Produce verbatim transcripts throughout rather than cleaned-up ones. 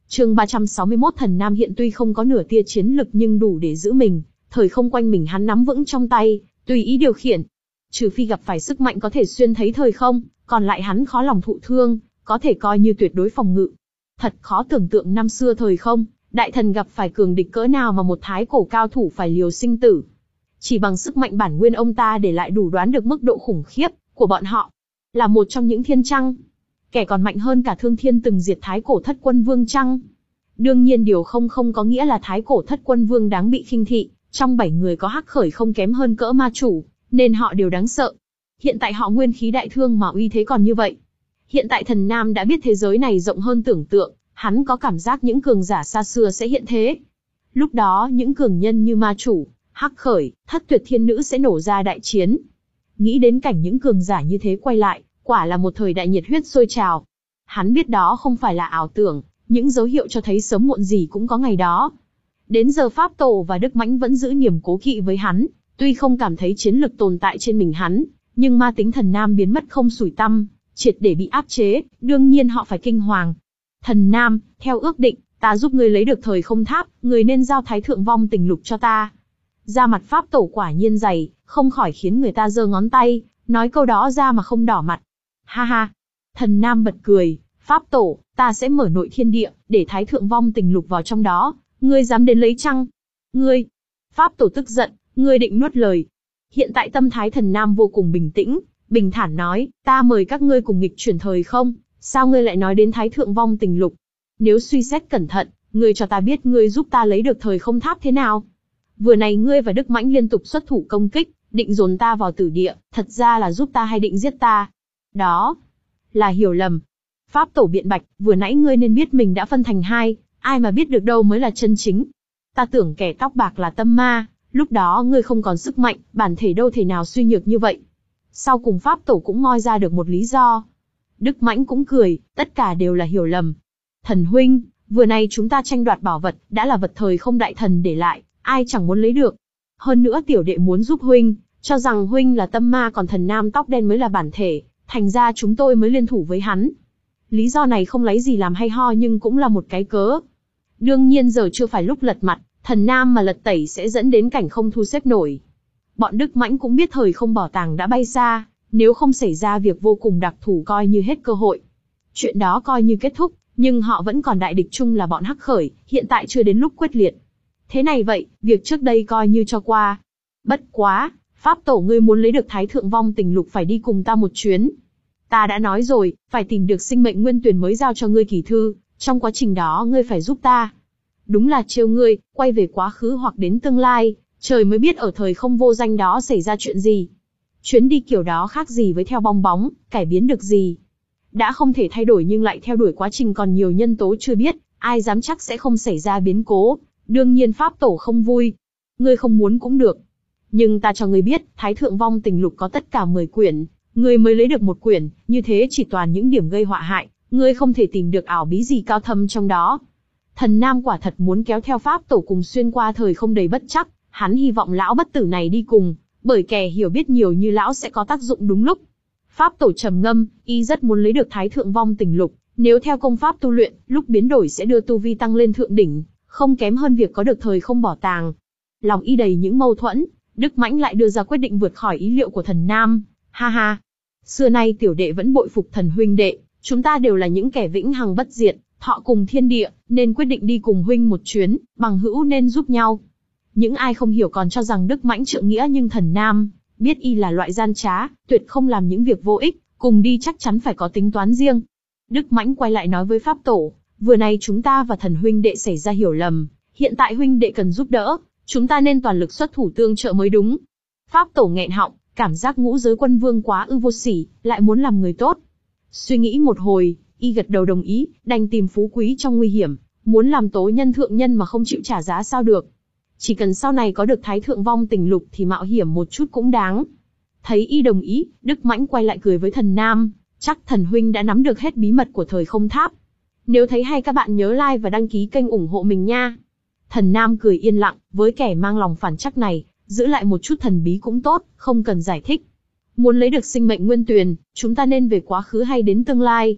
Chương ba trăm sáu mươi mốt Thần Nam hiện tuy không có nửa tia chiến lực nhưng đủ để giữ mình, thời không quanh mình hắn nắm vững trong tay, tùy ý điều khiển. Trừ phi gặp phải sức mạnh có thể xuyên thấy thời không, còn lại hắn khó lòng thụ thương, có thể coi như tuyệt đối phòng ngự. Thật khó tưởng tượng năm xưa thời không, đại thần gặp phải cường địch cỡ nào mà một thái cổ cao thủ phải liều sinh tử. Chỉ bằng sức mạnh bản nguyên ông ta để lại đủ đoán được mức độ khủng khiếp của bọn họ. Là một trong những thiên trăng, kẻ còn mạnh hơn cả Thương Thiên từng diệt thái cổ thất quân vương chăng? Đương nhiên điều không không có nghĩa là thái cổ thất quân vương đáng bị khinh thị, trong bảy người có Hắc Khởi không kém hơn cỡ ma chủ, nên họ đều đáng sợ. Hiện tại họ nguyên khí đại thương mà uy thế còn như vậy. Hiện tại Thần Nam đã biết thế giới này rộng hơn tưởng tượng, hắn có cảm giác những cường giả xa xưa sẽ hiện thế. Lúc đó những cường nhân như ma chủ, Hắc Khởi, Thất Tuyệt Thiên Nữ sẽ nổ ra đại chiến. Nghĩ đến cảnh những cường giả như thế quay lại, quả là một thời đại nhiệt huyết sôi trào. Hắn biết đó không phải là ảo tưởng, những dấu hiệu cho thấy sớm muộn gì cũng có ngày đó. Đến giờ Pháp Tổ và Đức Mãnh vẫn giữ niềm cố kỵ với hắn, tuy không cảm thấy chiến lực tồn tại trên mình hắn, nhưng ma tính Thần Nam biến mất không sủi tăm, triệt để bị áp chế, đương nhiên họ phải kinh hoàng. Thần Nam, theo ước định, ta giúp ngươi lấy được thời không tháp, ngươi nên giao Thái Thượng Vong Tình Lục cho ta. Da mặt Pháp Tổ quả nhiên dày, không khỏi khiến người ta giơ ngón tay, nói câu đó ra mà không đỏ mặt. Ha ha! Thần Nam bật cười, Pháp Tổ, ta sẽ mở nội thiên địa, để Thái Thượng Vong Tình Lục vào trong đó, ngươi dám đến lấy chăng? Ngươi! Pháp Tổ tức giận, ngươi định nuốt lời. Hiện tại tâm thái Thần Nam vô cùng bình tĩnh, bình thản nói, ta mời các ngươi cùng nghịch chuyển thời không, sao ngươi lại nói đến Thái Thượng Vong Tình Lục? Nếu suy xét cẩn thận, ngươi cho ta biết ngươi giúp ta lấy được thời không tháp thế nào? Vừa này ngươi và Đức Mãnh liên tục xuất thủ công kích, định dồn ta vào tử địa, thật ra là giúp ta hay định giết ta? Đó là hiểu lầm. Pháp Tổ biện bạch, vừa nãy ngươi nên biết mình đã phân thành hai, ai mà biết được đâu mới là chân chính. Ta tưởng kẻ tóc bạc là tâm ma, lúc đó ngươi không còn sức mạnh, bản thể đâu thể nào suy nhược như vậy. Sau cùng Pháp Tổ cũng moi ra được một lý do. Đức Mãnh cũng cười, tất cả đều là hiểu lầm. Thần huynh, vừa nay chúng ta tranh đoạt bảo vật, đã là vật thời không đại thần để lại, ai chẳng muốn lấy được. Hơn nữa tiểu đệ muốn giúp huynh, cho rằng huynh là tâm ma còn Thần Nam tóc đen mới là bản thể, thành ra chúng tôi mới liên thủ với hắn. Lý do này không lấy gì làm hay ho nhưng cũng là một cái cớ. Đương nhiên giờ chưa phải lúc lật mặt, Thần Nam mà lật tẩy sẽ dẫn đến cảnh không thu xếp nổi. Bọn Đức Mãnh cũng biết thời không bảo tàng đã bay xa, nếu không xảy ra việc vô cùng đặc thù coi như hết cơ hội. Chuyện đó coi như kết thúc, nhưng họ vẫn còn đại địch chung là bọn Hắc Khởi, hiện tại chưa đến lúc quyết liệt. Thế này vậy, việc trước đây coi như cho qua. Bất quá, Pháp Tổ ngươi muốn lấy được Thái Thượng Vong Tình Lục phải đi cùng ta một chuyến. Ta đã nói rồi, phải tìm được sinh mệnh nguyên tuyển mới giao cho ngươi kỳ thư, trong quá trình đó ngươi phải giúp ta. Đúng là trêu ngươi, quay về quá khứ hoặc đến tương lai, trời mới biết ở thời không vô danh đó xảy ra chuyện gì. Chuyến đi kiểu đó khác gì với theo bong bóng, cải biến được gì. Đã không thể thay đổi nhưng lại theo đuổi quá trình còn nhiều nhân tố chưa biết, ai dám chắc sẽ không xảy ra biến cố. Đương nhiên Pháp Tổ không vui. Ngươi không muốn cũng được. Nhưng ta cho ngươi biết, Thái Thượng Vong Tình Lục có tất cả mười quyển, ngươi mới lấy được một quyển, như thế chỉ toàn những điểm gây họa hại, ngươi không thể tìm được ảo bí gì cao thâm trong đó. Thần Nam quả thật muốn kéo theo Pháp Tổ cùng xuyên qua thời không đầy bất chắc, hắn hy vọng lão bất tử này đi cùng, bởi kẻ hiểu biết nhiều như lão sẽ có tác dụng đúng lúc. Pháp Tổ trầm ngâm, y rất muốn lấy được Thái Thượng Vong Tình Lục, nếu theo công pháp tu luyện, lúc biến đổi sẽ đưa tu vi tăng lên thượng đỉnh, không kém hơn việc có được thời không bảo tàng. Lòng y đầy những mâu thuẫn, Đức Mãnh lại đưa ra quyết định vượt khỏi ý liệu của Thần Nam. Ha ha, xưa nay tiểu đệ vẫn bội phục Thần huynh đệ, chúng ta đều là những kẻ vĩnh hằng bất diệt, thọ cùng thiên địa, nên quyết định đi cùng huynh một chuyến, bằng hữu nên giúp nhau. Những ai không hiểu còn cho rằng Đức Mãnh trượng nghĩa nhưng Thần Nam biết y là loại gian trá, tuyệt không làm những việc vô ích, cùng đi chắc chắn phải có tính toán riêng. Đức Mãnh quay lại nói với Pháp Tổ, vừa nay chúng ta và Thần huynh đệ xảy ra hiểu lầm, hiện tại huynh đệ cần giúp đỡ, chúng ta nên toàn lực xuất thủ tương trợ mới đúng. Pháp Tổ nghẹn họng, cảm giác ngũ giới quân vương quá ư vô sỉ, lại muốn làm người tốt. Suy nghĩ một hồi, y gật đầu đồng ý, đành tìm phú quý trong nguy hiểm, muốn làm tố nhân thượng nhân mà không chịu trả giá sao được. Chỉ cần sau này có được Thái Thượng Vong Tình Lục thì mạo hiểm một chút cũng đáng. Thấy y đồng ý, Đức Mãnh quay lại cười với Thần Nam, chắc Thần huynh đã nắm được hết bí mật của thời không tháp. Nếu thấy hay các bạn nhớ like và đăng ký kênh ủng hộ mình nha. Thần Nam cười yên lặng, với kẻ mang lòng phản trắc này, giữ lại một chút thần bí cũng tốt, không cần giải thích. Muốn lấy được sinh mệnh nguyên tuyền, chúng ta nên về quá khứ hay đến tương lai?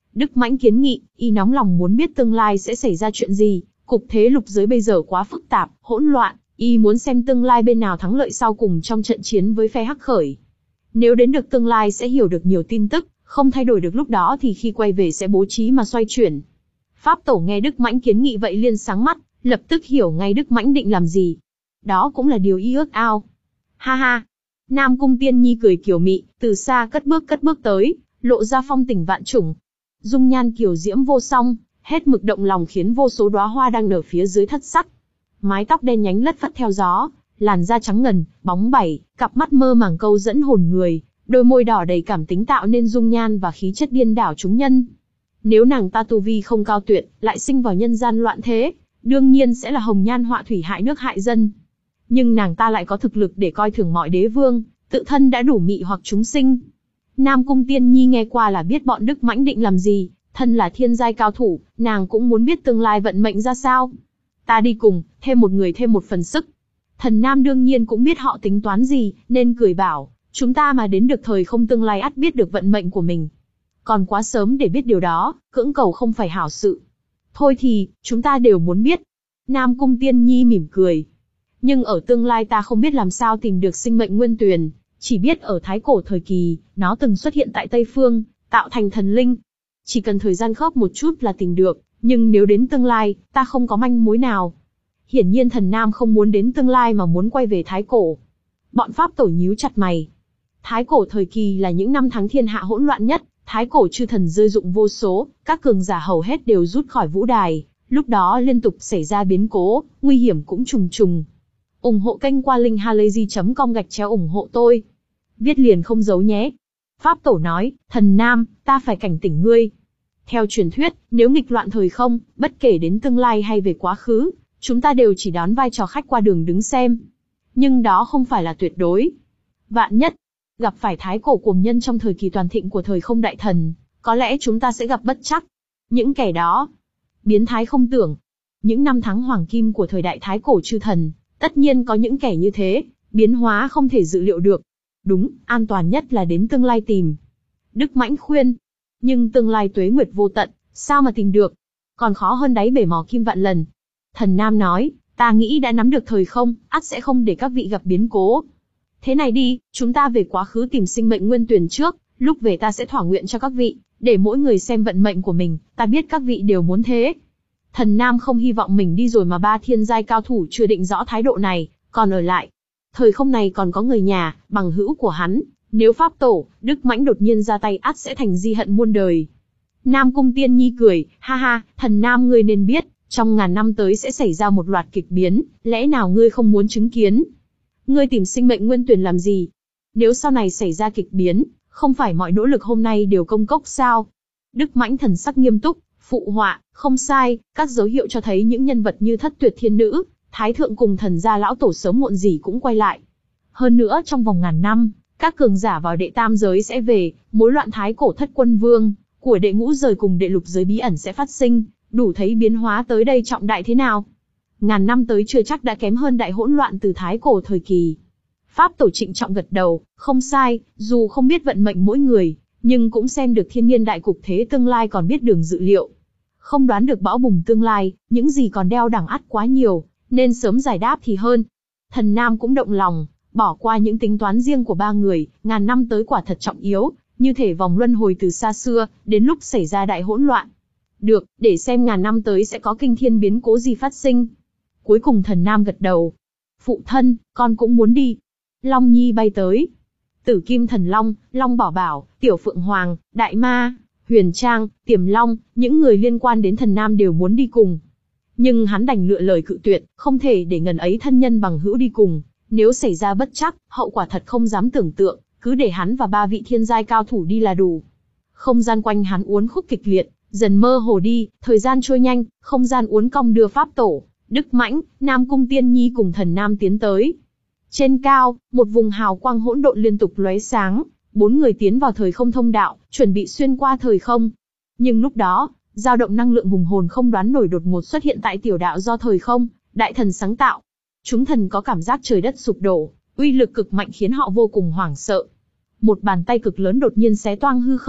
Đức Mãnh kiến nghị, y nóng lòng muốn biết tương lai sẽ xảy ra chuyện gì, cục thế lục giới bây giờ quá phức tạp, hỗn loạn, y muốn xem tương lai bên nào thắng lợi sau cùng trong trận chiến với phe Hắc Khởi. Nếu đến được tương lai sẽ hiểu được nhiều tin tức, không thay đổi được lúc đó thì khi quay về sẽ bố trí mà xoay chuyển. Pháp Tổ nghe Đức Mãnh kiến nghị vậy liền sáng mắt, lập tức hiểu ngay Đức Mãnh định làm gì. Đó cũng là điều y ước ao. Ha ha! Nam Cung Tiên Nhi cười kiều mị, từ xa cất bước cất bước tới, lộ ra phong tình vạn trùng. Dung nhan kiều diễm vô song, hết mực động lòng khiến vô số đóa hoa đang nở phía dưới thất sắc. Mái tóc đen nhánh lất phất theo gió, làn da trắng ngần, bóng bẩy, cặp mắt mơ màng câu dẫn hồn người, đôi môi đỏ đầy cảm tính tạo nên dung nhan và khí chất điên đảo chúng nhân. Nếu nàng ta tu vi không cao tuyệt, lại sinh vào nhân gian loạn thế, đương nhiên sẽ là hồng nhan họa thủy hại nước hại dân. Nhưng nàng ta lại có thực lực để coi thường mọi đế vương, tự thân đã đủ mị hoặc chúng sinh. Nam Cung Tiên Nhi nghe qua là biết bọn Đức Mãnh định làm gì, thân là thiên giai cao thủ, nàng cũng muốn biết tương lai vận mệnh ra sao. Ta đi cùng, thêm một người thêm một phần sức. Thần Nam đương nhiên cũng biết họ tính toán gì, nên cười bảo, chúng ta mà đến được thời không tương lai ắt biết được vận mệnh của mình. Còn quá sớm để biết điều đó, cưỡng cầu không phải hảo sự. Thôi thì, chúng ta đều muốn biết. Nam Cung Tiên Nhi mỉm cười. Nhưng ở tương lai ta không biết làm sao tìm được sinh mệnh nguyên tuyền, chỉ biết ở thái cổ thời kỳ, nó từng xuất hiện tại Tây Phương, tạo thành thần linh. Chỉ cần thời gian khớp một chút là tìm được, nhưng nếu đến tương lai, ta không có manh mối nào. Hiển nhiên Thần Nam không muốn đến tương lai mà muốn quay về thái cổ. Bọn Pháp Tổ nhíu chặt mày. Thái cổ thời kỳ là những năm tháng thiên hạ hỗn loạn nhất, thái cổ chư thần rơi dụng vô số, các cường giả hầu hết đều rút khỏi vũ đài, lúc đó liên tục xảy ra biến cố, nguy hiểm cũng trùng trùng. ủng hộ kênh qua link halayzi chấm com gạch chéo ủng hộ tôi. Viết liền không giấu nhé. Pháp Tổ nói, Thần Nam, ta phải cảnh tỉnh ngươi. Theo truyền thuyết, nếu nghịch loạn thời không, bất kể đến tương lai hay về quá khứ, chúng ta đều chỉ đón vai trò khách qua đường đứng xem. Nhưng đó không phải là tuyệt đối. Vạn nhất, gặp phải thái cổ cuồng nhân trong thời kỳ toàn thịnh của thời không đại thần, có lẽ chúng ta sẽ gặp bất trắc. Những kẻ đó, biến thái không tưởng. Những năm tháng hoàng kim của thời đại thái cổ chư thần, tất nhiên có những kẻ như thế, biến hóa không thể dự liệu được. Đúng, an toàn nhất là đến tương lai tìm. Đức Mãnh khuyên, nhưng tương lai tuế nguyệt vô tận, sao mà tìm được? Còn khó hơn đáy bể mò kim vạn lần. Thần Nam nói, ta nghĩ đã nắm được thời không, ắt sẽ không để các vị gặp biến cố. Thế này đi, chúng ta về quá khứ tìm sinh mệnh nguyên tuyển trước, lúc về ta sẽ thỏa nguyện cho các vị, để mỗi người xem vận mệnh của mình, ta biết các vị đều muốn thế. Thần Nam không hy vọng mình đi rồi mà ba thiên giai cao thủ chưa định rõ thái độ này, còn ở lại. Thời không này còn có người nhà, bằng hữu của hắn, nếu Pháp Tổ, Đức Mãnh đột nhiên ra tay ắt sẽ thành di hận muôn đời. Nam Cung Tiên Nhi cười, ha ha, Thần Nam ngươi nên biết, trong ngàn năm tới sẽ xảy ra một loạt kịch biến, lẽ nào ngươi không muốn chứng kiến? Ngươi tìm sinh mệnh nguyên tuyển làm gì? Nếu sau này xảy ra kịch biến, không phải mọi nỗ lực hôm nay đều công cốc sao? Đức Mãnh thần sắc nghiêm túc, phụ họa, không sai, các dấu hiệu cho thấy những nhân vật như Thất Tuyệt Thiên Nữ, Thái Thượng cùng thần gia lão tổ sớm muộn gì cũng quay lại. Hơn nữa trong vòng ngàn năm, các cường giả vào đệ tam giới sẽ về, mối loạn thái cổ thất quân vương, của đệ ngũ giới cùng đệ lục giới bí ẩn sẽ phát sinh, đủ thấy biến hóa tới đây trọng đại thế nào. Ngàn năm tới chưa chắc đã kém hơn đại hỗn loạn từ thái cổ thời kỳ. Pháp Tổ trịnh trọng gật đầu, không sai, dù không biết vận mệnh mỗi người, nhưng cũng xem được thiên nhiên đại cục thế tương lai còn biết đường dự liệu. Không đoán được bão bùng tương lai, những gì còn đeo đẳng ắt quá nhiều, nên sớm giải đáp thì hơn. Thần Nam cũng động lòng, bỏ qua những tính toán riêng của ba người, ngàn năm tới quả thật trọng yếu, như thể vòng luân hồi từ xa xưa, đến lúc xảy ra đại hỗn loạn. Được, để xem ngàn năm tới sẽ có kinh thiên biến cố gì phát sinh. Cuối cùng Thần Nam gật đầu. Phụ thân, con cũng muốn đi. Long Nhi bay tới. Tử Kim Thần Long, Long Bảo Bảo, Tiểu Phượng Hoàng, Đại Ma, Huyền Trang, Tiềm Long, những người liên quan đến Thần Nam đều muốn đi cùng. Nhưng hắn đành lựa lời cự tuyệt, không thể để ngần ấy thân nhân bằng hữu đi cùng. Nếu xảy ra bất trắc, hậu quả thật không dám tưởng tượng, cứ để hắn và ba vị thiên giai cao thủ đi là đủ. Không gian quanh hắn uốn khúc kịch liệt, dần mơ hồ đi, thời gian trôi nhanh, không gian uốn cong đưa Pháp Tổ, Đức Mãnh, Nam Cung Tiên Nhi cùng Thần Nam tiến tới. Trên cao, một vùng hào quang hỗn độn liên tục lóe sáng, bốn người tiến vào thời không thông đạo, chuẩn bị xuyên qua thời không. Nhưng lúc đó, dao động năng lượng hùng hồn không đoán nổi đột ngột xuất hiện tại tiểu đạo do thời không, đại thần sáng tạo. Chúng thần có cảm giác trời đất sụp đổ, uy lực cực mạnh khiến họ vô cùng hoảng sợ. Một bàn tay cực lớn đột nhiên xé toang hư không,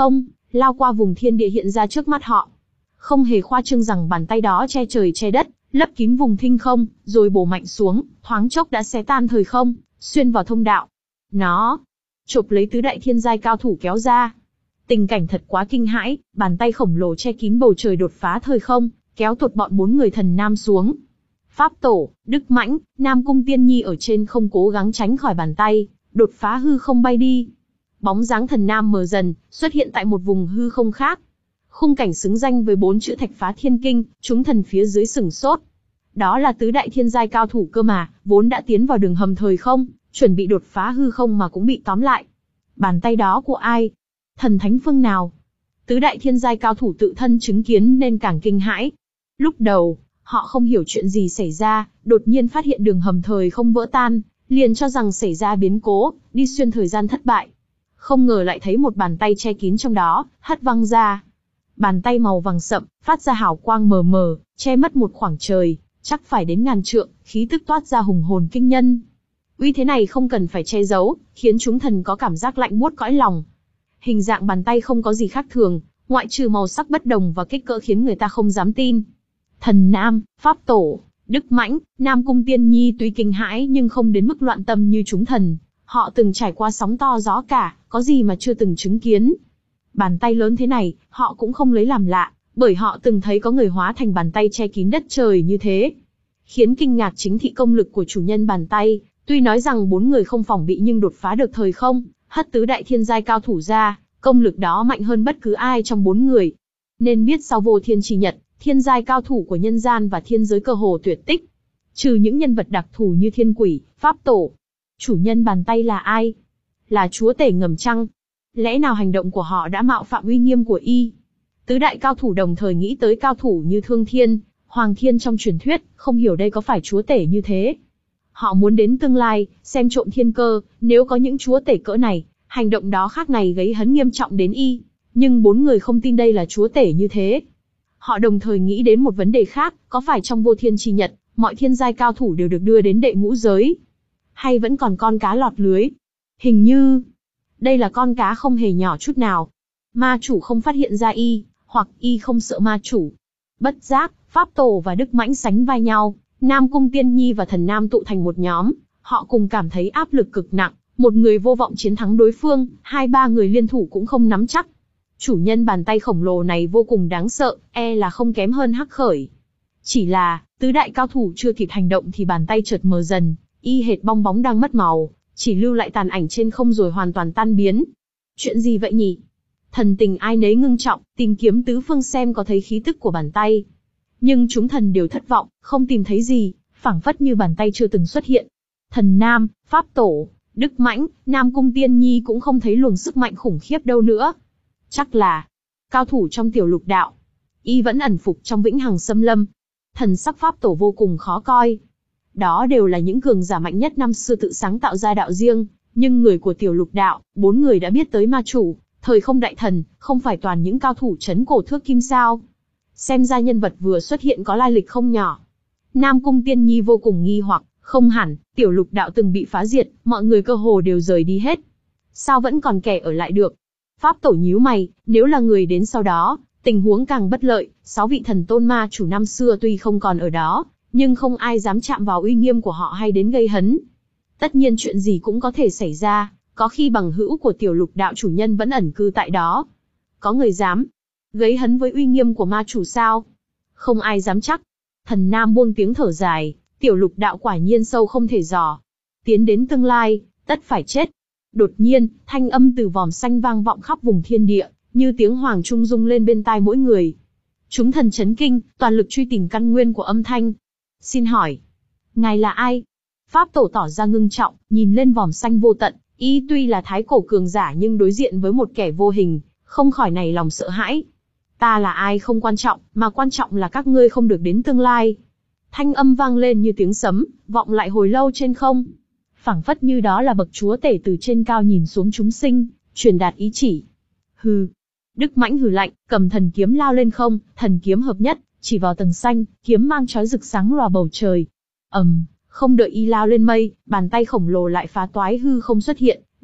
lao qua vùng thiên địa hiện ra trước mắt họ. Không hề khoa trương rằng bàn tay đó che trời che đất, lấp kín vùng thinh không, rồi bổ mạnh xuống, thoáng chốc đã xé tan thời không, xuyên vào thông đạo. Nó chộp lấy tứ đại thiên giai cao thủ kéo ra. Tình cảnh thật quá kinh hãi, bàn tay khổng lồ che kín bầu trời đột phá thời không, kéo tuột bọn bốn người thần nam xuống. Pháp Tổ, Đức Mãnh, Nam Cung Tiên Nhi ở trên không cố gắng tránh khỏi bàn tay, đột phá hư không bay đi. Bóng dáng thần nam mờ dần, xuất hiện tại một vùng hư không khác. Khung cảnh xứng danh với bốn chữ Thạch Phá Thiên Kinh, chúng thần phía dưới sửng sốt. Đó là tứ đại thiên giai cao thủ cơ mà, vốn đã tiến vào đường hầm thời không, chuẩn bị đột phá hư không mà cũng bị tóm lại. Bàn tay đó của ai? Thần thánh phương nào? Tứ đại thiên giai cao thủ tự thân chứng kiến nên càng kinh hãi. Lúc đầu, họ không hiểu chuyện gì xảy ra, đột nhiên phát hiện đường hầm thời không vỡ tan, liền cho rằng xảy ra biến cố, đi xuyên thời gian thất bại. Không ngờ lại thấy một bàn tay che kín trong đó, hất văng ra. Bàn tay màu vàng sậm, phát ra hào quang mờ mờ, che mất một khoảng trời, chắc phải đến ngàn trượng, khí tức toát ra hùng hồn kinh nhân. Uy thế này không cần phải che giấu, khiến chúng thần có cảm giác lạnh buốt cõi lòng. Hình dạng bàn tay không có gì khác thường, ngoại trừ màu sắc bất đồng và kích cỡ khiến người ta không dám tin. Thần Nam, Pháp Tổ, Đức Mãnh, Nam Cung Tiên Nhi tuy kinh hãi nhưng không đến mức loạn tâm như chúng thần. Họ từng trải qua sóng to gió cả, có gì mà chưa từng chứng kiến. Bàn tay lớn thế này, họ cũng không lấy làm lạ, bởi họ từng thấy có người hóa thành bàn tay che kín đất trời như thế. Khiến kinh ngạc chính thị công lực của chủ nhân bàn tay, tuy nói rằng bốn người không phòng bị nhưng đột phá được thời không, hất tứ đại thiên giai cao thủ ra, công lực đó mạnh hơn bất cứ ai trong bốn người. Nên biết sau vô thiên chi nhật, thiên giai cao thủ của nhân gian và thiên giới cơ hồ tuyệt tích. Trừ những nhân vật đặc thù như thiên quỷ, Pháp Tổ. Chủ nhân bàn tay là ai? Là chúa tể ngầm trăng? Lẽ nào hành động của họ đã mạo phạm uy nghiêm của y? Tứ đại cao thủ đồng thời nghĩ tới cao thủ như Thương Thiên, Hoàng Thiên trong truyền thuyết, không hiểu đây có phải chúa tể như thế. Họ muốn đến tương lai, xem trộm thiên cơ, nếu có những chúa tể cỡ này, hành động đó khác này gây hấn nghiêm trọng đến y. Nhưng bốn người không tin đây là chúa tể như thế. Họ đồng thời nghĩ đến một vấn đề khác, có phải trong vô thiên chi nhật, mọi thiên giai cao thủ đều được đưa đến đệ ngũ giới? Hay vẫn còn con cá lọt lưới? Hình như, đây là con cá không hề nhỏ chút nào. Ma chủ không phát hiện ra y, hoặc y không sợ ma chủ. Bất giác, Pháp Tổ và Đức Mãnh sánh vai nhau, Nam Cung Tiên Nhi và Thần Nam tụ thành một nhóm, họ cùng cảm thấy áp lực cực nặng, một người vô vọng chiến thắng đối phương, hai ba người liên thủ cũng không nắm chắc. Chủ nhân bàn tay khổng lồ này vô cùng đáng sợ, e là không kém hơn Hắc Khởi. Chỉ là, tứ đại cao thủ chưa kịp hành động thì bàn tay chợt mờ dần, y hệt bong bóng đang mất màu, chỉ lưu lại tàn ảnh trên không rồi hoàn toàn tan biến. Chuyện gì vậy nhỉ? Thần tình ai nấy ngưng trọng, tìm kiếm tứ phương xem có thấy khí tức của bàn tay. Nhưng chúng thần đều thất vọng, không tìm thấy gì, phảng phất như bàn tay chưa từng xuất hiện. Thần Nam, Pháp Tổ, Đức Mãnh, Nam Cung Tiên Nhi cũng không thấy luồng sức mạnh khủng khiếp đâu nữa. Chắc là cao thủ trong tiểu lục đạo. Y vẫn ẩn phục trong vĩnh hằng xâm lâm. Thần sắc Pháp Tổ vô cùng khó coi. Đó đều là những cường giả mạnh nhất năm xưa tự sáng tạo ra đạo riêng, nhưng người của tiểu lục đạo, bốn người đã biết tới ma chủ, thời không đại thần, không phải toàn những cao thủ chấn cổ thước kim sao? Xem ra nhân vật vừa xuất hiện có lai lịch không nhỏ. Nam Cung Tiên Nhi vô cùng nghi hoặc, không hẳn, tiểu lục đạo từng bị phá diệt, mọi người cơ hồ đều rời đi hết. Sao vẫn còn kẻ ở lại được? Pháp Tổ nhíu mày, nếu là người đến sau đó, tình huống càng bất lợi, sáu vị thần tôn ma chủ năm xưa tuy không còn ở đó, nhưng không ai dám chạm vào uy nghiêm của họ hay đến gây hấn. Tất nhiên chuyện gì cũng có thể xảy ra, có khi bằng hữu của tiểu lục đạo chủ nhân vẫn ẩn cư tại đó. Có người dám gây hấn với uy nghiêm của ma chủ sao? Không ai dám chắc. Thần Nam buông tiếng thở dài, tiểu lục đạo quả nhiên sâu không thể dò. Tiến đến tương lai, tất phải chết. Đột nhiên, thanh âm từ vòm xanh vang vọng khắp vùng thiên địa, như tiếng hoàng trung rung lên bên tai mỗi người. Chúng thần chấn kinh, toàn lực truy tìm căn nguyên của âm thanh. Xin hỏi, ngài là ai? Pháp Tổ tỏ ra ngưng trọng, nhìn lên vòm xanh vô tận, y tuy là thái cổ cường giả nhưng đối diện với một kẻ vô hình, không khỏi nảy lòng sợ hãi. Ta là ai không quan trọng, mà quan trọng là các ngươi không được đến tương lai. Thanh âm vang lên như tiếng sấm, vọng lại hồi lâu trên không. Phảng phất như đó là bậc chúa tể từ trên cao nhìn xuống chúng sinh, truyền đạt ý chỉ. Hừ. Đức Mãnh hừ lạnh, cầm thần kiếm lao lên không, thần kiếm hợp nhất, chỉ vào tầng xanh, kiếm mang chói rực sáng lòa bầu trời. ầm, um, không đợi y lao lên mây, bàn tay khổng lồ lại phá toái hư không xuất hiện,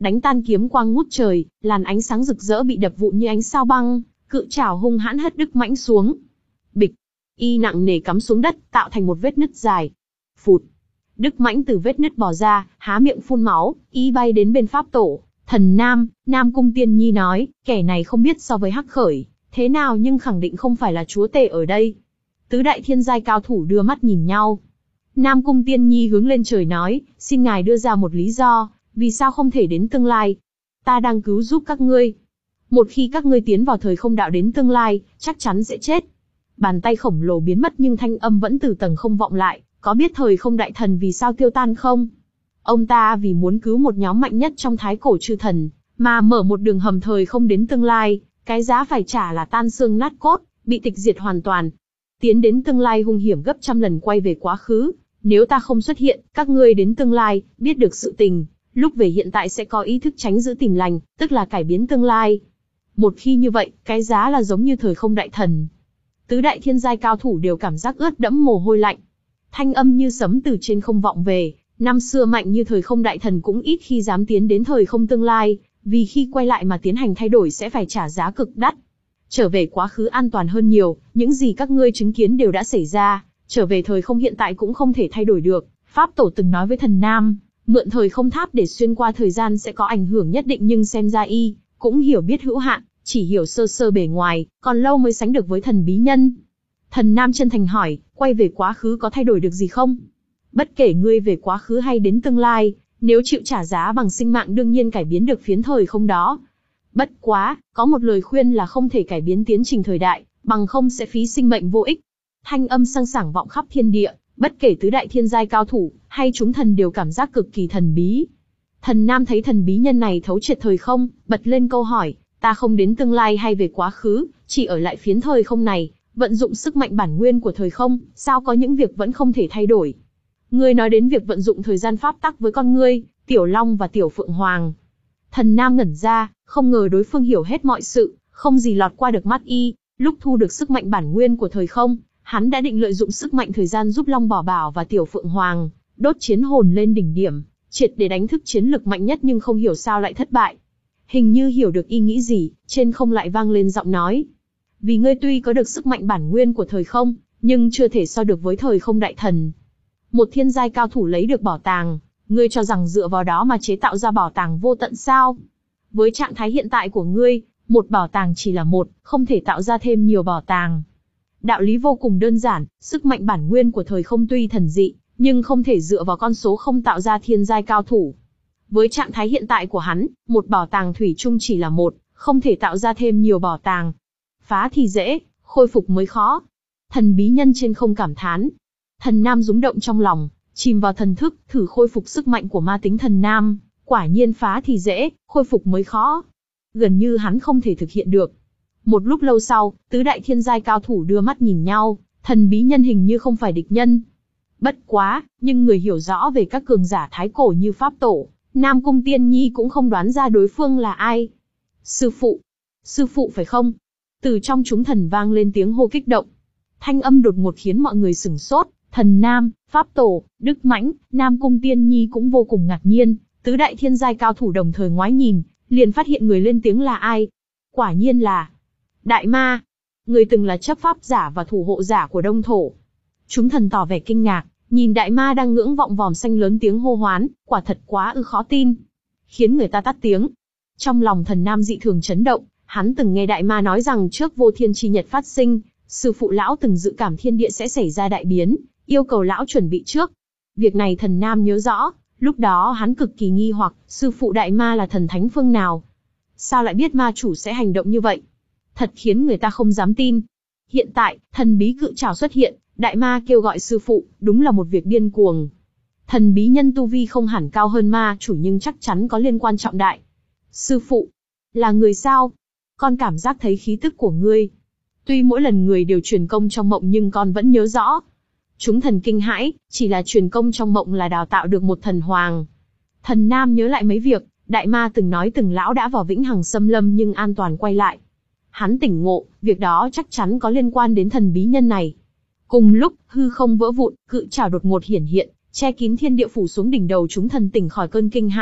đánh tan kiếm quang ngút trời, làn ánh sáng rực rỡ bị đập vụn như ánh sao băng, cự trảo hung hãn hất Đức Mãnh xuống. Bịch, y nặng nề cắm xuống đất, tạo thành một vết nứt dài. Phụt, Đức Mãnh từ vết nứt bò ra, há miệng phun máu, y bay đến bên Pháp Tổ. Thần Nam, Nam Cung Tiên Nhi nói, kẻ này không biết so với Hắc Khởi thế nào nhưng khẳng định không phải là chúa tể ở đây. Tứ đại thiên giai cao thủ đưa mắt nhìn nhau. Nam Cung Tiên Nhi hướng lên trời nói, xin ngài đưa ra một lý do, vì sao không thể đến tương lai. Ta đang cứu giúp các ngươi. Một khi các ngươi tiến vào thời không đạo đến tương lai, chắc chắn sẽ chết. Bàn tay khổng lồ biến mất nhưng thanh âm vẫn từ tầng không vọng lại, có biết thời không đại thần vì sao tiêu tan không? Ông ta vì muốn cứu một nhóm mạnh nhất trong thái cổ chư thần, mà mở một đường hầm thời không đến tương lai, cái giá phải trả là tan xương nát cốt, bị tịch diệt hoàn toàn. Tiến đến tương lai hung hiểm gấp trăm lần quay về quá khứ, nếu ta không xuất hiện, các ngươi đến tương lai, biết được sự tình, lúc về hiện tại sẽ có ý thức tránh giữ tìm lành, tức là cải biến tương lai. Một khi như vậy, cái giá là giống như thời không đại thần. Tứ đại thiên giai cao thủ đều cảm giác ướt đẫm mồ hôi lạnh. Thanh âm như sấm từ trên không vọng về, năm xưa mạnh như thời không đại thần cũng ít khi dám tiến đến thời không tương lai, vì khi quay lại mà tiến hành thay đổi sẽ phải trả giá cực đắt. Trở về quá khứ an toàn hơn nhiều, những gì các ngươi chứng kiến đều đã xảy ra, trở về thời không hiện tại cũng không thể thay đổi được. Pháp Tổ từng nói với Thần Nam, mượn thời không tháp để xuyên qua thời gian sẽ có ảnh hưởng nhất định nhưng xem ra y cũng hiểu biết hữu hạn, chỉ hiểu sơ sơ bề ngoài, còn lâu mới sánh được với thần bí nhân. Thần Nam chân thành hỏi, quay về quá khứ có thay đổi được gì không? Bất kể ngươi về quá khứ hay đến tương lai, nếu chịu trả giá bằng sinh mạng đương nhiên cải biến được phiến thời không đó. Bất quá, có một lời khuyên là không thể cải biến tiến trình thời đại, bằng không sẽ phí sinh mệnh vô ích. Thanh âm sang sảng vọng khắp thiên địa, bất kể tứ đại thiên giai cao thủ, hay chúng thần đều cảm giác cực kỳ thần bí. Thần Nam thấy thần bí nhân này thấu triệt thời không, bật lên câu hỏi, ta không đến tương lai hay về quá khứ, chỉ ở lại phiến thời không này, vận dụng sức mạnh bản nguyên của thời không, sao có những việc vẫn không thể thay đổi. Ngươi nói đến việc vận dụng thời gian pháp tắc với con ngươi, Tiểu Long và Tiểu Phượng Hoàng. Thần Nam ngẩn ra, không ngờ đối phương hiểu hết mọi sự, không gì lọt qua được mắt y. Lúc thu được sức mạnh bản nguyên của thời không, hắn đã định lợi dụng sức mạnh thời gian giúp Long Bảo Bảo và Tiểu Phượng Hoàng đốt chiến hồn lên đỉnh điểm, triệt để đánh thức chiến lực mạnh nhất nhưng không hiểu sao lại thất bại. Hình như hiểu được y nghĩ gì, trên không lại vang lên giọng nói. Vì ngươi tuy có được sức mạnh bản nguyên của thời không, nhưng chưa thể so được với thời không đại thần. Một thiên giai cao thủ lấy được bảo tàng, ngươi cho rằng dựa vào đó mà chế tạo ra bảo tàng vô tận sao? Với trạng thái hiện tại của ngươi, một bảo tàng chỉ là một, không thể tạo ra thêm nhiều bảo tàng. Đạo lý vô cùng đơn giản, sức mạnh bản nguyên của thời không tuy thần dị, nhưng không thể dựa vào con số không tạo ra thiên giai cao thủ. Với trạng thái hiện tại của hắn, một bảo tàng thủy chung chỉ là một, không thể tạo ra thêm nhiều bảo tàng. Phá thì dễ, khôi phục mới khó. Thần bí nhân trên không cảm thán. Thần Nam rúng động trong lòng, chìm vào thần thức, thử khôi phục sức mạnh của ma tính Thần Nam. Quả nhiên phá thì dễ, khôi phục mới khó. Gần như hắn không thể thực hiện được. Một lúc lâu sau, tứ đại thiên giai cao thủ đưa mắt nhìn nhau, thần bí nhân hình như không phải địch nhân. Bất quá, nhưng người hiểu rõ về các cường giả thái cổ như Pháp Tổ, Nam Cung Tiên Nhi cũng không đoán ra đối phương là ai. Sư phụ, sư phụ phải không? Từ trong chúng thần vang lên tiếng hô kích động. Thanh âm đột ngột khiến mọi người sửng sốt, Thần Nam, Pháp Tổ, Đức Mãnh, Nam Cung Tiên Nhi cũng vô cùng ngạc nhiên, tứ đại thiên giai cao thủ đồng thời ngoái nhìn, liền phát hiện người lên tiếng là ai. Quả nhiên là Đại Ma, người từng là chấp pháp giả và thủ hộ giả của Đông Thổ. Chúng thần tỏ vẻ kinh ngạc, nhìn Đại Ma đang ngưỡng vọng vòm xanh lớn tiếng hô hoán, quả thật quá ư khó tin, khiến người ta tắt tiếng. Trong lòng Thần Nam dị thường chấn động, hắn từng nghe Đại Ma nói rằng trước vô thiên chi nhật phát sinh, sư phụ lão từng dự cảm thiên địa sẽ xảy ra đại biến, yêu cầu lão chuẩn bị trước. Việc này Thần Nam nhớ rõ, lúc đó hắn cực kỳ nghi hoặc, sư phụ Đại Ma là thần thánh phương nào? Sao lại biết ma chủ sẽ hành động như vậy? Thật khiến người ta không dám tin. Hiện tại, thần bí cự trảo xuất hiện, Đại Ma kêu gọi sư phụ, đúng là một việc điên cuồng. Thần bí nhân tu vi không hẳn cao hơn ma chủ nhưng chắc chắn có liên quan trọng đại. Sư phụ, là người sao? Con cảm giác thấy khí tức của ngươi. Tuy mỗi lần người đều truyền công trong mộng nhưng con vẫn nhớ rõ. Chúng thần kinh hãi, chỉ là truyền công trong mộng là đào tạo được một thần hoàng. Thần Nam nhớ lại mấy việc, Đại Ma từng nói từng lão đã vào Vĩnh Hằng Xâm Lâm nhưng an toàn quay lại. Hắn tỉnh ngộ, việc đó chắc chắn có liên quan đến thần bí nhân này. Cùng lúc, hư không vỡ vụn, cự trảo đột ngột hiển hiện, che kín thiên địa phủ xuống đỉnh đầu chúng thần tỉnh khỏi cơn kinh hãi,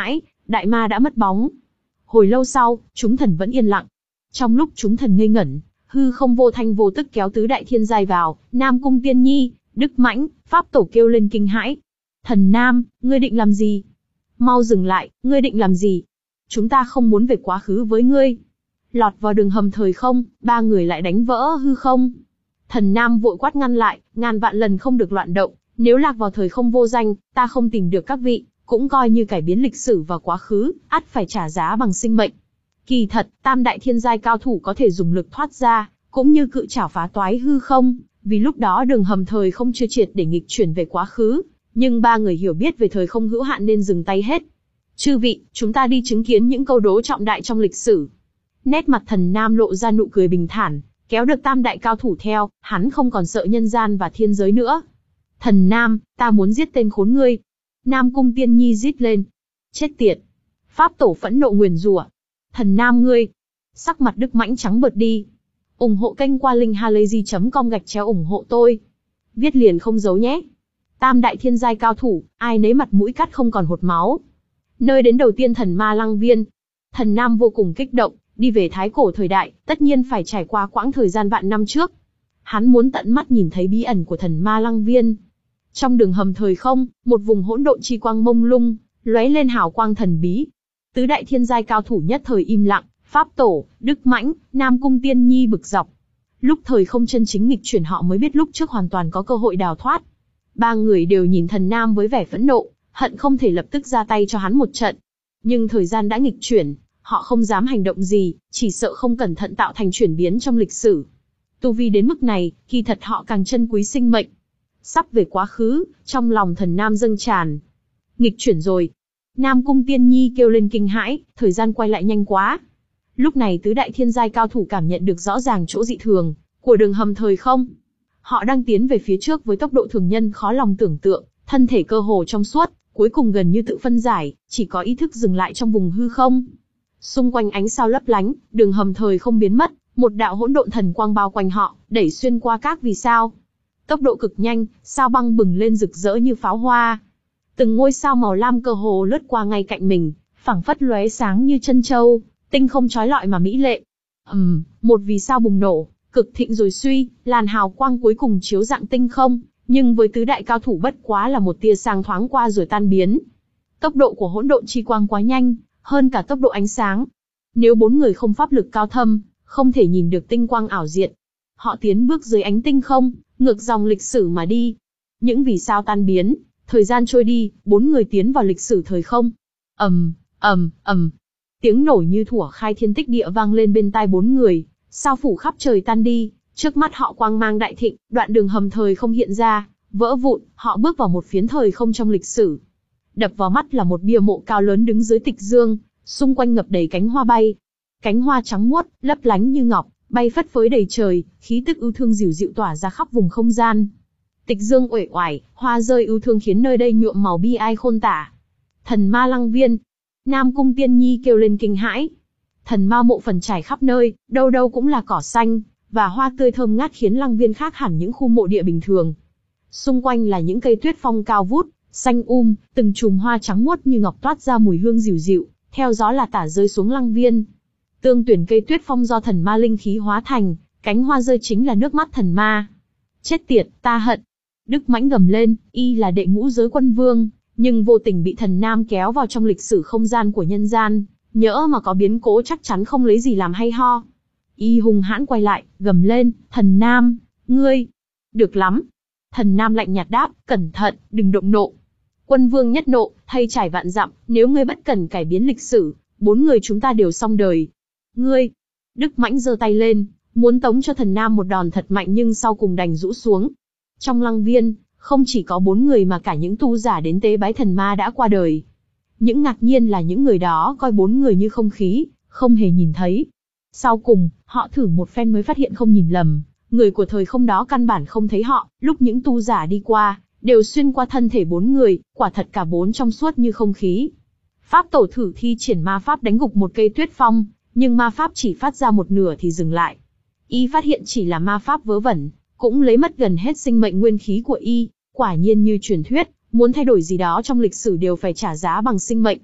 đại ma đã mất bóng. Hồi lâu sau, chúng thần vẫn yên lặng. Trong lúc chúng thần ngây ngẩn, hư không vô thanh vô tức kéo tứ đại thiên giai vào, Nam Cung Tiên Nhi, Đức Mãnh, Pháp Tổ kêu lên kinh hãi. Thần Nam, ngươi định làm gì? Mau dừng lại, ngươi định làm gì? Chúng ta không muốn về quá khứ với ngươi. Lọt vào đường hầm thời không, ba người lại đánh vỡ hư không. Thần Nam vội quát ngăn lại, ngàn vạn lần không được loạn động, nếu lạc vào thời không vô danh, ta không tìm được các vị, cũng coi như cải biến lịch sử và quá khứ, ắt phải trả giá bằng sinh mệnh. Kỳ thật, tam đại thiên giai cao thủ có thể dùng lực thoát ra, cũng như cự trảo phá toái hư không, vì lúc đó đường hầm thời không chưa triệt để nghịch chuyển về quá khứ, nhưng ba người hiểu biết về thời không hữu hạn nên dừng tay hết. Chư vị, chúng ta đi chứng kiến những câu đố trọng đại trong lịch sử. Nét mặt Thần Nam lộ ra nụ cười bình thản, kéo được tam đại cao thủ theo, hắn không còn sợ nhân gian và thiên giới nữa. Thần Nam, ta muốn giết tên khốn ngươi. Nam Cung Tiên Nhi rít lên. Chết tiệt. Pháp Tổ phẫn nộ nguyền rủa. Thần Nam ngươi. Sắc mặt Đức Mãnh trắng bợt đi. ủng hộ kênh qua link halayzi chấm com gạch chéo ủng hộ tôi. Viết liền không giấu nhé. Tam đại thiên giai cao thủ, ai nấy mặt mũi cắt không còn hột máu. Nơi đến đầu tiên Thần Ma Lăng Viên. Thần Nam vô cùng kích động, đi về thái cổ thời đại, tất nhiên phải trải qua quãng thời gian vạn năm trước. Hắn muốn tận mắt nhìn thấy bí ẩn của Thần Ma Lăng Viên. Trong đường hầm thời không, một vùng hỗn độn chi quang mông lung, lóe lên hào quang thần bí. Tứ đại thiên giai cao thủ nhất thời im lặng, Pháp Tổ, Đức Mãnh, Nam Cung Tiên Nhi bực dọc. Lúc thời không chân chính nghịch chuyển họ mới biết lúc trước hoàn toàn có cơ hội đào thoát. Ba người đều nhìn Thần Nam với vẻ phẫn nộ, hận không thể lập tức ra tay cho hắn một trận. Nhưng thời gian đã nghịch chuyển, họ không dám hành động gì, chỉ sợ không cẩn thận tạo thành chuyển biến trong lịch sử. Tu vi đến mức này, kỳ thật họ càng trân quý sinh mệnh. Sắp về quá khứ, trong lòng Thần Nam dâng tràn. Nghịch chuyển rồi. Nam Cung Tiên Nhi kêu lên kinh hãi, thời gian quay lại nhanh quá. Lúc này tứ đại thiên giai cao thủ cảm nhận được rõ ràng chỗ dị thường của đường hầm thời không. Họ đang tiến về phía trước với tốc độ thường nhân khó lòng tưởng tượng, thân thể cơ hồ trong suốt, cuối cùng gần như tự phân giải, chỉ có ý thức dừng lại trong vùng hư không. Xung quanh ánh sao lấp lánh, đường hầm thời không biến mất, một đạo hỗn độn thần quang bao quanh họ, đẩy xuyên qua các vì sao. Tốc độ cực nhanh, sao băng bừng lên rực rỡ như pháo hoa. Từng ngôi sao màu lam cơ hồ lướt qua ngay cạnh mình, phảng phất lóe sáng như chân châu, tinh không chói lọi mà mỹ lệ. Ầm, um, một vì sao bùng nổ, cực thịnh rồi suy, làn hào quang cuối cùng chiếu rạng tinh không, nhưng với tứ đại cao thủ bất quá là một tia sáng thoáng qua rồi tan biến. Tốc độ của hỗn độn chi quang quá nhanh, hơn cả tốc độ ánh sáng. Nếu bốn người không pháp lực cao thâm, không thể nhìn được tinh quang ảo diệt. Họ tiến bước dưới ánh tinh không, ngược dòng lịch sử mà đi. Những vì sao tan biến, thời gian trôi đi, bốn người tiến vào lịch sử thời không. Ầm, ầm, ầm. Tiếng nổ như thủa khai thiên tích địa vang lên bên tai bốn người, sao phủ khắp trời tan đi, trước mắt họ quang mang đại thịnh, đoạn đường hầm thời không hiện ra, vỡ vụn, họ bước vào một phiến thời không trong lịch sử. Đập vào mắt là một bia mộ cao lớn đứng dưới tịch dương, xung quanh ngập đầy cánh hoa bay. Cánh hoa trắng muốt, lấp lánh như ngọc, bay phất phới đầy trời, khí tức yêu thương dịu dịu tỏa ra khắp vùng không gian. Tịch dương uể oải, hoa rơi yêu thương khiến nơi đây nhuộm màu bi ai khôn tả. Thần Ma Lăng Viên. Nam Cung Tiên Nhi kêu lên kinh hãi. Thần ma mộ phần trải khắp nơi, đâu đâu cũng là cỏ xanh, và hoa tươi thơm ngát khiến lăng viên khác hẳn những khu mộ địa bình thường. Xung quanh là những cây tuyết phong cao vút, xanh um, từng chùm hoa trắng muốt như ngọc toát ra mùi hương dịu dịu, theo gió là tả rơi xuống lăng viên. Tương tuyển cây tuyết phong do thần ma linh khí hóa thành, cánh hoa rơi chính là nước mắt thần ma. Chết tiệt, ta hận. Đức Mãnh gầm lên, y là đệ ngũ giới quân vương, nhưng vô tình bị Thần Nam kéo vào trong lịch sử không gian của nhân gian, nhỡ mà có biến cố chắc chắn không lấy gì làm hay ho. Y hung hãn quay lại, gầm lên, Thần Nam, ngươi. Được lắm. Thần Nam lạnh nhạt đáp, cẩn thận, đừng động nộ. Quân vương nhất nộ, thay trải vạn dặm, nếu ngươi bất cần cải biến lịch sử, bốn người chúng ta đều xong đời. Ngươi. Đức Mãnh giơ tay lên, muốn tống cho Thần Nam một đòn thật mạnh nhưng sau cùng đành rũ xuống. Trong lăng viên, không chỉ có bốn người mà cả những tu giả đến tế bái thần ma đã qua đời. Những ngạc nhiên là những người đó coi bốn người như không khí, không hề nhìn thấy. Sau cùng, họ thử một phen mới phát hiện không nhìn lầm, người của thời không đó căn bản không thấy họ, lúc những tu giả đi qua, đều xuyên qua thân thể bốn người, quả thật cả bốn trong suốt như không khí. Pháp tổ thử thi triển ma pháp đánh gục một cây tuyết phong, nhưng ma pháp chỉ phát ra một nửa thì dừng lại. Y phát hiện chỉ là ma pháp vớ vẩn, cũng lấy mất gần hết sinh mệnh nguyên khí của y, quả nhiên như truyền thuyết, muốn thay đổi gì đó trong lịch sử đều phải trả giá bằng sinh mệnh.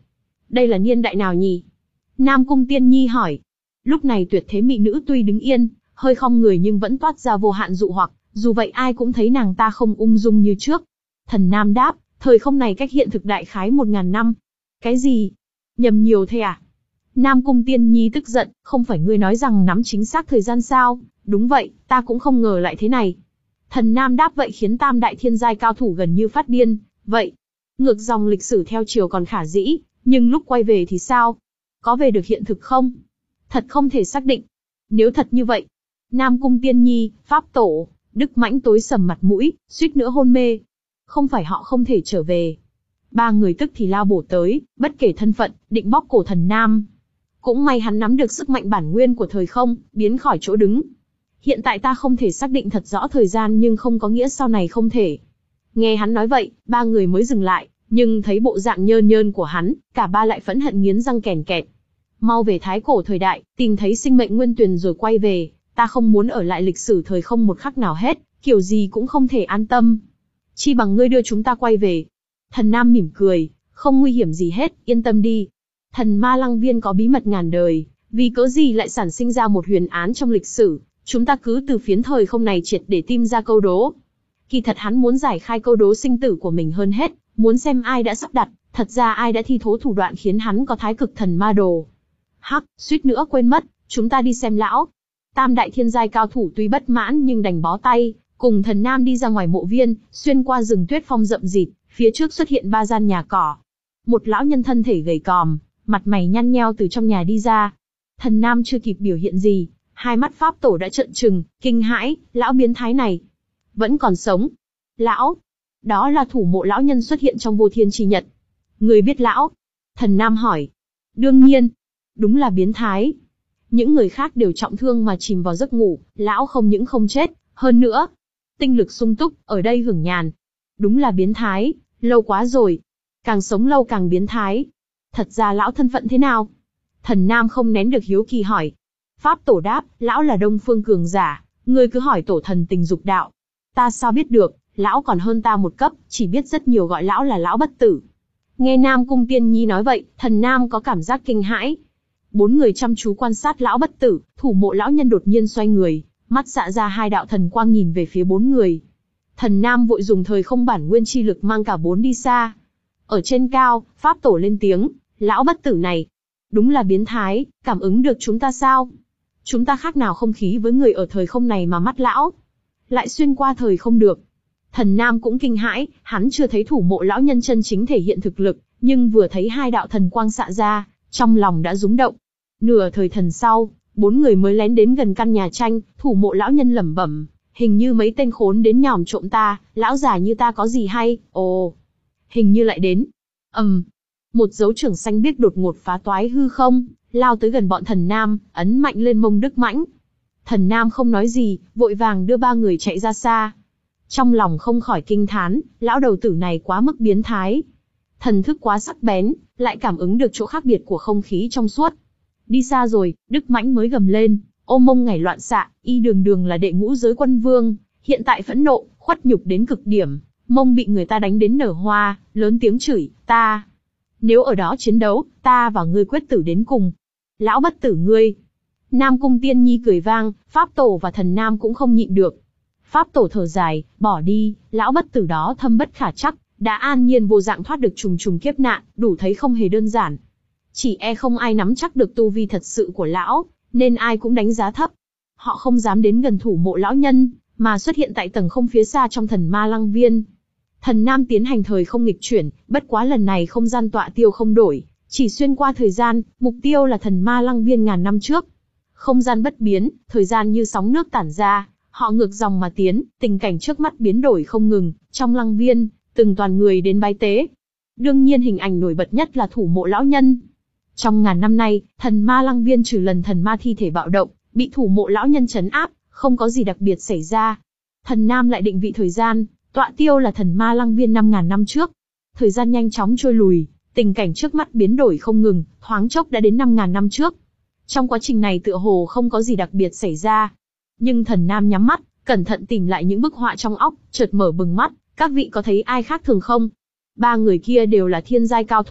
Đây là niên đại nào nhỉ? Nam Cung Tiên Nhi hỏi. Lúc này tuyệt thế mỹ nữ tuy đứng yên, hơi khom người nhưng vẫn toát ra vô hạn dụ hoặc, dù vậy ai cũng thấy nàng ta không ung dung như trước. Thần Nam đáp, thời không này cách hiện thực đại khái một ngàn năm. Cái gì? Nhầm nhiều thế à? Nam Cung Tiên Nhi tức giận, không phải ngươi nói rằng nắm chính xác thời gian sao? Đúng vậy, ta cũng không ngờ lại thế này. Thần Nam đáp vậy khiến tam đại thiên giai cao thủ gần như phát điên. Vậy, ngược dòng lịch sử theo chiều còn khả dĩ, nhưng lúc quay về thì sao? Có về được hiện thực không? Thật không thể xác định. Nếu thật như vậy, Nam Cung Tiên Nhi, Pháp Tổ, Đức Mãnh tối sầm mặt mũi, suýt nữa hôn mê. Không phải họ không thể trở về. Ba người tức thì lao bổ tới, bất kể thân phận, định bóp cổ Thần Nam. Cũng may hắn nắm được sức mạnh bản nguyên của thời không, biến khỏi chỗ đứng. Hiện tại ta không thể xác định thật rõ thời gian nhưng không có nghĩa sau này không thể. Nghe hắn nói vậy, ba người mới dừng lại, nhưng thấy bộ dạng nhơn nhơn của hắn, cả ba lại phẫn hận nghiến răng kèn kẹt. Mau về thái cổ thời đại, tìm thấy sinh mệnh nguyên tuyền rồi quay về, ta không muốn ở lại lịch sử thời không một khắc nào hết, kiểu gì cũng không thể an tâm. Chi bằng ngươi đưa chúng ta quay về. Thần Nam mỉm cười, không nguy hiểm gì hết, yên tâm đi. Thần Ma Lăng Viên có bí mật ngàn đời, vì cớ gì lại sản sinh ra một huyền án trong lịch sử, chúng ta cứ từ phiến thời không này triệt để tìm ra câu đố. Kỳ thật hắn muốn giải khai câu đố sinh tử của mình hơn hết, muốn xem ai đã sắp đặt, thật ra ai đã thi thố thủ đoạn khiến hắn có thái cực thần ma đồ. Hắc, suýt nữa quên mất, chúng ta đi xem lão. Tam đại thiên giai cao thủ tuy bất mãn nhưng đành bó tay, cùng Thần Nam đi ra ngoài mộ viên, xuyên qua rừng tuyết phong rậm rịt, phía trước xuất hiện ba gian nhà cỏ. Một lão nhân thân thể gầy còm, mặt mày nhăn nheo từ trong nhà đi ra. Thần Nam chưa kịp biểu hiện gì, hai mắt Pháp Tổ đã trợn trừng, kinh hãi, lão biến thái này vẫn còn sống. Lão, đó là thủ mộ lão nhân xuất hiện trong Vô Thiên Chi Nhật. Người biết lão? Thần Nam hỏi. Đương nhiên, đúng là biến thái. Những người khác đều trọng thương mà chìm vào giấc ngủ, lão không những không chết, hơn nữa, tinh lực sung túc, ở đây hưởng nhàn. Đúng là biến thái, lâu quá rồi. Càng sống lâu càng biến thái. Thật ra lão thân phận thế nào? Thần Nam không nén được hiếu kỳ hỏi. Pháp Tổ đáp, lão là Đông Phương cường giả, ngươi cứ hỏi tổ thần tình dục đạo. Ta sao biết được, lão còn hơn ta một cấp, chỉ biết rất nhiều gọi lão là lão bất tử. Nghe Nam Cung Tiên Nhi nói vậy, Thần Nam có cảm giác kinh hãi. Bốn người chăm chú quan sát lão bất tử, thủ mộ lão nhân đột nhiên xoay người, mắt xạ ra hai đạo thần quang nhìn về phía bốn người. Thần Nam vội dùng thời không bản nguyên chi lực mang cả bốn đi xa. Ở trên cao, Pháp Tổ lên tiếng, lão bất tử này, đúng là biến thái, cảm ứng được chúng ta sao? Chúng ta khác nào không khí với người ở thời không này mà mắt lão lại xuyên qua thời không được. Thần Nam cũng kinh hãi, hắn chưa thấy thủ mộ lão nhân chân chính thể hiện thực lực, nhưng vừa thấy hai đạo thần quang xạ ra, trong lòng đã rúng động. Nửa thời thần sau, bốn người mới lén đến gần căn nhà tranh, thủ mộ lão nhân lẩm bẩm, hình như mấy tên khốn đến nhòm trộm ta, lão già như ta có gì hay, ồ, hình như lại đến. ầm, um, một dấu trưởng xanh biếc đột ngột phá toái hư không, lao tới gần bọn Thần Nam, ấn mạnh lên mông Đức Mãnh. Thần Nam không nói gì, vội vàng đưa ba người chạy ra xa. Trong lòng không khỏi kinh thán, lão đầu tử này quá mức biến thái. Thần thức quá sắc bén, lại cảm ứng được chỗ khác biệt của không khí trong suốt. Đi xa rồi, Đức Mãnh mới gầm lên, ôm mông nhảy loạn xạ, y đường đường là đệ ngũ giới quân vương, hiện tại phẫn nộ, khuất nhục đến cực điểm, mông bị người ta đánh đến nở hoa, lớn tiếng chửi, ta. Nếu ở đó chiến đấu, ta và ngươi quyết tử đến cùng. Lão bất tử ngươi. Nam Cung Tiên Nhi cười vang, Pháp Tổ và Thần Nam cũng không nhịn được. Pháp Tổ thở dài, bỏ đi, lão bất tử đó thâm bất khả trắc, đã an nhiên vô dạng thoát được trùng trùng kiếp nạn, đủ thấy không hề đơn giản. Chỉ e không ai nắm chắc được tu vi thật sự của lão, nên ai cũng đánh giá thấp. Họ không dám đến gần thủ mộ lão nhân, mà xuất hiện tại tầng không phía xa trong Thần Ma Lăng Viên. Thần Nam tiến hành thời không nghịch chuyển, bất quá lần này không gian tọa tiêu không đổi, chỉ xuyên qua thời gian, mục tiêu là Thần Ma Lăng Viên ngàn năm trước. Không gian bất biến, thời gian như sóng nước tản ra, họ ngược dòng mà tiến, tình cảnh trước mắt biến đổi không ngừng, trong lăng viên, từng đoàn người đến bái tế. Đương nhiên hình ảnh nổi bật nhất là thủ mộ lão nhân. Trong ngàn năm nay, Thần Ma Lăng Viên trừ lần thần ma thi thể bạo động, bị thủ mộ lão nhân trấn áp, không có gì đặc biệt xảy ra. Thần Nam lại định vị thời gian, tọa tiêu là Thần Ma Lăng Viên năm ngàn năm trước. Thời gian nhanh chóng trôi lùi, tình cảnh trước mắt biến đổi không ngừng, thoáng chốc đã đến năm ngàn năm trước. Trong quá trình này tựa hồ không có gì đặc biệt xảy ra. Nhưng Thần Nam nhắm mắt, cẩn thận tìm lại những bức họa trong óc, chợt mở bừng mắt, các vị có thấy ai khác thường không? Ba người kia đều là thiên giai cao thủ,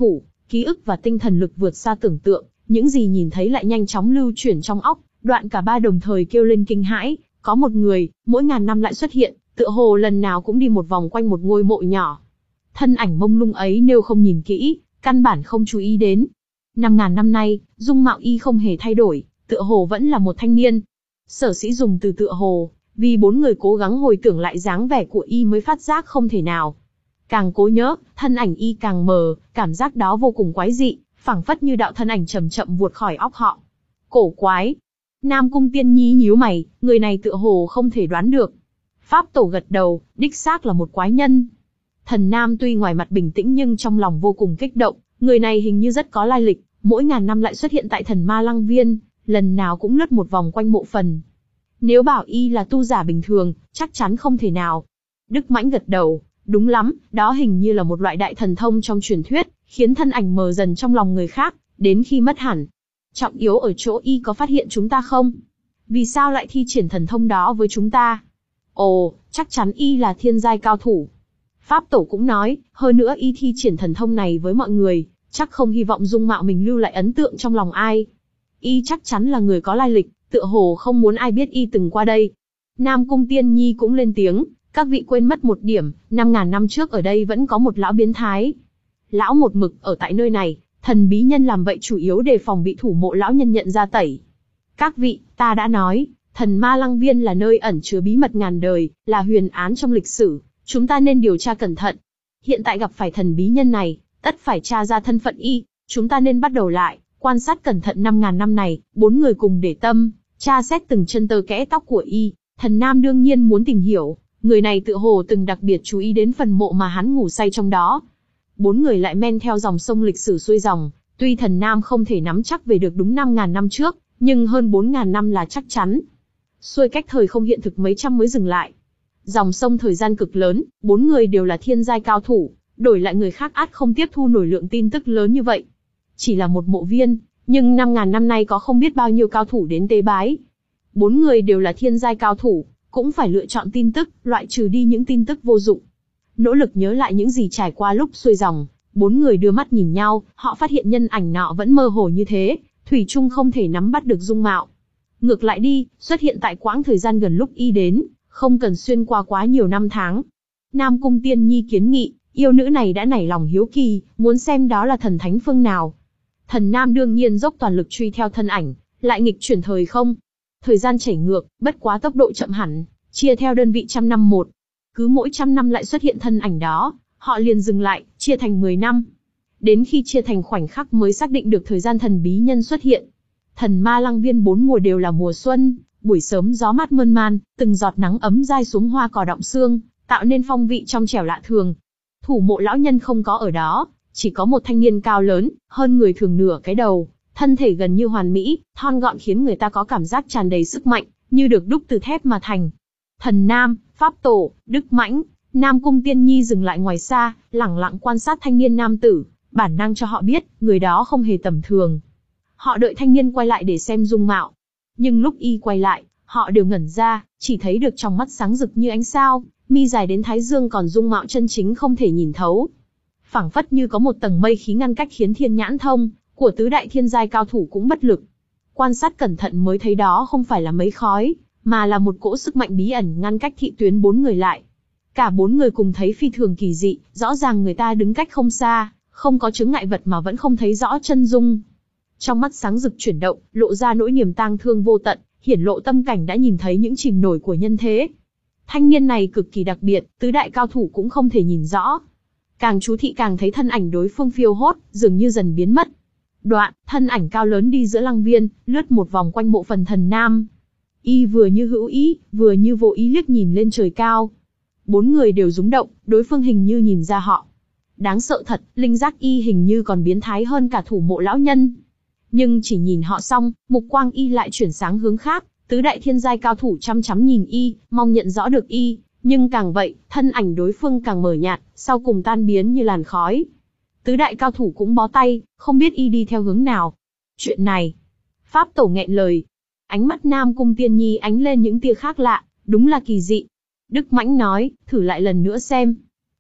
ký ức và tinh thần lực vượt xa tưởng tượng, những gì nhìn thấy lại nhanh chóng lưu chuyển trong óc, đoạn cả ba đồng thời kêu lên kinh hãi, có một người, mỗi ngàn năm lại xuất hiện, tựa hồ lần nào cũng đi một vòng quanh một ngôi mộ nhỏ. Thân ảnh mông lung ấy nếu không nhìn kỹ, căn bản không chú ý đến. Năm ngàn năm nay, dung mạo y không hề thay đổi, tựa hồ vẫn là một thanh niên. Sở Sĩ dùng từ tựa hồ, vì bốn người cố gắng hồi tưởng lại dáng vẻ của y mới phát giác không thể nào. Càng cố nhớ, thân ảnh y càng mờ, cảm giác đó vô cùng quái dị, phảng phất như đạo thân ảnh chậm chậm vụt khỏi óc họ. Cổ quái. Nam Cung Tiên Nhi nhíu mày, người này tựa hồ không thể đoán được. Pháp Tổ gật đầu, đích xác là một quái nhân. Thần Nam tuy ngoài mặt bình tĩnh nhưng trong lòng vô cùng kích động, người này hình như rất có lai lịch, mỗi ngàn năm lại xuất hiện tại Thần Ma Lăng Viên, lần nào cũng lướt một vòng quanh mộ phần. Nếu bảo y là tu giả bình thường, chắc chắn không thể nào. Đức Mãnh gật đầu, đúng lắm, đó hình như là một loại đại thần thông trong truyền thuyết, khiến thân ảnh mờ dần trong lòng người khác, đến khi mất hẳn. Trọng yếu ở chỗ y có phát hiện chúng ta không? Vì sao lại thi triển thần thông đó với chúng ta? Ồ, chắc chắn y là thiên giai cao thủ. Pháp Tổ cũng nói, hơn nữa y thi triển thần thông này với mọi người, chắc không hy vọng dung mạo mình lưu lại ấn tượng trong lòng ai. Y chắc chắn là người có lai lịch, tựa hồ không muốn ai biết y từng qua đây. Nam Cung Tiên Nhi cũng lên tiếng, các vị quên mất một điểm, năm ngàn năm trước ở đây vẫn có một lão biến thái. Lão một mực ở tại nơi này, thần bí nhân làm vậy chủ yếu để phòng bị thủ mộ lão nhân nhận ra tẩy. Các vị, ta đã nói, Thần Ma Lăng Viên là nơi ẩn chứa bí mật ngàn đời, là huyền án trong lịch sử, chúng ta nên điều tra cẩn thận. Hiện tại gặp phải thần bí nhân này, tất phải tra ra thân phận y, chúng ta nên bắt đầu lại, quan sát cẩn thận năm ngàn năm này, bốn người cùng để tâm, tra xét từng chân tơ kẽ tóc của y. Thần Nam đương nhiên muốn tìm hiểu, người này tựa hồ từng đặc biệt chú ý đến phần mộ mà hắn ngủ say trong đó. Bốn người lại men theo dòng sông lịch sử xuôi dòng, tuy Thần Nam không thể nắm chắc về được đúng năm ngàn năm trước, nhưng hơn bốn ngàn năm là chắc chắn. Xuôi cách thời không hiện thực mấy trăm mới dừng lại. Dòng sông thời gian cực lớn, bốn người đều là thiên giai cao thủ, đổi lại người khác ắt không tiếp thu nổi lượng tin tức lớn như vậy. Chỉ là một mộ viên, nhưng năm ngàn năm nay có không biết bao nhiêu cao thủ đến tế bái. Bốn người đều là thiên giai cao thủ, cũng phải lựa chọn tin tức, loại trừ đi những tin tức vô dụng. Nỗ lực nhớ lại những gì trải qua lúc xuôi dòng, bốn người đưa mắt nhìn nhau, họ phát hiện nhân ảnh nọ vẫn mơ hồ như thế, thủy chung không thể nắm bắt được dung mạo. Ngược lại đi, xuất hiện tại quãng thời gian gần lúc y đến, không cần xuyên qua quá nhiều năm tháng. Nam Cung Tiên Nhi kiến nghị, yêu nữ này đã nảy lòng hiếu kỳ, muốn xem đó là thần thánh phương nào. Thần Nam đương nhiên dốc toàn lực truy theo thân ảnh, lại nghịch chuyển thời không. Thời gian chảy ngược, bất quá tốc độ chậm hẳn, chia theo đơn vị trăm năm một. Cứ mỗi trăm năm lại xuất hiện thân ảnh đó, họ liền dừng lại, chia thành mười năm. Đến khi chia thành khoảnh khắc mới xác định được thời gian thần bí nhân xuất hiện. Thần Ma Lăng Viên bốn mùa đều là mùa xuân, buổi sớm gió mát mơn man, từng giọt nắng ấm dai xuống hoa cỏ đọng xương, tạo nên phong vị trong trẻo lạ thường. Thủ mộ lão nhân không có ở đó, chỉ có một thanh niên cao lớn, hơn người thường nửa cái đầu, thân thể gần như hoàn mỹ, thon gọn khiến người ta có cảm giác tràn đầy sức mạnh, như được đúc từ thép mà thành. Thần Nam, Pháp Tổ, Đức Mãnh, Nam Cung Tiên Nhi dừng lại ngoài xa, lẳng lặng quan sát thanh niên nam tử, bản năng cho họ biết, người đó không hề tầm thường. Họ đợi thanh niên quay lại để xem dung mạo. Nhưng lúc y quay lại, họ đều ngẩn ra, chỉ thấy được trong mắt sáng rực như ánh sao, mi dài đến thái dương, còn dung mạo chân chính không thể nhìn thấu. Phảng phất như có một tầng mây khí ngăn cách khiến thiên nhãn thông của tứ đại thiên giai cao thủ cũng bất lực. Quan sát cẩn thận mới thấy đó không phải là mấy khói, mà là một cỗ sức mạnh bí ẩn ngăn cách thị tuyến bốn người lại. Cả bốn người cùng thấy phi thường kỳ dị, rõ ràng người ta đứng cách không xa, không có chướng ngại vật mà vẫn không thấy rõ chân dung. Trong mắt sáng rực chuyển động, lộ ra nỗi niềm tang thương vô tận, hiển lộ tâm cảnh đã nhìn thấy những chìm nổi của nhân thế. Thanh niên này cực kỳ đặc biệt, tứ đại cao thủ cũng không thể nhìn rõ. Càng chú thị càng thấy thân ảnh đối phương phiêu hốt, dường như dần biến mất. Đoạn, thân ảnh cao lớn đi giữa lăng viên, lướt một vòng quanh mộ phần Thần Nam. Y vừa như hữu ý, vừa như vô ý liếc nhìn lên trời cao. Bốn người đều rúng động, đối phương hình như nhìn ra họ. Đáng sợ thật, linh giác y hình như còn biến thái hơn cả thủ mộ lão nhân. Nhưng chỉ nhìn họ xong, mục quang y lại chuyển sáng hướng khác, tứ đại thiên giai cao thủ chăm chăm nhìn y, mong nhận rõ được y, nhưng càng vậy, thân ảnh đối phương càng mờ nhạt, sau cùng tan biến như làn khói. Tứ đại cao thủ cũng bó tay, không biết y đi theo hướng nào. Chuyện này, Pháp Tổ nghẹn lời. Ánh mắt Nam Cung Tiên Nhi ánh lên những tia khác lạ, đúng là kỳ dị. Đức Mãnh nói, thử lại lần nữa xem.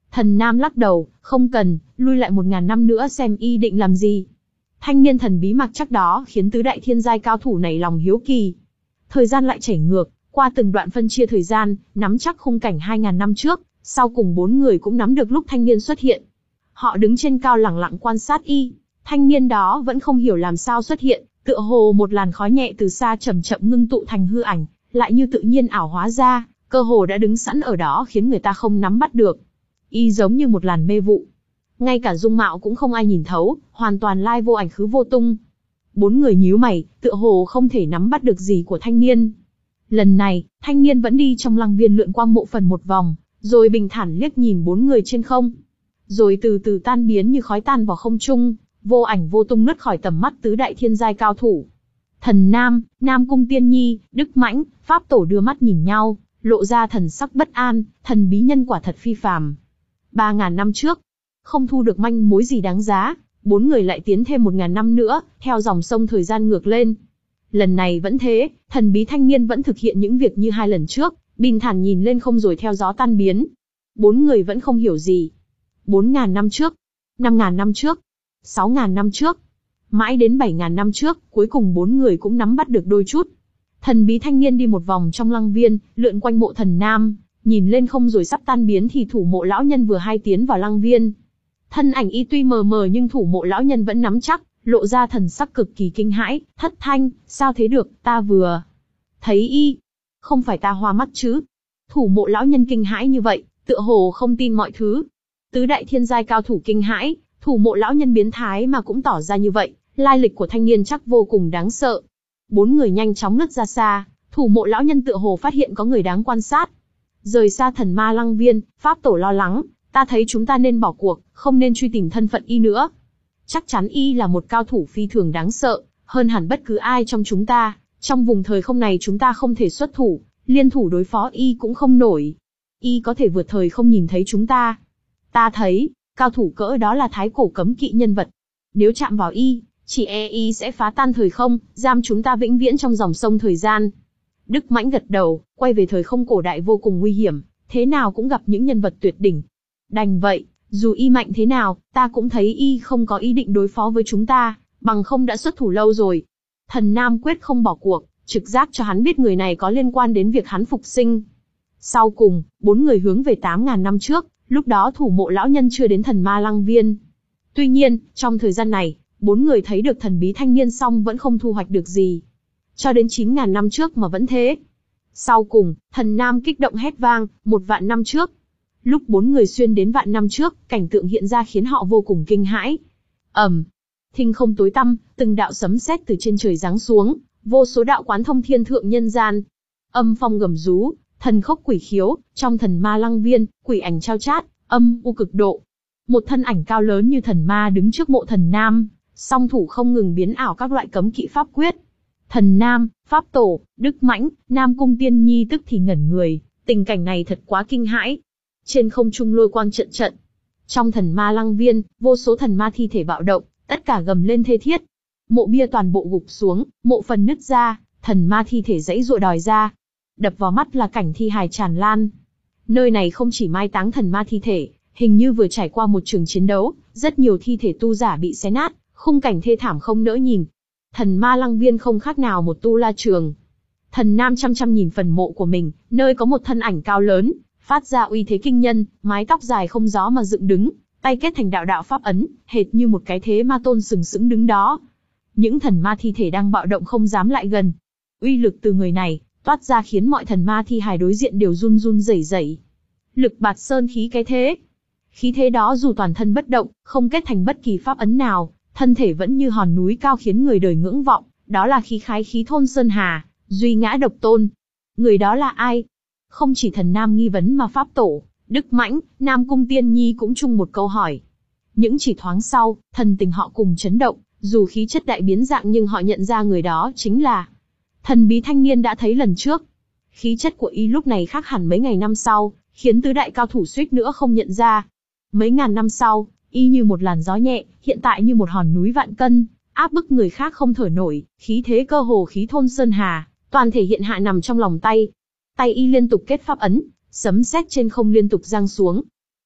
Thần Nam lắc đầu, không cần, lui lại một ngàn năm nữa xem y định làm gì. Thanh niên thần bí mặc chắc đó khiến tứ đại thiên giai cao thủ này lòng hiếu kỳ. Thời gian lại chảy ngược, qua từng đoạn phân chia thời gian, nắm chắc khung cảnh hai ngàn năm trước, sau cùng bốn người cũng nắm được lúc thanh niên xuất hiện. Họ đứng trên cao lẳng lặng quan sát y, thanh niên đó vẫn không hiểu làm sao xuất hiện, tựa hồ một làn khói nhẹ từ xa chậm chậm ngưng tụ thành hư ảnh, lại như tự nhiên ảo hóa ra, cơ hồ đã đứng sẵn ở đó khiến người ta không nắm bắt được. Y giống như một làn mê vụ. Ngay cả dung mạo cũng không ai nhìn thấu, hoàn toàn lai vô ảnh khứ vô tung. Bốn người nhíu mày, tựa hồ không thể nắm bắt được gì của thanh niên. Lần này, thanh niên vẫn đi trong lăng viên lượn qua mộ phần một vòng, rồi bình thản liếc nhìn bốn người trên không. Rồi từ từ tan biến như khói tan vào không trung, vô ảnh vô tung lướt khỏi tầm mắt tứ đại thiên giai cao thủ. Thần Nam, Nam Cung Tiên Nhi, Đức Mãnh, Pháp Tổ đưa mắt nhìn nhau, lộ ra thần sắc bất an, thần bí nhân quả thật phi phàm. Ba ngàn năm trước, không thu được manh mối gì đáng giá, bốn người lại tiến thêm một ngàn năm nữa, theo dòng sông thời gian ngược lên. Lần này vẫn thế, thần bí thanh niên vẫn thực hiện những việc như hai lần trước, bình thản nhìn lên không rồi theo gió tan biến. Bốn người vẫn không hiểu gì. Bốn ngàn năm trước, năm ngàn năm trước, sáu ngàn năm trước, mãi đến bảy ngàn năm trước, cuối cùng bốn người cũng nắm bắt được đôi chút. Thần bí thanh niên đi một vòng trong lăng viên, lượn quanh mộ Thần Nam, nhìn lên không rồi sắp tan biến thì thủ mộ lão nhân vừa hai tiến vào lăng viên. Thân ảnh y tuy mờ mờ nhưng thủ mộ lão nhân vẫn nắm chắc, lộ ra thần sắc cực kỳ kinh hãi. Thất Thanh, sao thế được, ta vừa thấy y, không phải ta hoa mắt chứ? Thủ mộ lão nhân kinh hãi như vậy, tựa hồ không tin mọi thứ. Tứ đại thiên giai cao thủ kinh hãi, thủ mộ lão nhân biến thái mà cũng tỏ ra như vậy, lai lịch của thanh niên chắc vô cùng đáng sợ. Bốn người nhanh chóng lướt ra xa, thủ mộ lão nhân tựa hồ phát hiện có người đáng quan sát. Rời xa thần ma lăng viên, Pháp Tổ lo lắng, ta thấy chúng ta nên bỏ cuộc, không nên truy tìm thân phận y nữa. Chắc chắn y là một cao thủ phi thường đáng sợ, hơn hẳn bất cứ ai trong chúng ta. Trong vùng thời không này chúng ta không thể xuất thủ, liên thủ đối phó y cũng không nổi. Y có thể vượt thời không nhìn thấy chúng ta. Ta thấy, cao thủ cỡ đó là thái cổ cấm kỵ nhân vật. Nếu chạm vào y, chỉ e y sẽ phá tan thời không, giam chúng ta vĩnh viễn trong dòng sông thời gian. Đức Mãnh gật đầu, quay về thời không cổ đại vô cùng nguy hiểm, thế nào cũng gặp những nhân vật tuyệt đỉnh. Đành vậy, dù y mạnh thế nào, ta cũng thấy y không có ý định đối phó với chúng ta, bằng không đã xuất thủ lâu rồi. Thần Nam quyết không bỏ cuộc, trực giác cho hắn biết người này có liên quan đến việc hắn phục sinh. Sau cùng, bốn người hướng về tám ngàn năm trước, lúc đó thủ mộ lão nhân chưa đến thần ma lăng viên. Tuy nhiên, trong thời gian này, bốn người thấy được thần bí thanh niên xong vẫn không thu hoạch được gì. Cho đến chín ngàn năm trước mà vẫn thế. Sau cùng, thần Nam kích động hét vang, một vạn năm trước. Lúc bốn người xuyên đến vạn năm trước, cảnh tượng hiện ra khiến họ vô cùng kinh hãi. ầm, thinh không tối tăm, từng đạo sấm sét từ trên trời giáng xuống, vô số đạo quán thông thiên thượng nhân gian. Âm phong gầm rú, thần khốc quỷ khiếu, trong thần ma lăng viên, quỷ ảnh trao chát, âm u cực độ. Một thân ảnh cao lớn như thần ma đứng trước mộ thần Nam, song thủ không ngừng biến ảo các loại cấm kỵ pháp quyết. Thần Nam, Pháp Tổ, Đức Mãnh, Nam Cung Tiên Nhi tức thì ngẩn người, tình cảnh này thật quá kinh hãi. Trên không trung lôi quang trận trận. Trong thần ma lăng viên, vô số thần ma thi thể bạo động, tất cả gầm lên thê thiết. Mộ bia toàn bộ gục xuống, mộ phần nứt ra, thần ma thi thể giãy giụa đòi ra. Đập vào mắt là cảnh thi hài tràn lan. Nơi này không chỉ mai táng thần ma thi thể, hình như vừa trải qua một trường chiến đấu, rất nhiều thi thể tu giả bị xé nát, khung cảnh thê thảm không nỡ nhìn. Thần ma lăng viên không khác nào một tu la trường. Thần Nam chăm chăm nhìn phần mộ của mình, nơi có một thân ảnh cao lớn, phát ra uy thế kinh nhân, mái tóc dài không gió mà dựng đứng, tay kết thành đạo đạo pháp ấn, hệt như một cái thế ma tôn sừng sững đứng đó. Những thần ma thi thể đang bạo động không dám lại gần. Uy lực từ người này toát ra khiến mọi thần ma thi hài đối diện đều run run rẩy rẩy. Lực bạt sơn khí cái thế. Khí thế đó dù toàn thân bất động, không kết thành bất kỳ pháp ấn nào, thân thể vẫn như hòn núi cao khiến người đời ngưỡng vọng, đó là khí khái khí thôn sơn hà, duy ngã độc tôn. Người đó là ai? Không chỉ thần Nam nghi vấn mà Pháp Tổ, Đức Mãnh, Nam Cung Tiên Nhi cũng chung một câu hỏi. Những chỉ thoáng sau, thần tình họ cùng chấn động, dù khí chất đại biến dạng nhưng họ nhận ra người đó chính là thần bí thanh niên đã thấy lần trước. Khí chất của y lúc này khác hẳn mấy ngày năm sau, khiến tứ đại cao thủ suýt nữa không nhận ra. Mấy ngàn năm sau, y như một làn gió nhẹ, hiện tại như một hòn núi vạn cân, áp bức người khác không thở nổi, khí thế cơ hồ khí thôn sơn hà, toàn thể hiện hạ nằm trong lòng tay. Tay y liên tục kết pháp ấn, sấm sét trên không liên tục giáng xuống.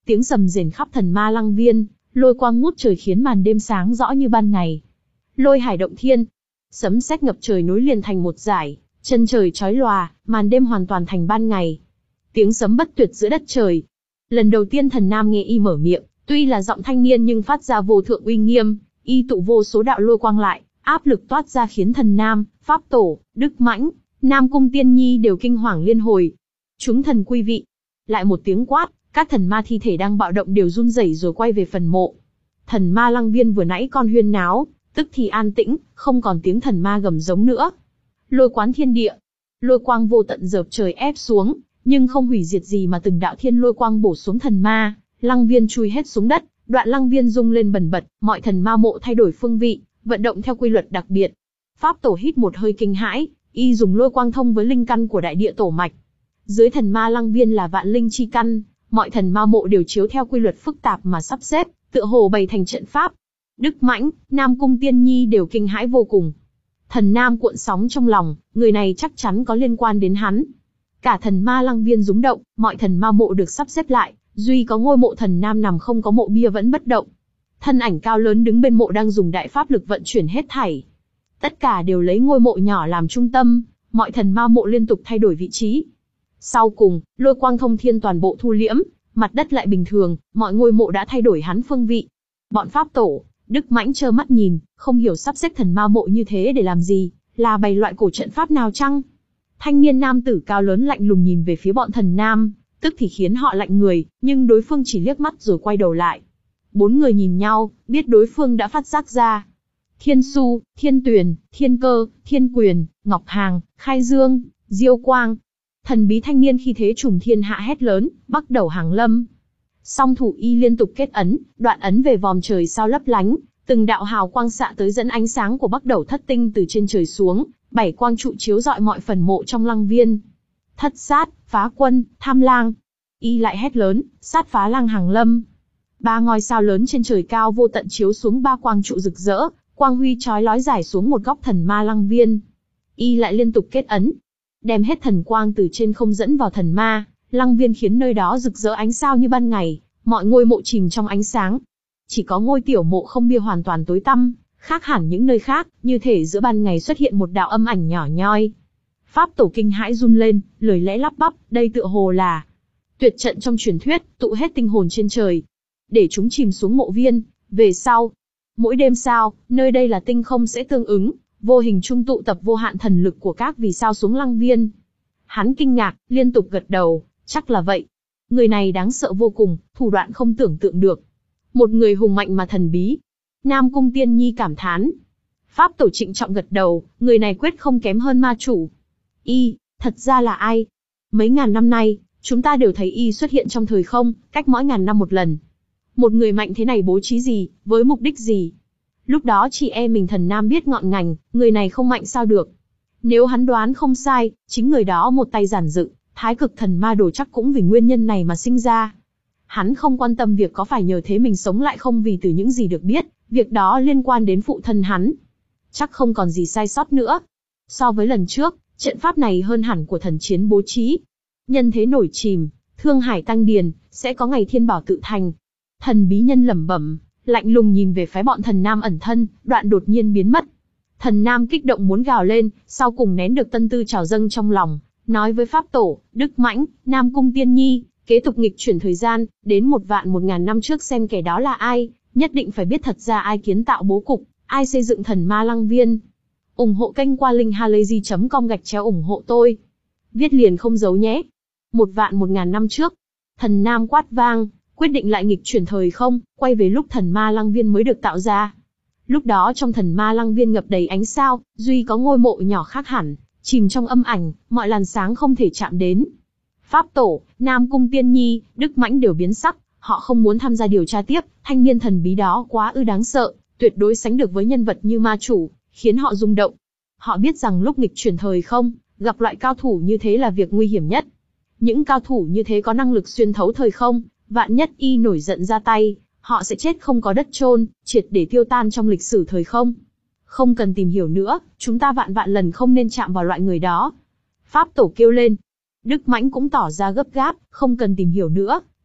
tiếng sầm rền khắp thần ma lăng viên, lôi quang ngút trời khiến màn đêm sáng rõ như ban ngày. Lôi hải động thiên, sấm sét ngập trời nối liền thành một dải, chân trời chói lòa, màn đêm hoàn toàn thành ban ngày. Tiếng sấm bất tuyệt giữa đất trời. Lần đầu tiên Thần Nam nghe y mở miệng, tuy là giọng thanh niên nhưng phát ra vô thượng uy nghiêm, y tụ vô số đạo lôi quang lại, áp lực toát ra khiến Thần Nam, Pháp Tổ, Đức Mãnh, Nam Cung Tiên Nhi đều kinh hoàng liên hồi. Chúng thần quý vị. Lại một tiếng quát, các thần ma thi thể đang bạo động đều run rẩy rồi quay về phần mộ. Thần ma lăng viên vừa nãy còn huyên náo, tức thì an tĩnh, không còn tiếng thần ma gầm giống nữa. Lôi quán thiên địa, lôi quang vô tận dợp trời ép xuống, nhưng không hủy diệt gì mà từng đạo thiên lôi quang bổ xuống thần ma, lăng viên chui hết xuống đất, đoạn lăng viên rung lên bần bật, mọi thần ma mộ thay đổi phương vị, vận động theo quy luật đặc biệt. Pháp Tổ hít một hơi kinh hãi, y dùng lôi quang thông với linh căn của đại địa tổ mạch. Dưới thần ma lăng viên là vạn linh chi căn, mọi thần ma mộ đều chiếu theo quy luật phức tạp mà sắp xếp, tựa hồ bày thành trận pháp. Đức Mãnh, Nam Cung Tiên Nhi đều kinh hãi vô cùng. Thần Nam cuộn sóng trong lòng, người này chắc chắn có liên quan đến hắn. Cả thần ma lăng viên rúng động, mọi thần ma mộ được sắp xếp lại, duy có ngôi mộ thần Nam nằm không có mộ bia vẫn bất động. Thân ảnh cao lớn đứng bên mộ đang dùng đại pháp lực vận chuyển hết thảy. Tất cả đều lấy ngôi mộ nhỏ làm trung tâm, mọi thần ma mộ liên tục thay đổi vị trí. Sau cùng, lôi quang thông thiên toàn bộ thu liễm, mặt đất lại bình thường, mọi ngôi mộ đã thay đổi hắn phương vị. Bọn Pháp Tổ, Đức Mãnh trơ mắt nhìn, không hiểu sắp xếp thần ma mộ như thế để làm gì, là bày loại cổ trận pháp nào chăng? Thanh niên nam tử cao lớn lạnh lùng nhìn về phía bọn thần nam, tức thì khiến họ lạnh người, nhưng đối phương chỉ liếc mắt rồi quay đầu lại. Bốn người nhìn nhau, biết đối phương đã phát giác ra. Thiên Su, Thiên Tuyền, Thiên Cơ, Thiên Quyền, Ngọc Hàng, Khai Dương, Diêu Quang. Thần bí thanh niên khi thế trùng thiên hạ hét lớn, bắt đầu hàng lâm. Song thủ y liên tục kết ấn, đoạn ấn về vòm trời sao lấp lánh, từng đạo hào quang xạ tới dẫn ánh sáng của Bắc Đẩu Thất Tinh từ trên trời xuống, bảy quang trụ chiếu rọi mọi phần mộ trong lăng viên. Thất sát, phá quân, tham lang. Y lại hét lớn, sát phá lang hàng lâm. Ba ngôi sao lớn trên trời cao vô tận chiếu xuống ba quang trụ rực rỡ, quang huy chói lói rải xuống một góc thần ma lăng viên. Y lại liên tục kết ấn, đem hết thần quang từ trên không dẫn vào thần ma lăng viên, khiến nơi đó rực rỡ ánh sao như ban ngày, mọi ngôi mộ chìm trong ánh sáng. Chỉ có ngôi tiểu mộ không bia hoàn toàn tối tăm, khác hẳn những nơi khác, như thể giữa ban ngày xuất hiện một đạo âm ảnh nhỏ nhoi. Pháp Tổ kinh hãi run lên, lời lẽ lắp bắp, đây tựa hồ là tuyệt trận trong truyền thuyết, tụ hết tinh hồn trên trời, để chúng chìm xuống mộ viên. Về sau, mỗi đêm sao, nơi đây là tinh không sẽ tương ứng, vô hình trung tụ tập vô hạn thần lực của các vì sao xuống lăng viên. Hắn kinh ngạc, liên tục gật đầu, chắc là vậy. Người này đáng sợ vô cùng, thủ đoạn không tưởng tượng được. Một người hùng mạnh mà thần bí. Nam Cung Tiên Nhi cảm thán. Pháp Tổ trịnh trọng gật đầu, người này quyết không kém hơn ma chủ. Y, thật ra là ai? Mấy ngàn năm nay, chúng ta đều thấy y xuất hiện trong thời không, cách mỗi ngàn năm một lần. Một người mạnh thế này bố trí gì, với mục đích gì? Lúc đó chị em mình thần nam biết ngọn ngành, người này không mạnh sao được. Nếu hắn đoán không sai, chính người đó một tay giản dựng, thái cực thần ma đồ chắc cũng vì nguyên nhân này mà sinh ra. Hắn không quan tâm việc có phải nhờ thế mình sống lại không, vì từ những gì được biết, việc đó liên quan đến phụ thân hắn. Chắc không còn gì sai sót nữa. So với lần trước, trận pháp này hơn hẳn của thần chiến bố trí. Nhân thế nổi chìm, thương hải tăng điền, sẽ có ngày thiên bảo tự thành. Thần bí nhân lẩm bẩm, lạnh lùng nhìn về phái bọn thần nam ẩn thân, đoạn đột nhiên biến mất. Thần nam kích động muốn gào lên, sau cùng nén được tân tư trào dâng trong lòng, nói với Pháp Tổ, Đức Mãnh, Nam Cung Tiên Nhi, kế tục nghịch chuyển thời gian, đến một vạn một ngàn năm trước xem kẻ đó là ai, nhất định phải biết thật ra ai kiến tạo bố cục, ai xây dựng thần ma lăng viên. ủng hộ kênh qua linkhalazy chấm com gạch chéo ủng hộ tôi. Viết liền không giấu nhé. Một vạn một ngàn năm trước, thần nam quát vang, quyết định lại nghịch chuyển thời không, quay về lúc thần ma lăng viên mới được tạo ra. Lúc đó trong thần ma lăng viên ngập đầy ánh sao, duy có ngôi mộ nhỏ khác hẳn, chìm trong âm ảnh, mọi làn sáng không thể chạm đến. Pháp Tổ, Nam Cung Tiên Nhi, Đức Mãnh đều biến sắc, họ không muốn tham gia điều tra tiếp, thanh niên thần bí đó quá ư đáng sợ, tuyệt đối sánh được với nhân vật như ma chủ, khiến họ rung động. Họ biết rằng lúc nghịch chuyển thời không, gặp loại cao thủ như thế là việc nguy hiểm nhất. Những cao thủ như thế có năng lực xuyên thấu thời không, vạn nhất y nổi giận ra tay, họ sẽ chết không có đất chôn, triệt để tiêu tan trong lịch sử thời không. Không cần tìm hiểu nữa, chúng ta vạn vạn lần không nên chạm vào loại người đó. Pháp Tổ kêu lên. Đức Mãnh cũng tỏ ra gấp gáp, không cần tìm hiểu nữa,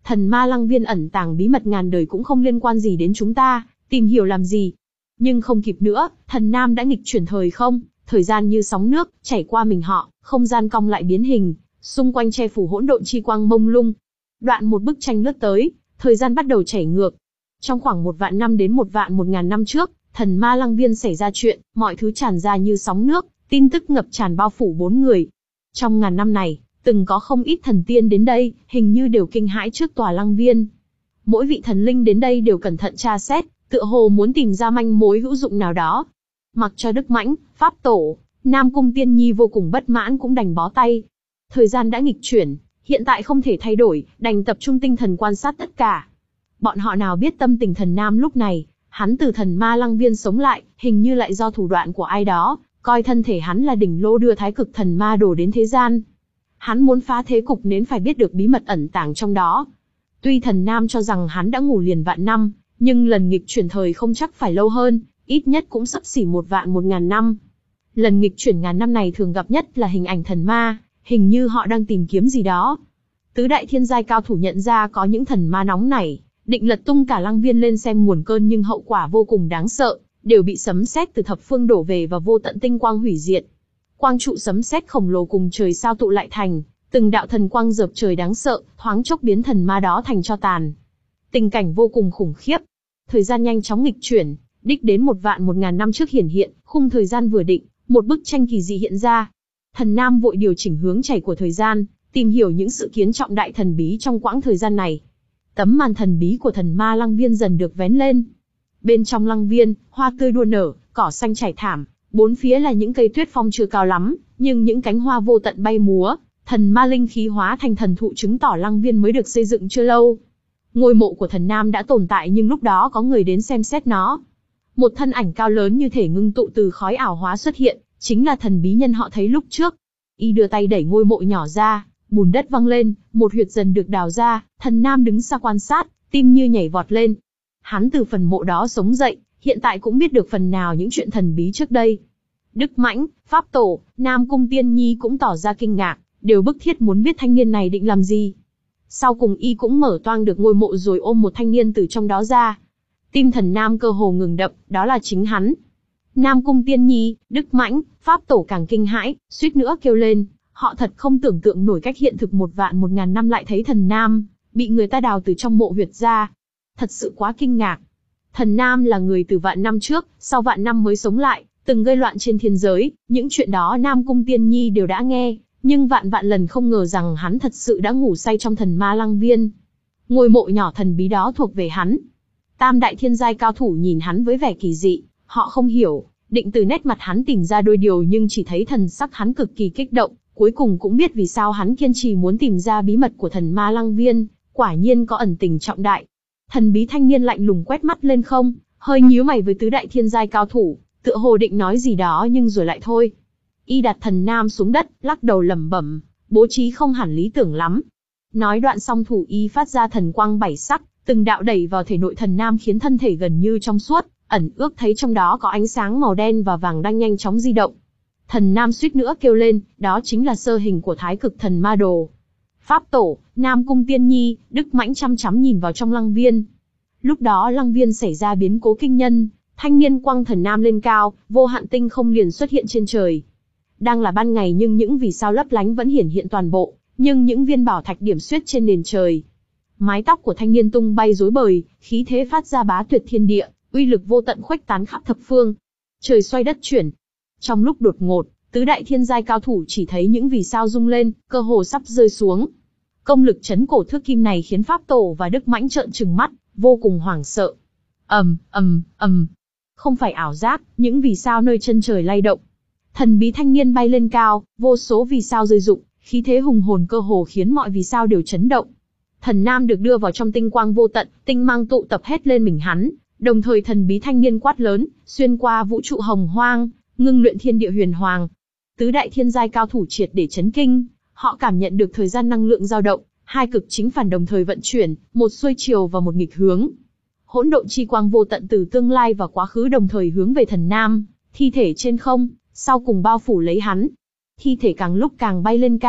Thần ma lăng viên ẩn tàng bí mật ngàn đời cũng không liên quan gì đến chúng ta, tìm hiểu làm gì. Nhưng không kịp nữa, thần nam đã nghịch chuyển thời không, thời gian như sóng nước, chảy qua mình họ, không gian cong lại biến hình, xung quanh che phủ hỗn độn chi quang mông lung. Đoạn một bức tranh lướt tới, thời gian bắt đầu chảy ngược. Trong khoảng một vạn năm đến một vạn một ngàn năm trước, thần ma lăng viên xảy ra chuyện, mọi thứ tràn ra như sóng nước, tin tức ngập tràn bao phủ bốn người. Trong ngàn năm này, từng có không ít thần tiên đến đây, hình như đều kinh hãi trước tòa lăng viên. Mỗi vị thần linh đến đây đều cẩn thận tra xét, tựa hồ muốn tìm ra manh mối hữu dụng nào đó. Mặc cho Đức Mãnh, Pháp Tổ, Nam Cung Tiên Nhi vô cùng bất mãn cũng đành bó tay. Thời gian đã nghịch chuyển, hiện tại không thể thay đổi, đành tập trung tinh thần quan sát tất cả. Bọn họ nào biết tâm tình thần nam lúc này, hắn từ thần ma lăng viên sống lại, hình như lại do thủ đoạn của ai đó, coi thân thể hắn là đỉnh lô đưa thái cực thần ma đồ đến thế gian. Hắn muốn phá thế cục nên phải biết được bí mật ẩn tàng trong đó. Tuy thần nam cho rằng hắn đã ngủ liền vạn năm, nhưng lần nghịch chuyển thời không chắc phải lâu hơn, ít nhất cũng xấp xỉ một vạn một ngàn năm. Lần nghịch chuyển ngàn năm này thường gặp nhất là hình ảnh thần ma, hình như họ đang tìm kiếm gì đó. Tứ đại thiên giai cao thủ nhận ra có những thần ma nóng nảy, định lật tung cả lăng viên lên xem nguồn cơn nhưng hậu quả vô cùng đáng sợ, đều bị sấm sét từ thập phương đổ về và vô tận tinh quang hủy diệt. Quang trụ sấm sét khổng lồ cùng trời sao tụ lại thành, từng đạo thần quang dợp trời đáng sợ, thoáng chốc biến thần ma đó thành tro tàn. Tình cảnh vô cùng khủng khiếp. Thời gian nhanh chóng nghịch chuyển, đích đến một vạn một ngàn năm trước hiển hiện, khung thời gian vừa định, một bức tranh kỳ dị hiện ra. Thần nam vội điều chỉnh hướng chảy của thời gian, tìm hiểu những sự kiến trọng đại thần bí trong quãng thời gian này. Tấm màn thần bí của thần ma lăng viên dần được vén lên. Bên trong lăng viên, hoa tươi đua nở, cỏ xanh trải thảm, bốn phía là những cây tuyết phong chưa cao lắm, nhưng những cánh hoa vô tận bay múa, thần ma linh khí hóa thành thần thụ chứng tỏ lăng viên mới được xây dựng chưa lâu. Ngôi mộ của thần nam đã tồn tại nhưng lúc đó có người đến xem xét nó. Một thân ảnh cao lớn như thể ngưng tụ từ khói ảo hóa xuất hiện, chính là thần bí nhân họ thấy lúc trước. Y đưa tay đẩy ngôi mộ nhỏ ra, bùn đất văng lên, một huyệt dần được đào ra, thần nam đứng xa quan sát, tim như nhảy vọt lên. Hắn từ phần mộ đó sống dậy, hiện tại cũng biết được phần nào những chuyện thần bí trước đây. Đức Mãnh, Pháp Tổ, Nam Cung Tiên Nhi cũng tỏ ra kinh ngạc, đều bức thiết muốn biết thanh niên này định làm gì. Sau cùng y cũng mở toang được ngôi mộ rồi ôm một thanh niên từ trong đó ra. Tim thần nam cơ hồ ngừng đập, đó là chính hắn. Nam Cung Tiên Nhi, Đức Mãnh, Pháp Tổ càng kinh hãi, suýt nữa kêu lên. Họ thật không tưởng tượng nổi cách hiện thực một vạn một ngàn năm lại thấy thần nam, bị người ta đào từ trong mộ huyệt ra. Thật sự quá kinh ngạc. Thần nam là người từ vạn năm trước, sau vạn năm mới sống lại, từng gây loạn trên thiên giới, những chuyện đó Nam Cung Tiên Nhi đều đã nghe, nhưng vạn vạn lần không ngờ rằng hắn thật sự đã ngủ say trong thần ma lăng viên. Ngôi mộ nhỏ thần bí đó thuộc về hắn. Tam đại thiên giai cao thủ nhìn hắn với vẻ kỳ dị, họ không hiểu, định từ nét mặt hắn tìm ra đôi điều nhưng chỉ thấy thần sắc hắn cực kỳ kích động, cuối cùng cũng biết vì sao hắn kiên trì muốn tìm ra bí mật của thần ma lăng viên, quả nhiên có ẩn tình trọng đại. Thần bí thanh niên lạnh lùng quét mắt lên không, hơi nhíu mày với tứ đại thiên giai cao thủ, tựa hồ định nói gì đó nhưng rồi lại thôi. Y đặt thần nam xuống đất, lắc đầu lẩm bẩm, bố trí không hẳn lý tưởng lắm. Nói đoạn xong thủ y phát ra thần quang bảy sắc, từng đạo đẩy vào thể nội thần nam khiến thân thể gần như trong suốt, ẩn ước thấy trong đó có ánh sáng màu đen và vàng đang nhanh chóng di động. Thần nam suýt nữa kêu lên, đó chính là sơ hình của thái cực thần ma đồ. Pháp Tổ, Nam Cung Tiên Nhi, Đức Mãnh chăm chăm nhìn vào trong lăng viên. Lúc đó lăng viên xảy ra biến cố kinh nhân, thanh niên quăng thần nam lên cao, vô hạn tinh không liền xuất hiện trên trời. Đang là ban ngày nhưng những vì sao lấp lánh vẫn hiển hiện toàn bộ, nhưng những viên bảo thạch điểm xuyết trên nền trời. Mái tóc của thanh niên tung bay rối bời, khí thế phát ra bá tuyệt thiên địa, uy lực vô tận khuếch tán khắp thập phương. Trời xoay đất chuyển. Trong lúc đột ngột, tứ đại thiên giai cao thủ chỉ thấy những vì sao rung lên, cơ hồ sắp rơi xuống. Công lực chấn cổ thước kim này khiến Pháp Tổ và Đức Mãnh trợn trừng mắt, vô cùng hoảng sợ. ầm ầm ầm, không phải ảo giác, những vì sao nơi chân trời lay động. Thần bí thanh niên bay lên cao, vô số vì sao rơi rụng, khí thế hùng hồn cơ hồ khiến mọi vì sao đều chấn động. Thần nam được đưa vào trong tinh quang vô tận, tinh mang tụ tập hết lên mình hắn, đồng thời thần bí thanh niên quát lớn, xuyên qua vũ trụ hồng hoang, ngưng luyện thiên địa huyền hoàng. Tứ đại thiên giai cao thủ triệt để chấn kinh, họ cảm nhận được thời gian năng lượng dao động, hai cực chính phản đồng thời vận chuyển, một xuôi chiều và một nghịch hướng. Hỗn độn chi quang vô tận từ tương lai và quá khứ đồng thời hướng về thần nam, thi thể trên không, sau cùng bao phủ lấy hắn. Thi thể càng lúc càng bay lên cao,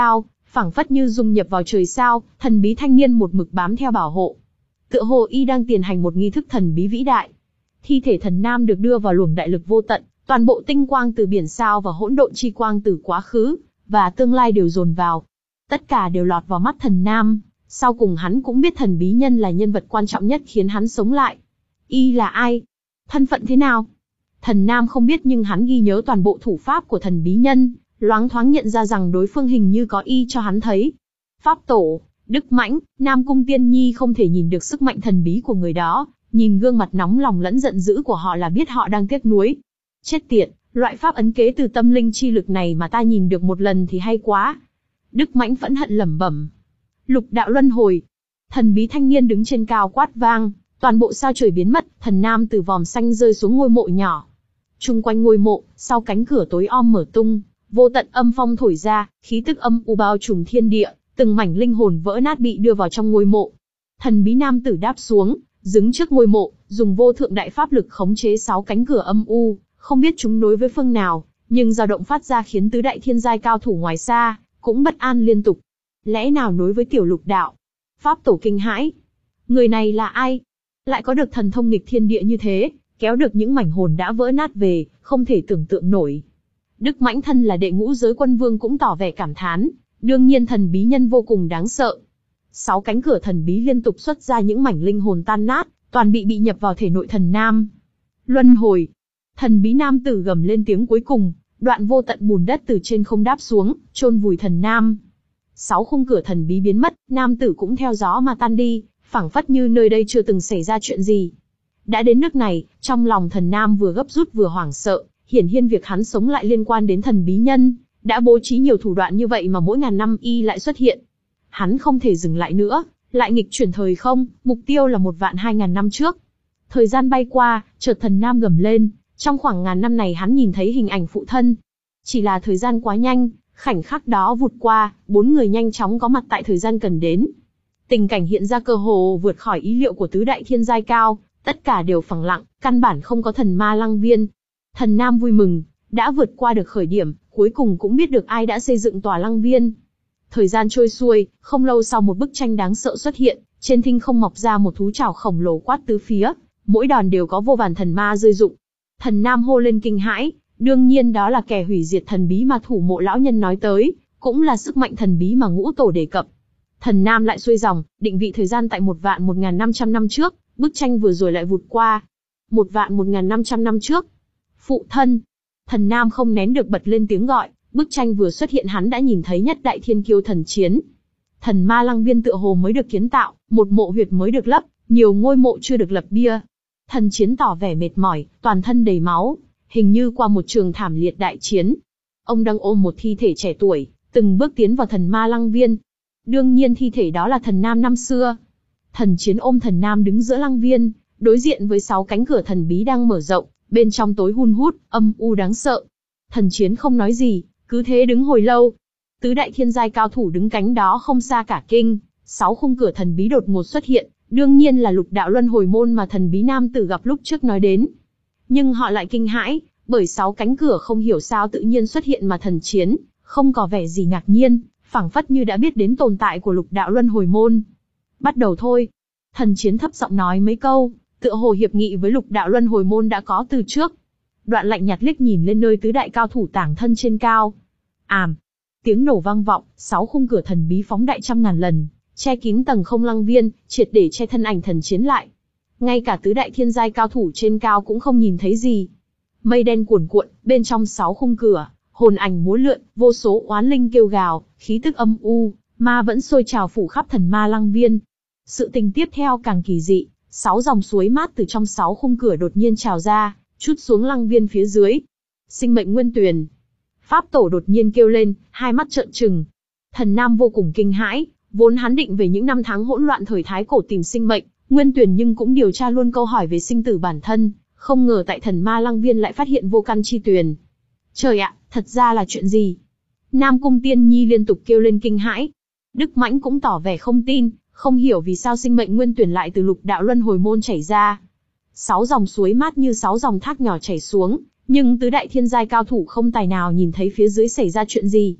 phảng phất như dung nhập vào trời sao, thần bí thanh niên một mực bám theo bảo hộ. Tựa hồ y đang tiền hành một nghi thức thần bí vĩ đại. Thi thể thần nam được đưa vào luồng đại lực vô tận, toàn bộ tinh quang từ biển sao và hỗn độn chi quang từ quá khứ và tương lai đều dồn vào. Tất cả đều lọt vào mắt thần nam, sau cùng hắn cũng biết thần bí nhân là nhân vật quan trọng nhất khiến hắn sống lại. Y là ai? Thân phận thế nào? Thần nam không biết nhưng hắn ghi nhớ toàn bộ thủ pháp của thần bí nhân, loáng thoáng nhận ra rằng đối phương hình như có y cho hắn thấy. Pháp tổ, Đức Mãnh, Nam Cung Tiên Nhi không thể nhìn được sức mạnh thần bí của người đó, nhìn gương mặt nóng lòng lẫn giận dữ của họ là biết họ đang tiếc nuối. Chết tiệt, loại pháp ấn kế từ tâm linh chi lực này mà ta nhìn được một lần thì hay quá. Đức Mãnh phẫn hận lẩm bẩm. Lục đạo luân hồi. Thần bí thanh niên đứng trên cao quát vang, toàn bộ sao trời biến mất, thần nam từ vòm xanh rơi xuống ngôi mộ nhỏ. Chung quanh ngôi mộ, sau cánh cửa tối om mở tung, vô tận âm phong thổi ra, khí tức âm u bao trùm thiên địa, từng mảnh linh hồn vỡ nát bị đưa vào trong ngôi mộ. Thần bí nam tử đáp xuống, đứng trước ngôi mộ, dùng vô thượng đại pháp lực khống chế sáu cánh cửa âm u, không biết chúng nối với phương nào, nhưng dao động phát ra khiến tứ đại thiên giai cao thủ ngoài xa cũng bất an liên tục. Lẽ nào nối với tiểu lục đạo? Pháp tổ kinh hãi. Người này là ai? Lại có được thần thông nghịch thiên địa như thế, kéo được những mảnh hồn đã vỡ nát về, không thể tưởng tượng nổi. Đức Mãnh thân là đệ ngũ giới quân vương cũng tỏ vẻ cảm thán, đương nhiên thần bí nhân vô cùng đáng sợ. Sáu cánh cửa thần bí liên tục xuất ra những mảnh linh hồn tan nát, toàn bị bị nhập vào thể nội thần nam. Luân hồi. Thần bí nam tử gầm lên tiếng cuối cùng, đoạn vô tận bùn đất từ trên không đáp xuống, chôn vùi thần nam. Sáu khung cửa thần bí biến mất, nam tử cũng theo gió mà tan đi, phảng phất như nơi đây chưa từng xảy ra chuyện gì. Đã đến nước này, trong lòng thần nam vừa gấp rút vừa hoảng sợ, hiển nhiên việc hắn sống lại liên quan đến thần bí nhân, đã bố trí nhiều thủ đoạn như vậy mà mỗi ngàn năm y lại xuất hiện. Hắn không thể dừng lại nữa, lại nghịch chuyển thời không, mục tiêu là một vạn hai ngàn năm trước. Thời gian bay qua, chợt thần nam gầm lên, trong khoảng ngàn năm này hắn nhìn thấy hình ảnh phụ thân. Chỉ là thời gian quá nhanh, khoảnh khắc đó vụt qua, bốn người nhanh chóng có mặt tại thời gian cần đến. Tình cảnh hiện ra cơ hồ vượt khỏi ý liệu của tứ đại thiên giai cao, tất cả đều phẳng lặng, căn bản không có thần ma lăng viên. Thần nam vui mừng, đã vượt qua được khởi điểm, cuối cùng cũng biết được ai đã xây dựng tòa lăng viên. Thời gian trôi xuôi, không lâu sau một bức tranh đáng sợ xuất hiện, trên thinh không mọc ra một thú trảo khổng lồ quát tứ phía, mỗi đòn đều có vô vàn thần ma rơi rụng. Thần nam hô lên kinh hãi, đương nhiên đó là kẻ hủy diệt thần bí mà thủ mộ lão nhân nói tới, cũng là sức mạnh thần bí mà ngũ tổ đề cập. Thần nam lại xuôi dòng, định vị thời gian tại một vạn một ngàn năm trăm năm trước, bức tranh vừa rồi lại vụt qua. Một vạn một ngàn năm trăm năm trước. Phụ thân. Thần nam không nén được bật lên tiếng gọi, bức tranh vừa xuất hiện hắn đã nhìn thấy nhất đại thiên kiêu thần chiến. Thần ma lăng viên tựa hồ mới được kiến tạo, một mộ huyệt mới được lấp, nhiều ngôi mộ chưa được lập bia. Thần chiến tỏ vẻ mệt mỏi, toàn thân đầy máu, hình như qua một trường thảm liệt đại chiến. Ông đang ôm một thi thể trẻ tuổi, từng bước tiến vào thần ma lăng viên. Đương nhiên thi thể đó là thần nam năm xưa. Thần chiến ôm thần nam đứng giữa lăng viên, đối diện với sáu cánh cửa thần bí đang mở rộng, bên trong tối hun hút, âm u đáng sợ. Thần chiến không nói gì, cứ thế đứng hồi lâu. Tứ đại thiên giai cao thủ đứng cánh đó không xa cả kinh, sáu khung cửa thần bí đột ngột xuất hiện, đương nhiên là lục đạo luân hồi môn mà thần bí nam tử gặp lúc trước nói đến. Nhưng họ lại kinh hãi, bởi sáu cánh cửa không hiểu sao tự nhiên xuất hiện mà thần chiến không có vẻ gì ngạc nhiên, phảng phất như đã biết đến tồn tại của lục đạo luân hồi môn. Bắt đầu thôi. Thần chiến thấp giọng nói mấy câu, tựa hồ hiệp nghị với lục đạo luân hồi môn đã có từ trước. Đoạn lạnh nhạt liếc nhìn lên nơi tứ đại cao thủ tàng thân trên cao. Àm, tiếng nổ vang vọng, sáu khung cửa thần bí phóng đại trăm ngàn lần, che kín tầng không lăng viên, triệt để che thân ảnh thần chiến lại. Ngay cả tứ đại thiên giai cao thủ trên cao cũng không nhìn thấy gì. Mây đen cuồn cuộn, bên trong sáu khung cửa, hồn ảnh múa lượn, vô số oán linh kêu gào, khí tức âm u, ma vẫn sôi trào phủ khắp thần ma lăng viên. Sự tình tiếp theo càng kỳ dị, sáu dòng suối mát từ trong sáu khung cửa đột nhiên trào ra, trút xuống lăng viên phía dưới. Sinh mệnh nguyên tuyền. Pháp tổ đột nhiên kêu lên, hai mắt trợn trừng. Thần nam vô cùng kinh hãi, vốn hắn định về những năm tháng hỗn loạn thời thái cổ tìm sinh mệnh nguyên tuyền nhưng cũng điều tra luôn câu hỏi về sinh tử bản thân, không ngờ tại thần ma lăng viên lại phát hiện vô căn chi tuyền. Trời ạ, thật ra là chuyện gì? Nam Cung Tiên Nhi liên tục kêu lên kinh hãi. Đức Mãnh cũng tỏ vẻ không tin, không hiểu vì sao sinh mệnh nguyên tuyển lại từ lục đạo luân hồi môn chảy ra. Sáu dòng suối mát như sáu dòng thác nhỏ chảy xuống, nhưng tứ đại thiên giai cao thủ không tài nào nhìn thấy phía dưới xảy ra chuyện gì.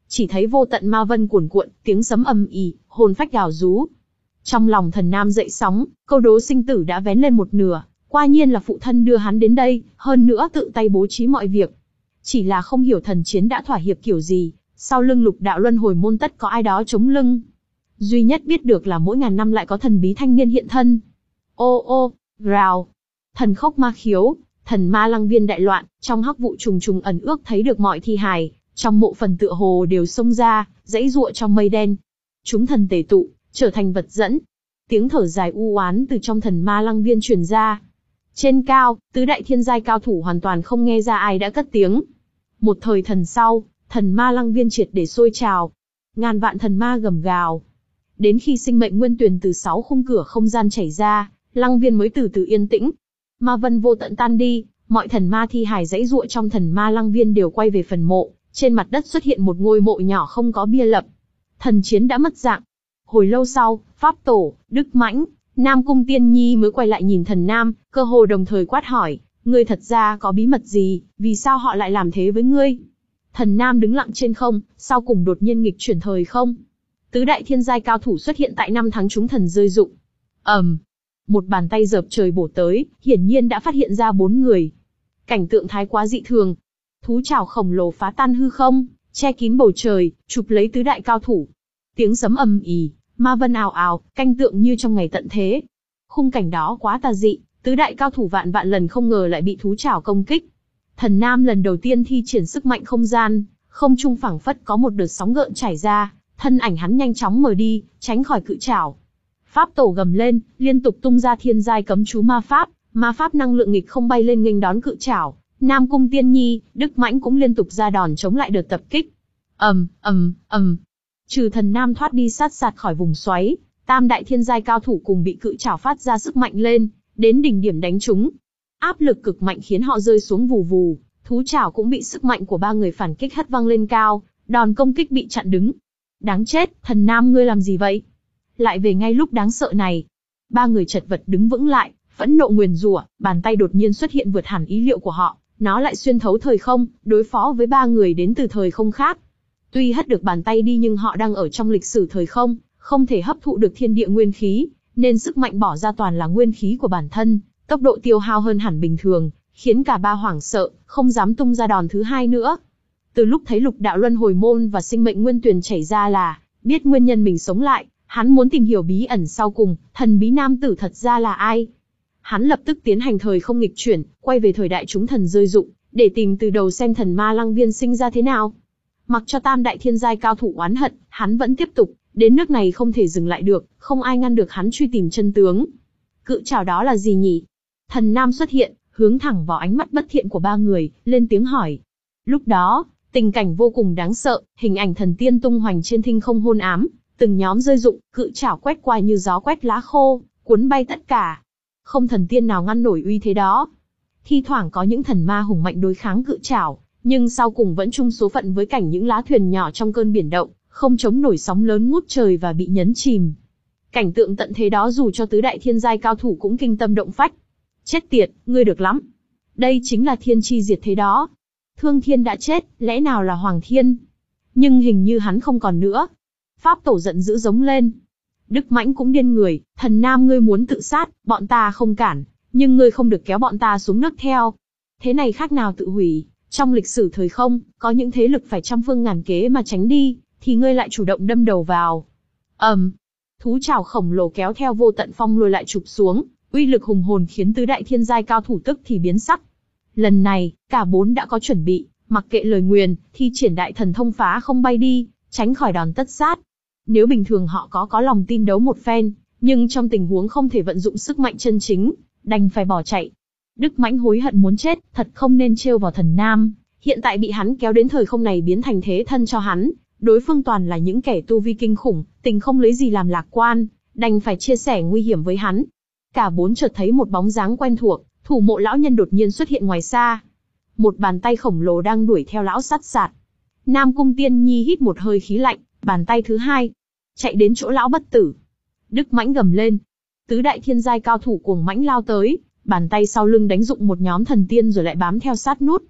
Chỉ thấy vô tận ma vân cuồn cuộn, tiếng sấm ầm ĩ, hồn phách gào rú. Trong lòng Thần Nam dậy sóng, câu đố sinh tử đã vén lên một nửa, quả nhiên là phụ thân đưa hắn đến đây, hơn nữa tự tay bố trí mọi việc. Chỉ là không hiểu thần chiến đã thỏa hiệp kiểu gì, sau lưng lục đạo luân hồi môn tất có ai đó chống lưng. Duy nhất biết được là mỗi ngàn năm lại có thần bí thanh niên hiện thân. Ô ô, rào, thần khốc ma khiếu, thần ma lăng viên đại loạn, trong hắc vụ trùng trùng ẩn ước thấy được mọi thi hài, trong mộ phần tựa hồ đều xông ra, dãy giụa trong mây đen. Chúng thần tề tụ, trở thành vật dẫn. Tiếng thở dài u oán từ trong thần ma lăng viên truyền ra. Trên cao, tứ đại thiên giai cao thủ hoàn toàn không nghe ra ai đã cất tiếng. Một thời thần sau, thần ma lăng viên triệt để sôi trào. Ngàn vạn thần ma gầm gào. Đến khi sinh mệnh nguyên tuyền từ sáu khung cửa không gian chảy ra, lăng viên mới từ từ yên tĩnh. Ma vân vô tận tan đi, mọi thần ma thi hài dãy giụa trong thần ma lăng viên đều quay về phần mộ. Trên mặt đất xuất hiện một ngôi mộ nhỏ không có bia lập. Thần chiến đã mất dạng. Hồi lâu sau, Pháp Tổ, Đức Mãnh, Nam Cung Tiên Nhi mới quay lại nhìn Thần Nam, cơ hồ đồng thời quát hỏi, ngươi thật ra có bí mật gì, vì sao họ lại làm thế với ngươi? Thần Nam đứng lặng trên không, sau cùng đột nhiên nghịch chuyển thời không. Tứ đại thiên giai cao thủ xuất hiện tại năm tháng chúng thần rơi rụng. ầm, um, một bàn tay dợp trời bổ tới, hiển nhiên đã phát hiện ra bốn người. Cảnh tượng thái quá dị thường. Thú chảo khổng lồ phá tan hư không, che kín bầu trời, chụp lấy tứ đại cao thủ. Tiếng sấm ầm ĩ, ma vân ào ào, canh tượng như trong ngày tận thế. Khung cảnh đó quá tà dị, tứ đại cao thủ vạn vạn lần không ngờ lại bị thú chảo công kích. Thần Nam lần đầu tiên thi triển sức mạnh không gian, không trung phảng phất có một đợt sóng gợn chảy ra, thân ảnh hắn nhanh chóng mờ đi, tránh khỏi cự chảo. Pháp Tổ gầm lên, liên tục tung ra thiên giai cấm chú ma pháp, ma pháp năng lượng nghịch không bay lên nghênh đón cự chảo. Nam Cung Tiên Nhi, Đức Mãnh cũng liên tục ra đòn chống lại đợt tập kích. ầm ầm ầm, trừ Thần Nam thoát đi sát sạt khỏi vùng xoáy, tam đại thiên giai cao thủ cùng bị cự chảo phát ra sức mạnh lên, đến đỉnh điểm đánh chúng. Áp lực cực mạnh khiến họ rơi xuống vù vù, thú chảo cũng bị sức mạnh của ba người phản kích hất văng lên cao, đòn công kích bị chặn đứng. Đáng chết, Thần Nam ngươi làm gì vậy? Lại về ngay lúc đáng sợ này. Ba người chật vật đứng vững lại, phẫn nộ nguyền rủa, bàn tay đột nhiên xuất hiện vượt hẳn ý liệu của họ, nó lại xuyên thấu thời không, đối phó với ba người đến từ thời không khác. Tuy hất được bàn tay đi nhưng họ đang ở trong lịch sử thời không, không thể hấp thụ được thiên địa nguyên khí, nên sức mạnh bỏ ra toàn là nguyên khí của bản thân, tốc độ tiêu hao hơn hẳn bình thường, khiến cả ba hoảng sợ, không dám tung ra đòn thứ hai nữa. Từ lúc thấy lục đạo luân hồi môn và sinh mệnh nguyên tuyền chảy ra là biết nguyên nhân mình sống lại, hắn muốn tìm hiểu bí ẩn sau cùng, thần bí nam tử thật ra là ai. Hắn lập tức tiến hành thời không nghịch chuyển, quay về thời đại chúng thần rơi rụng, để tìm từ đầu xem thần ma lăng viên sinh ra thế nào. Mặc cho tam đại thiên giai cao thủ oán hận, hắn vẫn tiếp tục, đến nước này không thể dừng lại được, không ai ngăn được hắn truy tìm chân tướng. Cự chảo đó là gì nhỉ? Thần Nam xuất hiện, hướng thẳng vào ánh mắt bất thiện của ba người, lên tiếng hỏi. Lúc đó, tình cảnh vô cùng đáng sợ, hình ảnh thần tiên tung hoành trên thinh không hôn ám, từng nhóm rơi rụng, cự chảo quét qua như gió quét lá khô, cuốn bay tất cả. Không thần tiên nào ngăn nổi uy thế đó. Thi thoảng có những thần ma hùng mạnh đối kháng cự chảo, nhưng sau cùng vẫn chung số phận với cảnh những lá thuyền nhỏ trong cơn biển động, không chống nổi sóng lớn ngút trời và bị nhấn chìm. Cảnh tượng tận thế đó dù cho tứ đại thiên giai cao thủ cũng kinh tâm động phách. Chết tiệt, ngươi được lắm. Đây chính là thiên chi diệt thế đó. Thương Thiên đã chết, lẽ nào là Hoàng Thiên? Nhưng hình như hắn không còn nữa. Pháp Tổ giận dữ giống lên. Đức Mãnh cũng điên người, Thần Nam ngươi muốn tự sát, bọn ta không cản, nhưng ngươi không được kéo bọn ta xuống nước theo. Thế này khác nào tự hủy, trong lịch sử thời không, có những thế lực phải trăm phương ngàn kế mà tránh đi, thì ngươi lại chủ động đâm đầu vào. ầm, um, thú chảo khổng lồ kéo theo vô tận phong lôi lại chụp xuống, uy lực hùng hồn khiến tứ đại thiên giai cao thủ tức thì biến sắc. Lần này, cả bốn đã có chuẩn bị, mặc kệ lời nguyền, thi triển đại thần thông phá không bay đi, tránh khỏi đòn tất sát. Nếu bình thường họ có có lòng tin đấu một phen, nhưng trong tình huống không thể vận dụng sức mạnh chân chính, đành phải bỏ chạy. Đức Mãnh hối hận muốn chết, thật không nên trêu vào Thần Nam, hiện tại bị hắn kéo đến thời không này biến thành thế thân cho hắn, đối phương toàn là những kẻ tu vi kinh khủng, tình không lấy gì làm lạc quan, đành phải chia sẻ nguy hiểm với hắn. Cả bốn chợt thấy một bóng dáng quen thuộc, thủ mộ lão nhân đột nhiên xuất hiện ngoài xa. Một bàn tay khổng lồ đang đuổi theo lão sát sạt. Nam Cung Tiên Nhi hít một hơi khí lạnh, bàn tay thứ hai, chạy đến chỗ lão bất tử. Đức Mãnh gầm lên. Tứ đại thiên giai cao thủ cuồng mãnh lao tới, bàn tay sau lưng đánh dụng một nhóm thần tiên rồi lại bám theo sát nút.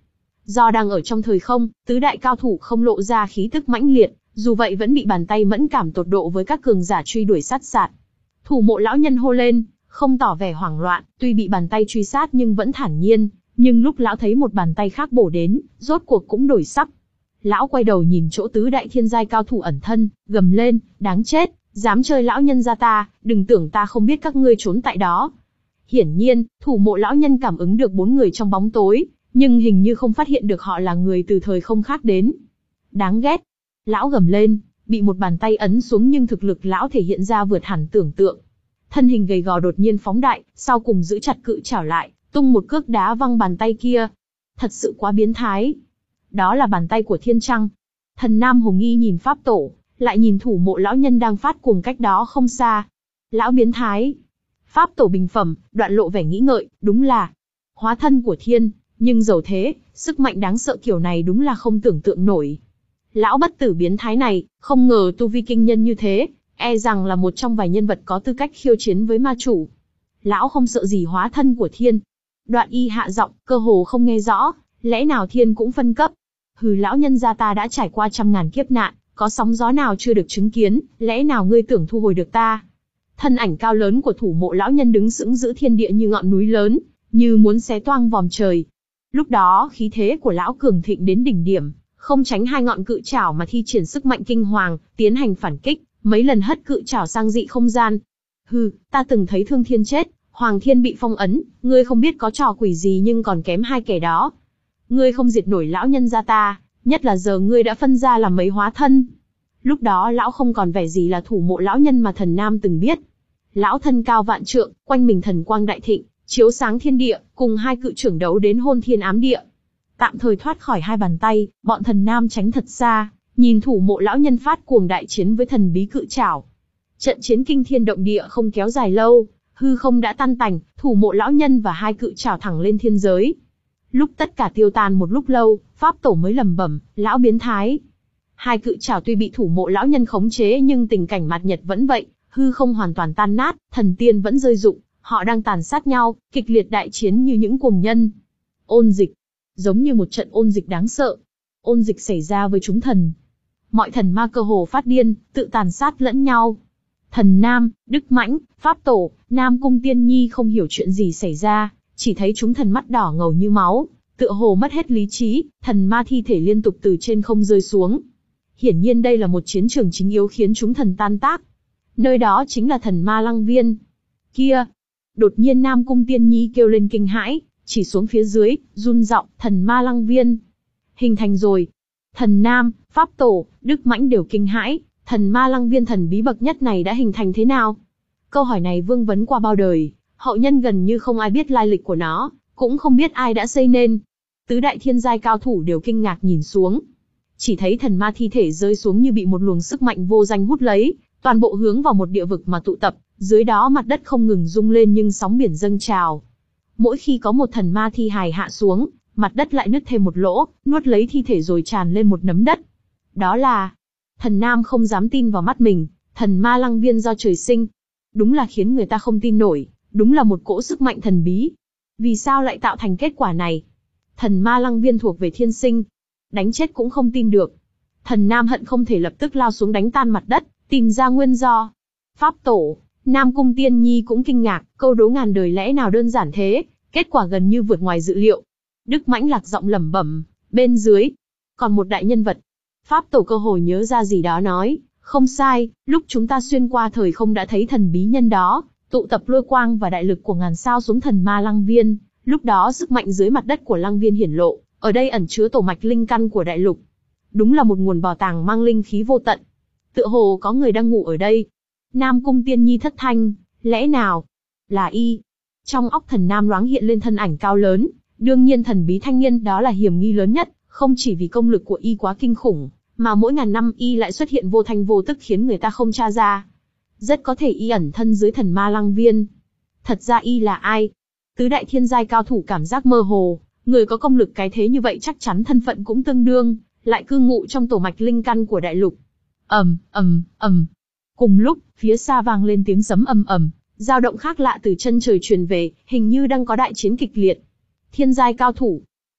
Do đang ở trong thời không, tứ đại cao thủ không lộ ra khí tức mãnh liệt, dù vậy vẫn bị bàn tay mẫn cảm tột độ với các cường giả truy đuổi sát sạt. Thủ mộ lão nhân hô lên, không tỏ vẻ hoảng loạn, tuy bị bàn tay truy sát nhưng vẫn thản nhiên, nhưng lúc lão thấy một bàn tay khác bổ đến, rốt cuộc cũng đổi sắc. Lão quay đầu nhìn chỗ tứ đại thiên giai cao thủ ẩn thân, gầm lên, đáng chết, dám chơi lão nhân gia ta, đừng tưởng ta không biết các ngươi trốn tại đó. Hiển nhiên, thủ mộ lão nhân cảm ứng được bốn người trong bóng tối, nhưng hình như không phát hiện được họ là người từ thời không khác đến. Đáng ghét. Lão gầm lên, bị một bàn tay ấn xuống nhưng thực lực lão thể hiện ra vượt hẳn tưởng tượng. Thân hình gầy gò đột nhiên phóng đại, sau cùng giữ chặt cự chảo lại, tung một cước đá văng bàn tay kia. Thật sự quá biến thái. Đó là bàn tay của Thiên Trăng. Thần Nam hồ nghi nhìn Pháp Tổ, lại nhìn thủ mộ lão nhân đang phát cuồng cách đó không xa. Lão biến thái. Pháp Tổ bình phẩm, đoạn lộ vẻ nghĩ ngợi, đúng là hóa thân của thiên, nhưng dầu thế, sức mạnh đáng sợ kiểu này đúng là không tưởng tượng nổi. Lão bất tử biến thái này, không ngờ tu vi kinh nhân như thế, e rằng là một trong vài nhân vật có tư cách khiêu chiến với ma chủ. Lão không sợ gì hóa thân của thiên. Đoạn y hạ giọng, cơ hồ không nghe rõ, lẽ nào thiên cũng phân cấp? Hừ, lão nhân gia ta đã trải qua trăm ngàn kiếp nạn, có sóng gió nào chưa được chứng kiến, lẽ nào ngươi tưởng thu hồi được ta? Thân ảnh cao lớn của thủ mộ lão nhân đứng sững giữa thiên địa như ngọn núi lớn, như muốn xé toang vòm trời. Lúc đó khí thế của lão cường thịnh đến đỉnh điểm, không tránh hai ngọn cự trảo mà thi triển sức mạnh kinh hoàng, tiến hành phản kích, mấy lần hất cự trảo sang dị không gian. Hừ, ta từng thấy Thương Thiên chết, Hoàng Thiên bị phong ấn, ngươi không biết có trò quỷ gì nhưng còn kém hai kẻ đó. Ngươi không diệt nổi lão nhân gia ta, nhất là giờ ngươi đã phân ra làm mấy hóa thân. Lúc đó lão không còn vẻ gì là thủ mộ lão nhân mà Thần Nam từng biết. Lão thân cao vạn trượng, quanh mình thần quang đại thịnh, chiếu sáng thiên địa, cùng hai cự trưởng đấu đến hôn thiên ám địa. Tạm thời thoát khỏi hai bàn tay, bọn Thần Nam tránh thật xa, nhìn thủ mộ lão nhân phát cuồng đại chiến với thần bí cự trảo. Trận chiến kinh thiên động địa không kéo dài lâu, hư không đã tan tành, thủ mộ lão nhân và hai cự trảo thẳng lên thiên giới. Lúc tất cả tiêu tan một lúc lâu, Pháp Tổ mới lẩm bẩm, lão biến thái. Hai cự trảo tuy bị thủ mộ lão nhân khống chế nhưng tình cảnh mặt nhật vẫn vậy, hư không hoàn toàn tan nát, thần tiên vẫn rơi rụng, họ đang tàn sát nhau, kịch liệt đại chiến như những cuồng nhân. Ôn dịch, giống như một trận ôn dịch đáng sợ. Ôn dịch xảy ra với chúng thần. Mọi thần ma cơ hồ phát điên, tự tàn sát lẫn nhau. Thần Nam, Đức Mãnh, Pháp Tổ, Nam Cung Tiên Nhi không hiểu chuyện gì xảy ra, chỉ thấy chúng thần mắt đỏ ngầu như máu, tựa hồ mất hết lý trí, thần ma thi thể liên tục từ trên không rơi xuống. Hiển nhiên đây là một chiến trường chính yếu khiến chúng thần tan tác. Nơi đó chính là thần ma Lăng Viên. Kia! Đột nhiên Nam Cung Tiên Nhi kêu lên kinh hãi, chỉ xuống phía dưới, run giọng, thần ma Lăng Viên. Hình thành rồi. Thần Nam, Pháp Tổ, Đức Mãnh đều kinh hãi, thần ma Lăng Viên thần bí bậc nhất này đã hình thành thế nào? Câu hỏi này vương vấn qua bao đời, hậu nhân gần như không ai biết lai lịch của nó, cũng không biết ai đã xây nên. Tứ đại thiên giai cao thủ đều kinh ngạc nhìn xuống. Chỉ thấy thần ma thi thể rơi xuống như bị một luồng sức mạnh vô danh hút lấy, toàn bộ hướng vào một địa vực mà tụ tập, dưới đó mặt đất không ngừng rung lên nhưng sóng biển dâng trào. Mỗi khi có một thần ma thi hài hạ xuống, mặt đất lại nứt thêm một lỗ, nuốt lấy thi thể rồi tràn lên một nấm đất. Đó là... Thần Nam không dám tin vào mắt mình, thần ma Lăng Viên do trời sinh. Đúng là khiến người ta không tin nổi, đúng là một cỗ sức mạnh thần bí. Vì sao lại tạo thành kết quả này? Thần ma Lăng Viên thuộc về thiên sinh. Đánh chết cũng không tin được. Thần Nam hận không thể lập tức lao xuống đánh tan mặt đất, tìm ra nguyên do. Pháp Tổ, Nam Cung Tiên Nhi cũng kinh ngạc, câu đố ngàn đời lẽ nào đơn giản thế, kết quả gần như vượt ngoài dự liệu. Đức Mãnh lạc giọng lẩm bẩm, bên dưới, còn một đại nhân vật. Pháp Tổ cơ hồ nhớ ra gì đó nói, không sai, lúc chúng ta xuyên qua thời không đã thấy thần bí nhân đó, tụ tập lôi quang và đại lực của ngàn sao xuống thần ma Lăng Viên, lúc đó sức mạnh dưới mặt đất của Lăng Viên hiển lộ, ở đây ẩn chứa tổ mạch linh căn của đại lục. Đúng là một nguồn bảo tàng mang linh khí vô tận. Tựa hồ có người đang ngủ ở đây. Nam Cung Tiên Nhi thất thanh, lẽ nào là y? Trong óc Thần Nam loáng hiện lên thân ảnh cao lớn, đương nhiên thần bí thanh niên đó là hiểm nghi lớn nhất, không chỉ vì công lực của y quá kinh khủng, mà mỗi ngàn năm y lại xuất hiện vô thanh vô tức khiến người ta không tra ra. Rất có thể y ẩn thân dưới thần ma Lăng Viên. Thật ra y là ai? Tứ đại thiên giai cao thủ cảm giác mơ hồ, người có công lực cái thế như vậy chắc chắn thân phận cũng tương đương, lại cư ngụ trong tổ mạch linh căn của đại lục. Ầm, ầm, ầm. Cùng lúc, phía xa vang lên tiếng sấm ầm ầm, dao động khác lạ từ chân trời truyền về, hình như đang có đại chiến kịch liệt. Thiên giai cao thủ.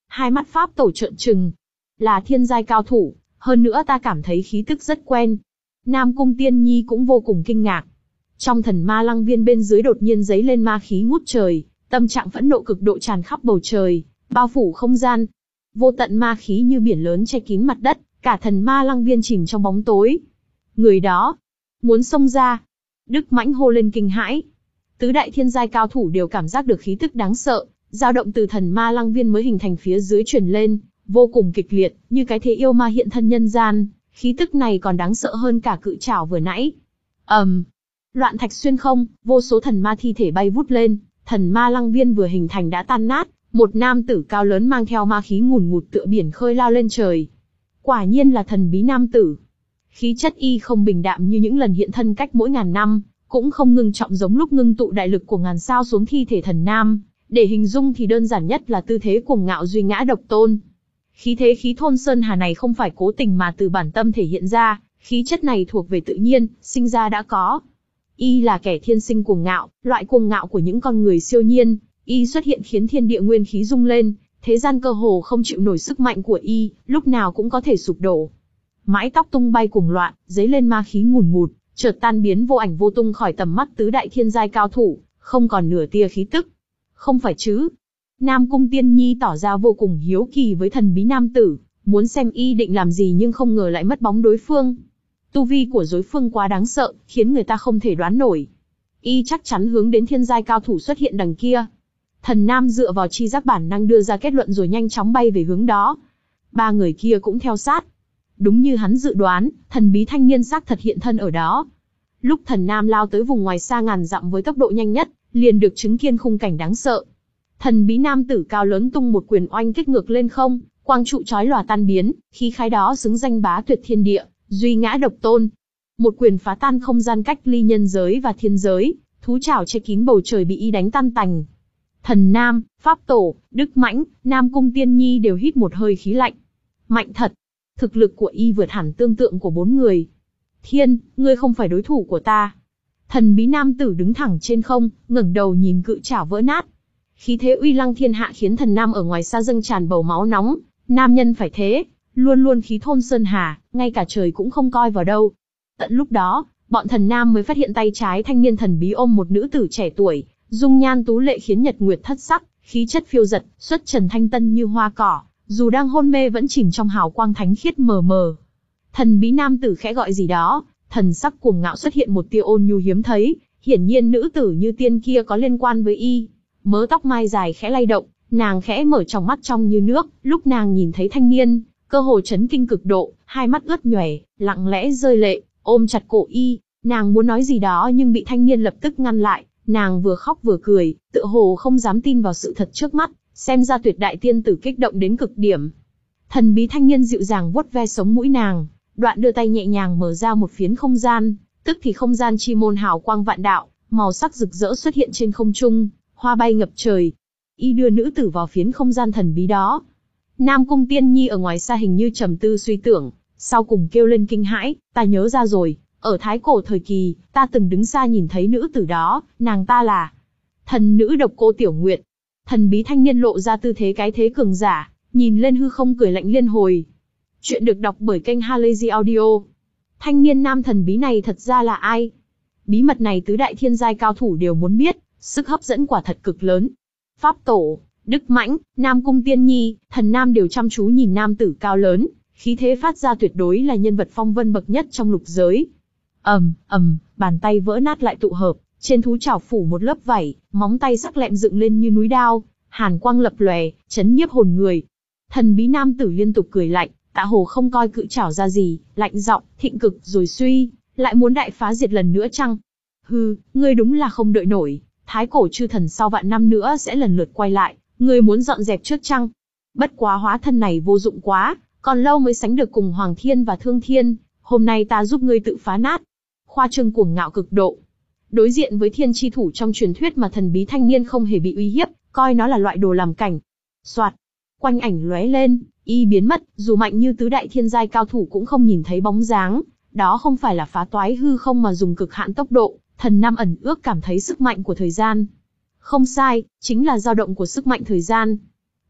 Hai mắt pháp tổ trợn trừng. Là thiên giai cao thủ, hơn nữa ta cảm thấy khí tức rất quen. Nam Cung Tiên Nhi cũng vô cùng kinh ngạc. Trong thần ma lăng viên bên dưới đột nhiên giấy lên ma khí ngút trời, tâm trạng phẫn nộ cực độ tràn khắp bầu trời, bao phủ không gian. Vô tận ma khí như biển lớn che kín mặt đất, cả thần ma lăng viên chìm trong bóng tối. Người đó, muốn xông ra. Đức Mãnh hô lên kinh hãi. Tứ đại thiên giai cao thủ đều cảm giác được khí tức đáng sợ, dao động từ thần ma lăng viên mới hình thành phía dưới truyền lên, vô cùng kịch liệt, như cái thế yêu ma hiện thân nhân gian, khí tức này còn đáng sợ hơn cả cự trảo vừa nãy. ầm, um, loạn thạch xuyên không, vô số thần ma thi thể bay vút lên, thần ma lăng viên vừa hình thành đã tan nát, một nam tử cao lớn mang theo ma khí ngùn ngụt tựa biển khơi lao lên trời. Quả nhiên là thần bí nam tử. Khí chất y không bình đạm như những lần hiện thân cách mỗi ngàn năm, cũng không ngưng trọng giống lúc ngưng tụ đại lực của ngàn sao xuống thi thể thần nam, để hình dung thì đơn giản nhất là tư thế cuồng ngạo duy ngã độc tôn. Khí thế khí thôn sơn hà này không phải cố tình mà từ bản tâm thể hiện ra, khí chất này thuộc về tự nhiên, sinh ra đã có. Y là kẻ thiên sinh cuồng ngạo, loại cuồng ngạo của những con người siêu nhiên, y xuất hiện khiến thiên địa nguyên khí rung lên, thế gian cơ hồ không chịu nổi sức mạnh của y, lúc nào cũng có thể sụp đổ. Mái tóc tung bay cuồng loạn, dấy lên ma khí ngùn ngụt, chợt tan biến vô ảnh vô tung khỏi tầm mắt tứ đại thiên giai cao thủ, không còn nửa tia khí tức. Không phải chứ? Nam Cung Tiên Nhi tỏ ra vô cùng hiếu kỳ với thần bí nam tử, muốn xem y định làm gì nhưng không ngờ lại mất bóng đối phương. Tu vi của đối phương quá đáng sợ, khiến người ta không thể đoán nổi. Y chắc chắn hướng đến thiên giai cao thủ xuất hiện đằng kia. Thần Nam dựa vào chi giác bản năng đưa ra kết luận rồi nhanh chóng bay về hướng đó. Ba người kia cũng theo sát. Đúng như hắn dự đoán, thần bí thanh niên xác thật hiện thân ở đó. Lúc thần Nam lao tới vùng ngoài xa ngàn dặm với tốc độ nhanh nhất, liền được chứng kiến khung cảnh đáng sợ. Thần bí nam tử cao lớn tung một quyền oanh kích ngược lên không, quang trụ chói lòa tan biến, khí khái đó xứng danh bá tuyệt thiên địa, duy ngã độc tôn. Một quyền phá tan không gian cách ly nhân giới và thiên giới, thú trảo che kín bầu trời bị y đánh tan tành. Thần Nam, Pháp Tổ, Đức Mãnh, Nam Cung Tiên Nhi đều hít một hơi khí lạnh. Mạnh thật, thực lực của y vượt hẳn tương tượng của bốn người. Thiên, ngươi không phải đối thủ của ta. Thần bí nam tử đứng thẳng trên không, ngẩng đầu nhìn cự trảo vỡ nát. Khí thế uy lăng thiên hạ khiến thần nam ở ngoài xa dâng tràn bầu máu nóng. Nam nhân phải thế, luôn luôn khí thôn sơn hà, ngay cả trời cũng không coi vào đâu. Tận lúc đó, bọn thần nam mới phát hiện tay trái thanh niên thần bí ôm một nữ tử trẻ tuổi, dung nhan tú lệ khiến nhật nguyệt thất sắc, khí chất phiêu dật, xuất trần thanh tân như hoa cỏ, dù đang hôn mê vẫn chìm trong hào quang thánh khiết mờ mờ. Thần bí nam tử khẽ gọi gì đó, thần sắc cuồng ngạo xuất hiện một tia ôn nhu hiếm thấy, hiển nhiên nữ tử như tiên kia có liên quan với y. Mớ tóc mai dài khẽ lay động, nàng khẽ mở tròng mắt trong như nước, lúc nàng nhìn thấy thanh niên, cơ hồ chấn kinh cực độ, hai mắt ướt nhòe, lặng lẽ rơi lệ, ôm chặt cổ y, nàng muốn nói gì đó nhưng bị thanh niên lập tức ngăn lại, nàng vừa khóc vừa cười, tựa hồ không dám tin vào sự thật trước mắt, xem ra tuyệt đại tiên tử kích động đến cực điểm. Thần bí thanh niên dịu dàng vuốt ve sống mũi nàng, đoạn đưa tay nhẹ nhàng mở ra một phiến không gian, tức thì không gian chi môn hào quang vạn đạo, màu sắc rực rỡ xuất hiện trên không trung, hoa bay ngập trời. Y đưa nữ tử vào phiến không gian thần bí đó. Nam Cung Tiên Nhi ở ngoài xa hình như trầm tư suy tưởng, sau cùng kêu lên kinh hãi, ta nhớ ra rồi, ở thái cổ thời kỳ, ta từng đứng xa nhìn thấy nữ tử đó, nàng ta là thần nữ độc cô Tiểu Nguyệt. Thần bí thanh niên lộ ra tư thế cái thế cường giả, nhìn lên hư không cười lạnh liên hồi. Chuyện được đọc bởi kênh Halazy Audio. Thanh niên nam thần bí này thật ra là ai? Bí mật này tứ đại thiên giai cao thủ đều muốn biết, sức hấp dẫn quả thật cực lớn. Pháp Tổ, Đức Mãnh, Nam Cung Tiên Nhi, thần nam đều chăm chú nhìn nam tử cao lớn, khí thế phát ra tuyệt đối là nhân vật phong vân bậc nhất trong lục giới. ầm ầm, bàn tay vỡ nát lại tụ hợp, trên thú trảo phủ một lớp vảy, móng tay sắc lẹm dựng lên như núi đao, hàn quang lập lòe, chấn nhiếp hồn người. Thần bí nam tử liên tục cười lạnh, tạ hồ không coi cự trảo ra gì, lạnh giọng, thịnh cực rồi suy, lại muốn đại phá diệt lần nữa chăng? Hừ, ngươi đúng là không đợi nổi, thái cổ chư thần sau vạn năm nữa sẽ lần lượt quay lại, ngươi muốn dọn dẹp trước chăng? Bất quá hóa thân này vô dụng quá, còn lâu mới sánh được cùng Hoàng Thiên và Thương Thiên, hôm nay ta giúp ngươi tự phá nát. Khoa trương cuồng ngạo cực độ. Đối diện với thiên chi thủ trong truyền thuyết mà thần bí thanh niên không hề bị uy hiếp, coi nó là loại đồ làm cảnh. Soạt, quanh ảnh lóe lên, y biến mất, dù mạnh như tứ đại thiên giai cao thủ cũng không nhìn thấy bóng dáng, đó không phải là phá toái hư không mà dùng cực hạn tốc độ, thần nam ẩn ước cảm thấy sức mạnh của thời gian. Không sai, chính là dao động của sức mạnh thời gian.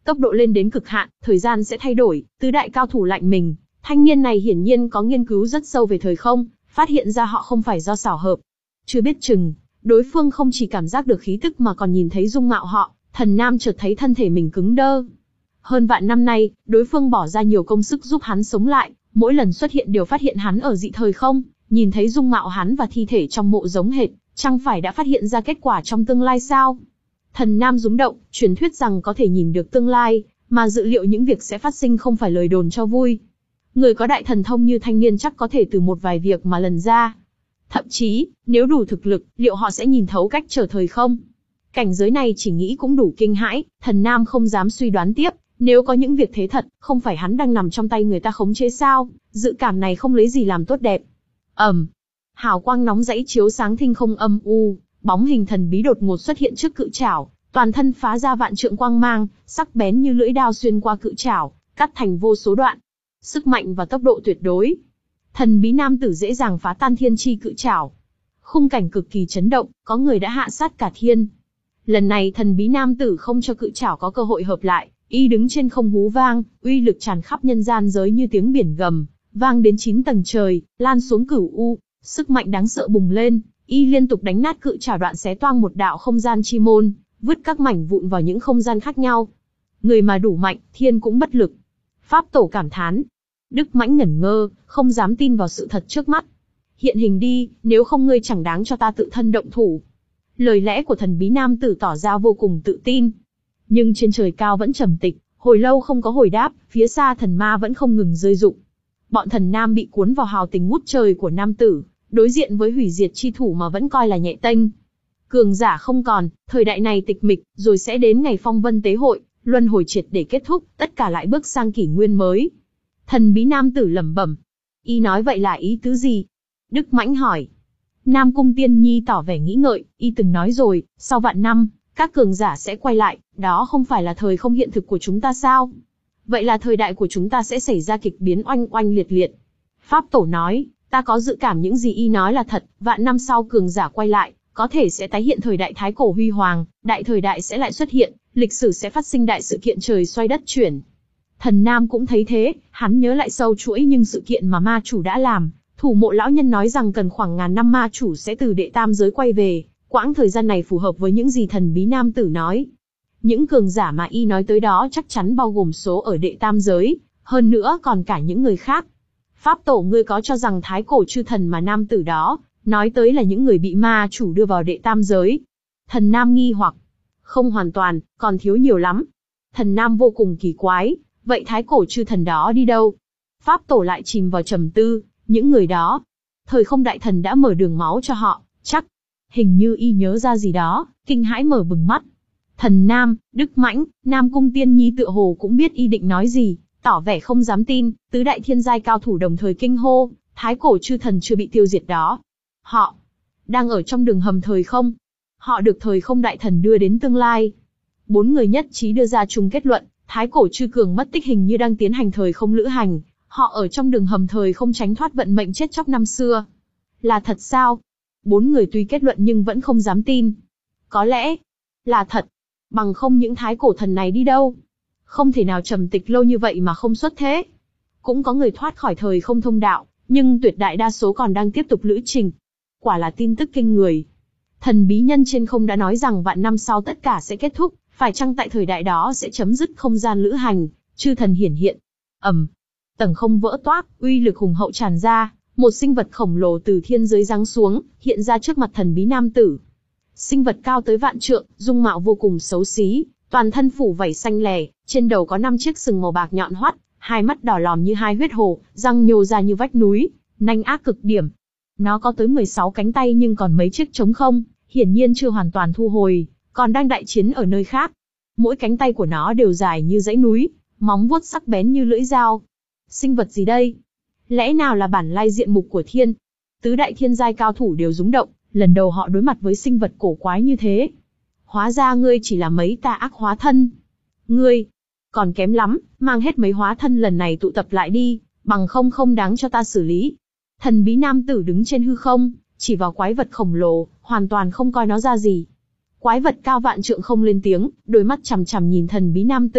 tốc độ lên đến cực hạn, thời gian sẽ thay đổi, tứ đại cao thủ lạnh mình. Thanh niên này hiển nhiên có nghiên cứu rất sâu về thời không, phát hiện ra họ không phải do xảo hợp. Chưa biết chừng, đối phương không chỉ cảm giác được khí tức mà còn nhìn thấy dung mạo họ. Thần Nam chợt thấy thân thể mình cứng đơ. Hơn vạn năm nay, đối phương bỏ ra nhiều công sức giúp hắn sống lại, mỗi lần xuất hiện đều phát hiện hắn ở dị thời không, nhìn thấy dung mạo hắn và thi thể trong mộ giống hệt, chẳng phải đã phát hiện ra kết quả trong tương lai sao? Thần Nam rúng động, truyền thuyết rằng có thể nhìn được tương lai, mà dự liệu những việc sẽ phát sinh không phải lời đồn cho vui. Người có đại thần thông như thanh niên chắc có thể từ một vài việc mà lần ra. Thậm chí, nếu đủ thực lực, liệu họ sẽ nhìn thấu cách trở thời không? Cảnh giới này chỉ nghĩ cũng đủ kinh hãi, Thần Nam không dám suy đoán tiếp, nếu có những việc thế thật, không phải hắn đang nằm trong tay người ta khống chế sao? Dự cảm này không lấy gì làm tốt đẹp. ầm, um, hào quang nóng rẫy chiếu sáng thinh không âm u, bóng hình thần bí đột ngột xuất hiện trước cự trảo, toàn thân phá ra vạn trượng quang mang, sắc bén như lưỡi đao xuyên qua cự trảo, cắt thành vô số đoạn. Sức mạnh và tốc độ tuyệt đối. Thần bí nam tử dễ dàng phá tan thiên chi cự trảo. Khung cảnh cực kỳ chấn động, có người đã hạ sát cả thiên. Lần này thần bí nam tử không cho cự trảo có cơ hội hợp lại, y đứng trên không hú vang, uy lực tràn khắp nhân gian giới như tiếng biển gầm, vang đến chín tầng trời, lan xuống cửu u, sức mạnh đáng sợ bùng lên, y liên tục đánh nát cự trảo đoạn xé toang một đạo không gian chi môn, vứt các mảnh vụn vào những không gian khác nhau. Người mà đủ mạnh, thiên cũng bất lực. Pháp tổ cảm thán. Đức Mãnh ngẩn ngơ, không dám tin vào sự thật trước mắt. Hiện hình đi, nếu không ngươi chẳng đáng cho ta tự thân động thủ. Lời lẽ của thần bí nam tử tỏ ra vô cùng tự tin. Nhưng trên trời cao vẫn trầm tịch, hồi lâu không có hồi đáp, phía xa thần ma vẫn không ngừng rơi rụng. Bọn thần nam bị cuốn vào hào tình ngút trời của nam tử, đối diện với hủy diệt chi thủ mà vẫn coi là nhẹ tênh. Cường giả không còn, thời đại này tịch mịch, rồi sẽ đến ngày phong vân tế hội, luân hồi triệt để kết thúc, tất cả lại bước sang kỷ nguyên mới. Thần bí nam tử lẩm bẩm. Y nói vậy là ý tứ gì? Đức Mãnh hỏi. Nam Cung Tiên Nhi tỏ vẻ nghĩ ngợi, y từng nói rồi, sau vạn năm, các cường giả sẽ quay lại, đó không phải là thời không hiện thực của chúng ta sao? Vậy là thời đại của chúng ta sẽ xảy ra kịch biến oanh oanh liệt liệt. Pháp tổ nói, ta có dự cảm những gì y nói là thật, vạn năm sau cường giả quay lại, có thể sẽ tái hiện thời đại thái cổ huy hoàng, đại thời đại sẽ lại xuất hiện, lịch sử sẽ phát sinh đại sự kiện trời xoay đất chuyển. Thần Nam cũng thấy thế, hắn nhớ lại sâu chuỗi những sự kiện mà ma chủ đã làm. Thủ mộ lão nhân nói rằng cần khoảng ngàn năm ma chủ sẽ từ đệ tam giới quay về, quãng thời gian này phù hợp với những gì thần bí nam tử nói. Những cường giả mà y nói tới đó chắc chắn bao gồm số ở đệ tam giới, hơn nữa còn cả những người khác. Pháp tổ ngươi có cho rằng thái cổ chư thần mà nam tử đó nói tới là những người bị ma chủ đưa vào đệ tam giới? Thần Nam nghi hoặc. Không hoàn toàn, còn thiếu nhiều lắm. Thần Nam vô cùng kỳ quái, vậy thái cổ chư thần đó đi đâu? Pháp tổ lại chìm vào trầm tư. Những người đó, thời không đại thần đã mở đường máu cho họ, chắc. Hình như y nhớ ra gì đó, kinh hãi mở bừng mắt. Thần Nam, Đức Mãnh, Nam Cung Tiên Nhi tựa hồ cũng biết y định nói gì, tỏ vẻ không dám tin, tứ đại thiên giai cao thủ đồng thời kinh hô, thái cổ chư thần chưa bị tiêu diệt đó. Họ, đang ở trong đường hầm thời không. Họ được thời không đại thần đưa đến tương lai. Bốn người nhất trí đưa ra chung kết luận, thái cổ chư cường mất tích hình như đang tiến hành thời không lữ hành. Họ ở trong đường hầm thời không tránh thoát vận mệnh chết chóc năm xưa. Là thật sao? Bốn người tuy kết luận nhưng vẫn không dám tin. Có lẽ là thật. Bằng không những thái cổ thần này đi đâu? Không thể nào trầm tịch lâu như vậy mà không xuất thế. Cũng có người thoát khỏi thời không thông đạo, nhưng tuyệt đại đa số còn đang tiếp tục lữ trình. Quả là tin tức kinh người. Thần bí nhân trên không đã nói rằng vạn năm sau tất cả sẽ kết thúc, phải chăng tại thời đại đó sẽ chấm dứt không gian lữ hành, chư thần hiển hiện. ầm, um, tầng không vỡ toác, uy lực hùng hậu tràn ra, một sinh vật khổng lồ từ thiên giới giáng xuống, hiện ra trước mặt thần bí nam tử. Sinh vật cao tới vạn trượng, dung mạo vô cùng xấu xí, toàn thân phủ vảy xanh lè, trên đầu có năm chiếc sừng màu bạc nhọn hoắt, hai mắt đỏ lòm như hai huyết hồ, răng nhô ra như vách núi, nanh ác cực điểm. Nó có tới mười sáu cánh tay nhưng còn mấy chiếc trống không, hiển nhiên chưa hoàn toàn thu hồi, còn đang đại chiến ở nơi khác. Mỗi cánh tay của nó đều dài như dãy núi, móng vuốt sắc bén như lưỡi dao. Sinh vật gì đây? Lẽ nào là bản lai diện mục của thiên? Tứ đại thiên giai cao thủ đều rúng động, lần đầu họ đối mặt với sinh vật cổ quái như thế. Hóa ra ngươi chỉ là mấy tà ác hóa thân. Ngươi, còn kém lắm, mang hết mấy hóa thân lần này tụ tập lại đi, bằng không không đáng cho ta xử lý. Thần bí nam tử đứng trên hư không, chỉ vào quái vật khổng lồ, hoàn toàn không coi nó ra gì. Quái vật cao vạn trượng không lên tiếng, đôi mắt chằm chằm nhìn thần bí nam tử,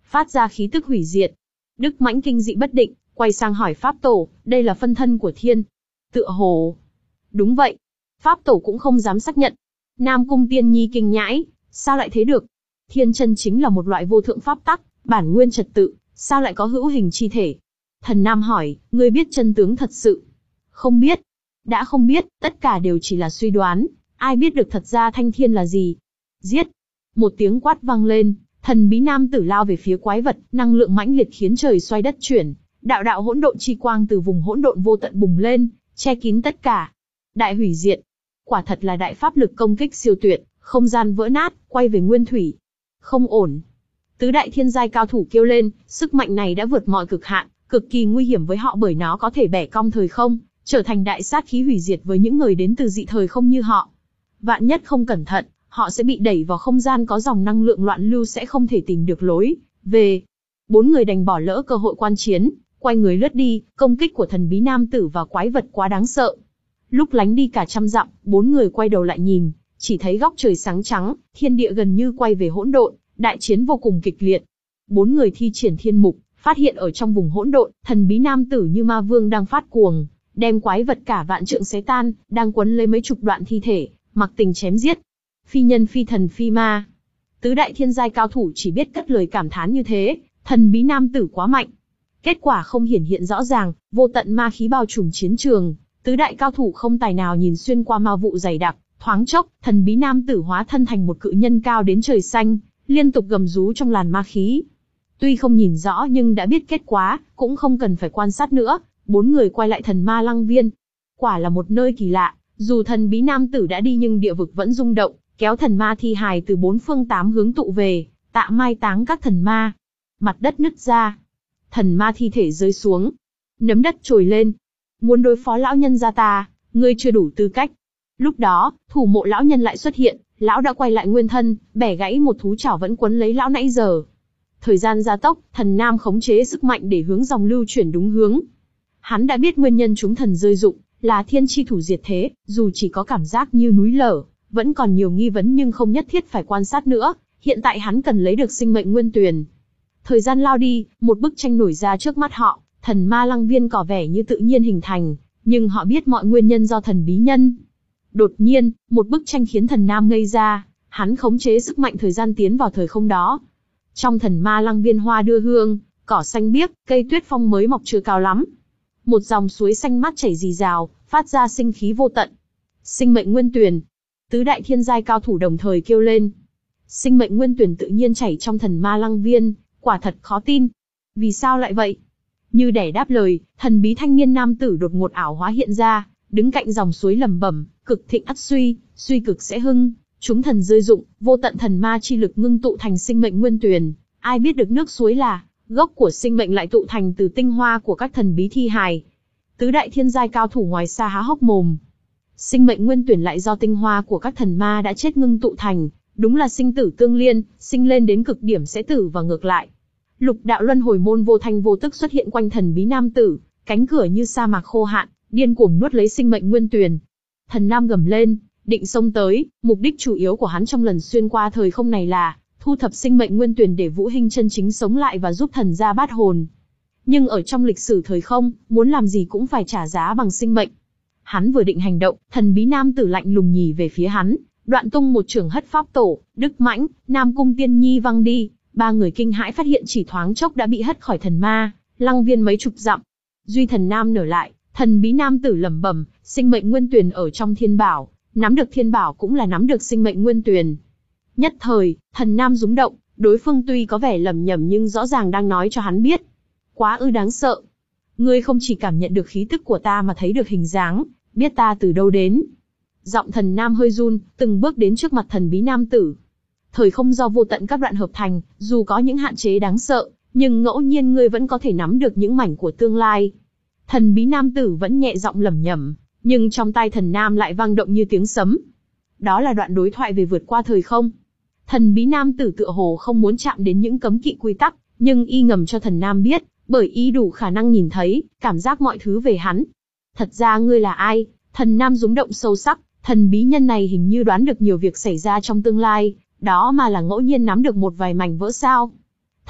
phát ra khí tức hủy diệt. Đức Mãnh kinh dị bất định, quay sang hỏi Pháp Tổ, đây là phân thân của thiên. Tựa hồ. Đúng vậy. Pháp Tổ cũng không dám xác nhận. Nam Cung Tiên Nhi kinh nhãi, sao lại thế được? Thiên chân chính là một loại vô thượng pháp tắc, bản nguyên trật tự, sao lại có hữu hình chi thể? Thần Nam hỏi, ngươi biết chân tướng thật sự? Không biết. Đã không biết, tất cả đều chỉ là suy đoán, ai biết được thật ra thanh thiên là gì? Giết! Một tiếng quát vang lên, thần bí nam tử lao về phía quái vật, năng lượng mãnh liệt khiến trời xoay đất chuyển, đạo đạo hỗn độn chi quang từ vùng hỗn độn vô tận bùng lên, che kín tất cả. Đại hủy diệt! Quả thật là đại pháp lực công kích siêu tuyệt, không gian vỡ nát, quay về nguyên thủy. Không ổn! Tứ đại thiên giai cao thủ kêu lên, sức mạnh này đã vượt mọi cực hạn, cực kỳ nguy hiểm với họ bởi nó có thể bẻ cong thời không, trở thành đại sát khí hủy diệt với những người đến từ dị thời không như họ. Vạn nhất không cẩn thận, họ sẽ bị đẩy vào không gian có dòng năng lượng loạn lưu sẽ không thể tìm được lối về. Bốn người đành bỏ lỡ cơ hội quan chiến, quay người lướt đi, công kích của thần bí nam tử và quái vật quá đáng sợ. Lúc lánh đi cả trăm dặm, bốn người quay đầu lại nhìn, chỉ thấy góc trời sáng trắng, thiên địa gần như quay về hỗn độn, đại chiến vô cùng kịch liệt. Bốn người thi triển thiên mục, phát hiện ở trong vùng hỗn độn, thần bí nam tử như ma vương đang phát cuồng, đem quái vật cả vạn trượng xé tan, đang quấn lấy mấy chục đoạn thi thể, mặc tình chém giết. Phi nhân phi thần phi ma. Tứ đại thiên giai cao thủ chỉ biết cất lời cảm thán như thế, thần bí nam tử quá mạnh. Kết quả không hiển hiện rõ ràng, vô tận ma khí bao trùm chiến trường, tứ đại cao thủ không tài nào nhìn xuyên qua ma vụ dày đặc, thoáng chốc, thần bí nam tử hóa thân thành một cự nhân cao đến trời xanh, liên tục gầm rú trong làn ma khí. Tuy không nhìn rõ nhưng đã biết kết quả, cũng không cần phải quan sát nữa, bốn người quay lại thần ma lăng viên. Quả là một nơi kỳ lạ, dù thần bí nam tử đã đi nhưng địa vực vẫn rung động, kéo thần ma thi hài từ bốn phương tám hướng tụ về, tạ mai táng các thần ma. Mặt đất nứt ra, thần ma thi thể rơi xuống, nấm đất trồi lên. Muốn đối phó lão nhân gia ta, ngươi chưa đủ tư cách. Lúc đó, thủ mộ lão nhân lại xuất hiện, lão đã quay lại nguyên thân, bẻ gãy một thú chảo vẫn quấn lấy lão nãy giờ. Thời gian gia tốc, thần nam khống chế sức mạnh để hướng dòng lưu chuyển đúng hướng. Hắn đã biết nguyên nhân chúng thần rơi rụng, là thiên chi thủ diệt thế, dù chỉ có cảm giác như núi lở, vẫn còn nhiều nghi vấn nhưng không nhất thiết phải quan sát nữa, hiện tại hắn cần lấy được sinh mệnh nguyên tuyền. Thời gian lao đi, một bức tranh nổi ra trước mắt họ, thần ma lăng viên có vẻ như tự nhiên hình thành, nhưng họ biết mọi nguyên nhân do thần bí nhân. Đột nhiên, một bức tranh khiến thần nam ngây ra, hắn khống chế sức mạnh thời gian tiến vào thời không đó. Trong thần ma lăng viên hoa đưa hương, cỏ xanh biếc, cây tuyết phong mới mọc chưa cao lắm. Một dòng suối xanh mát chảy rì rào, phát ra sinh khí vô tận. Sinh mệnh nguyên tuyền. Tứ đại thiên giai cao thủ đồng thời kêu lên. Sinh mệnh nguyên tuyền tự nhiên chảy trong thần ma lăng viên, quả thật khó tin. Vì sao lại vậy? Như để đáp lời, thần bí thanh niên nam tử đột ngột ảo hóa hiện ra, đứng cạnh dòng suối lẩm bẩm, cực thịnh ắt suy, suy cực sẽ hưng, chúng thần rơi dụng, vô tận thần ma chi lực ngưng tụ thành sinh mệnh nguyên tuyền. Ai biết được nước suối là gốc của sinh mệnh lại tụ thành từ tinh hoa của các thần bí thi hài. Tứ đại thiên giai cao thủ ngoài xa há hốc mồm. Sinh mệnh nguyên tuyển lại do tinh hoa của các thần ma đã chết ngưng tụ thành, đúng là sinh tử tương liên, sinh lên đến cực điểm sẽ tử và ngược lại. Lục đạo luân hồi môn vô thanh vô tức xuất hiện quanh thần bí nam tử, cánh cửa như sa mạc khô hạn, điên cuồng nuốt lấy sinh mệnh nguyên tuyển. Thần nam gầm lên, định xông tới, mục đích chủ yếu của hắn trong lần xuyên qua thời không này là thu thập sinh mệnh nguyên tuyển để Vũ Hinh chân chính sống lại và giúp thần gia bát hồn. Nhưng ở trong lịch sử thời không, muốn làm gì cũng phải trả giá bằng sinh mệnh. Hắn vừa định hành động, thần bí nam tử lạnh lùng nhì về phía hắn, đoạn tung một chưởng hất Pháp Tổ, Đức Mãnh, Nam Cung Tiên Nhi văng đi. Ba người kinh hãi phát hiện chỉ thoáng chốc đã bị hất khỏi thần ma lăng viên mấy chục dặm. Duy thần nam nở lại, thần bí nam tử lẩm bẩm, sinh mệnh nguyên tuyền ở trong thiên bảo, nắm được thiên bảo cũng là nắm được sinh mệnh nguyên tuyền. Nhất thời, thần nam rúng động, đối phương tuy có vẻ lẩm nhẩm nhưng rõ ràng đang nói cho hắn biết. Quá ư đáng sợ. Ngươi không chỉ cảm nhận được khí tức của ta mà thấy được hình dáng, biết ta từ đâu đến. Giọng thần nam hơi run, từng bước đến trước mặt thần bí nam tử. Thời không do vô tận các đoạn hợp thành, dù có những hạn chế đáng sợ, nhưng ngẫu nhiên ngươi vẫn có thể nắm được những mảnh của tương lai. Thần bí nam tử vẫn nhẹ giọng lẩm nhẩm, nhưng trong tai thần nam lại vang động như tiếng sấm. Đó là đoạn đối thoại về vượt qua thời không. Thần bí nam tử tựa hồ không muốn chạm đến những cấm kỵ quy tắc, nhưng y ngầm cho thần nam biết, bởi y đủ khả năng nhìn thấy, cảm giác mọi thứ về hắn. Thật ra ngươi là ai? Thần nam rúng động sâu sắc, thần bí nhân này hình như đoán được nhiều việc xảy ra trong tương lai, đó mà là ngẫu nhiên nắm được một vài mảnh vỡ sao.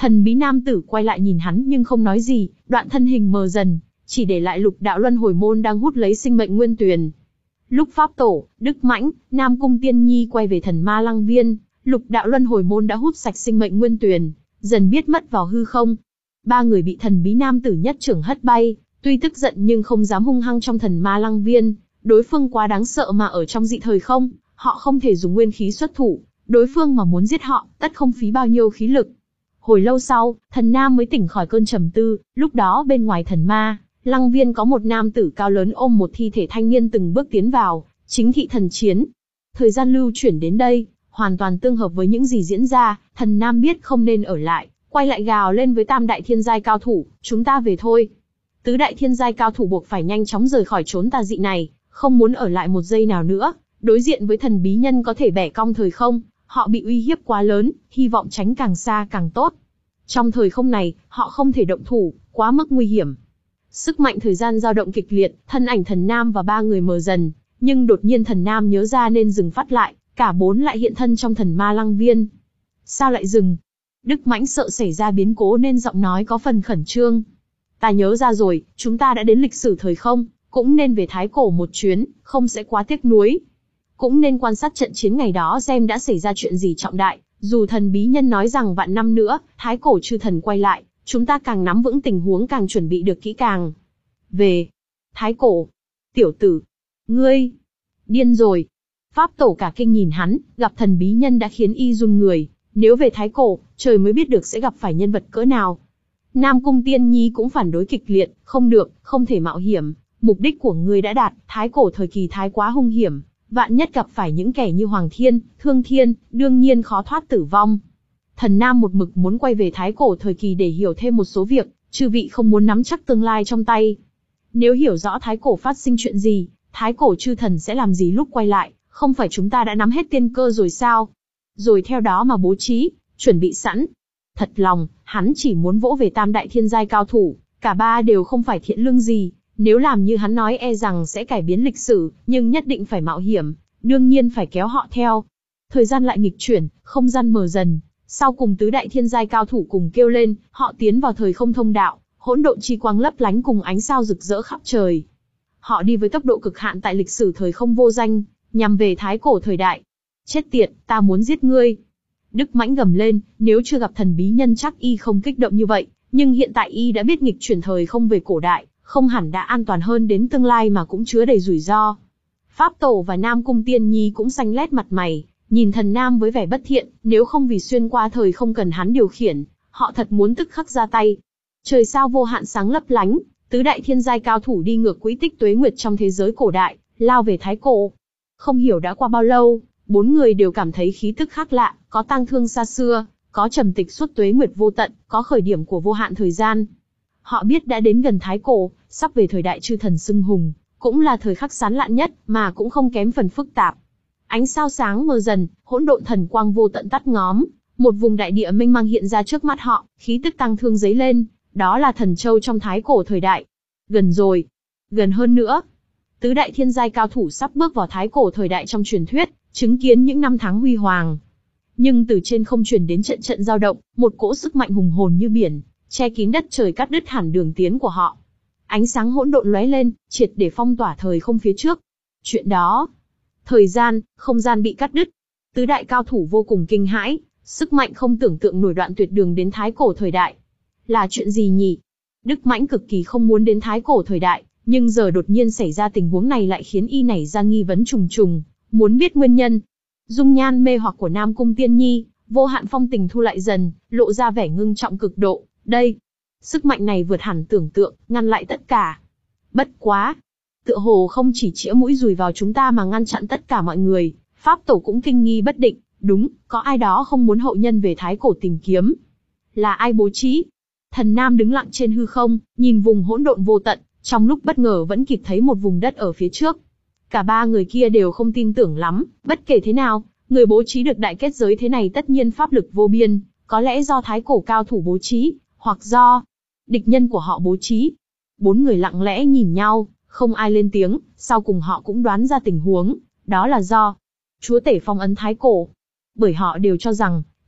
Thần bí nam tử quay lại nhìn hắn nhưng không nói gì, đoạn thân hình mờ dần, chỉ để lại lục đạo luân hồi môn đang hút lấy sinh mệnh nguyên tuyền. Lúc Pháp Tổ, Đức Mãnh, Nam Cung Tiên Nhi quay về thần ma lăng viên, lục đạo luân hồi môn đã hút sạch sinh mệnh nguyên tuyền, dần biết mất vào hư không. Ba người bị thần bí nam tử nhất trưởng hất bay, tuy tức giận nhưng không dám hung hăng trong thần ma lăng viên, đối phương quá đáng sợ mà ở trong dị thời không, họ không thể dùng nguyên khí xuất thủ, đối phương mà muốn giết họ, tất không phí bao nhiêu khí lực. Hồi lâu sau, thần nam mới tỉnh khỏi cơn trầm tư, lúc đó bên ngoài thần ma lăng viên có một nam tử cao lớn ôm một thi thể thanh niên từng bước tiến vào, chính thị thần chiến. Thời gian lưu chuyển đến đây, hoàn toàn tương hợp với những gì diễn ra, thần nam biết không nên ở lại, quay lại gào lên với tam đại thiên giai cao thủ, chúng ta về thôi. Tứ đại thiên giai cao thủ buộc phải nhanh chóng rời khỏi chốn tà dị này, không muốn ở lại một giây nào nữa, đối diện với thần bí nhân có thể bẻ cong thời không, họ bị uy hiếp quá lớn, hy vọng tránh càng xa càng tốt. Trong thời không này, họ không thể động thủ, quá mức nguy hiểm. Sức mạnh thời gian dao động kịch liệt, thân ảnh thần nam và ba người mờ dần, nhưng đột nhiên thần nam nhớ ra nên dừng phát lại, cả bốn lại hiện thân trong thần ma lăng viên. Sao lại dừng? Đức Mãnh sợ xảy ra biến cố nên giọng nói có phần khẩn trương. Ta nhớ ra rồi, chúng ta đã đến lịch sử thời không, cũng nên về Thái Cổ một chuyến, không sẽ quá tiếc nuối. Cũng nên quan sát trận chiến ngày đó xem đã xảy ra chuyện gì trọng đại, dù thần bí nhân nói rằng vạn năm nữa, Thái Cổ chư thần quay lại, chúng ta càng nắm vững tình huống càng chuẩn bị được kỹ càng. Về Thái Cổ, tiểu tử, ngươi, điên rồi. Pháp Tổ cả kinh nhìn hắn, gặp thần bí nhân đã khiến y run người, nếu về Thái Cổ, trời mới biết được sẽ gặp phải nhân vật cỡ nào. Nam Cung Tiên Nhi cũng phản đối kịch liệt, không được, không thể mạo hiểm, mục đích của ngươi đã đạt, Thái Cổ thời kỳ thái quá hung hiểm, vạn nhất gặp phải những kẻ như Hoàng Thiên, Thương Thiên, đương nhiên khó thoát tử vong. Thần Nam một mực muốn quay về Thái Cổ thời kỳ để hiểu thêm một số việc, chư vị không muốn nắm chắc tương lai trong tay. Nếu hiểu rõ Thái Cổ phát sinh chuyện gì, Thái Cổ chư thần sẽ làm gì lúc quay lại, không phải chúng ta đã nắm hết tiên cơ rồi sao? Rồi theo đó mà bố trí, chuẩn bị sẵn. Thật lòng, hắn chỉ muốn vỗ về tam đại thiên giai cao thủ, cả ba đều không phải thiện lương gì, nếu làm như hắn nói e rằng sẽ cải biến lịch sử, nhưng nhất định phải mạo hiểm, đương nhiên phải kéo họ theo. Thời gian lại nghịch chuyển, không gian mờ dần, sau cùng tứ đại thiên giai cao thủ cùng kêu lên, họ tiến vào thời không thông đạo, hỗn độn chi quang lấp lánh cùng ánh sao rực rỡ khắp trời. Họ đi với tốc độ cực hạn tại lịch sử thời không vô danh, nhằm về Thái Cổ thời đại. Chết tiệt, ta muốn giết ngươi. Đức Mãnh gầm lên, nếu chưa gặp thần bí nhân chắc y không kích động như vậy, nhưng hiện tại y đã biết nghịch chuyển thời không về cổ đại, không hẳn đã an toàn hơn đến tương lai mà cũng chứa đầy rủi ro. Pháp Tổ và Nam Cung Tiên Nhi cũng xanh lét mặt mày, nhìn thần nam với vẻ bất thiện, nếu không vì xuyên qua thời không cần hắn điều khiển, họ thật muốn tức khắc ra tay. Trời sao vô hạn sáng lấp lánh, tứ đại thiên giai cao thủ đi ngược quỹ tích tuế nguyệt trong thế giới cổ đại, lao về Thái Cổ. Không hiểu đã qua bao lâu, bốn người đều cảm thấy khí tức khác lạ, có tang thương xa xưa, có trầm tịch suốt tuế nguyệt vô tận, có khởi điểm của vô hạn thời gian. Họ biết đã đến gần Thái Cổ, sắp về thời đại chư thần xưng hùng, cũng là thời khắc sán lạn nhất, mà cũng không kém phần phức tạp. Ánh sao sáng mờ dần, hỗn độn thần quang vô tận tắt ngóm, một vùng đại địa mênh mang hiện ra trước mắt họ, khí tức tang thương dấy lên, đó là thần châu trong Thái Cổ thời đại. Gần rồi, gần hơn nữa. Tứ đại thiên giai cao thủ sắp bước vào Thái Cổ thời đại trong truyền thuyết, chứng kiến những năm tháng huy hoàng. Nhưng từ trên không truyền đến trận trận dao động, một cỗ sức mạnh hùng hồn như biển, che kín đất trời cắt đứt hẳn đường tiến của họ. Ánh sáng hỗn độn lóe lên, triệt để phong tỏa thời không phía trước. Chuyện đó, thời gian, không gian bị cắt đứt. Tứ đại cao thủ vô cùng kinh hãi, sức mạnh không tưởng tượng nổi đoạn tuyệt đường đến Thái Cổ thời đại. Là chuyện gì nhỉ? Đức Mãnh cực kỳ không muốn đến Thái Cổ thời đại, nhưng giờ đột nhiên xảy ra tình huống này lại khiến y nảy ra nghi vấn trùng trùng, muốn biết nguyên nhân. Dung nhan mê hoặc của Nam Cung Tiên Nhi, vô hạn phong tình thu lại dần, lộ ra vẻ ngưng trọng cực độ. Đây, sức mạnh này vượt hẳn tưởng tượng, ngăn lại tất cả. Bất quá, tựa hồ không chỉ chĩa mũi dùi vào chúng ta mà ngăn chặn tất cả mọi người. Pháp Tổ cũng kinh nghi bất định, đúng, có ai đó không muốn hậu nhân về Thái Cổ tìm kiếm. Là ai bố trí? Thần Nam đứng lặng trên hư không, nhìn vùng hỗn độn vô tận, trong lúc bất ngờ vẫn kịp thấy một vùng đất ở phía trước. Cả ba người kia đều không tin tưởng lắm, bất kể thế nào, người bố trí được đại kết giới thế này tất nhiên pháp lực vô biên, có lẽ do Thái Cổ cao thủ bố trí, hoặc do địch nhân của họ bố trí. Bốn người lặng lẽ nhìn nhau, không ai lên tiếng, sau cùng họ cũng đoán ra tình huống, đó là do Chúa Tể phong ấn Thái Cổ. Bởi họ đều cho rằng,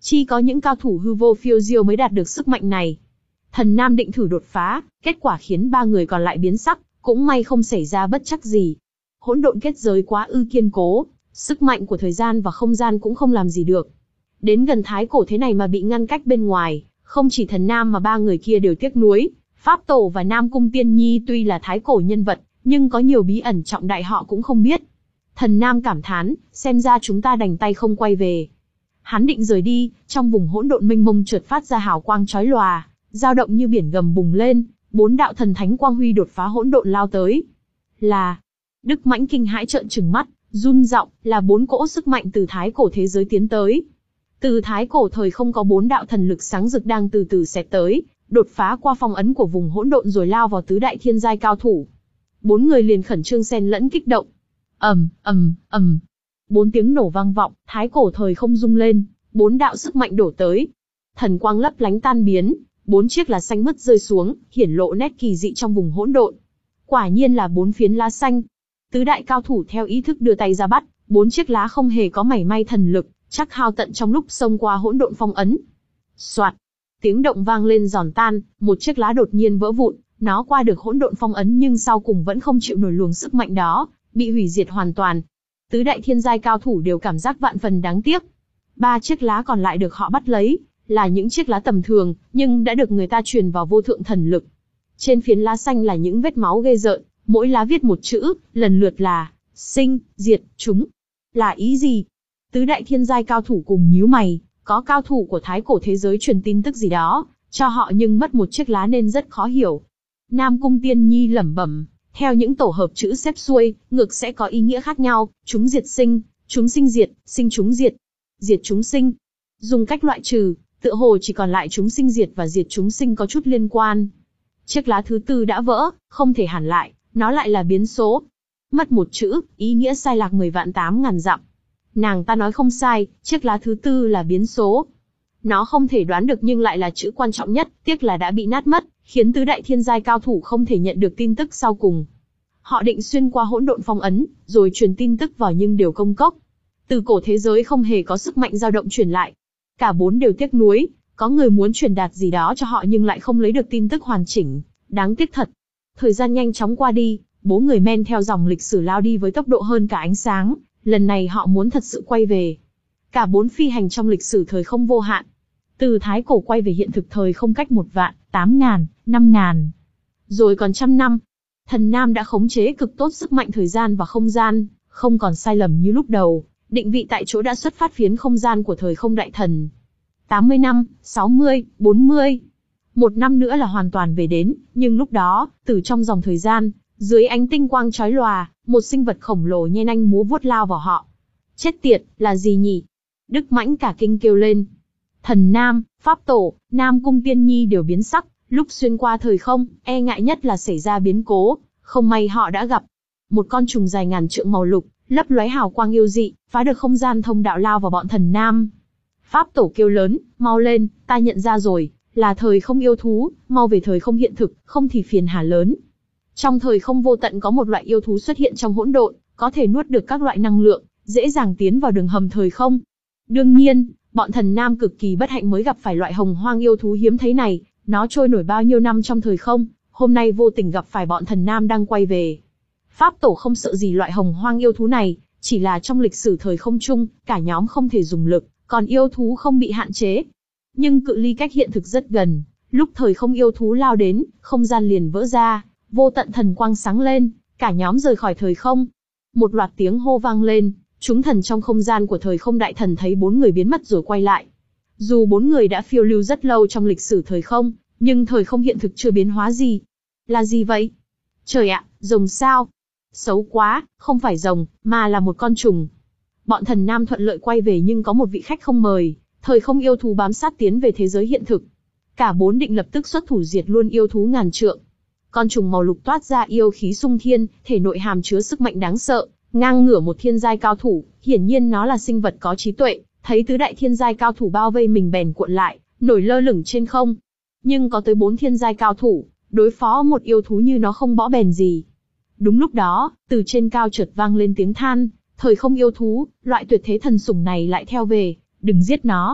Chỉ có những cao thủ hư vô phiêu diêu mới đạt được sức mạnh này. Thần Nam định thử đột phá, kết quả khiến ba người còn lại biến sắc, cũng may không xảy ra bất trắc gì. Hỗn độn kết giới quá ư kiên cố, sức mạnh của thời gian và không gian cũng không làm gì được. Đến gần thái cổ thế này mà bị ngăn cách bên ngoài, không chỉ Thần Nam mà ba người kia đều tiếc nuối. Pháp Tổ và Nam Cung Tiên Nhi tuy là thái cổ nhân vật, nhưng có nhiều bí ẩn trọng đại họ cũng không biết. Thần Nam cảm thán, xem ra chúng ta đành tay không quay về. Hắn định rời đi, trong vùng hỗn độn mênh mông chợt phát ra hào quang chói lòa, dao động như biển gầm bùng lên, bốn đạo thần thánh quang huy đột phá hỗn độn lao tới. Là Đức Mãnh kinh hãi trợn trừng mắt, run giọng, là bốn cỗ sức mạnh từ thái cổ thế giới tiến tới. Từ thái cổ thời không có bốn đạo thần lực sáng rực đang từ từ xẹt tới, đột phá qua phong ấn của vùng hỗn độn rồi lao vào tứ đại thiên giai cao thủ. Bốn người liền khẩn trương xen lẫn kích động. Ầm, ầm, ầm. Bốn tiếng nổ vang vọng, thái cổ thời không rung lên, bốn đạo sức mạnh đổ tới. Thần quang lấp lánh tan biến, bốn chiếc lá xanh mứt rơi xuống, hiển lộ nét kỳ dị trong vùng hỗn độn. Quả nhiên là bốn phiến lá xanh. Tứ đại cao thủ theo ý thức đưa tay ra bắt, bốn chiếc lá không hề có mảy may thần lực, chắc hao tận trong lúc xông qua hỗn độn phong ấn. Soạt, tiếng động vang lên giòn tan, một chiếc lá đột nhiên vỡ vụn, nó qua được hỗn độn phong ấn nhưng sau cùng vẫn không chịu nổi luồng sức mạnh đó, bị hủy diệt hoàn toàn. Tứ đại thiên giai cao thủ đều cảm giác vạn phần đáng tiếc. Ba chiếc lá còn lại được họ bắt lấy, là những chiếc lá tầm thường, nhưng đã được người ta truyền vào vô thượng thần lực. Trên phiến lá xanh là những vết máu ghê rợn, mỗi lá viết một chữ, lần lượt là sinh, diệt, chúng. Là ý gì? Tứ đại thiên giai cao thủ cùng nhíu mày, có cao thủ của thái cổ thế giới truyền tin tức gì đó cho họ nhưng mất một chiếc lá nên rất khó hiểu. Nam Cung Tiên Nhi lẩm bẩm, theo những tổ hợp chữ xếp xuôi, ngược sẽ có ý nghĩa khác nhau, chúng diệt sinh, chúng sinh diệt, sinh chúng diệt, diệt chúng sinh. Dùng cách loại trừ, tựa hồ chỉ còn lại chúng sinh diệt và diệt chúng sinh có chút liên quan. Chiếc lá thứ tư đã vỡ, không thể hàn lại, nó lại là biến số. Mất một chữ, ý nghĩa sai lạc mười vạn tám ngàn dặm. Nàng ta nói không sai, chiếc lá thứ tư là biến số. Nó không thể đoán được nhưng lại là chữ quan trọng nhất, tiếc là đã bị nát mất, khiến tứ đại thiên giai cao thủ không thể nhận được tin tức sau cùng. Họ định xuyên qua hỗn độn phong ấn, rồi truyền tin tức vào nhưng đều công cốc. Từ cổ thế giới không hề có sức mạnh dao động truyền lại. Cả bốn đều tiếc nuối, có người muốn truyền đạt gì đó cho họ nhưng lại không lấy được tin tức hoàn chỉnh, đáng tiếc thật. Thời gian nhanh chóng qua đi, bốn người men theo dòng lịch sử lao đi với tốc độ hơn cả ánh sáng, lần này họ muốn thật sự quay về. Cả bốn phi hành trong lịch sử thời không vô hạn. Từ thái cổ quay về hiện thực thời không cách một vạn, tám ngàn, năm ngàn. Rồi còn trăm năm. Thần Nam đã khống chế cực tốt sức mạnh thời gian và không gian, không còn sai lầm như lúc đầu, định vị tại chỗ đã xuất phát phiến không gian của thời không đại thần. tám mươi năm, sáu mươi, bốn mươi. Một năm nữa là hoàn toàn về đến, nhưng lúc đó, từ trong dòng thời gian, dưới ánh tinh quang chói lòa, một sinh vật khổng lồ nhe nanh múa vuốt lao vào họ. Chết tiệt, là gì nhỉ? Đức Mãnh cả kinh kêu lên. Thần Nam, Pháp Tổ, Nam Cung Tiên Nhi đều biến sắc, lúc xuyên qua thời không, e ngại nhất là xảy ra biến cố, không may họ đã gặp. Một con trùng dài ngàn trượng màu lục, lấp lóe hào quang yêu dị, phá được không gian thông đạo lao vào bọn Thần Nam. Pháp Tổ kêu lớn, mau lên, ta nhận ra rồi, là thời không yêu thú, mau về thời không hiện thực, không thì phiền hà lớn. Trong thời không vô tận có một loại yêu thú xuất hiện trong hỗn độn, có thể nuốt được các loại năng lượng, dễ dàng tiến vào đường hầm thời không. Đương nhiên, bọn Thần Nam cực kỳ bất hạnh mới gặp phải loại hồng hoang yêu thú hiếm thấy này, nó trôi nổi bao nhiêu năm trong thời không, hôm nay vô tình gặp phải bọn Thần Nam đang quay về. Pháp Tổ không sợ gì loại hồng hoang yêu thú này, chỉ là trong lịch sử thời không chung, cả nhóm không thể dùng lực, còn yêu thú không bị hạn chế. Nhưng cự ly cách hiện thực rất gần, lúc thời không yêu thú lao đến, không gian liền vỡ ra, vô tận thần quang sáng lên, cả nhóm rời khỏi thời không. Một loạt tiếng hô vang lên, chúng thần trong không gian của thời không đại thần thấy bốn người biến mất rồi quay lại. Dù bốn người đã phiêu lưu rất lâu trong lịch sử thời không, nhưng thời không hiện thực chưa biến hóa gì. Là gì vậy? Trời ạ, rồng sao? Xấu quá, không phải rồng, mà là một con trùng. Bọn Thần Nam thuận lợi quay về nhưng có một vị khách không mời, thời không yêu thú bám sát tiến về thế giới hiện thực. Cả bốn định lập tức xuất thủ diệt luôn yêu thú ngàn trượng. Con trùng màu lục toát ra yêu khí sung thiên, thể nội hàm chứa sức mạnh đáng sợ, ngang ngửa một thiên giai cao thủ, hiển nhiên nó là sinh vật có trí tuệ, thấy tứ đại thiên giai cao thủ bao vây mình bèn cuộn lại, nổi lơ lửng trên không. Nhưng có tới bốn thiên giai cao thủ, đối phó một yêu thú như nó không bỏ bèn gì. Đúng lúc đó, từ trên cao chợt vang lên tiếng than, thời không yêu thú, loại tuyệt thế thần sủng này lại theo về, đừng giết nó.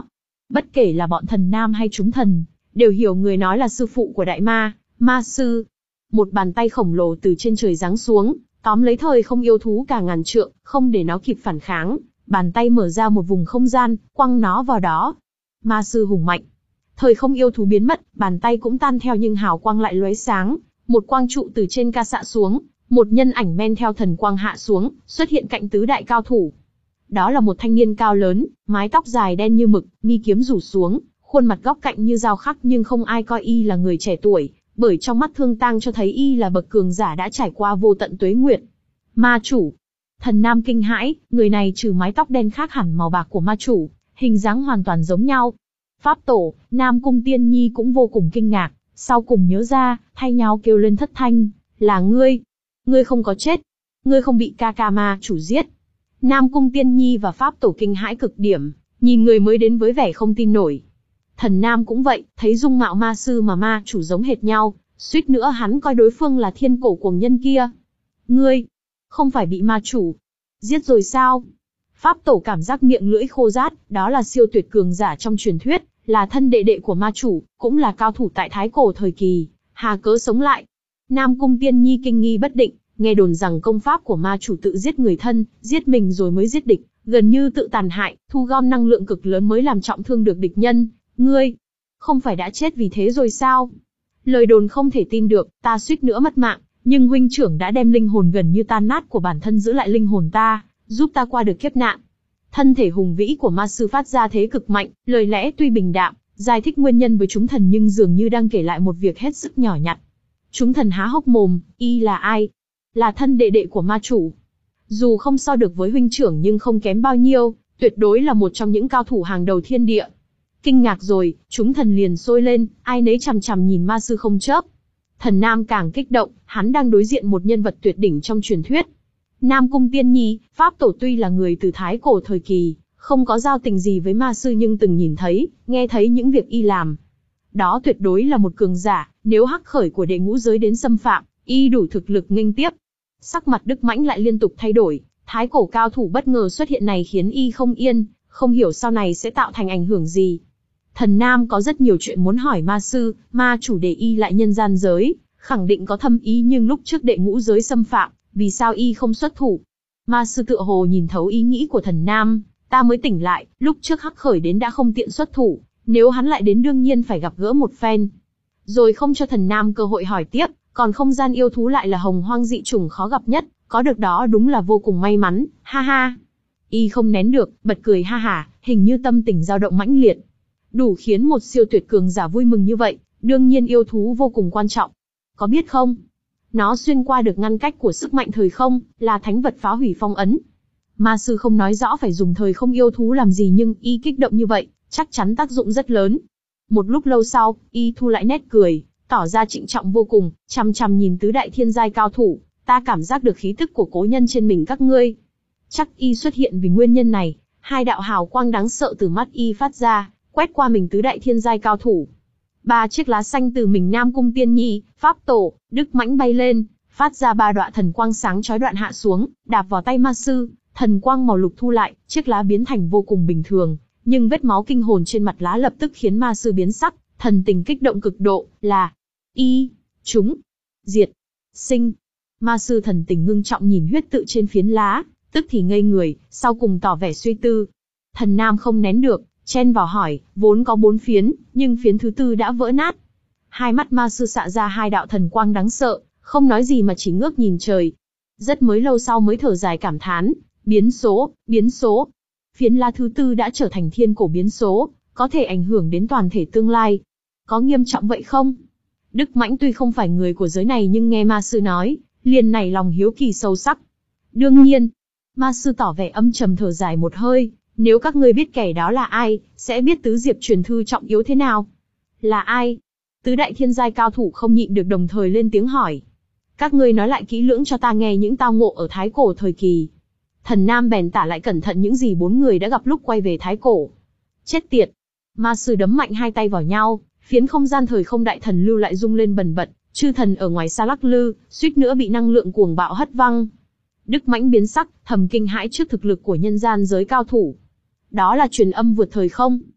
Bất kể là bọn thần nam hay chúng thần, đều hiểu người nói là sư phụ của đại ma, ma sư. Một bàn tay khổng lồ từ trên trời giáng xuống, tóm lấy thời không yêu thú cả ngàn trượng, không để nó kịp phản kháng. Bàn tay mở ra một vùng không gian, quăng nó vào đó. Ma sư hùng mạnh. Thời không yêu thú biến mất, bàn tay cũng tan theo nhưng hào quang lại lóe sáng. Một quang trụ từ trên ca xạ xuống, một nhân ảnh men theo thần quang hạ xuống, xuất hiện cạnh tứ đại cao thủ. Đó là một thanh niên cao lớn, mái tóc dài đen như mực, mi kiếm rủ xuống, khuôn mặt góc cạnh như dao khắc nhưng không ai coi y là người trẻ tuổi, bởi trong mắt Thương Tang cho thấy y là bậc cường giả đã trải qua vô tận tuế nguyệt. Ma chủ. Thần nam kinh hãi, người này trừ mái tóc đen khác hẳn màu bạc của ma chủ, hình dáng hoàn toàn giống nhau. Pháp tổ, Nam Cung Tiên Nhi cũng vô cùng kinh ngạc, sau cùng nhớ ra, thay nhau kêu lên thất thanh, là ngươi. Ngươi không có chết. Ngươi không bị ca ca ma chủ giết. Nam Cung Tiên Nhi và Pháp tổ kinh hãi cực điểm, nhìn người mới đến với vẻ không tin nổi. Thần nam cũng vậy, thấy dung mạo ma sư mà ma chủ giống hệt nhau, suýt nữa hắn coi đối phương là thiên cổ cuồng nhân kia. Ngươi, không phải bị ma chủ giết rồi sao? Pháp tổ cảm giác miệng lưỡi khô rát, đó là siêu tuyệt cường giả trong truyền thuyết, là thân đệ đệ của ma chủ, cũng là cao thủ tại thái cổ thời kỳ, hà cớ sống lại. Nam Cung Tiên Nhi kinh nghi bất định, nghe đồn rằng công pháp của ma chủ tự giết người thân, giết mình rồi mới giết địch, gần như tự tàn hại, thu gom năng lượng cực lớn mới làm trọng thương được địch nhân. Ngươi, không phải đã chết vì thế rồi sao? Lời đồn không thể tin được, ta suýt nữa mất mạng, nhưng huynh trưởng đã đem linh hồn gần như tan nát của bản thân giữ lại linh hồn ta, giúp ta qua được kiếp nạn. Thân thể hùng vĩ của ma sư phát ra thế cực mạnh, lời lẽ tuy bình đạm, giải thích nguyên nhân với chúng thần nhưng dường như đang kể lại một việc hết sức nhỏ nhặt. Chúng thần há hốc mồm, y là ai? Là thân đệ đệ của ma chủ. Dù không so được với huynh trưởng nhưng không kém bao nhiêu, tuyệt đối là một trong những cao thủ hàng đầu thiên địa. Kinh ngạc rồi, chúng thần liền sôi lên, ai nấy chằm chằm nhìn ma sư không chớp. Thần nam càng kích động, hắn đang đối diện một nhân vật tuyệt đỉnh trong truyền thuyết. Nam Cung Tiên Nhi, Pháp tổ tuy là người từ thái cổ thời kỳ, không có giao tình gì với ma sư nhưng từng nhìn thấy, nghe thấy những việc y làm. Đó tuyệt đối là một cường giả, nếu hắc khởi của đệ ngũ giới đến xâm phạm, y đủ thực lực nghênh tiếp. Sắc mặt Đức Mãnh lại liên tục thay đổi, thái cổ cao thủ bất ngờ xuất hiện này khiến y không yên, không hiểu sau này sẽ tạo thành ảnh hưởng gì. Thần nam có rất nhiều chuyện muốn hỏi ma sư, ma chủ để y lại nhân gian giới, khẳng định có thâm ý nhưng lúc trước đệ ngũ giới xâm phạm, vì sao y không xuất thủ? Ma sư tựa hồ nhìn thấu ý nghĩ của thần nam, ta mới tỉnh lại, lúc trước hắc khởi đến đã không tiện xuất thủ, nếu hắn lại đến đương nhiên phải gặp gỡ một phen. Rồi không cho thần nam cơ hội hỏi tiếp, còn không gian yêu thú lại là hồng hoang dị chủng khó gặp nhất, có được đó đúng là vô cùng may mắn, ha ha. Y không nén được, bật cười ha hả, hình như tâm tình dao động mãnh liệt. Đủ khiến một siêu tuyệt cường giả vui mừng như vậy, đương nhiên yêu thú vô cùng quan trọng. Có biết không? Nó xuyên qua được ngăn cách của sức mạnh thời không, là thánh vật phá hủy phong ấn. Ma sư không nói rõ phải dùng thời không yêu thú làm gì nhưng y kích động như vậy, chắc chắn tác dụng rất lớn. Một lúc lâu sau, y thu lại nét cười, tỏ ra trịnh trọng vô cùng, chằm chằm nhìn tứ đại thiên giai cao thủ, ta cảm giác được khí tức của cố nhân trên mình các ngươi. Chắc y xuất hiện vì nguyên nhân này, hai đạo hào quang đáng sợ từ mắt y phát ra, quét qua mình tứ đại thiên giai cao thủ. Ba chiếc lá xanh từ mình Nam Cung Tiên Nhi, Pháp tổ, Đức Mãnh bay lên, phát ra ba đoạn thần quang sáng chói đoạn hạ xuống, đạp vào tay ma sư, thần quang màu lục thu lại, chiếc lá biến thành vô cùng bình thường, nhưng vết máu kinh hồn trên mặt lá lập tức khiến ma sư biến sắc, thần tình kích động cực độ, là y, chúng, diệt, sinh. Ma sư thần tình ngưng trọng nhìn huyết tự trên phiến lá, tức thì ngây người, sau cùng tỏ vẻ suy tư. Thần nam không nén được, chen vào hỏi, vốn có bốn phiến, nhưng phiến thứ tư đã vỡ nát. Hai mắt ma sư xạ ra hai đạo thần quang đáng sợ, không nói gì mà chỉ ngước nhìn trời. Rất mới lâu sau mới thở dài cảm thán, biến số, biến số. Phiến lá thứ tư đã trở thành thiên cổ biến số, có thể ảnh hưởng đến toàn thể tương lai. Có nghiêm trọng vậy không? Đức Mãnh tuy không phải người của giới này nhưng nghe ma sư nói, liền nảy lòng hiếu kỳ sâu sắc. Đương nhiên, ma sư tỏ vẻ âm trầm thở dài một hơi, nếu các ngươi biết kẻ đó là ai, sẽ biết tứ diệp truyền thư trọng yếu thế nào. Là ai? Tứ đại thiên giai cao thủ không nhịn được đồng thời lên tiếng hỏi. Các ngươi nói lại kỹ lưỡng cho ta nghe những tao ngộ ở thái cổ thời kỳ. Thần nam bèn tả lại cẩn thận những gì bốn người đã gặp lúc quay về thái cổ. Chết tiệt! Ma sư đấm mạnh hai tay vào nhau, phiến không gian thời không đại thần lưu lại rung lên bần bật, chư thần ở ngoài xa lắc lư, suýt nữa bị năng lượng cuồng bạo hất văng. Đức Mãnh biến sắc, thầm kinh hãi trước thực lực của nhân gian giới cao thủ. Đó là truyền âm vượt thời không.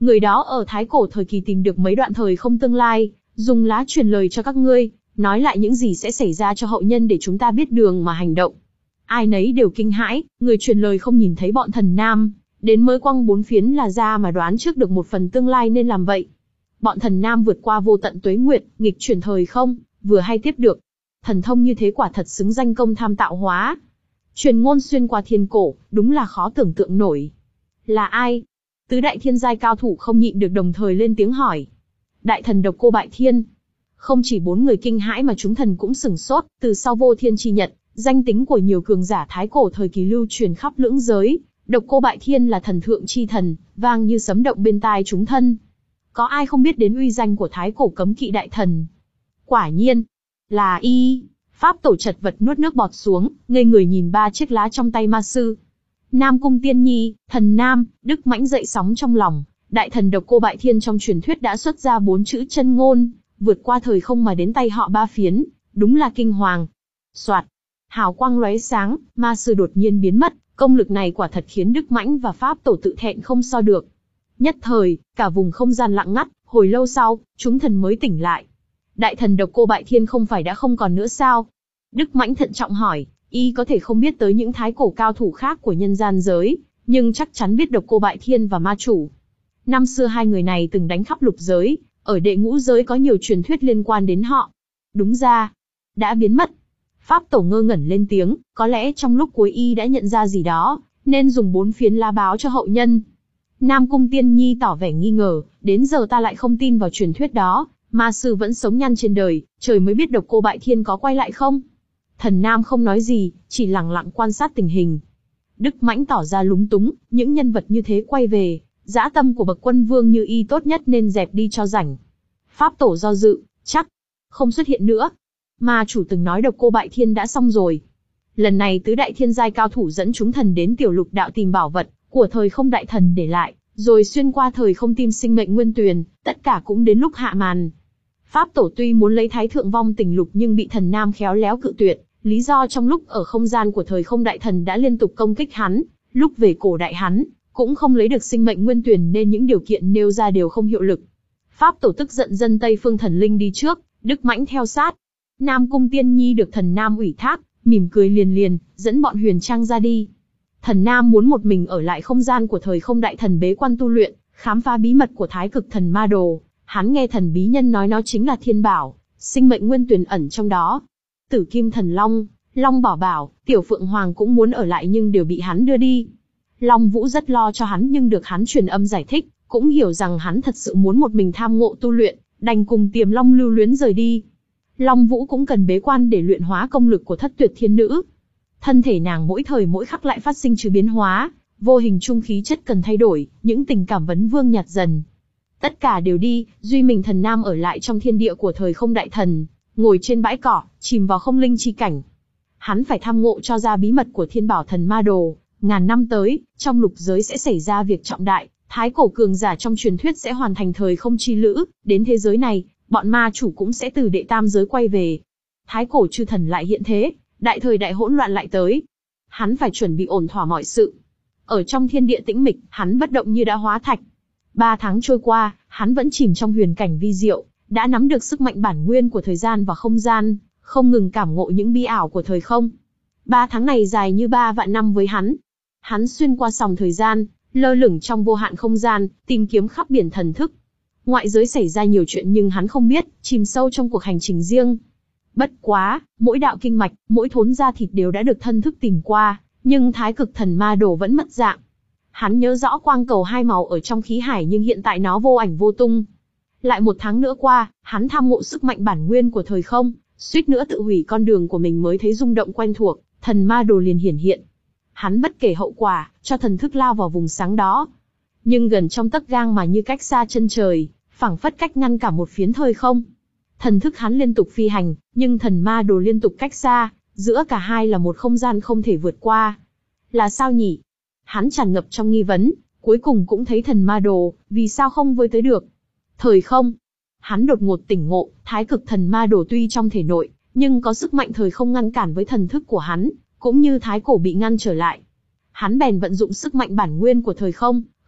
Người đó ở thái cổ thời kỳ tìm được mấy đoạn thời không tương lai, dùng lá truyền lời cho các ngươi, nói lại những gì sẽ xảy ra cho hậu nhân để chúng ta biết đường mà hành động. Ai nấy đều kinh hãi, người truyền lời không nhìn thấy bọn thần nam, đến mới quăng bốn phiến là ra mà đoán trước được một phần tương lai nên làm vậy. Bọn thần nam vượt qua vô tận tuế nguyệt, nghịch chuyển thời không, vừa hay tiếp được. Thần thông như thế quả thật xứng danh công tham tạo hóa. Truyền ngôn xuyên qua thiên cổ, đúng là khó tưởng tượng nổi. Là ai? Tứ đại thiên giai cao thủ không nhịn được đồng thời lên tiếng hỏi. Đại thần Độc Cô Bại Thiên. Không chỉ bốn người kinh hãi mà chúng thần cũng sửng sốt, từ sau vô thiên chi nhật, danh tính của nhiều cường giả thái cổ thời kỳ lưu truyền khắp lưỡng giới. Độc Cô Bại Thiên là thần thượng chi thần, vang như sấm động bên tai chúng thân. Có ai không biết đến uy danh của thái cổ cấm kỵ đại thần? Quả nhiên, là y. Pháp tổ chật vật nuốt nước bọt xuống, ngây người nhìn ba chiếc lá trong tay ma sư. Nam Cung Tiên Nhi, thần Nam, Đức Mãnh dậy sóng trong lòng. Đại thần Độc Cô Bại Thiên trong truyền thuyết đã xuất ra bốn chữ chân ngôn, vượt qua thời không mà đến tay họ ba phiến, đúng là kinh hoàng. Soạt, hào quang lóe sáng, ma sư đột nhiên biến mất, công lực này quả thật khiến Đức Mãnh và Pháp tổ tự thẹn không so được. Nhất thời, cả vùng không gian lặng ngắt, hồi lâu sau, chúng thần mới tỉnh lại. Đại thần Độc Cô Bại Thiên không phải đã không còn nữa sao? Đức Mãnh thận trọng hỏi, y có thể không biết tới những thái cổ cao thủ khác của nhân gian giới, nhưng chắc chắn biết Độc Cô Bại Thiên và ma chủ. Năm xưa hai người này từng đánh khắp lục giới, ở đệ ngũ giới có nhiều truyền thuyết liên quan đến họ. Đúng ra, đã biến mất. Pháp tổ ngơ ngẩn lên tiếng, có lẽ trong lúc cuối y đã nhận ra gì đó, nên dùng bốn phiến lá báo cho hậu nhân. Nam Cung Tiên Nhi tỏ vẻ nghi ngờ, đến giờ ta lại không tin vào truyền thuyết đó, ma sư vẫn sống nhăn trên đời, trời mới biết Độc Cô Bại Thiên có quay lại không. Thần Nam không nói gì, chỉ lặng lặng quan sát tình hình. Đức Mãnh tỏ ra lúng túng, những nhân vật như thế quay về, dã tâm của bậc quân vương như y tốt nhất nên dẹp đi cho rảnh. Pháp tổ do dự, chắc không xuất hiện nữa. Ma chủ từng nói Độc Cô Bại Thiên đã xong rồi. Lần này tứ đại thiên giai cao thủ dẫn chúng thần đến tiểu lục đạo tìm bảo vật của thời không đại thần để lại, rồi xuyên qua thời không tìm sinh mệnh nguyên tuyền, tất cả cũng đến lúc hạ màn. Pháp tổ tuy muốn lấy thái thượng vong tình lục nhưng bị thần Nam khéo léo cự tuyệt, lý do trong lúc ở không gian của thời không đại thần đã liên tục công kích hắn, lúc về cổ đại hắn cũng không lấy được sinh mệnh nguyên tuyền nên những điều kiện nêu ra đều không hiệu lực. Pháp tổ tức giận dân Tây Phương thần linh đi trước, Đức Mãnh theo sát. Nam Cung Tiên Nhi được thần Nam ủy thác, mỉm cười liền liền, dẫn bọn Huyền Trang ra đi. Thần Nam muốn một mình ở lại không gian của thời không đại thần bế quan tu luyện, khám phá bí mật của thái cực thần ma đồ. Hắn nghe thần bí nhân nói nó chính là thiên bảo, sinh mệnh nguyên tuyền ẩn trong đó. Tử Kim Thần Long, Long Bảo Bảo, Tiểu Phượng Hoàng cũng muốn ở lại nhưng đều bị hắn đưa đi. Long Vũ rất lo cho hắn nhưng được hắn truyền âm giải thích, cũng hiểu rằng hắn thật sự muốn một mình tham ngộ tu luyện, đành cùng Tiềm Long lưu luyến rời đi. Long Vũ cũng cần bế quan để luyện hóa công lực của Thất Tuyệt Thiên Nữ. Thân thể nàng mỗi thời mỗi khắc lại phát sinh chứ biến hóa, vô hình trung khí chất cần thay đổi, những tình cảm vấn vương nhạt dần. Tất cả đều đi, duy mình thần Nam ở lại trong thiên địa của thời không đại thần, ngồi trên bãi cỏ, chìm vào không linh chi cảnh. Hắn phải tham ngộ cho ra bí mật của thiên bảo thần ma đồ, ngàn năm tới, trong lục giới sẽ xảy ra việc trọng đại, thái cổ cường giả trong truyền thuyết sẽ hoàn thành thời không chi lữ, đến thế giới này, bọn ma chủ cũng sẽ từ đệ tam giới quay về. Thái cổ chư thần lại hiện thế, đại thời đại hỗn loạn lại tới. Hắn phải chuẩn bị ổn thỏa mọi sự. Ở trong thiên địa tĩnh mịch, hắn bất động như đã hóa thạch. Ba tháng trôi qua, hắn vẫn chìm trong huyền cảnh vi diệu, đã nắm được sức mạnh bản nguyên của thời gian và không gian, không ngừng cảm ngộ những bi ảo của thời không. Ba tháng này dài như ba vạn năm với hắn. Hắn xuyên qua sòng thời gian, lơ lửng trong vô hạn không gian, tìm kiếm khắp biển thần thức. Ngoại giới xảy ra nhiều chuyện nhưng hắn không biết, chìm sâu trong cuộc hành trình riêng. Bất quá, mỗi đạo kinh mạch, mỗi thốn da thịt đều đã được thân thức tìm qua, nhưng thái cực thần ma đồ vẫn mất dạng. Hắn nhớ rõ quang cầu hai màu ở trong khí hải nhưng hiện tại nó vô ảnh vô tung. Lại một tháng nữa qua, hắn tham ngộ sức mạnh bản nguyên của thời không, suýt nữa tự hủy con đường của mình mới thấy rung động quen thuộc, thần ma đồ liền hiển hiện. Hắn bất kể hậu quả, cho thần thức lao vào vùng sáng đó. Nhưng gần trong tấc gang mà như cách xa chân trời, phảng phất cách ngăn cả một phiến thời không. Thần thức hắn liên tục phi hành, nhưng thần ma đồ liên tục cách xa, giữa cả hai là một không gian không thể vượt qua. Là sao nhỉ? Hắn tràn ngập trong nghi vấn, cuối cùng cũng thấy thần ma đồ, vì sao không với tới được? Thời không. Hắn đột ngột tỉnh ngộ, thái cực thần ma đồ tuy trong thể nội, nhưng có sức mạnh thời không ngăn cản với thần thức của hắn, cũng như thái cổ bị ngăn trở lại. Hắn bèn vận dụng sức mạnh bản nguyên của thời không,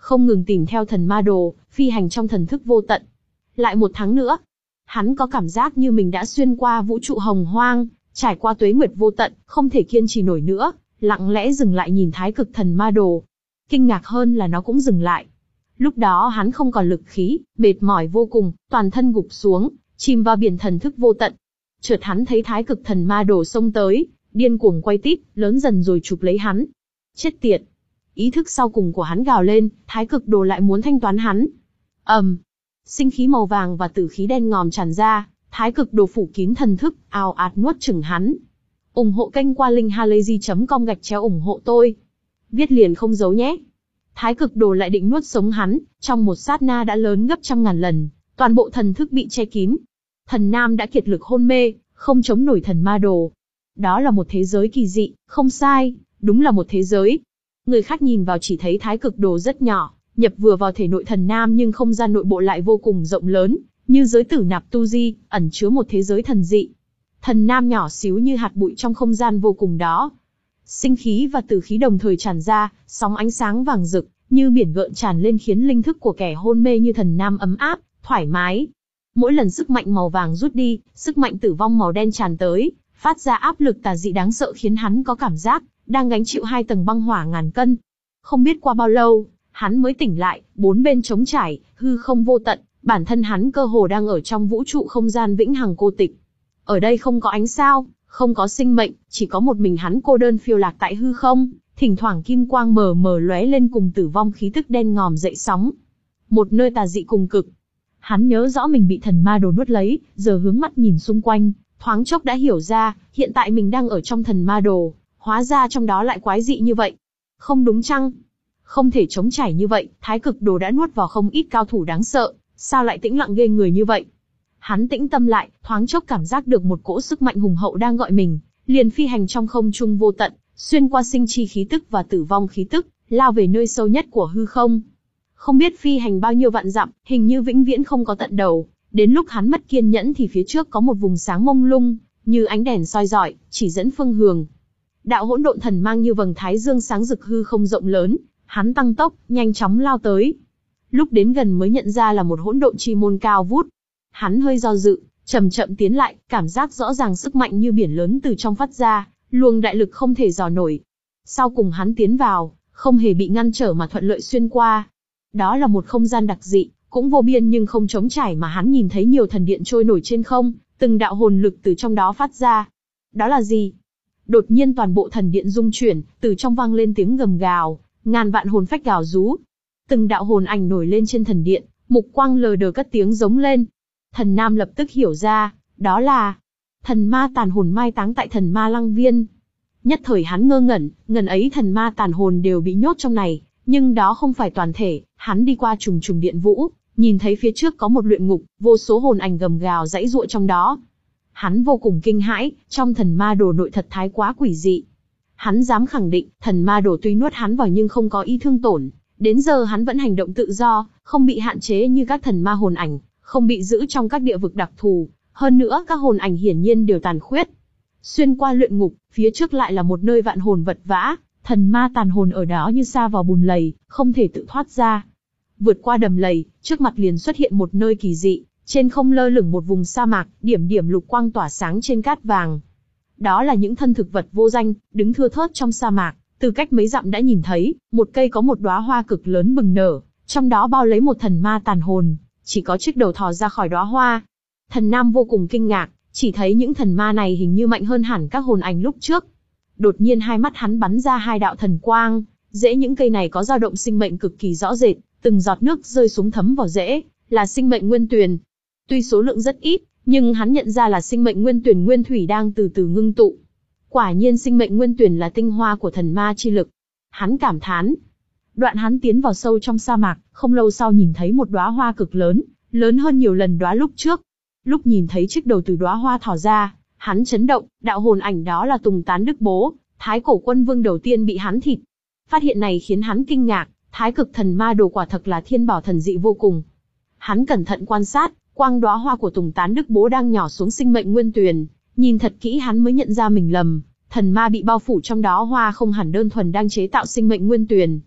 không ngừng tìm theo thần ma đồ, phi hành trong thần thức vô tận. Lại một tháng nữa, hắn có cảm giác như mình đã xuyên qua vũ trụ hồng hoang, trải qua tuế nguyệt vô tận, không thể kiên trì nổi nữa, lặng lẽ dừng lại nhìn thái cực thần ma đồ. Kinh ngạc hơn là nó cũng dừng lại. Lúc đó hắn không còn lực khí, mệt mỏi vô cùng, toàn thân gục xuống, chìm vào biển thần thức vô tận. Chợt hắn thấy thái cực thần ma đồ xông tới, điên cuồng quay tít, lớn dần rồi chụp lấy hắn. Chết tiệt! Ý thức sau cùng của hắn gào lên, thái cực đồ lại muốn thanh toán hắn. ầm, um, sinh khí màu vàng và tử khí đen ngòm tràn ra, thái cực đồ phủ kín thần thức, ào ạt nuốt chửng hắn. ủng hộ kênh qua linkhalazy chấm com gạch chéo ủng hộ tôi. Viết liền không giấu nhé. Thái cực đồ lại định nuốt sống hắn, trong một sát na đã lớn gấp trăm ngàn lần, toàn bộ thần thức bị che kín. Thần Nam đã kiệt lực hôn mê, không chống nổi thần ma đồ. Đó là một thế giới kỳ dị, không sai, đúng là một thế giới. Người khác nhìn vào chỉ thấy thái cực đồ rất nhỏ, nhập vừa vào thể nội thần Nam, nhưng không gian nội bộ lại vô cùng rộng lớn, như giới tử nạp tu di, ẩn chứa một thế giới thần dị. Thần Nam nhỏ xíu như hạt bụi trong không gian vô cùng đó. Sinh khí và tử khí đồng thời tràn ra, sóng ánh sáng vàng rực, như biển gợn tràn lên khiến linh thức của kẻ hôn mê như thần Nam ấm áp, thoải mái. Mỗi lần sức mạnh màu vàng rút đi, sức mạnh tử vong màu đen tràn tới, phát ra áp lực tà dị đáng sợ khiến hắn có cảm giác đang gánh chịu hai tầng băng hỏa ngàn cân. Không biết qua bao lâu, hắn mới tỉnh lại, bốn bên trống trải, hư không vô tận, bản thân hắn cơ hồ đang ở trong vũ trụ không gian vĩnh hằng cô tịch. Ở đây không có ánh sao, không có sinh mệnh, chỉ có một mình hắn cô đơn phiêu lạc tại hư không, thỉnh thoảng kim quang mờ mờ lóe lên cùng tử vong khí tức đen ngòm dậy sóng. Một nơi tà dị cùng cực. Hắn nhớ rõ mình bị thần ma đồ nuốt lấy, giờ hướng mắt nhìn xung quanh, thoáng chốc đã hiểu ra, hiện tại mình đang ở trong thần ma đồ, hóa ra trong đó lại quái dị như vậy. Không đúng chăng? Không thể chống chảy như vậy, thái cực đồ đã nuốt vào không ít cao thủ đáng sợ, sao lại tĩnh lặng ghê người như vậy? Hắn tĩnh tâm lại, thoáng chốc cảm giác được một cỗ sức mạnh hùng hậu đang gọi mình, liền phi hành trong không trung vô tận, xuyên qua sinh chi khí tức và tử vong khí tức, lao về nơi sâu nhất của hư không. Không biết phi hành bao nhiêu vạn dặm, hình như vĩnh viễn không có tận đầu, đến lúc hắn mất kiên nhẫn thì phía trước có một vùng sáng mông lung, như ánh đèn soi rọi, chỉ dẫn phương hướng. Đạo hỗn độn thần mang như vầng thái dương sáng rực hư không rộng lớn, hắn tăng tốc, nhanh chóng lao tới. Lúc đến gần mới nhận ra là một hỗn độn chi môn cao vút. Hắn hơi do dự, chậm chậm tiến lại, cảm giác rõ ràng sức mạnh như biển lớn từ trong phát ra, luồng đại lực không thể dò nổi. Sau cùng hắn tiến vào, không hề bị ngăn trở mà thuận lợi xuyên qua. Đó là một không gian đặc dị, cũng vô biên nhưng không trống trải, mà hắn nhìn thấy nhiều thần điện trôi nổi trên không, từng đạo hồn lực từ trong đó phát ra. Đó là gì? Đột nhiên toàn bộ thần điện rung chuyển, từ trong vang lên tiếng gầm gào, ngàn vạn hồn phách gào rú. Từng đạo hồn ảnh nổi lên trên thần điện, mục quang lờ đờ cất tiếng giống lên. Thần Nam lập tức hiểu ra, đó là thần ma tàn hồn mai táng tại thần ma lăng viên. Nhất thời hắn ngơ ngẩn, ngần ấy thần ma tàn hồn đều bị nhốt trong này, nhưng đó không phải toàn thể. Hắn đi qua trùng trùng điện vũ, nhìn thấy phía trước có một luyện ngục, vô số hồn ảnh gầm gào giãy giụa trong đó. Hắn vô cùng kinh hãi, trong thần ma đồ nội thật thái quá quỷ dị. Hắn dám khẳng định, thần ma đồ tuy nuốt hắn vào nhưng không có ý thương tổn. Đến giờ hắn vẫn hành động tự do, không bị hạn chế như các thần ma hồn ảnh, không bị giữ trong các địa vực đặc thù. Hơn nữa các hồn ảnh hiển nhiên đều tàn khuyết. Xuyên qua luyện ngục, phía trước lại là một nơi vạn hồn vật vã, thần ma tàn hồn ở đó như sa vào bùn lầy, không thể tự thoát ra. Vượt qua đầm lầy, trước mặt liền xuất hiện một nơi kỳ dị, trên không lơ lửng một vùng sa mạc, điểm điểm lục quang tỏa sáng trên cát vàng. Đó là những thân thực vật vô danh, đứng thưa thớt trong sa mạc, từ cách mấy dặm đã nhìn thấy, một cây có một đóa hoa cực lớn bừng nở, trong đó bao lấy một thần ma tàn hồn, chỉ có chiếc đầu thò ra khỏi đóa hoa. Thần Nam vô cùng kinh ngạc, chỉ thấy những thần ma này hình như mạnh hơn hẳn các hồn ảnh lúc trước. Đột nhiên hai mắt hắn bắn ra hai đạo thần quang, rễ những cây này có dao động sinh mệnh cực kỳ rõ rệt, từng giọt nước rơi xuống thấm vào rễ, là sinh mệnh nguyên tuyền. Tuy số lượng rất ít, nhưng hắn nhận ra là sinh mệnh nguyên tuyền nguyên thủy đang từ từ ngưng tụ. Quả nhiên sinh mệnh nguyên tuyền là tinh hoa của thần ma chi lực. Hắn cảm thán. Đoạn hắn tiến vào sâu trong sa mạc, không lâu sau nhìn thấy một đóa hoa cực lớn, lớn hơn nhiều lần đóa lúc trước. Lúc nhìn thấy chiếc đầu từ đóa hoa thò ra, hắn chấn động, đạo hồn ảnh đó là Tùng Tán Đức Bố, Thái Cổ Quân Vương đầu tiên bị hắn thịt. Phát hiện này khiến hắn kinh ngạc, Thái Cực Thần Ma Đồ quả thật là thiên bảo thần dị vô cùng. Hắn cẩn thận quan sát, quang đóa hoa của Tùng Tán Đức Bố đang nhỏ xuống sinh mệnh nguyên tuyền, nhìn thật kỹ hắn mới nhận ra mình lầm, thần ma bị bao phủ trong đó hoa không hẳn đơn thuần đang chế tạo sinh mệnh nguyên tuyền.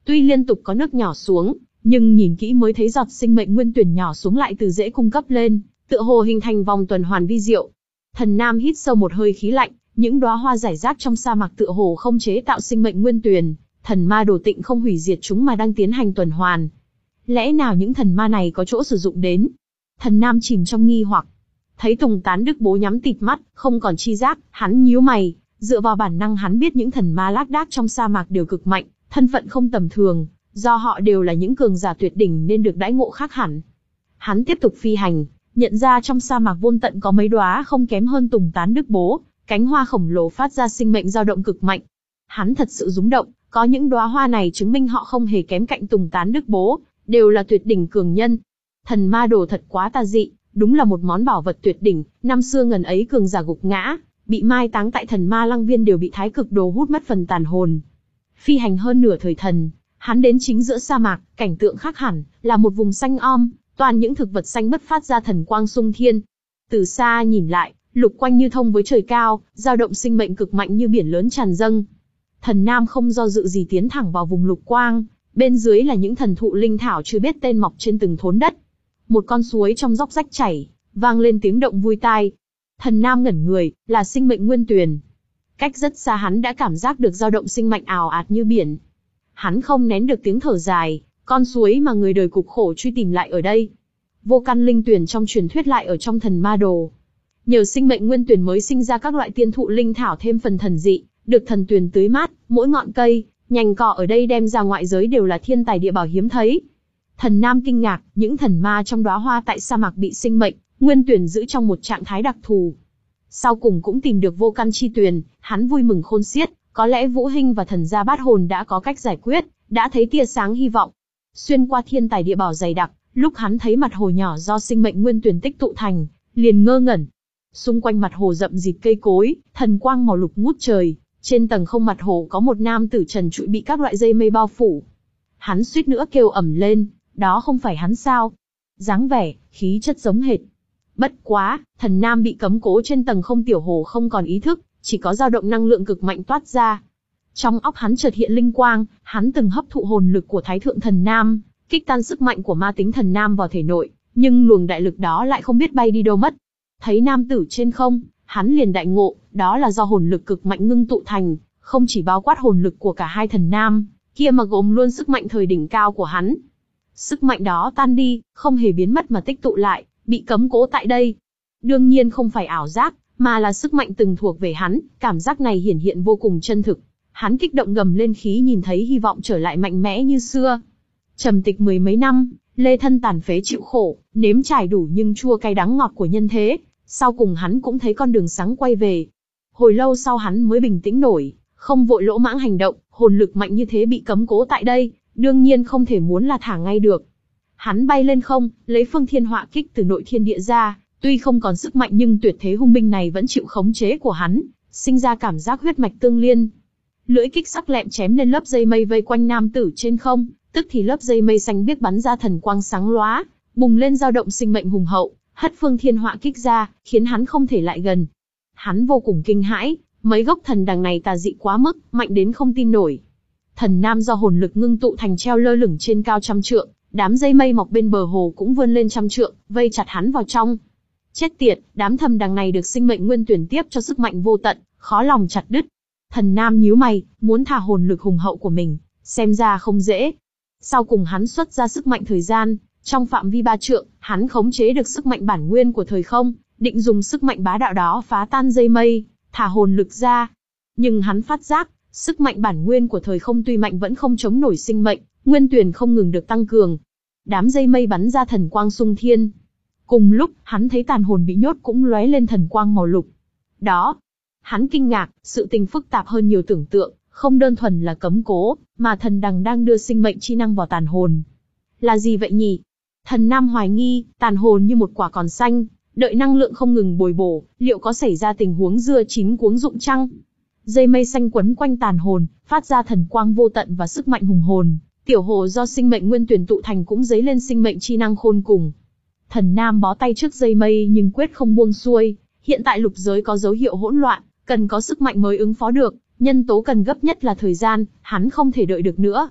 Tuy liên tục có nước nhỏ xuống, nhưng nhìn kỹ mới thấy giọt sinh mệnh nguyên tuyển nhỏ xuống lại từ rễ cung cấp lên, tựa hồ hình thành vòng tuần hoàn vi diệu. Thần Nam hít sâu một hơi khí lạnh, những đóa hoa rải rác trong sa mạc tựa hồ không chế tạo sinh mệnh nguyên tuyển, thần ma đồ tịnh không hủy diệt chúng mà đang tiến hành tuần hoàn. Lẽ nào những thần ma này có chỗ sử dụng đến? Thần Nam chìm trong nghi hoặc. Thấy Tùng Tán Đức Bố nhắm tịt mắt, không còn chi giác, hắn nhíu mày, dựa vào bản năng hắn biết những thần ma lác đác trong sa mạc đều cực mạnh, thân phận không tầm thường, do họ đều là những cường giả tuyệt đỉnh nên được đãi ngộ khác hẳn. Hắn tiếp tục phi hành, nhận ra trong sa mạc vô tận có mấy đóa không kém hơn Tùng Tán Đức Bố, cánh hoa khổng lồ phát ra sinh mệnh dao động cực mạnh. Hắn thật sự rúng động, có những đóa hoa này chứng minh họ không hề kém cạnh Tùng Tán Đức Bố, đều là tuyệt đỉnh cường nhân. Thần ma đồ thật quá tà dị, đúng là một món bảo vật tuyệt đỉnh, năm xưa ngần ấy cường giả gục ngã, bị mai táng tại thần ma lăng viên đều bị thái cực đồ hút mất phần tàn hồn. Phi hành hơn nửa thời thần, hắn đến chính giữa sa mạc, cảnh tượng khác hẳn, là một vùng xanh om, toàn những thực vật xanh mướt phát ra thần quang sung thiên. Từ xa nhìn lại, lục quanh như thông với trời cao, dao động sinh mệnh cực mạnh như biển lớn tràn dâng. Thần Nam không do dự gì tiến thẳng vào vùng lục quang, bên dưới là những thần thụ linh thảo chưa biết tên mọc trên từng thốn đất. Một con suối trong dốc rách chảy, vang lên tiếng động vui tai. Thần Nam ngẩn người, là sinh mệnh nguyên tuyền. Cách rất xa hắn đã cảm giác được dao động sinh mệnh ào ạt như biển. Hắn không nén được tiếng thở dài, con suối mà người đời cực khổ truy tìm lại ở đây. Vô căn linh tuyển trong truyền thuyết lại ở trong thần ma đồ. Nhờ sinh mệnh nguyên tuyển mới sinh ra các loại tiên thụ linh thảo thêm phần thần dị, được thần tuyền tưới mát, mỗi ngọn cây, nhành cỏ ở đây đem ra ngoại giới đều là thiên tài địa bảo hiếm thấy. Thần Nam kinh ngạc, những thần ma trong đóa hoa tại sa mạc bị sinh mệnh nguyên tuyển giữ trong một trạng thái đặc thù. Sau cùng cũng tìm được vô căn chi tuyền, hắn vui mừng khôn xiết, có lẽ Vũ Hinh và thần gia bát hồn đã có cách giải quyết, đã thấy tia sáng hy vọng. Xuyên qua thiên tài địa bảo dày đặc, lúc hắn thấy mặt hồ nhỏ do sinh mệnh nguyên tuyển tích tụ thành, liền ngơ ngẩn. Xung quanh mặt hồ rậm rịt cây cối, thần quang màu lục ngút trời, trên tầng không mặt hồ có một nam tử trần trụi bị các loại dây mây bao phủ. Hắn suýt nữa kêu ầm lên, đó không phải hắn sao? Dáng vẻ, khí chất giống hệt. Bất quá, thần nam bị cấm cố trên tầng không tiểu hồ không còn ý thức, chỉ có dao động năng lượng cực mạnh toát ra. Trong óc hắn chợt hiện linh quang, hắn từng hấp thụ hồn lực của Thái Thượng Thần Nam, kích tan sức mạnh của ma tính thần nam vào thể nội, nhưng luồng đại lực đó lại không biết bay đi đâu mất. Thấy nam tử trên không, hắn liền đại ngộ, đó là do hồn lực cực mạnh ngưng tụ thành, không chỉ bao quát hồn lực của cả hai thần nam, kia mà gồm luôn sức mạnh thời đỉnh cao của hắn. Sức mạnh đó tan đi, không hề biến mất mà tích tụ lại, bị cấm cố tại đây. Đương nhiên không phải ảo giác, mà là sức mạnh từng thuộc về hắn, cảm giác này hiển hiện vô cùng chân thực. Hắn kích động gầm lên khí nhìn thấy hy vọng trở lại mạnh mẽ như xưa. Trầm tịch mười mấy năm, lê thân tàn phế chịu khổ, nếm trải đủ nhưng chua cay đắng ngọt của nhân thế, sau cùng hắn cũng thấy con đường sáng quay về. Hồi lâu sau hắn mới bình tĩnh nổi, không vội lỗ mãng hành động, hồn lực mạnh như thế bị cấm cố tại đây, đương nhiên không thể muốn là thả ngay được. Hắn bay lên không, lấy phương thiên họa kích từ nội thiên địa ra, tuy không còn sức mạnh nhưng tuyệt thế hung binh này vẫn chịu khống chế của hắn, sinh ra cảm giác huyết mạch tương liên. Lưỡi kích sắc lẹm chém lên lớp dây mây vây quanh nam tử trên không, tức thì lớp dây mây xanh biếc bắn ra thần quang sáng lóa, bùng lên dao động sinh mệnh hùng hậu, hất phương thiên họa kích ra, khiến hắn không thể lại gần. Hắn vô cùng kinh hãi, mấy gốc thần đằng này tà dị quá mức, mạnh đến không tin nổi. Thần nam do hồn lực ngưng tụ thành treo lơ lửng trên cao trăm trượng, đám dây mây mọc bên bờ hồ cũng vươn lên trăm trượng, vây chặt hắn vào trong. Chết tiệt, đám thần đằng này được sinh mệnh nguyên tuyển tiếp cho sức mạnh vô tận, khó lòng chặt đứt. Thần nam nhíu mày, muốn thả hồn lực hùng hậu của mình, xem ra không dễ. Sau cùng hắn xuất ra sức mạnh thời gian, trong phạm vi ba trượng, hắn khống chế được sức mạnh bản nguyên của thời không, định dùng sức mạnh bá đạo đó phá tan dây mây, thả hồn lực ra. Nhưng hắn phát giác, sức mạnh bản nguyên của thời không tuy mạnh vẫn không chống nổi sinh mệnh, nguyên tuyển không ngừng được tăng cường. Đám dây mây bắn ra thần quang sung thiên. Cùng lúc, hắn thấy tàn hồn bị nhốt cũng lóe lên thần quang màu lục. Đó, hắn kinh ngạc, sự tình phức tạp hơn nhiều tưởng tượng, không đơn thuần là cấm cố, mà thần đằng đang đưa sinh mệnh chi năng vào tàn hồn. Là gì vậy nhỉ? Thần nam hoài nghi, tàn hồn như một quả còn xanh, đợi năng lượng không ngừng bồi bổ, liệu có xảy ra tình huống dưa chín cuống rụng chăng? Dây mây xanh quấn quanh tàn hồn, phát ra thần quang vô tận và sức mạnh hùng hồn. Tiểu hồ do sinh mệnh nguyên tuyển tụ thành cũng dấy lên sinh mệnh chi năng khôn cùng. Thần nam bó tay trước dây mây nhưng quyết không buông xuôi. Hiện tại lục giới có dấu hiệu hỗn loạn, cần có sức mạnh mới ứng phó được. Nhân tố cần gấp nhất là thời gian, hắn không thể đợi được nữa.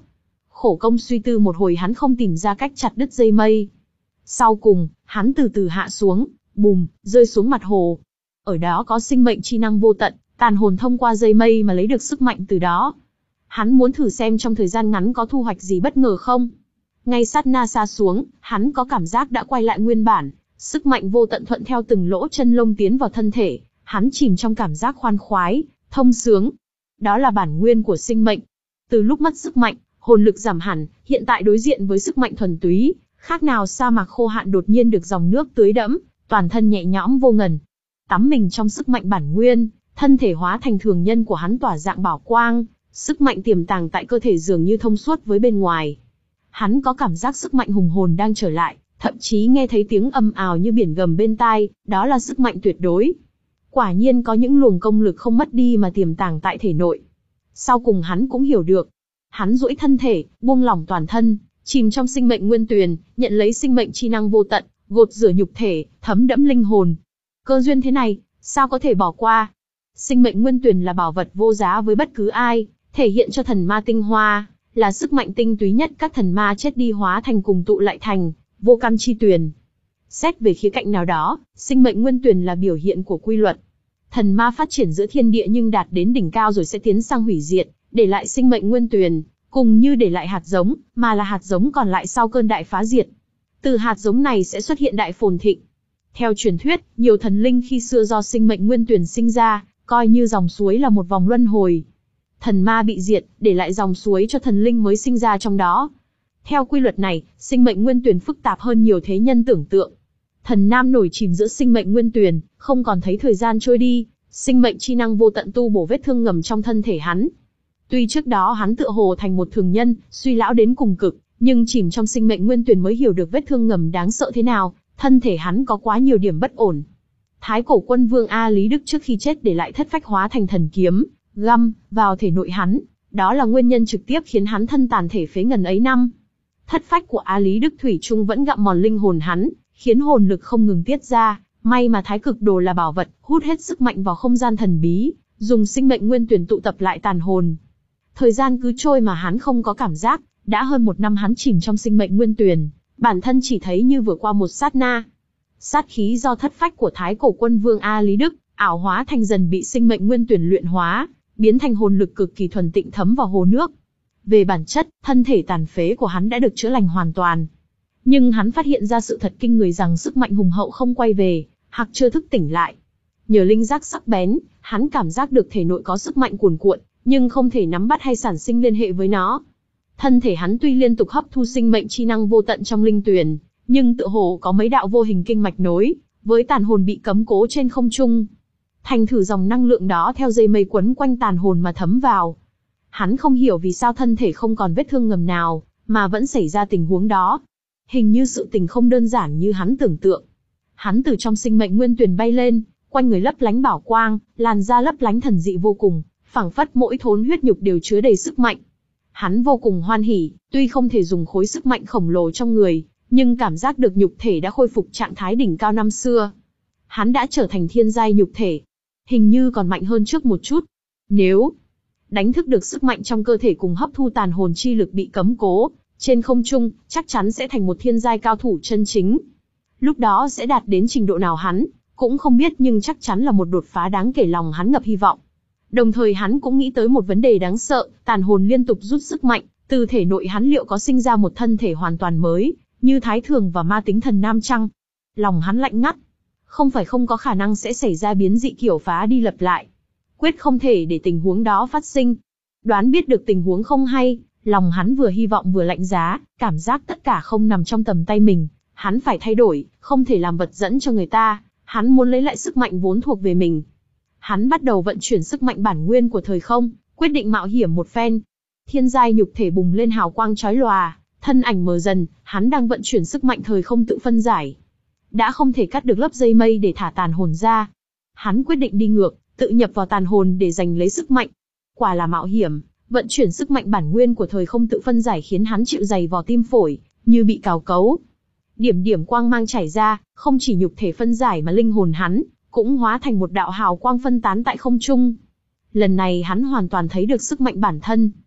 Khổ công suy tư một hồi hắn không tìm ra cách chặt đứt dây mây. Sau cùng, hắn từ từ hạ xuống, bùm, rơi xuống mặt hồ. Ở đó có sinh mệnh chi năng vô tận, tàn hồn thông qua dây mây mà lấy được sức mạnh từ đó. Hắn muốn thử xem trong thời gian ngắn có thu hoạch gì bất ngờ không. Ngay sát na xa xuống, hắn có cảm giác đã quay lại nguyên bản, sức mạnh vô tận thuận theo từng lỗ chân lông tiến vào thân thể, hắn chìm trong cảm giác khoan khoái, thông sướng. Đó là bản nguyên của sinh mệnh. Từ lúc mất sức mạnh, hồn lực giảm hẳn, hiện tại đối diện với sức mạnh thuần túy, khác nào sa mạc khô hạn đột nhiên được dòng nước tưới đẫm, toàn thân nhẹ nhõm vô ngần. Tắm mình trong sức mạnh bản nguyên, thân thể hóa thành thường nhân của hắn tỏa dạng bảo quang, sức mạnh tiềm tàng tại cơ thể dường như thông suốt với bên ngoài. Hắn có cảm giác sức mạnh hùng hồn đang trở lại, thậm chí nghe thấy tiếng ầm ào như biển gầm bên tai, đó là sức mạnh tuyệt đối. Quả nhiên có những luồng công lực không mất đi mà tiềm tàng tại thể nội. Sau cùng hắn cũng hiểu được. Hắn duỗi thân thể, buông lỏng toàn thân, chìm trong sinh mệnh nguyên tuyền, nhận lấy sinh mệnh chi năng vô tận, gột rửa nhục thể, thấm đẫm linh hồn. Cơ duyên thế này, sao có thể bỏ qua? Sinh mệnh nguyên tuyền là bảo vật vô giá với bất cứ ai, thể hiện cho thần ma tinh hoa, là sức mạnh tinh túy nhất các thần ma chết đi hóa thành cùng tụ lại thành vô căn chi tuyền. Xét về khía cạnh nào đó, sinh mệnh nguyên tuyền là biểu hiện của quy luật. Thần ma phát triển giữa thiên địa nhưng đạt đến đỉnh cao rồi sẽ tiến sang hủy diệt, để lại sinh mệnh nguyên tuyền, cùng như để lại hạt giống, mà là hạt giống còn lại sau cơn đại phá diệt. Từ hạt giống này sẽ xuất hiện đại phồn thịnh. Theo truyền thuyết, nhiều thần linh khi xưa do sinh mệnh nguyên tuyền sinh ra, coi như dòng suối là một vòng luân hồi. Thần ma bị diệt, để lại dòng suối cho thần linh mới sinh ra trong đó. Theo quy luật này, sinh mệnh nguyên tuyền phức tạp hơn nhiều thế nhân tưởng tượng. Thần nam nổi chìm giữa sinh mệnh nguyên tuyền, không còn thấy thời gian trôi đi, sinh mệnh chi năng vô tận tu bổ vết thương ngầm trong thân thể hắn. Tuy trước đó hắn tựa hồ thành một thường nhân, suy lão đến cùng cực, nhưng chìm trong sinh mệnh nguyên tuyền mới hiểu được vết thương ngầm đáng sợ thế nào, thân thể hắn có quá nhiều điểm bất ổn. Thái cổ quân vương A Lý Đức trước khi chết để lại thất phách hóa thành thần kiếm, găm vào thể nội hắn, đó là nguyên nhân trực tiếp khiến hắn thân tàn thể phế ngần ấy năm. Thất phách của A Lý Đức thủy chung vẫn gặm mòn linh hồn hắn, khiến hồn lực không ngừng tiết ra, may mà thái cực đồ là bảo vật, hút hết sức mạnh vào không gian thần bí, dùng sinh mệnh nguyên tuyền tụ tập lại tàn hồn. Thời gian cứ trôi mà hắn không có cảm giác, đã hơn một năm hắn chìm trong sinh mệnh nguyên tuyền, bản thân chỉ thấy như vừa qua một sát na. Sát khí do thất phách của thái cổ quân vương A Lý Đức, ảo hóa thành dần bị sinh mệnh nguyên tuyền luyện hóa, biến thành hồn lực cực kỳ thuần tịnh thấm vào hồ nước. Về bản chất, thân thể tàn phế của hắn đã được chữa lành hoàn toàn. Nhưng hắn phát hiện ra sự thật kinh người rằng sức mạnh hùng hậu không quay về, hoặc chưa thức tỉnh lại. Nhờ linh giác sắc bén, hắn cảm giác được thể nội có sức mạnh cuồn cuộn, nhưng không thể nắm bắt hay sản sinh liên hệ với nó. Thân thể hắn tuy liên tục hấp thu sinh mệnh chi năng vô tận trong linh tuyền, nhưng tựa hồ có mấy đạo vô hình kinh mạch nối với tàn hồn bị cấm cố trên không trung. Thành thử dòng năng lượng đó theo dây mây quấn quanh tàn hồn mà thấm vào. Hắn không hiểu vì sao thân thể không còn vết thương ngầm nào, mà vẫn xảy ra tình huống đó. Hình như sự tình không đơn giản như hắn tưởng tượng. Hắn từ trong sinh mệnh nguyên tuyền bay lên, quanh người lấp lánh bảo quang, làn da lấp lánh thần dị vô cùng, phảng phất mỗi thốn huyết nhục đều chứa đầy sức mạnh. Hắn vô cùng hoan hỉ, tuy không thể dùng khối sức mạnh khổng lồ trong người, nhưng cảm giác được nhục thể đã khôi phục trạng thái đỉnh cao năm xưa. Hắn đã trở thành thiên giai nhục thể, hình như còn mạnh hơn trước một chút. Nếu đánh thức được sức mạnh trong cơ thể cùng hấp thu tàn hồn chi lực bị cấm cố trên không trung, chắc chắn sẽ thành một thiên giai cao thủ chân chính. Lúc đó sẽ đạt đến trình độ nào hắn cũng không biết, nhưng chắc chắn là một đột phá đáng kể, lòng hắn ngập hy vọng. Đồng thời hắn cũng nghĩ tới một vấn đề đáng sợ, tàn hồn liên tục rút sức mạnh từ thể nội hắn, liệu có sinh ra một thân thể hoàn toàn mới, như Thái Thường và Ma Tính Thần Nam chăng? Lòng hắn lạnh ngắt. Không phải không có khả năng sẽ xảy ra biến dị kiểu phá đi lập lại. Quyết không thể để tình huống đó phát sinh. Đoán biết được tình huống không hay, lòng hắn vừa hy vọng vừa lạnh giá, cảm giác tất cả không nằm trong tầm tay mình. Hắn phải thay đổi, không thể làm vật dẫn cho người ta. Hắn muốn lấy lại sức mạnh vốn thuộc về mình. Hắn bắt đầu vận chuyển sức mạnh bản nguyên của thời không, quyết định mạo hiểm một phen. Thiên giai nhục thể bùng lên hào quang chói lòa, thân ảnh mờ dần, hắn đang vận chuyển sức mạnh thời không tự phân giải. Đã không thể cắt được lớp dây mây để thả tàn hồn ra. Hắn quyết định đi ngược, tự nhập vào tàn hồn để giành lấy sức mạnh. Quả là mạo hiểm, vận chuyển sức mạnh bản nguyên của thời không tự phân giải khiến hắn chịu dày vò tim phổi, như bị cào cấu. Điểm điểm quang mang chảy ra, không chỉ nhục thể phân giải mà linh hồn hắn cũng hóa thành một đạo hào quang phân tán tại không trung. Lần này hắn hoàn toàn thấy được sức mạnh bản thân.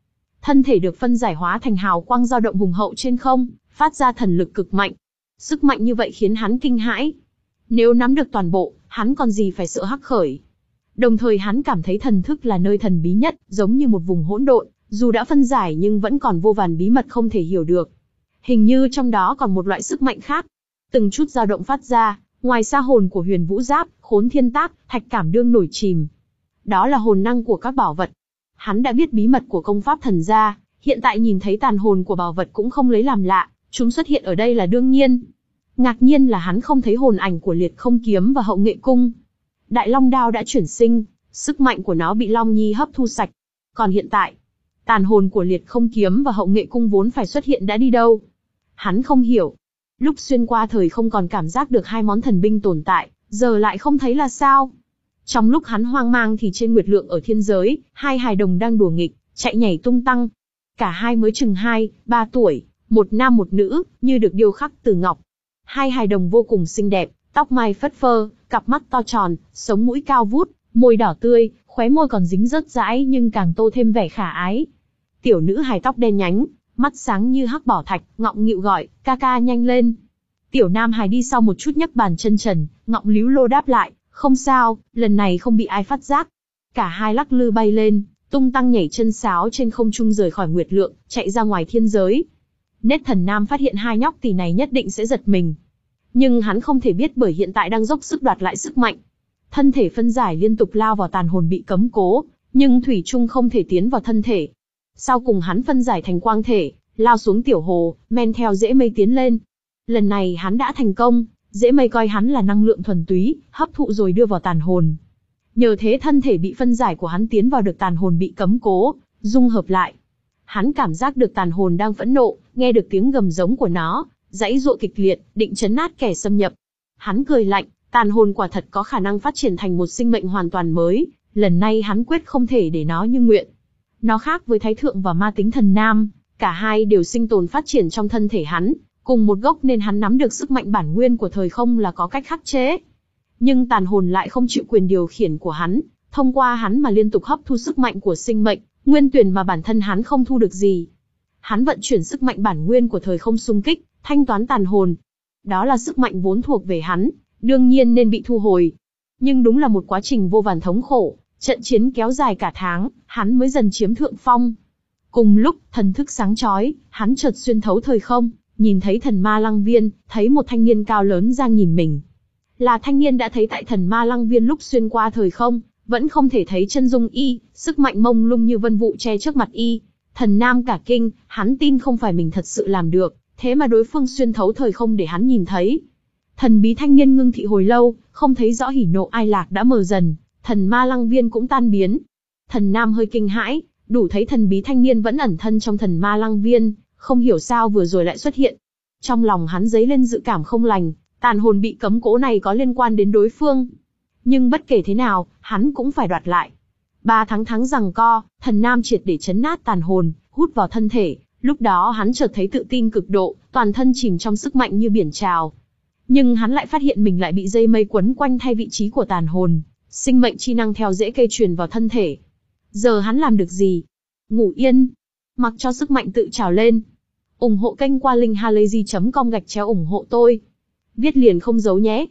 thân thể được phân giải hóa thành hào quang dao động hùng hậu trên không, phát ra thần lực cực mạnh. Sức mạnh như vậy khiến hắn kinh hãi. Nếu nắm được toàn bộ, hắn còn gì phải sợ hắc khởi. Đồng thời hắn cảm thấy thần thức là nơi thần bí nhất, giống như một vùng hỗn độn, dù đã phân giải nhưng vẫn còn vô vàn bí mật không thể hiểu được. Hình như trong đó còn một loại sức mạnh khác. Từng chút dao động phát ra, ngoài xa hồn của Huyền Vũ Giáp, Khốn Thiên Tác, Thạch Cảm Đương nổi chìm. Đó là hồn năng của các bảo vật. Hắn đã biết bí mật của công pháp thần gia, hiện tại nhìn thấy tàn hồn của bảo vật cũng không lấy làm lạ, chúng xuất hiện ở đây là đương nhiên. Ngạc nhiên là hắn không thấy hồn ảnh của Liệt Không Kiếm và Hậu Nghệ Cung. Đại Long Đao đã chuyển sinh, sức mạnh của nó bị Long Nhi hấp thu sạch. Còn hiện tại, tàn hồn của Liệt Không Kiếm và Hậu Nghệ Cung vốn phải xuất hiện đã đi đâu? Hắn không hiểu. Lúc xuyên qua thời không còn cảm giác được hai món thần binh tồn tại, giờ lại không thấy là sao? Trong lúc hắn hoang mang thì trên Nguyệt Lượng ở thiên giới, hai hài đồng đang đùa nghịch, chạy nhảy tung tăng. Cả hai mới chừng hai, ba tuổi, một nam một nữ, như được điêu khắc từ ngọc. Hai hài đồng vô cùng xinh đẹp, tóc mai phất phơ, cặp mắt to tròn, sống mũi cao vút, môi đỏ tươi, khóe môi còn dính rớt rãi nhưng càng tô thêm vẻ khả ái. Tiểu nữ hài tóc đen nhánh, mắt sáng như hắc bảo thạch, ngọng nghịu gọi, ca ca nhanh lên. Tiểu nam hài đi sau một chút nhấc bàn chân trần, ngọng líu lô đáp lại, không sao, lần này không bị ai phát giác. Cả hai lắc lư bay lên, tung tăng nhảy chân sáo trên không trung rời khỏi Nguyệt Lượng, chạy ra ngoài thiên giới. Nết Thần Nam phát hiện hai nhóc tỳ này nhất định sẽ giật mình. Nhưng hắn không thể biết bởi hiện tại đang dốc sức đoạt lại sức mạnh. Thân thể phân giải liên tục lao vào tàn hồn bị cấm cố, nhưng thủy chung không thể tiến vào thân thể. Sau cùng hắn phân giải thành quang thể, lao xuống tiểu hồ, men theo rễ mây tiến lên. Lần này hắn đã thành công, rễ mây coi hắn là năng lượng thuần túy, hấp thụ rồi đưa vào tàn hồn. Nhờ thế thân thể bị phân giải của hắn tiến vào được tàn hồn bị cấm cố, dung hợp lại. Hắn cảm giác được tàn hồn đang phẫn nộ, nghe được tiếng gầm giống của nó, giãy giụa kịch liệt, định trấn át kẻ xâm nhập. Hắn cười lạnh, tàn hồn quả thật có khả năng phát triển thành một sinh mệnh hoàn toàn mới, lần này hắn quyết không thể để nó như nguyện. Nó khác với Thái Thượng và Ma Tính Thần Nam, cả hai đều sinh tồn phát triển trong thân thể hắn, cùng một gốc nên hắn nắm được sức mạnh bản nguyên của thời không là có cách khắc chế. Nhưng tàn hồn lại không chịu quyền điều khiển của hắn, thông qua hắn mà liên tục hấp thu sức mạnh của sinh mệnh, nguyên tuyển mà bản thân hắn không thu được gì. Hắn vận chuyển sức mạnh bản nguyên của thời không xung kích, thanh toán tàn hồn. Đó là sức mạnh vốn thuộc về hắn, đương nhiên nên bị thu hồi. Nhưng đúng là một quá trình vô vàn thống khổ, trận chiến kéo dài cả tháng, hắn mới dần chiếm thượng phong. Cùng lúc, thần thức sáng chói, hắn chợt xuyên thấu thời không, nhìn thấy Thần Ma Lăng Viên, thấy một thanh niên cao lớn đang nhìn mình. Là thanh niên đã thấy tại Thần Ma Lăng Viên lúc xuyên qua thời không, vẫn không thể thấy chân dung y, sức mạnh mông lung như vân vụ che trước mặt y. Thần Nam cả kinh, hắn tin không phải mình thật sự làm được, thế mà đối phương xuyên thấu thời không để hắn nhìn thấy. Thần bí thanh niên ngưng thị hồi lâu, không thấy rõ hỉ nộ ai lạc đã mờ dần, Thần Ma Lăng Viên cũng tan biến. Thần Nam hơi kinh hãi, đủ thấy thần bí thanh niên vẫn ẩn thân trong Thần Ma Lăng Viên, không hiểu sao vừa rồi lại xuất hiện. Trong lòng hắn dấy lên dự cảm không lành, tàn hồn bị cấm cố này có liên quan đến đối phương. Nhưng bất kể thế nào, hắn cũng phải đoạt lại. Ba tháng tháng giằng co, Thần Nam triệt để chấn nát tàn hồn, hút vào thân thể. Lúc đó hắn chợt thấy tự tin cực độ, toàn thân chìm trong sức mạnh như biển trào. Nhưng hắn lại phát hiện mình lại bị dây mây quấn quanh thay vị trí của tàn hồn, sinh mệnh chi năng theo rễ cây truyền vào thân thể. Giờ hắn làm được gì? Ngủ yên, mặc cho sức mạnh tự trào lên. Ủng hộ kênh qua linkhalazy chấm com gạch chéo ủng hộ tôi. Viết liền không giấu nhé.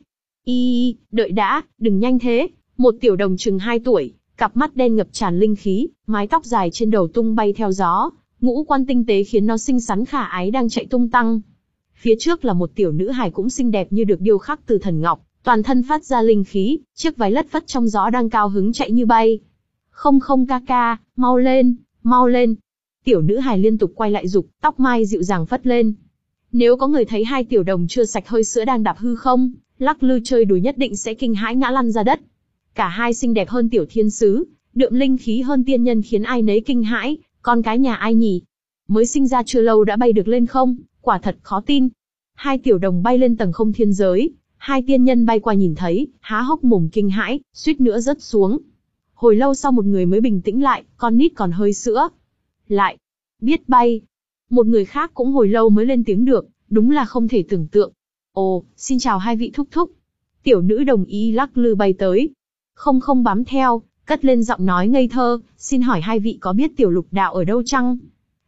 Y, đợi đã, đừng nhanh thế. Một tiểu đồng chừng hai tuổi, cặp mắt đen ngập tràn linh khí, mái tóc dài trên đầu tung bay theo gió, ngũ quan tinh tế khiến nó xinh xắn khả ái đang chạy tung tăng. Phía trước là một tiểu nữ hài cũng xinh đẹp như được điêu khắc từ thần ngọc, toàn thân phát ra linh khí, chiếc váy lất phất trong gió đang cao hứng chạy như bay. Không không ca ca, mau lên, mau lên. Tiểu nữ hài liên tục quay lại giục, tóc mai dịu dàng phất lên. Nếu có người thấy hai tiểu đồng chưa sạch hơi sữa đang đạp hư không, lắc lư chơi đùi nhất định sẽ kinh hãi ngã lăn ra đất. Cả hai xinh đẹp hơn tiểu thiên sứ, đượm linh khí hơn tiên nhân khiến ai nấy kinh hãi, con cái nhà ai nhỉ? Mới sinh ra chưa lâu đã bay được lên không, quả thật khó tin. Hai tiểu đồng bay lên tầng không thiên giới, hai tiên nhân bay qua nhìn thấy, há hốc mồm kinh hãi, suýt nữa rớt xuống. Hồi lâu sau một người mới bình tĩnh lại, con nít còn hơi sữa. Lại, biết bay. Một người khác cũng hồi lâu mới lên tiếng được, đúng là không thể tưởng tượng. Ồ, xin chào hai vị thúc thúc. Tiểu nữ đồng ý lắc lư bay tới. Không không bám theo, cất lên giọng nói ngây thơ, xin hỏi hai vị có biết tiểu lục đạo ở đâu chăng?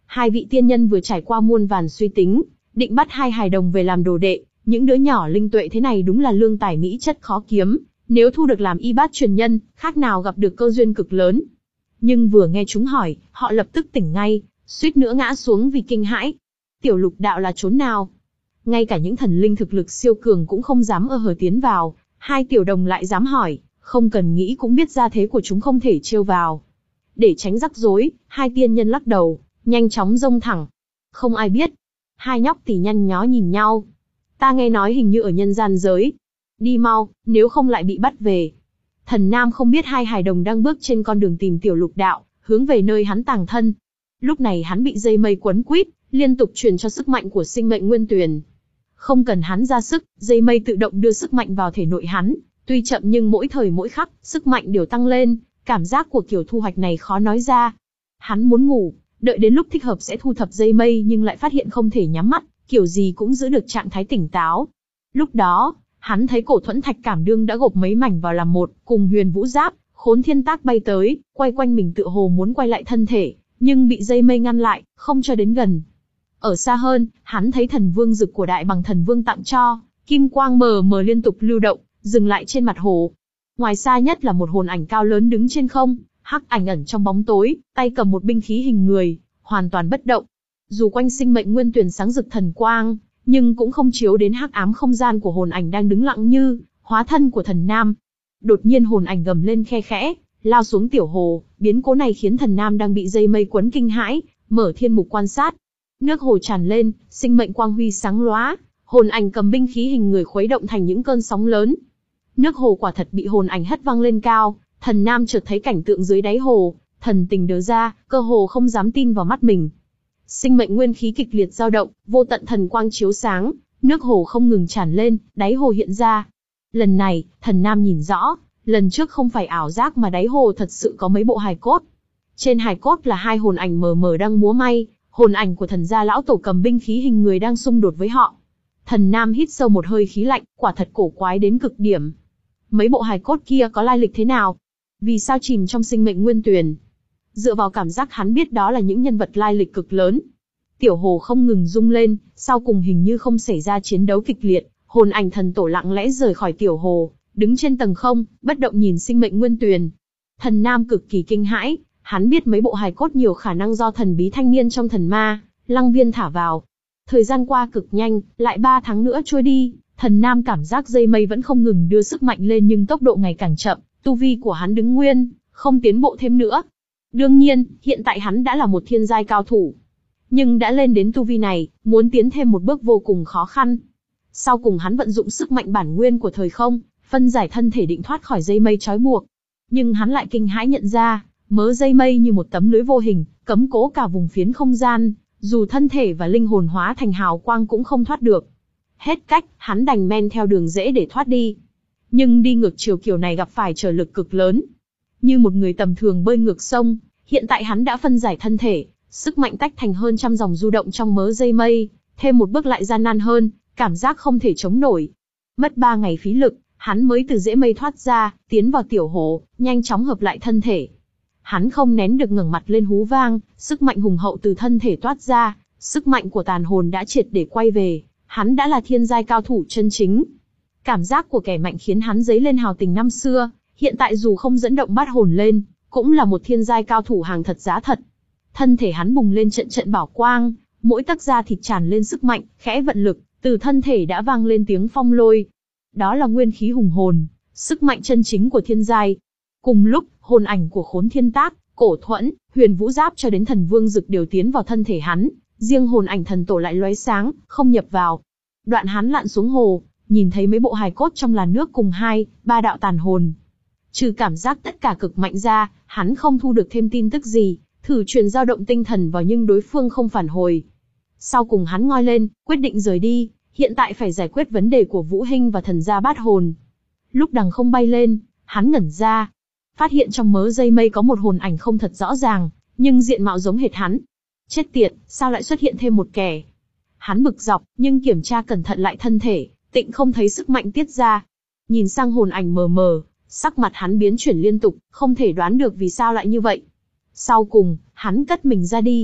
Hai vị tiên nhân vừa trải qua muôn vàn suy tính, định bắt hai hài đồng về làm đồ đệ, những đứa nhỏ linh tuệ thế này đúng là lương tài mỹ chất khó kiếm, nếu thu được làm y bát truyền nhân, khác nào gặp được cơ duyên cực lớn. Nhưng vừa nghe chúng hỏi, họ lập tức tỉnh ngay, suýt nữa ngã xuống vì kinh hãi. Tiểu lục đạo là chốn nào? Ngay cả những thần linh thực lực siêu cường cũng không dám ơ hờ tiến vào, hai tiểu đồng lại dám hỏi, không cần nghĩ cũng biết ra thế của chúng không thể trêu vào. Để tránh rắc rối, hai tiên nhân lắc đầu, nhanh chóng rông thẳng. Không ai biết. Hai nhóc tỉ nhăn nhó nhìn nhau. Ta nghe nói hình như ở nhân gian giới. Đi mau, nếu không lại bị bắt về. Thần Nam không biết hai hài đồng đang bước trên con đường tìm tiểu lục đạo, hướng về nơi hắn tàng thân. Lúc này hắn bị dây mây quấn quýt, liên tục truyền cho sức mạnh của sinh mệnh nguyên tuyền. Không cần hắn ra sức, dây mây tự động đưa sức mạnh vào thể nội hắn. Tuy chậm nhưng mỗi thời mỗi khắc, sức mạnh đều tăng lên. Cảm giác của kiểu thu hoạch này khó nói ra. Hắn muốn ngủ, đợi đến lúc thích hợp sẽ thu thập dây mây nhưng lại phát hiện không thể nhắm mắt, kiểu gì cũng giữ được trạng thái tỉnh táo. Lúc đó, hắn thấy cổ thuẫn thạch cảm đương đã gộp mấy mảnh vào làm một, cùng huyền vũ giáp, khốn thiên tác bay tới, quay quanh mình tựa hồ muốn quay lại thân thể, nhưng bị dây mây ngăn lại, không cho đến gần. Ở xa hơn, hắn thấy thần vương dực của đại bằng thần vương tặng cho, kim quang mờ mờ liên tục lưu động, dừng lại trên mặt hồ. Ngoài xa nhất là một hồn ảnh cao lớn đứng trên không, hắc ảnh ẩn trong bóng tối, tay cầm một binh khí hình người, hoàn toàn bất động. Dù quanh sinh mệnh nguyên tuyền sáng rực thần quang, nhưng cũng không chiếu đến hắc ám không gian của hồn ảnh đang đứng lặng như hóa thân của thần Nam. Đột nhiên hồn ảnh gầm lên khe khẽ, lao xuống tiểu hồ, biến cố này khiến thần Nam đang bị dây mây quấn kinh hãi, mở thiên mục quan sát. Nước hồ tràn lên, sinh mệnh quang huy sáng lóa, hồn ảnh cầm binh khí hình người khuấy động thành những cơn sóng lớn. Nước hồ quả thật bị hồn ảnh hất văng lên cao, thần Nam chợt thấy cảnh tượng dưới đáy hồ, thần tình đờ ra, cơ hồ không dám tin vào mắt mình. Sinh mệnh nguyên khí kịch liệt dao động, vô tận thần quang chiếu sáng, nước hồ không ngừng tràn lên, đáy hồ hiện ra. Lần này, thần Nam nhìn rõ, lần trước không phải ảo giác mà đáy hồ thật sự có mấy bộ hài cốt. Trên hài cốt là hai hồn ảnh mờ mờ đang múa may, hồn ảnh của thần gia lão tổ cầm binh khí hình người đang xung đột với họ. Thần Nam hít sâu một hơi khí lạnh, quả thật cổ quái đến cực điểm. Mấy bộ hài cốt kia có lai lịch thế nào? Vì sao chìm trong sinh mệnh nguyên tuyền? Dựa vào cảm giác hắn biết đó là những nhân vật lai lịch cực lớn. Tiểu hồ không ngừng rung lên, sau cùng hình như không xảy ra chiến đấu kịch liệt, hồn ảnh thần tổ lặng lẽ rời khỏi tiểu hồ, đứng trên tầng không, bất động nhìn sinh mệnh nguyên tuyền. Thần Nam cực kỳ kinh hãi, hắn biết mấy bộ hài cốt nhiều khả năng do thần bí thanh niên trong thần ma, Lăng Viên thả vào. Thời gian qua cực nhanh, lại ba tháng nữa trôi đi, thần Nam cảm giác dây mây vẫn không ngừng đưa sức mạnh lên nhưng tốc độ ngày càng chậm, tu vi của hắn đứng nguyên, không tiến bộ thêm nữa. Đương nhiên, hiện tại hắn đã là một thiên giai cao thủ. Nhưng đã lên đến tu vi này, muốn tiến thêm một bước vô cùng khó khăn. Sau cùng hắn vận dụng sức mạnh bản nguyên của thời không, phân giải thân thể định thoát khỏi dây mây trói buộc. Nhưng hắn lại kinh hãi nhận ra, mớ dây mây như một tấm lưới vô hình, cấm cố cả vùng phiến không gian, dù thân thể và linh hồn hóa thành hào quang cũng không thoát được. Hết cách, hắn đành men theo đường dễ để thoát đi. Nhưng đi ngược chiều kiểu này gặp phải trở lực cực lớn. Như một người tầm thường bơi ngược sông, hiện tại hắn đã phân giải thân thể, sức mạnh tách thành hơn trăm dòng du động trong mớ dây mây, thêm một bước lại gian nan hơn, cảm giác không thể chống nổi. Mất ba ngày phí lực, hắn mới từ rễ mây thoát ra, tiến vào tiểu hồ, nhanh chóng hợp lại thân thể. Hắn không nén được ngẩng mặt lên hú vang, sức mạnh hùng hậu từ thân thể toát ra, sức mạnh của tàn hồn đã triệt để quay về, hắn đã là thiên giai cao thủ chân chính. Cảm giác của kẻ mạnh khiến hắn dấy lên hào tình năm xưa, hiện tại dù không dẫn động bát hồn lên, cũng là một thiên giai cao thủ hàng thật giá thật. Thân thể hắn bùng lên trận trận bảo quang, mỗi tấc da thịt tràn lên sức mạnh, khẽ vận lực, từ thân thể đã vang lên tiếng phong lôi. Đó là nguyên khí hùng hồn, sức mạnh chân chính của thiên giai. Cùng lúc, hồn ảnh của khốn thiên tác, cổ thuẫn, huyền vũ giáp cho đến thần vương dực đều tiến vào thân thể hắn, riêng hồn ảnh thần tổ lại lóe sáng, không nhập vào. Đoạn hắn lặn xuống hồ, nhìn thấy mấy bộ hài cốt trong làn nước cùng hai, ba đạo tàn hồn. Trừ cảm giác tất cả cực mạnh ra, hắn không thu được thêm tin tức gì, thử truyền dao động tinh thần vào nhưng đối phương không phản hồi. Sau cùng hắn ngoi lên, quyết định rời đi, hiện tại phải giải quyết vấn đề của Vũ Hinh và thần gia bát hồn. Lúc đằng không bay lên, hắn ngẩn ra, phát hiện trong mớ dây mây có một hồn ảnh không thật rõ ràng, nhưng diện mạo giống hệt hắn. Chết tiệt, sao lại xuất hiện thêm một kẻ? Hắn bực dọc, nhưng kiểm tra cẩn thận lại thân thể, tịnh không thấy sức mạnh tiết ra. Nhìn sang hồn ảnh mờ mờ, sắc mặt hắn biến chuyển liên tục, không thể đoán được vì sao lại như vậy. Sau cùng, hắn cất mình ra đi.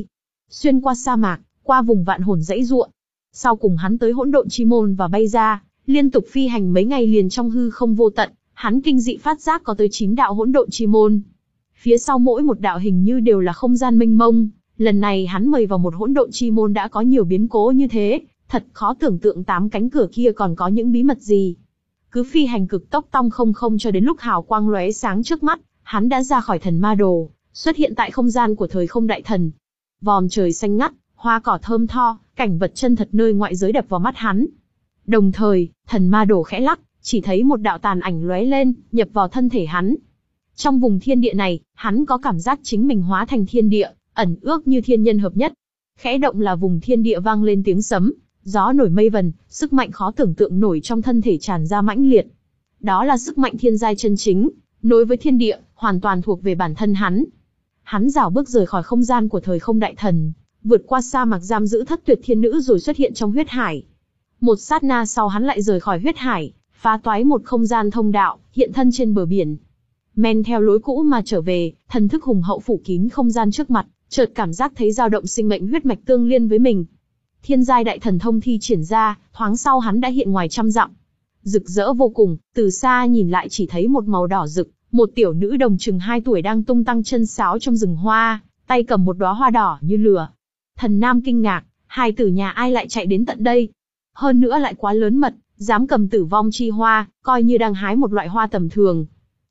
xuyên qua sa mạc, qua vùng vạn hồn dãy ruộng. Sau cùng hắn tới hỗn độn chi môn và bay ra, liên tục phi hành mấy ngày liền trong hư không vô tận, hắn kinh dị phát giác có tới chín đạo hỗn độn chi môn. Phía sau mỗi một đạo hình như đều là không gian mênh mông, lần này hắn mời vào một hỗn độn chi môn đã có nhiều biến cố như thế, thật khó tưởng tượng tám cánh cửa kia còn có những bí mật gì. Cứ phi hành cực tốc tong không không cho đến lúc hào quang lóe sáng trước mắt, hắn đã ra khỏi thần ma đồ, xuất hiện tại không gian của thời không đại thần. Vòm trời xanh ngắt, hoa cỏ thơm tho, cảnh vật chân thật nơi ngoại giới đập vào mắt hắn. Đồng thời, thần ma đồ khẽ lắc, chỉ thấy một đạo tàn ảnh lóe lên, nhập vào thân thể hắn. Trong vùng thiên địa này, hắn có cảm giác chính mình hóa thành thiên địa, ẩn ước như thiên nhân hợp nhất. Khẽ động là vùng thiên địa vang lên tiếng sấm, gió nổi mây vần, sức mạnh khó tưởng tượng nổi trong thân thể tràn ra mãnh liệt. Đó là sức mạnh thiên giai chân chính, nối với thiên địa, hoàn toàn thuộc về bản thân hắn. Hắn rảo bước rời khỏi không gian của thời không đại thần, vượt qua sa mạc giam giữ thất tuyệt thiên nữ rồi xuất hiện trong huyết hải. Một sát na sau hắn lại rời khỏi huyết hải, phá toái một không gian thông đạo, hiện thân trên bờ biển. Men theo lối cũ mà trở về, thần thức hùng hậu phủ kín không gian trước mặt, chợt cảm giác thấy dao động sinh mệnh huyết mạch tương liên với mình. Thiên giai đại thần thông thi triển ra, thoáng sau hắn đã hiện ngoài trăm dặm. Rực rỡ vô cùng, từ xa nhìn lại chỉ thấy một màu đỏ rực, một tiểu nữ đồng chừng hai tuổi đang tung tăng chân sáo trong rừng hoa, tay cầm một đóa hoa đỏ như lửa. Thần Nam kinh ngạc, hài tử nhà ai lại chạy đến tận đây? Hơn nữa lại quá lớn mật, dám cầm tử vong chi hoa, coi như đang hái một loại hoa tầm thường.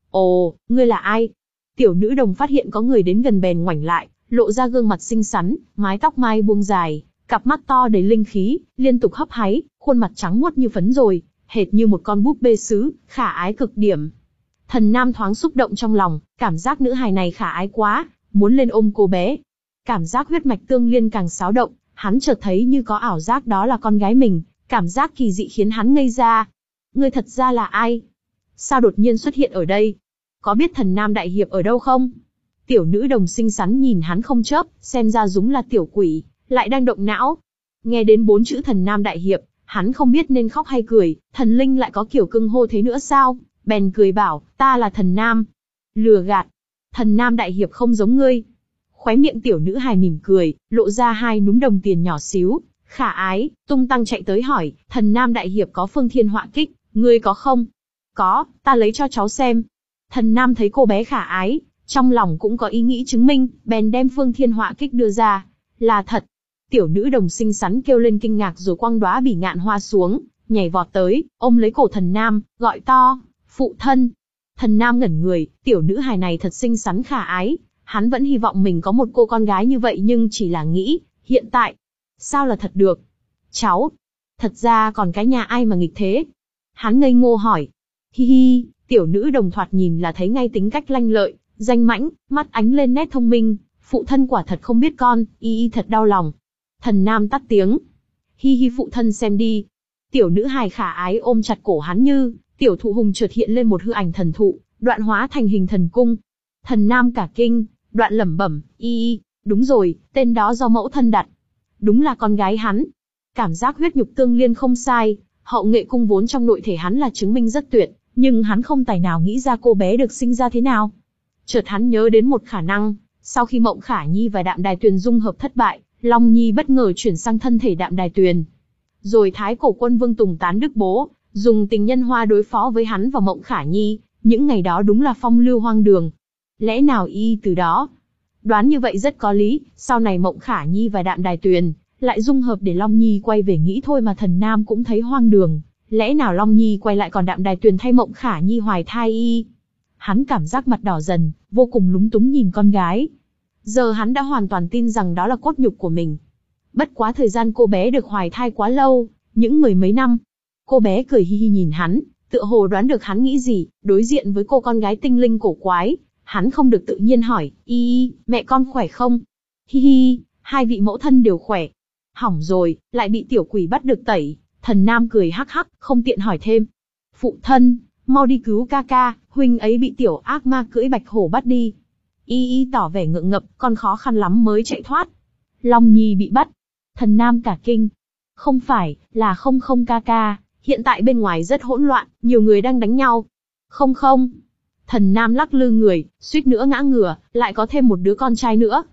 Ồ, ngươi là ai? Tiểu nữ đồng phát hiện có người đến gần bèn ngoảnh lại, lộ ra gương mặt xinh xắn, mái tóc mai buông dài, cặp mắt to đầy linh khí, liên tục hấp háy, khuôn mặt trắng muốt như phấn rồi, hệt như một con búp bê sứ, khả ái cực điểm. Thần Nam thoáng xúc động trong lòng, cảm giác nữ hài này khả ái quá, muốn lên ôm cô bé. Cảm giác huyết mạch tương liên càng xáo động, hắn chợt thấy như có ảo giác đó là con gái mình, cảm giác kỳ dị khiến hắn ngây ra. Ngươi thật ra là ai? Sao đột nhiên xuất hiện ở đây? Có biết thần Nam đại hiệp ở đâu không? Tiểu nữ đồng xinh xắn nhìn hắn không chớp, xem ra đúng là tiểu quỷ, lại đang động não. Nghe đến bốn chữ thần Nam đại hiệp, hắn không biết nên khóc hay cười, thần linh lại có kiểu cưng hô thế nữa sao? Bèn cười bảo, ta là thần Nam. Lừa gạt, thần Nam đại hiệp không giống ngươi. Khóe miệng tiểu nữ hài mỉm cười, lộ ra hai núm đồng tiền nhỏ xíu, khả ái, tung tăng chạy tới hỏi, thần Nam đại hiệp có phương thiên họa kích, ngươi có không? Có, ta lấy cho cháu xem. Thần Nam thấy cô bé khả ái, trong lòng cũng có ý nghĩ chứng minh, bèn đem phương thiên họa kích đưa ra. Là thật. Tiểu nữ đồng xinh xắn kêu lên kinh ngạc rồi quăng đóa bỉ ngạn hoa xuống, nhảy vọt tới, ôm lấy cổ thần Nam, gọi to, phụ thân. Thần Nam ngẩn người, tiểu nữ hài này thật xinh xắn khả ái, hắn vẫn hy vọng mình có một cô con gái như vậy nhưng chỉ là nghĩ, hiện tại, sao là thật được? Cháu, thật ra còn cái nhà ai mà nghịch thế? Hắn ngây ngô hỏi. Hi hi, tiểu nữ đồng thoạt nhìn là thấy ngay tính cách lanh lợi, danh mãnh, mắt ánh lên nét thông minh, phụ thân quả thật không biết con, y y thật đau lòng. Thần Nam tắt tiếng. Hi hi phụ thân xem đi. Tiểu nữ hài khả ái ôm chặt cổ hắn như, tiểu thụ hùng chợt hiện lên một hư ảnh thần thụ, đoạn hóa thành hình thần cung. Thần Nam cả kinh, đoạn lẩm bẩm, y y, đúng rồi, tên đó do mẫu thân đặt. Đúng là con gái hắn. Cảm giác huyết nhục tương liên không sai, hậu nghệ cung vốn trong nội thể hắn là chứng minh rất tuyệt, nhưng hắn không tài nào nghĩ ra cô bé được sinh ra thế nào. Chợt hắn nhớ đến một khả năng, sau khi Mộng Khả Nhi và Đạm Đài Tuyền dung hợp thất bại, Long Nhi bất ngờ chuyển sang thân thể Đạm Đài Tuyền. Rồi Thái Cổ Quân Vương Tùng Tán Đức Bố, dùng tình nhân hoa đối phó với hắn và Mộng Khả Nhi, những ngày đó đúng là phong lưu hoang đường. Lẽ nào y từ đó? Đoán như vậy rất có lý, sau này Mộng Khả Nhi và Đạm Đài Tuyền lại dung hợp để Long Nhi quay về nghĩ thôi mà thần Nam cũng thấy hoang đường. Lẽ nào Long Nhi quay lại còn Đạm Đài Tuyền thay Mộng Khả Nhi hoài thai y? Hắn cảm giác mặt đỏ dần, vô cùng lúng túng nhìn con gái. Giờ hắn đã hoàn toàn tin rằng đó là cốt nhục của mình. Bất quá thời gian cô bé được hoài thai quá lâu, những mười mấy năm. Cô bé cười hi hi nhìn hắn, tựa hồ đoán được hắn nghĩ gì, đối diện với cô con gái tinh linh cổ quái. Hắn không được tự nhiên hỏi, y, mẹ con khỏe không? Hi hi, hai vị mẫu thân đều khỏe. Hỏng rồi, lại bị tiểu quỷ bắt được tẩy. Thần Nam cười hắc hắc, không tiện hỏi thêm. Phụ thân, mau đi cứu ca ca, huynh ấy bị tiểu ác ma cưỡi bạch hổ bắt đi. Y y tỏ vẻ ngượng ngập, con khó khăn lắm mới chạy thoát. Long Nhi bị bắt. Thần Nam cả kinh. Không phải, là không không ca ca, hiện tại bên ngoài rất hỗn loạn, nhiều người đang đánh nhau. Không không. Thần Nam lắc lư người, suýt nữa ngã ngửa, lại có thêm một đứa con trai nữa.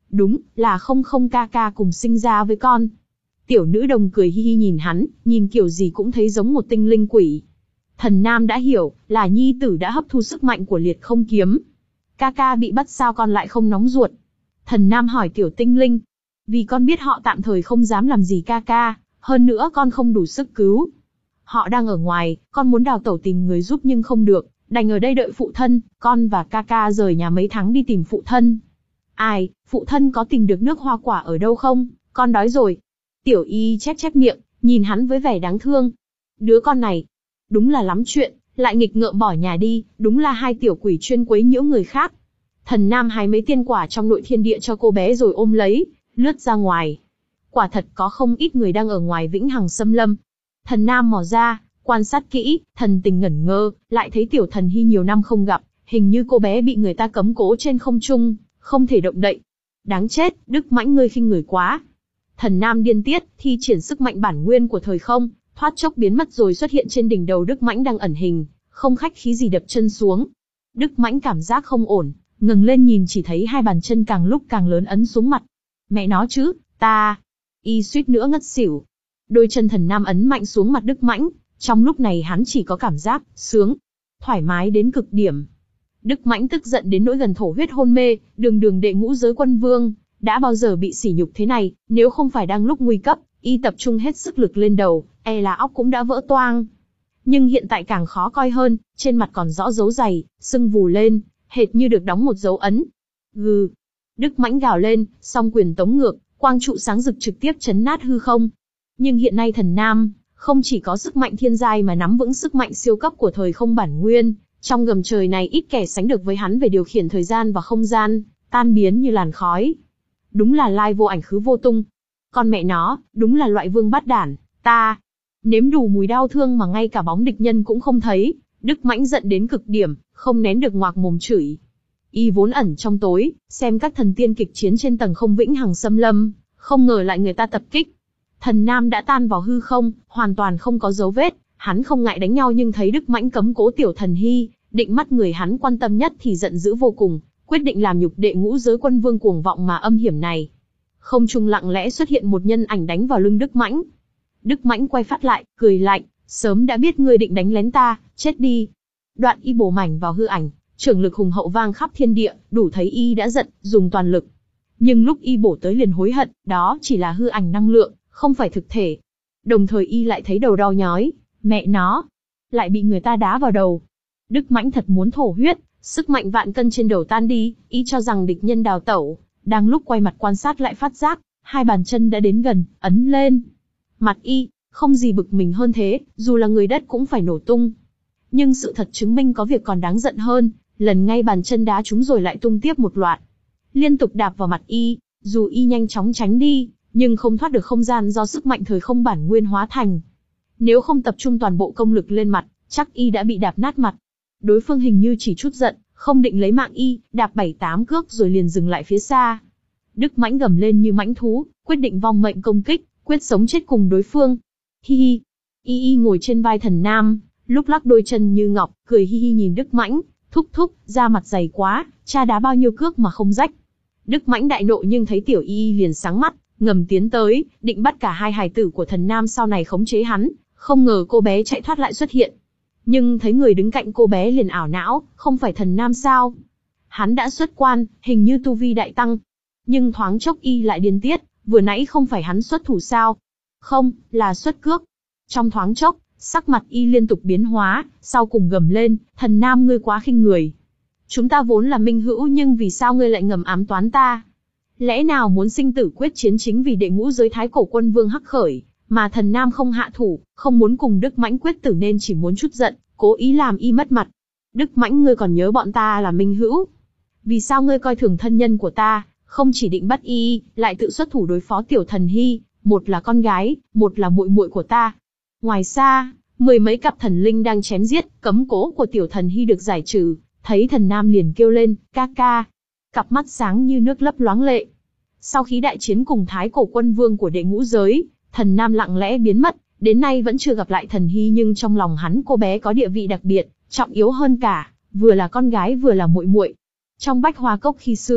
Đúng, là không không ca ca cùng sinh ra với con. Tiểu nữ đồng cười hi hi nhìn hắn, nhìn kiểu gì cũng thấy giống một tinh linh quỷ. Thần Nam đã hiểu, là nhi tử đã hấp thu sức mạnh của liệt không kiếm. Ca ca bị bắt sao con lại không nóng ruột? Thần Nam hỏi tiểu tinh linh. Vì con biết họ tạm thời không dám làm gì ca ca, hơn nữa con không đủ sức cứu. Họ đang ở ngoài, con muốn đào tẩu tìm người giúp nhưng không được, đành ở đây đợi phụ thân, con và ca ca rời nhà mấy tháng đi tìm phụ thân. Ai, phụ thân có tìm được nước hoa quả ở đâu không? Con đói rồi. Tiểu y chép chép miệng, nhìn hắn với vẻ đáng thương. Đứa con này, đúng là lắm chuyện, lại nghịch ngợm bỏ nhà đi, đúng là hai tiểu quỷ chuyên quấy nhiễu người khác. Thần Nam hái mấy tiên quả trong nội thiên địa cho cô bé rồi ôm lấy, lướt ra ngoài. Quả thật có không ít người đang ở ngoài Vĩnh Hằng Xâm Lâm. Thần Nam mò ra, quan sát kỹ, thần tình ngẩn ngơ, lại thấy tiểu thần hy nhiều năm không gặp, hình như cô bé bị người ta cấm cố trên không trung, không thể động đậy. Đáng chết, Đức Mãnh ngươi khinh người quá. Thần Nam điên tiết, thi triển sức mạnh bản nguyên của thời không, thoát chốc biến mất rồi xuất hiện trên đỉnh đầu Đức Mãnh đang ẩn hình, không khách khí gì đập chân xuống. Đức Mãnh cảm giác không ổn, ngẩng lên nhìn chỉ thấy hai bàn chân càng lúc càng lớn ấn xuống mặt. Mẹ nó chứ, ta... Y suýt nữa ngất xỉu. Đôi chân Thần Nam ấn mạnh xuống mặt Đức Mãnh, trong lúc này hắn chỉ có cảm giác sướng, thoải mái đến cực điểm. Đức Mãnh tức giận đến nỗi gần thổ huyết hôn mê, đường đường đệ ngũ giới quân vương, đã bao giờ bị sỉ nhục thế này, nếu không phải đang lúc nguy cấp, y tập trung hết sức lực lên đầu, e là óc cũng đã vỡ toang. Nhưng hiện tại càng khó coi hơn, trên mặt còn rõ dấu giày, sưng vù lên, hệt như được đóng một dấu ấn. Gừ. Đức Mãnh gào lên, song quyền tống ngược, quang trụ sáng rực trực tiếp chấn nát hư không. Nhưng hiện nay Thần Nam, không chỉ có sức mạnh thiên giai mà nắm vững sức mạnh siêu cấp của thời không bản nguyên, trong gầm trời này ít kẻ sánh được với hắn về điều khiển thời gian và không gian, tan biến như làn khói. Đúng là lai vô ảnh khứ vô tung. Con mẹ nó, đúng là loại vương bát đản, ta nếm đủ mùi đau thương mà ngay cả bóng địch nhân cũng không thấy. Đức Mãnh giận đến cực điểm, không nén được ngoạc mồm chửi. Y vốn ẩn trong tối, xem các thần tiên kịch chiến trên tầng không Vĩnh Hằng Xâm Lâm, không ngờ lại người ta tập kích. Thần Nam đã tan vào hư không, hoàn toàn không có dấu vết, hắn không ngại đánh nhau nhưng thấy Đức Mãnh cấm cố tiểu thần hy, định mắt người hắn quan tâm nhất thì giận dữ vô cùng, quyết định làm nhục đệ ngũ giới quân vương cuồng vọng mà âm hiểm này. Không trung lặng lẽ xuất hiện một nhân ảnh đánh vào lưng Đức Mãnh. Đức Mãnh quay phát lại, cười lạnh, sớm đã biết ngươi định đánh lén ta, chết đi. Đoạn y bổ mảnh vào hư ảnh, trưởng lực hùng hậu vang khắp thiên địa, đủ thấy y đã giận, dùng toàn lực. Nhưng lúc y bổ tới liền hối hận, đó chỉ là hư ảnh năng lượng, không phải thực thể. Đồng thời y lại thấy đầu đau nhói, mẹ nó, lại bị người ta đá vào đầu. Đức Mãnh thật muốn thổ huyết, sức mạnh vạn cân trên đầu tan đi, y cho rằng địch nhân đào tẩu, đang lúc quay mặt quan sát lại phát giác, hai bàn chân đã đến gần, ấn lên. Mặt y, không gì bực mình hơn thế, dù là người đất cũng phải nổ tung. Nhưng sự thật chứng minh có việc còn đáng giận hơn, lần ngay bàn chân đá trúng rồi lại tung tiếp một loạt. Liên tục đạp vào mặt y, dù y nhanh chóng tránh đi, nhưng không thoát được không gian do sức mạnh thời không bản nguyên hóa thành. Nếu không tập trung toàn bộ công lực lên mặt, chắc y đã bị đạp nát mặt. Đối phương hình như chỉ chút giận, không định lấy mạng y, đạp bảy tám cước rồi liền dừng lại phía xa. Đức Mãnh gầm lên như mãnh thú, quyết định vong mệnh công kích, quyết sống chết cùng đối phương. Hi hi. Y y ngồi trên vai Thần Nam, lúc lắc đôi chân như ngọc, cười hi hi nhìn Đức Mãnh, thúc thúc, da mặt dày quá, cha đá bao nhiêu cước mà không rách. Đức Mãnh đại nộ nhưng thấy tiểu y y liền sáng mắt, ngầm tiến tới, định bắt cả hai hài tử của Thần Nam sau này khống chế hắn, không ngờ cô bé chạy thoát lại xuất hiện. Nhưng thấy người đứng cạnh cô bé liền ảo não, không phải Thần Nam sao? Hắn đã xuất quan, hình như tu vi đại tăng. Nhưng thoáng chốc y lại điên tiết, vừa nãy không phải hắn xuất thủ sao? Không, là xuất cước. Trong thoáng chốc, sắc mặt y liên tục biến hóa, sau cùng gầm lên, Thần Nam ngươi quá khinh người. Chúng ta vốn là minh hữu nhưng vì sao ngươi lại ngầm ám toán ta? Lẽ nào muốn sinh tử quyết chiến chính vì đệ ngũ giới thái cổ quân vương hắc khởi, mà Thần Nam không hạ thủ, không muốn cùng Đức Mãnh quyết tử nên chỉ muốn chút giận, cố ý làm y mất mặt. Đức Mãnh ngươi còn nhớ bọn ta là minh hữu? Vì sao ngươi coi thường thân nhân của ta, không chỉ định bắt y, lại tự xuất thủ đối phó tiểu thần hy, một là con gái, một là muội muội của ta. Ngoài xa, mười mấy cặp thần linh đang chém giết, cấm cố của tiểu thần hy được giải trừ, thấy Thần Nam liền kêu lên, ca ca. Cặp mắt sáng như nước lấp loáng lệ. Sau khi đại chiến cùng thái cổ quân vương của đệ ngũ giới, Thần Nam lặng lẽ biến mất, đến nay vẫn chưa gặp lại thần hy nhưng trong lòng hắn cô bé có địa vị đặc biệt, trọng yếu hơn cả, vừa là con gái vừa là muội muội. Trong bách hoa cốc khi xưa,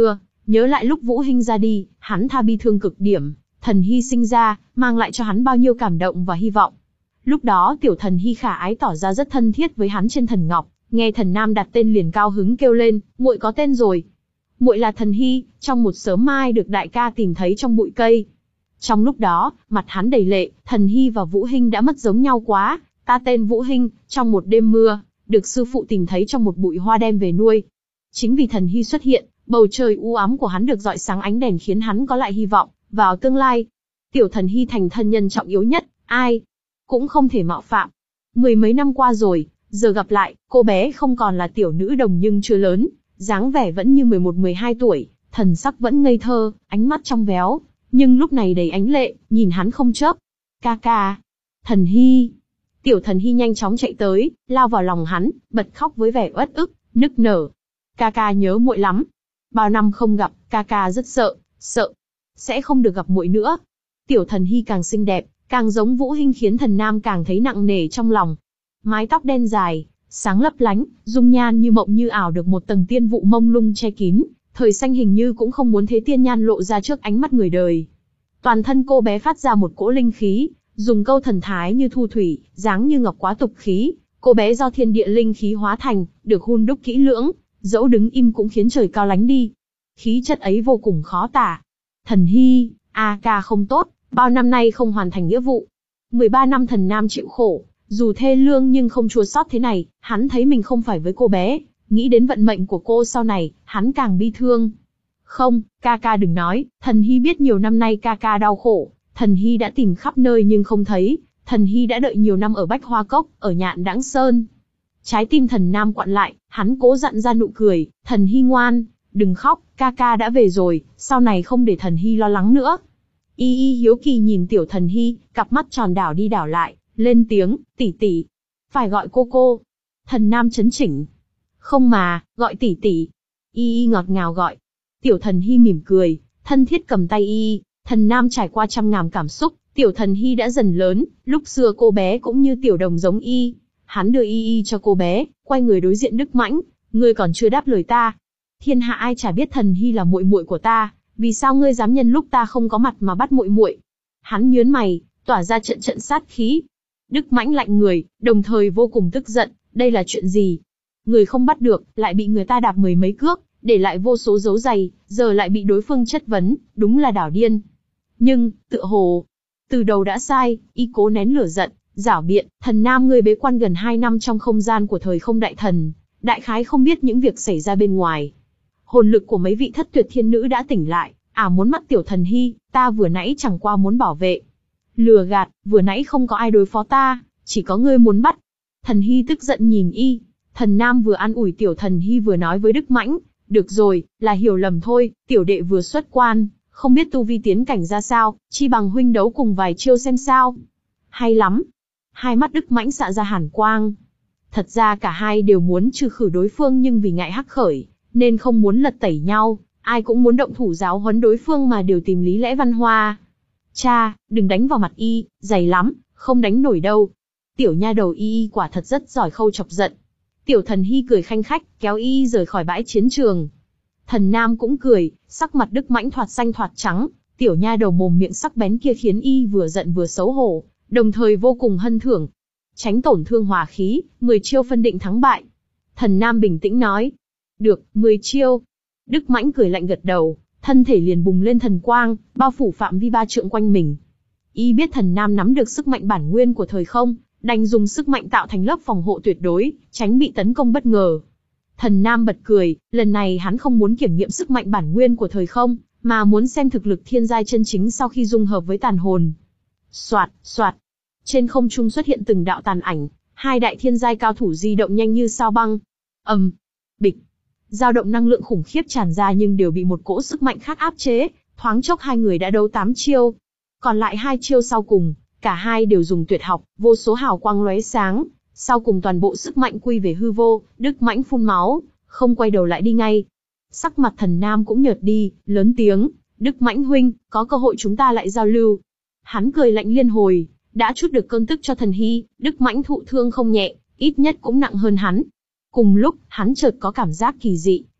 Nhớ lại lúc Vũ Hinh ra đi, hắn tha bi thương cực điểm, Thần Hy sinh ra, mang lại cho hắn bao nhiêu cảm động và hy vọng. Lúc đó tiểu Thần Hy khả ái tỏ ra rất thân thiết với hắn trên thần ngọc, nghe Thần Nam đặt tên liền cao hứng kêu lên, muội có tên rồi. Muội là Thần Hy, trong một sớm mai được đại ca tìm thấy trong bụi cây. Trong lúc đó, mặt hắn đầy lệ, Thần Hy và Vũ Hinh đã mất giống nhau quá, ta tên Vũ Hinh, trong một đêm mưa, được sư phụ tìm thấy trong một bụi hoa đem về nuôi. Chính vì Thần Hy xuất hiện, bầu trời u ám của hắn được rọi sáng ánh đèn khiến hắn có lại hy vọng vào tương lai. Tiểu Thần Hy thành thân nhân trọng yếu nhất, ai cũng không thể mạo phạm. Mười mấy năm qua rồi, giờ gặp lại, cô bé không còn là tiểu nữ đồng nhưng chưa lớn, dáng vẻ vẫn như mười một mười hai tuổi, thần sắc vẫn ngây thơ, ánh mắt trong véo, nhưng lúc này đầy ánh lệ, nhìn hắn không chớp. Ca ca, Thần Hy. Tiểu Thần Hy nhanh chóng chạy tới, lao vào lòng hắn, bật khóc với vẻ uất ức, nức nở. Ca ca nhớ muội lắm. Bao năm không gặp, ca ca rất sợ, sợ sẽ không được gặp muội nữa. Tiểu Thần Hy càng xinh đẹp, càng giống Vũ Hinh khiến Thần Nam càng thấy nặng nề trong lòng. Mái tóc đen dài, sáng lấp lánh, dung nhan như mộng như ảo được một tầng tiên vụ mông lung che kín, thời xanh hình như cũng không muốn thế tiên nhan lộ ra trước ánh mắt người đời. Toàn thân cô bé phát ra một cỗ linh khí, dùng câu thần thái như thu thủy, dáng như ngọc quá tục khí. Cô bé do thiên địa linh khí hóa thành, được hun đúc kỹ lưỡng, dẫu đứng im cũng khiến trời cao lánh đi. Khí chất ấy vô cùng khó tả. Thần Hy, a ca không tốt, bao năm nay không hoàn thành nghĩa vụ. mười ba năm Thần Nam chịu khổ, dù thê lương nhưng không chua xót thế này, hắn thấy mình không phải với cô bé, nghĩ đến vận mệnh của cô sau này, hắn càng bi thương. Không, ca ca đừng nói, Thần Hy biết nhiều năm nay ca ca đau khổ, Thần Hy đã tìm khắp nơi nhưng không thấy, Thần Hy đã đợi nhiều năm ở Bách Hoa Cốc, ở Nhạn Đãng Sơn. Trái tim Thần Nam quặn lại, hắn cố dặn ra nụ cười, Thần Hy ngoan, đừng khóc, ca ca đã về rồi, sau này không để Thần Hy lo lắng nữa. Y Y hiếu kỳ nhìn tiểu Thần Hy, cặp mắt tròn đảo đi đảo lại, lên tiếng, tỷ tỷ, phải gọi cô cô. Thần Nam chấn chỉnh. Không mà, gọi tỷ tỷ. Y Y ngọt ngào gọi. Tiểu Thần Hy mỉm cười, thân thiết cầm tay Y Y. Thần Nam trải qua trăm ngàn cảm xúc, tiểu Thần Hy đã dần lớn, lúc xưa cô bé cũng như tiểu đồng giống Y. Hắn đưa Y Y cho cô bé, quay người đối diện Đức Mãnh, ngươi còn chưa đáp lời ta. Thiên hạ ai chả biết Thần Hy là muội muội của ta, vì sao ngươi dám nhân lúc ta không có mặt mà bắt muội muội? Hắn nhướng mày, tỏa ra trận trận sát khí. Đức Mãnh lạnh người, đồng thời vô cùng tức giận, đây là chuyện gì? Người không bắt được, lại bị người ta đạp mười mấy cước, để lại vô số dấu giày, giờ lại bị đối phương chất vấn, đúng là đảo điên. Nhưng, tựa hồ, từ đầu đã sai, y cố nén lửa giận, giảo biện, Thần Nam ngươi bế quan gần hai năm trong không gian của thời không đại thần, đại khái không biết những việc xảy ra bên ngoài. Hồn lực của mấy vị thất tuyệt thiên nữ đã tỉnh lại, à muốn bắt tiểu Thần Hy, ta vừa nãy chẳng qua muốn bảo vệ. Lừa gạt, vừa nãy không có ai đối phó ta, chỉ có ngươi muốn bắt. Thần Hy tức giận nhìn y, Thần Nam vừa an ủi tiểu Thần Hy vừa nói với Đức Mãnh, được rồi, là hiểu lầm thôi, tiểu đệ vừa xuất quan, không biết tu vi tiến cảnh ra sao, chi bằng huynh đấu cùng vài chiêu xem sao. Hay lắm. Hai mắt Đức Mãnh xạ ra hàn quang. Thật ra cả hai đều muốn trừ khử đối phương nhưng vì ngại hắc khởi, nên không muốn lật tẩy nhau, ai cũng muốn động thủ giáo huấn đối phương mà đều tìm lý lẽ văn hoa. Cha, đừng đánh vào mặt y, dày lắm, không đánh nổi đâu. Tiểu nha đầu y y quả thật rất giỏi khâu chọc giận. Tiểu Thần Hy cười khanh khách, kéo y rời khỏi bãi chiến trường. Thần Nam cũng cười, sắc mặt Đức Mãnh thoạt xanh thoạt trắng, tiểu nha đầu mồm miệng sắc bén kia khiến y vừa giận vừa xấu hổ, đồng thời vô cùng hân thưởng. Tránh tổn thương hòa khí, mười chiêu phân định thắng bại. Thần Nam bình tĩnh nói. Được, mười chiêu. Đức Mãnh cười lạnh gật đầu, thân thể liền bùng lên thần quang, bao phủ phạm vi ba trượng quanh mình. Y biết Thần Nam nắm được sức mạnh bản nguyên của thời không, đành dùng sức mạnh tạo thành lớp phòng hộ tuyệt đối, tránh bị tấn công bất ngờ. Thần Nam bật cười, lần này hắn không muốn kiểm nghiệm sức mạnh bản nguyên của thời không, mà muốn xem thực lực thiên giai chân chính sau khi dung hợp với tàn hồn. Soạt, soạt. Trên không trung xuất hiện từng đạo tàn ảnh, hai đại thiên giai cao thủ di động nhanh như sao băng. Ầm, um, bịch. Dao động năng lượng khủng khiếp tràn ra nhưng đều bị một cỗ sức mạnh khác áp chế, thoáng chốc hai người đã đấu tám chiêu. Còn lại hai chiêu sau cùng, cả hai đều dùng tuyệt học, vô số hào quang lóe sáng, sau cùng toàn bộ sức mạnh quy về hư vô, Đức Mãnh phun máu, không quay đầu lại đi ngay. Sắc mặt Thần Nam cũng nhợt đi, lớn tiếng, Đức Mãnh huynh, có cơ hội chúng ta lại giao lưu. Hắn cười lạnh liên hồi, đã trút được cơn tức cho Thần Hy, Đức Mãnh thụ thương không nhẹ, ít nhất cũng nặng hơn hắn. Cùng lúc, hắn chợt có cảm giác kỳ dị,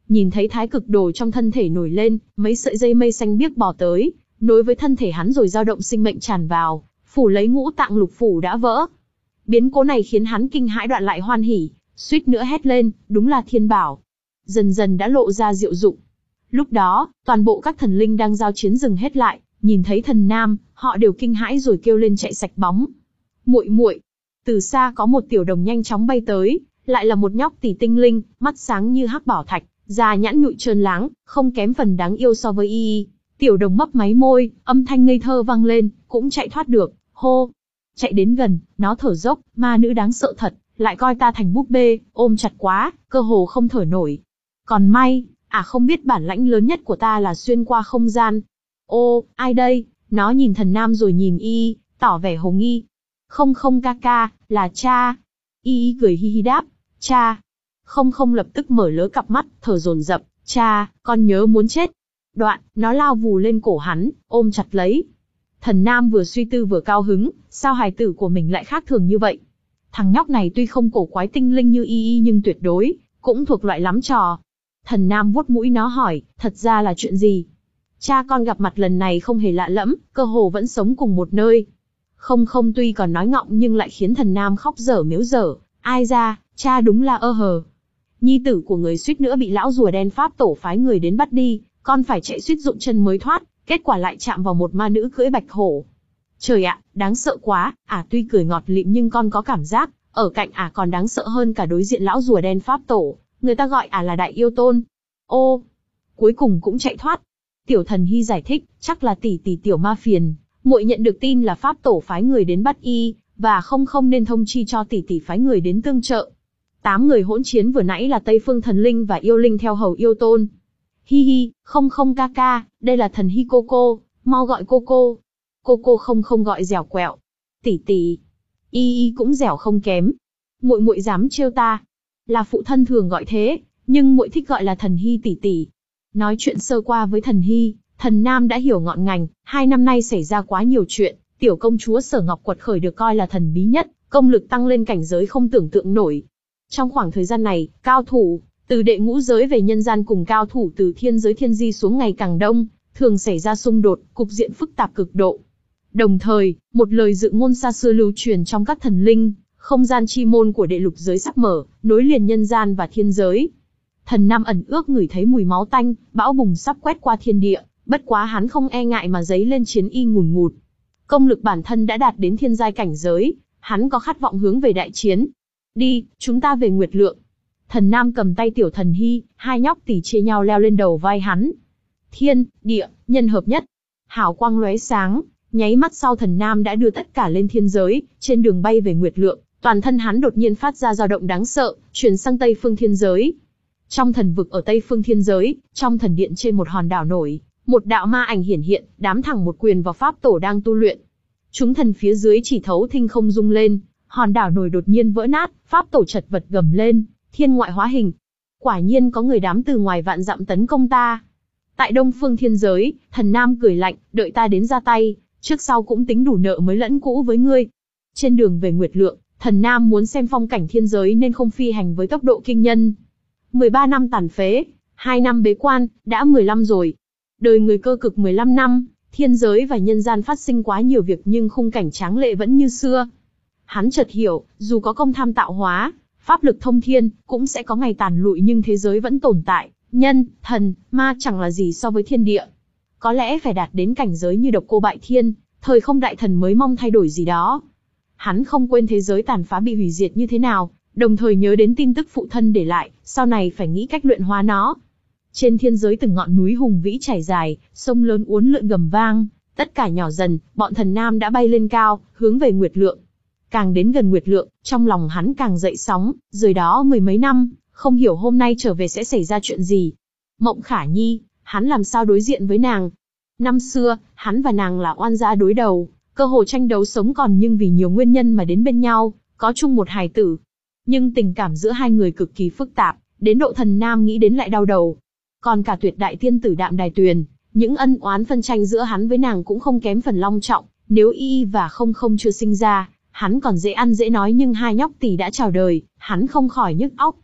Nhìn thấy thái cực đồ trong thân thể nổi lên, mấy sợi dây mây xanh biếc bò tới, nối với thân thể hắn rồi dao động sinh mệnh tràn vào, phủ lấy ngũ tạng lục phủ đã vỡ. Biến cố này khiến hắn kinh hãi đoạn lại hoan hỉ, suýt nữa hét lên, đúng là thiên bảo. Dần dần đã lộ ra diệu dụng. Lúc đó, toàn bộ các thần linh đang giao chiến dừng hết lại, nhìn thấy thần nam, họ đều kinh hãi rồi kêu lên chạy sạch bóng. Muội muội. Từ xa có một tiểu đồng nhanh chóng bay tới, lại là một nhóc tỷ tinh linh, mắt sáng như hắc bảo thạch, da nhẵn nhụi trơn láng, không kém phần đáng yêu so với y y. Tiểu đồng mấp máy môi, âm thanh ngây thơ vang lên, cũng chạy thoát được, hô. Chạy đến gần, nó thở dốc, ma nữ đáng sợ thật, lại coi ta thành búp bê, ôm chặt quá, cơ hồ không thở nổi. Còn may, à không biết bản lãnh lớn nhất của ta là xuyên qua không gian. Ô, ai đây? Nó nhìn thần nam rồi nhìn y y, tỏ vẻ hồ nghi. Không không ca ca, là cha. Y y cười hi hi đáp, cha. Không không lập tức mở lớ cặp mắt, thở dồn dập, cha, con nhớ muốn chết. Đoạn, nó lao vù lên cổ hắn, ôm chặt lấy. Thần nam vừa suy tư vừa cao hứng, sao hài tử của mình lại khác thường như vậy? Thằng nhóc này tuy không cổ quái tinh linh như y y nhưng tuyệt đối, cũng thuộc loại lắm trò. Thần nam vuốt mũi nó hỏi, thật ra là chuyện gì? Cha con gặp mặt lần này không hề lạ lẫm, cơ hồ vẫn sống cùng một nơi. Không không tuy còn nói ngọng nhưng lại khiến thần nam khóc dở miếu dở, ai ra, cha đúng là ơ hờ. Nhi tử của người suýt nữa bị lão rùa đen pháp tổ phái người đến bắt đi, con phải chạy suýt rụng chân mới thoát, kết quả lại chạm vào một ma nữ cưỡi bạch hổ. Trời ạ, đáng sợ quá, à tuy cười ngọt lịm nhưng con có cảm giác, ở cạnh à còn đáng sợ hơn cả đối diện lão rùa đen pháp tổ, người ta gọi à là đại yêu tôn. Ô, cuối cùng cũng chạy thoát. Tiểu thần hy giải thích, chắc là tỷ tỷ tiểu ma phiền, muội nhận được tin là pháp tổ phái người đến bắt y, và không không nên thông chi cho tỷ tỷ phái người đến tương trợ. Tám người hỗn chiến vừa nãy là Tây Phương thần linh và yêu linh theo hầu yêu tôn. Hi hi, không không ca ca, đây là thần hy cô cô, mau gọi cô cô. Cô cô không không gọi dẻo quẹo. Tỷ tỷ, y y cũng dẻo không kém. Muội muội dám trêu ta? Là phụ thân thường gọi thế, nhưng muội thích gọi là thần hy tỷ tỷ. Nói chuyện sơ qua với thần hy, thần nam đã hiểu ngọn ngành. Hai năm nay xảy ra quá nhiều chuyện, tiểu công chúa Sở Ngọc quật khởi được coi là thần bí nhất, công lực tăng lên cảnh giới không tưởng tượng nổi. Trong khoảng thời gian này, cao thủ từ đệ ngũ giới về nhân gian cùng cao thủ từ thiên giới thiên di xuống ngày càng đông, thường xảy ra xung đột, cục diện phức tạp cực độ. Đồng thời, một lời dự ngôn xa xưa lưu truyền trong các thần linh, không gian chi môn của đệ lục giới sắp mở, nối liền nhân gian và thiên giới. Thần nam ẩn ước ngửi thấy mùi máu tanh, bão bùng sắp quét qua thiên địa, bất quá hắn không e ngại mà giấy lên chiến y ngùn ngụt. Công lực bản thân đã đạt đến thiên giai cảnh giới, hắn có khát vọng hướng về đại chiến. Đi, chúng ta về Nguyệt Lượng. Thần nam cầm tay tiểu thần hy, hai nhóc tỉ chia nhau leo lên đầu vai hắn. Thiên, địa, nhân hợp nhất. Hào quang lóe sáng, nháy mắt sau thần nam đã đưa tất cả lên thiên giới, trên đường bay về Nguyệt Lượng, toàn thân hắn đột nhiên phát ra dao động đáng sợ, chuyển sang Tây Phương thiên giới. Trong thần vực ở Tây Phương thiên giới, trong thần điện trên một hòn đảo nổi, một đạo ma ảnh hiển hiện, đám thẳng một quyền vào pháp tổ đang tu luyện. Chúng thần phía dưới chỉ thấu thinh không rung lên, hòn đảo nổi đột nhiên vỡ nát, pháp tổ chật vật gầm lên, thiên ngoại hóa hình. Quả nhiên có người đám từ ngoài vạn dặm tấn công ta. Tại Đông Phương thiên giới, thần nam cười lạnh, đợi ta đến ra tay, trước sau cũng tính đủ nợ mới lẫn cũ với ngươi. Trên đường về Nguyệt Lượng, thần nam muốn xem phong cảnh thiên giới nên không phi hành với tốc độ kinh nhân. mười ba năm tàn phế, hai năm bế quan, đã mười lăm rồi. Đời người cơ cực mười lăm năm, thiên giới và nhân gian phát sinh quá nhiều việc nhưng khung cảnh tráng lệ vẫn như xưa. Hắn chợt hiểu, dù có công tham tạo hóa, pháp lực thông thiên, cũng sẽ có ngày tàn lụi nhưng thế giới vẫn tồn tại, nhân, thần, ma chẳng là gì so với thiên địa. Có lẽ phải đạt đến cảnh giới như độc cô bại thiên, thời không đại thần mới mong thay đổi gì đó. Hắn không quên thế giới tàn phá bị hủy diệt như thế nào, đồng thời nhớ đến tin tức phụ thân để lại, sau này phải nghĩ cách luyện hóa nó. Trên thiên giới từng ngọn núi hùng vĩ trải dài, sông lớn uốn lượn gầm vang, tất cả nhỏ dần, bọn thần nam đã bay lên cao, hướng về Nguyệt Lượng. Càng đến gần Nguyệt Lượng, trong lòng hắn càng dậy sóng, rời đó mười mấy năm, không hiểu hôm nay trở về sẽ xảy ra chuyện gì. Mộng Khả Nhi, hắn làm sao đối diện với nàng? Năm xưa, hắn và nàng là oan gia đối đầu, cơ hồ tranh đấu sống còn nhưng vì nhiều nguyên nhân mà đến bên nhau, có chung một hài tử. Nhưng tình cảm giữa hai người cực kỳ phức tạp, đến độ thần nam nghĩ đến lại đau đầu. Còn cả tuyệt đại tiên tử Đạm Đài Tuyền, những ân oán phân tranh giữa hắn với nàng cũng không kém phần long trọng, nếu y và không không chưa sinh ra, hắn còn dễ ăn dễ nói nhưng hai nhóc tỷ đã chào đời, hắn không khỏi nhức óc.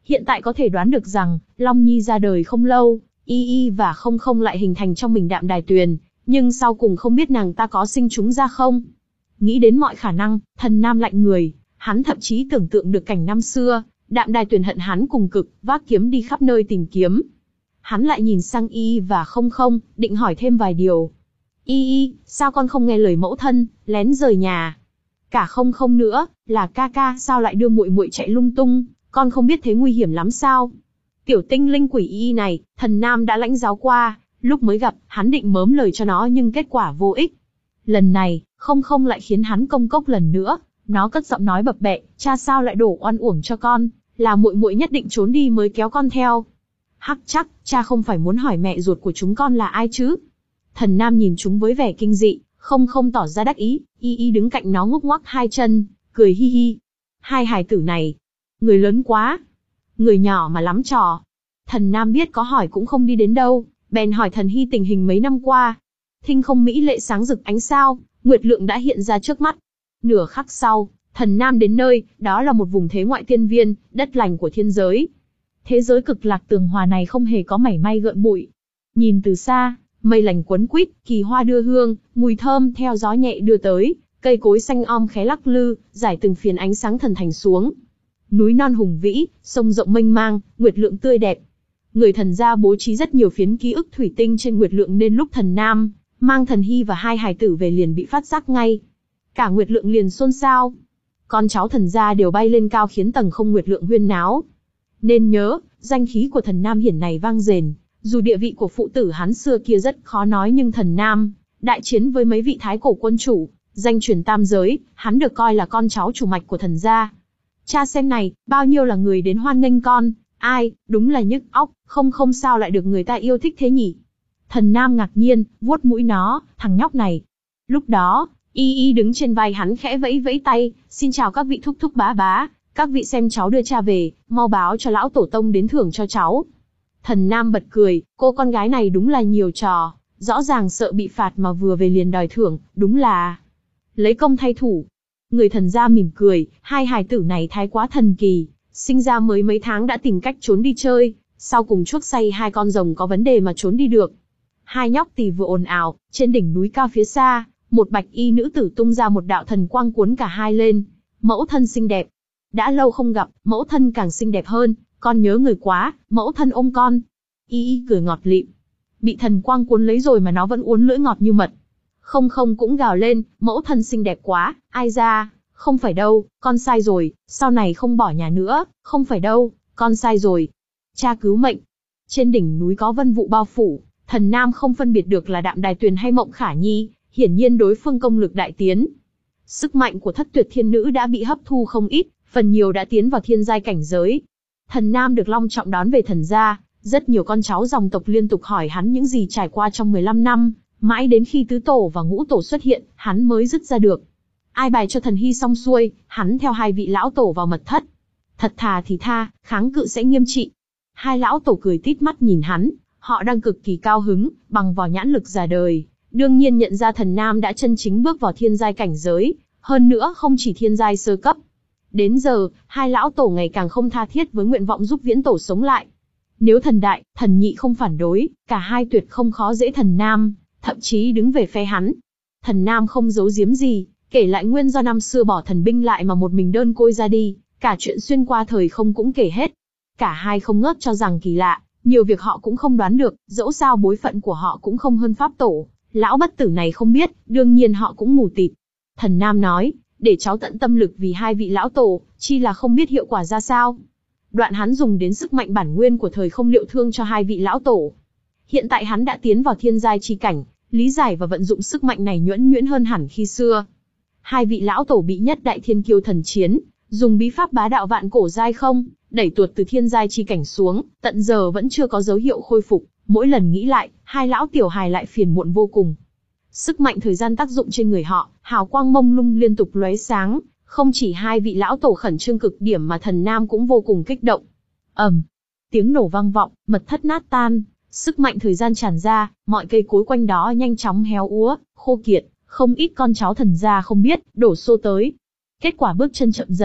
Hiện tại có thể đoán được rằng, Long Nhi ra đời không lâu, Y Y và Không Không lại hình thành trong mình Đạm Đài Tuyền, nhưng sau cùng không biết nàng ta có sinh chúng ra không. Nghĩ đến mọi khả năng, Thần Nam lạnh người, hắn thậm chí tưởng tượng được cảnh năm xưa, Đạm Đài Tuyền hận hắn cùng cực, vác kiếm đi khắp nơi tìm kiếm. Hắn lại nhìn sang Y Y và Không Không, định hỏi thêm vài điều. Y Y, sao con không nghe lời mẫu thân, lén rời nhà? Cả Không Không nữa, là ca ca sao lại đưa muội muội chạy lung tung, con không biết thế nguy hiểm lắm sao? Tiểu tinh linh quỷ Y Y này, Thần Nam đã lãnh giáo qua, lúc mới gặp, hắn định mớm lời cho nó nhưng kết quả vô ích. Lần này, Không Không lại khiến hắn công cốc lần nữa, nó cất giọng nói bập bẹ, cha sao lại đổ oan uổng cho con, là muội muội nhất định trốn đi mới kéo con theo. Hắc chắc, cha không phải muốn hỏi mẹ ruột của chúng con là ai chứ? Thần Nam nhìn chúng với vẻ kinh dị, Không Không tỏ ra đắc ý, Y Y đứng cạnh nó ngúc ngoắc hai chân, cười hi hi. Hai hài tử này, người lớn quá, người nhỏ mà lắm trò. Thần Nam biết có hỏi cũng không đi đến đâu, bèn hỏi Thần Hy tình hình mấy năm qua. Thinh không mỹ lệ sáng rực ánh sao, nguyệt lượng đã hiện ra trước mắt. Nửa khắc sau, Thần Nam đến nơi, đó là một vùng thế ngoại thiên viên, đất lành của thiên giới. Thế giới cực lạc tường hòa này không hề có mảy may gợn bụi. Nhìn từ xa, mây lành quấn quýt, kỳ hoa đưa hương, mùi thơm theo gió nhẹ đưa tới, cây cối xanh om khé lắc lư, rải từng phiến ánh sáng thần thành xuống. Núi non hùng vĩ, sông rộng mênh mang, nguyệt lượng tươi đẹp. Người Thần gia bố trí rất nhiều phiến ký ức thủy tinh trên nguyệt lượng nên lúc Thần Nam mang Thần Hy và hai hài tử về liền bị phát giác ngay. Cả nguyệt lượng liền xôn xao. Con cháu Thần gia đều bay lên cao khiến tầng không nguyệt lượng huyên náo. Nên nhớ, danh khí của Thần Nam hiển này vang dền, dù địa vị của phụ tử hắn xưa kia rất khó nói nhưng Thần Nam đại chiến với mấy vị thái cổ quân chủ, danh truyền tam giới, hắn được coi là con cháu chủ mạch của Thần gia. Cha xem này, bao nhiêu là người đến hoan nghênh con, ai, đúng là nhức óc, không không sao lại được người ta yêu thích thế nhỉ? Thần Nam ngạc nhiên, vuốt mũi nó, thằng nhóc này. Lúc đó, Y Y đứng trên vai hắn khẽ vẫy vẫy tay, xin chào các vị thúc thúc bá bá, các vị xem cháu đưa cha về, mau báo cho lão tổ tông đến thưởng cho cháu. Thần Nam bật cười, cô con gái này đúng là nhiều trò, rõ ràng sợ bị phạt mà vừa về liền đòi thưởng, đúng là lấy công thay thủ. Người Thần gia mỉm cười, hai hài tử này thái quá thần kỳ, sinh ra mới mấy tháng đã tìm cách trốn đi chơi, sau cùng chuốc say hai con rồng có vấn đề mà trốn đi được. Hai nhóc tỳ vừa ồn ào, trên đỉnh núi cao phía xa, một bạch y nữ tử tung ra một đạo thần quang cuốn cả hai lên. Mẫu thân xinh đẹp. Đã lâu không gặp, mẫu thân càng xinh đẹp hơn, con nhớ người quá, mẫu thân ôm con. Y Y cười ngọt lịm. Bị thần quang cuốn lấy rồi mà nó vẫn uốn lưỡi ngọt như mật. Không Không cũng gào lên, mẫu thân xinh đẹp quá, ai ra, không phải đâu, con sai rồi, sau này không bỏ nhà nữa, không phải đâu, con sai rồi. Cha cứu mệnh. Trên đỉnh núi có vân vụ bao phủ, Thần Nam không phân biệt được là Đạm Đài Tuyền hay Mộng Khả Nhi, hiển nhiên đối phương công lực đại tiến. Sức mạnh của thất tuyệt thiên nữ đã bị hấp thu không ít, phần nhiều đã tiến vào thiên giai cảnh giới. Thần Nam được long trọng đón về Thần gia, rất nhiều con cháu dòng tộc liên tục hỏi hắn những gì trải qua trong mười lăm năm, mãi đến khi tứ tổ và ngũ tổ xuất hiện, hắn mới dứt ra được. Ai bài cho Thần Hy xong xuôi, hắn theo hai vị lão tổ vào mật thất. Thật thà thì tha, kháng cự sẽ nghiêm trị. Hai lão tổ cười tít mắt nhìn hắn, họ đang cực kỳ cao hứng, bằng vào nhãn lực già đời, đương nhiên nhận ra Thần Nam đã chân chính bước vào thiên giai cảnh giới, hơn nữa không chỉ thiên giai sơ cấp. Đến giờ, hai lão tổ ngày càng không tha thiết với nguyện vọng giúp viễn tổ sống lại. Nếu Thần đại, Thần nhị không phản đối, cả hai tuyệt không khó dễ Thần Nam, thậm chí đứng về phe hắn. Thần Nam không giấu giếm gì, kể lại nguyên do năm xưa bỏ thần binh lại mà một mình đơn côi ra đi, cả chuyện xuyên qua thời không cũng kể hết. Cả hai không ngớt cho rằng kỳ lạ, nhiều việc họ cũng không đoán được, dẫu sao bối phận của họ cũng không hơn pháp tổ. Lão bất tử này không biết, đương nhiên họ cũng mù tịt. Thần Nam nói, để cháu tận tâm lực vì hai vị lão tổ, chi là không biết hiệu quả ra sao. Đoạn hắn dùng đến sức mạnh bản nguyên của thời không liệu thương cho hai vị lão tổ. Hiện tại hắn đã tiến vào thiên giai chi cảnh, lý giải và vận dụng sức mạnh này nhuẫn nhuyễn hơn hẳn khi xưa. Hai vị lão tổ bị nhất đại thiên kiêu thần chiến, dùng bí pháp bá đạo vạn cổ giai không, đẩy tuột từ thiên giai chi cảnh xuống, tận giờ vẫn chưa có dấu hiệu khôi phục. Mỗi lần nghĩ lại, hai lão tiểu hài lại phiền muộn vô cùng. Sức mạnh thời gian tác dụng trên người họ, hào quang mông lung liên tục lóe sáng, không chỉ hai vị lão tổ khẩn trương cực điểm mà Thần Nam cũng vô cùng kích động. ầm, tiếng nổ vang vọng, mật thất nát tan, sức mạnh thời gian tràn ra, mọi cây cối quanh đó nhanh chóng héo úa, khô kiệt, không ít con cháu Thần gia không biết, đổ xô tới. Kết quả bước chân chậm dần,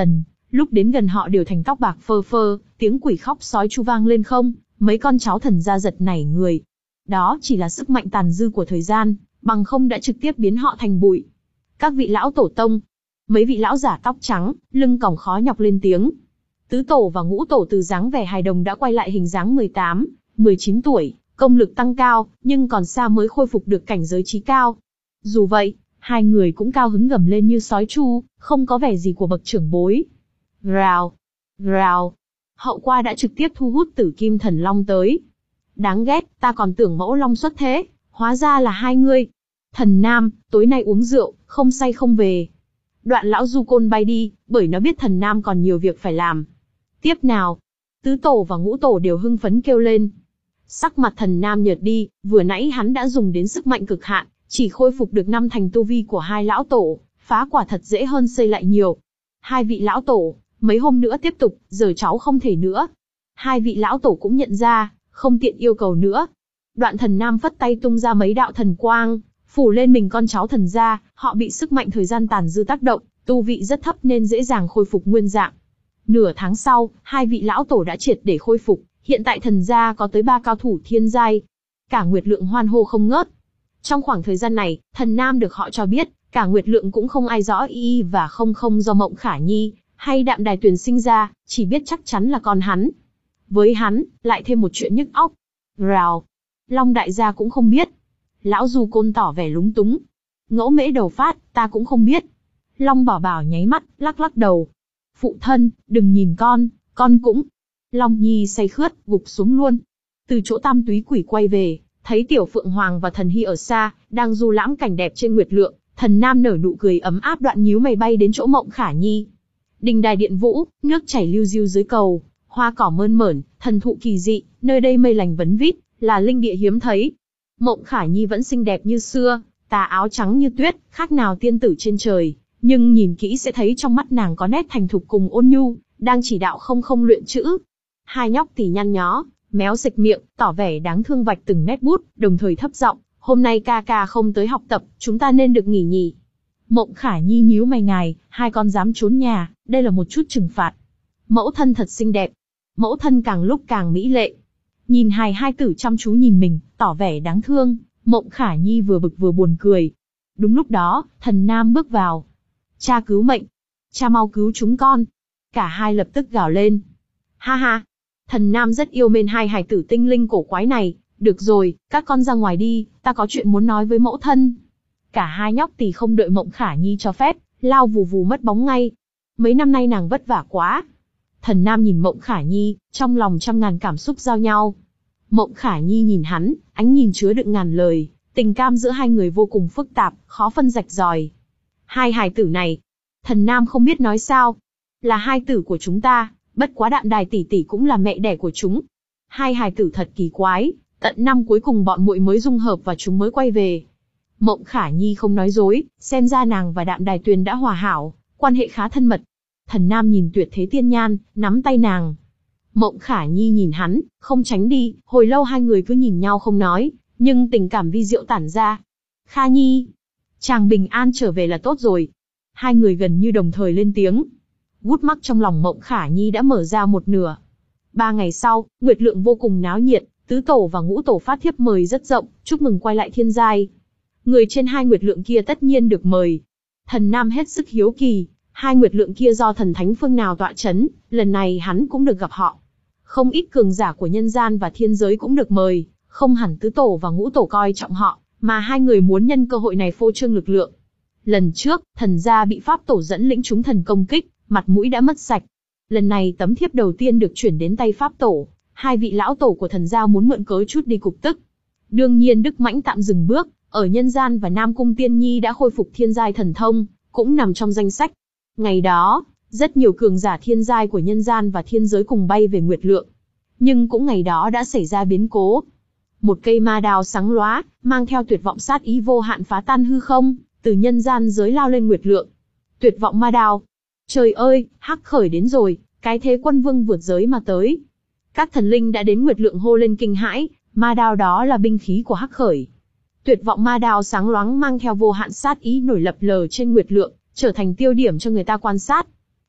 Lúc đến gần họ đều thành tóc bạc phơ phơ, tiếng quỷ khóc sói chu vang lên không, mấy con cháu thần gia giật nảy người. Đó chỉ là sức mạnh tàn dư của thời gian, bằng không đã trực tiếp biến họ thành bụi. Các vị lão tổ tông, mấy vị lão giả tóc trắng, lưng còng khó nhọc lên tiếng. Tứ tổ và ngũ tổ từ dáng vẻ hài đồng đã quay lại hình dáng mười tám, mười chín tuổi, công lực tăng cao, nhưng còn xa mới khôi phục được cảnh giới trí cao. Dù vậy, hai người cũng cao hứng gầm lên như sói chu, không có vẻ gì của bậc trưởng bối. Rào, rào, hậu qua đã trực tiếp thu hút Tử Kim Thần Long tới. Đáng ghét, ta còn tưởng mẫu long xuất thế, hóa ra là hai ngươi. Thần Nam, tối nay uống rượu, không say không về. Đoạn lão du côn bay đi, bởi nó biết Thần Nam còn nhiều việc phải làm. Tiếp nào, tứ tổ và ngũ tổ đều hưng phấn kêu lên. Sắc mặt Thần Nam nhợt đi, vừa nãy hắn đã dùng đến sức mạnh cực hạn, chỉ khôi phục được năm thành tu vi của hai lão tổ, phá quả thật dễ hơn xây lại nhiều. Hai vị lão tổ, mấy hôm nữa tiếp tục, giờ cháu không thể nữa. Hai vị lão tổ cũng nhận ra, không tiện yêu cầu nữa. Đoạn Thần Nam phất tay tung ra mấy đạo thần quang, phủ lên mình con cháu thần gia, họ bị sức mạnh thời gian tàn dư tác động, tu vị rất thấp nên dễ dàng khôi phục nguyên dạng. Nửa tháng sau, hai vị lão tổ đã triệt để khôi phục, hiện tại thần gia có tới ba cao thủ thiên giai. Cả Nguyệt Lượng hoan hô không ngớt. Trong khoảng thời gian này, Thần Nam được họ cho biết, cả Nguyệt Lượng cũng không ai rõ y và không không do Mộng Khả Nhi hay Đạm Đài Tuyền sinh ra, chỉ biết chắc chắn là con hắn. Với hắn, lại thêm một chuyện nhức óc. Rào, Long đại gia cũng không biết. Lão Du Côn tỏ vẻ lúng túng. Ngẫu Mễ đầu phát, ta cũng không biết. Long Bảo Bảo nháy mắt, lắc lắc đầu. Phụ thân, đừng nhìn con, con cũng. Long Nhi say khướt, gục xuống luôn. Từ chỗ Tam Túy Quỷ quay về, thấy Tiểu Phượng Hoàng và Thần Hy ở xa, đang du lãm cảnh đẹp trên Nguyệt Lượng. Thần Nam nở nụ cười ấm áp, đoạn nhíu mày bay đến chỗ Mộng Khả Nhi. Đình đài điện vũ, nước chảy lưu diêu dưới cầu, hoa cỏ mơn mởn, thần thụ kỳ dị, nơi đây mây lành vấn vít, là linh địa hiếm thấy. Mộng Khả Nhi vẫn xinh đẹp như xưa, tà áo trắng như tuyết, khác nào tiên tử trên trời, nhưng nhìn kỹ sẽ thấy trong mắt nàng có nét thành thục cùng ôn nhu, đang chỉ đạo không không luyện chữ. Hai nhóc tỉ nhăn nhó, méo sạch miệng, tỏ vẻ đáng thương vạch từng nét bút, đồng thời thấp giọng, hôm nay ca ca không tới học tập, chúng ta nên được nghỉ nhỉ. Mộng Khả Nhi nhíu mày ngài, hai con dám trốn nhà, đây là một chút trừng phạt. Mẫu thân thật xinh đẹp. Mẫu thân càng lúc càng mỹ lệ. Nhìn hài hai tử chăm chú nhìn mình, tỏ vẻ đáng thương, Mộng Khả Nhi vừa bực vừa buồn cười. Đúng lúc đó, Thần Nam bước vào. Cha cứu mệnh. Cha mau cứu chúng con. Cả hai lập tức gào lên. Ha ha. Thần Nam rất yêu mến hai hài tử tinh linh cổ quái này. Được rồi, các con ra ngoài đi, ta có chuyện muốn nói với mẫu thân. Cả hai nhóc tỳ không đợi Mộng Khả Nhi cho phép, lao vù vù mất bóng ngay. Mấy năm nay nàng vất vả quá. Thần Nam nhìn Mộng Khả Nhi, trong lòng trăm ngàn cảm xúc giao nhau. Mộng Khả Nhi nhìn hắn, ánh nhìn chứa đựng ngàn lời, tình cảm giữa hai người vô cùng phức tạp, khó phân rạch ròi. Hai hài tử này, Thần Nam không biết nói sao, là hai tử của chúng ta, bất quá Đạm Đài tỷ tỷ cũng là mẹ đẻ của chúng. Hai hài tử thật kỳ quái, tận năm cuối cùng bọn muội mới dung hợp và chúng mới quay về. Mộng Khả Nhi không nói dối, xem ra nàng và Đạm Đài Tuyền đã hòa hảo, quan hệ khá thân mật. Thần Nam nhìn Tuyệt Thế Tiên Nhan, nắm tay nàng. Mộng Khả Nhi nhìn hắn, không tránh đi, hồi lâu hai người cứ nhìn nhau không nói, nhưng tình cảm vi diệu tản ra. Kha Nhi, chàng bình an trở về là tốt rồi. Hai người gần như đồng thời lên tiếng. Gút mắc trong lòng Mộng Khả Nhi đã mở ra một nửa. Ba ngày sau, Nguyệt Lượng vô cùng náo nhiệt, tứ tổ và ngũ tổ phát thiếp mời rất rộng, chúc mừng quay lại thiên giai. Người trên hai Nguyệt Lượng kia tất nhiên được mời. Thần Nam hết sức hiếu kỳ, hai Nguyệt Lượng kia do thần thánh phương nào tọa chấn, lần này hắn cũng được gặp họ. Không ít cường giả của nhân gian và thiên giới cũng được mời, không hẳn tứ tổ và ngũ tổ coi trọng họ, mà hai người muốn nhân cơ hội này phô trương lực lượng. Lần trước, thần gia bị pháp tổ dẫn lĩnh chúng thần công kích, mặt mũi đã mất sạch. Lần này tấm thiếp đầu tiên được chuyển đến tay pháp tổ, hai vị lão tổ của thần gia muốn mượn cớ chút đi cục tức. Đương nhiên Đức Mãnh tạm dừng bước, ở nhân gian và Nam Cung Tiên Nhi đã khôi phục thiên giai thần thông, cũng nằm trong danh sách. Ngày đó, rất nhiều cường giả thiên giai của nhân gian và thiên giới cùng bay về Nguyệt Lượng. Nhưng cũng ngày đó đã xảy ra biến cố. Một cây ma đao sáng lóa, mang theo tuyệt vọng sát ý vô hạn phá tan hư không, từ nhân gian giới lao lên Nguyệt Lượng. Tuyệt vọng ma đao. Trời ơi, Hắc Khởi đến rồi, cái thế quân vương vượt giới mà tới. Các thần linh đã đến Nguyệt Lượng hô lên kinh hãi, ma đao đó là binh khí của Hắc Khởi. Tuyệt vọng ma đao sáng loáng mang theo vô hạn sát ý nổi lập lờ trên Nguyệt Lượng, trở thành tiêu điểm cho người ta quan sát.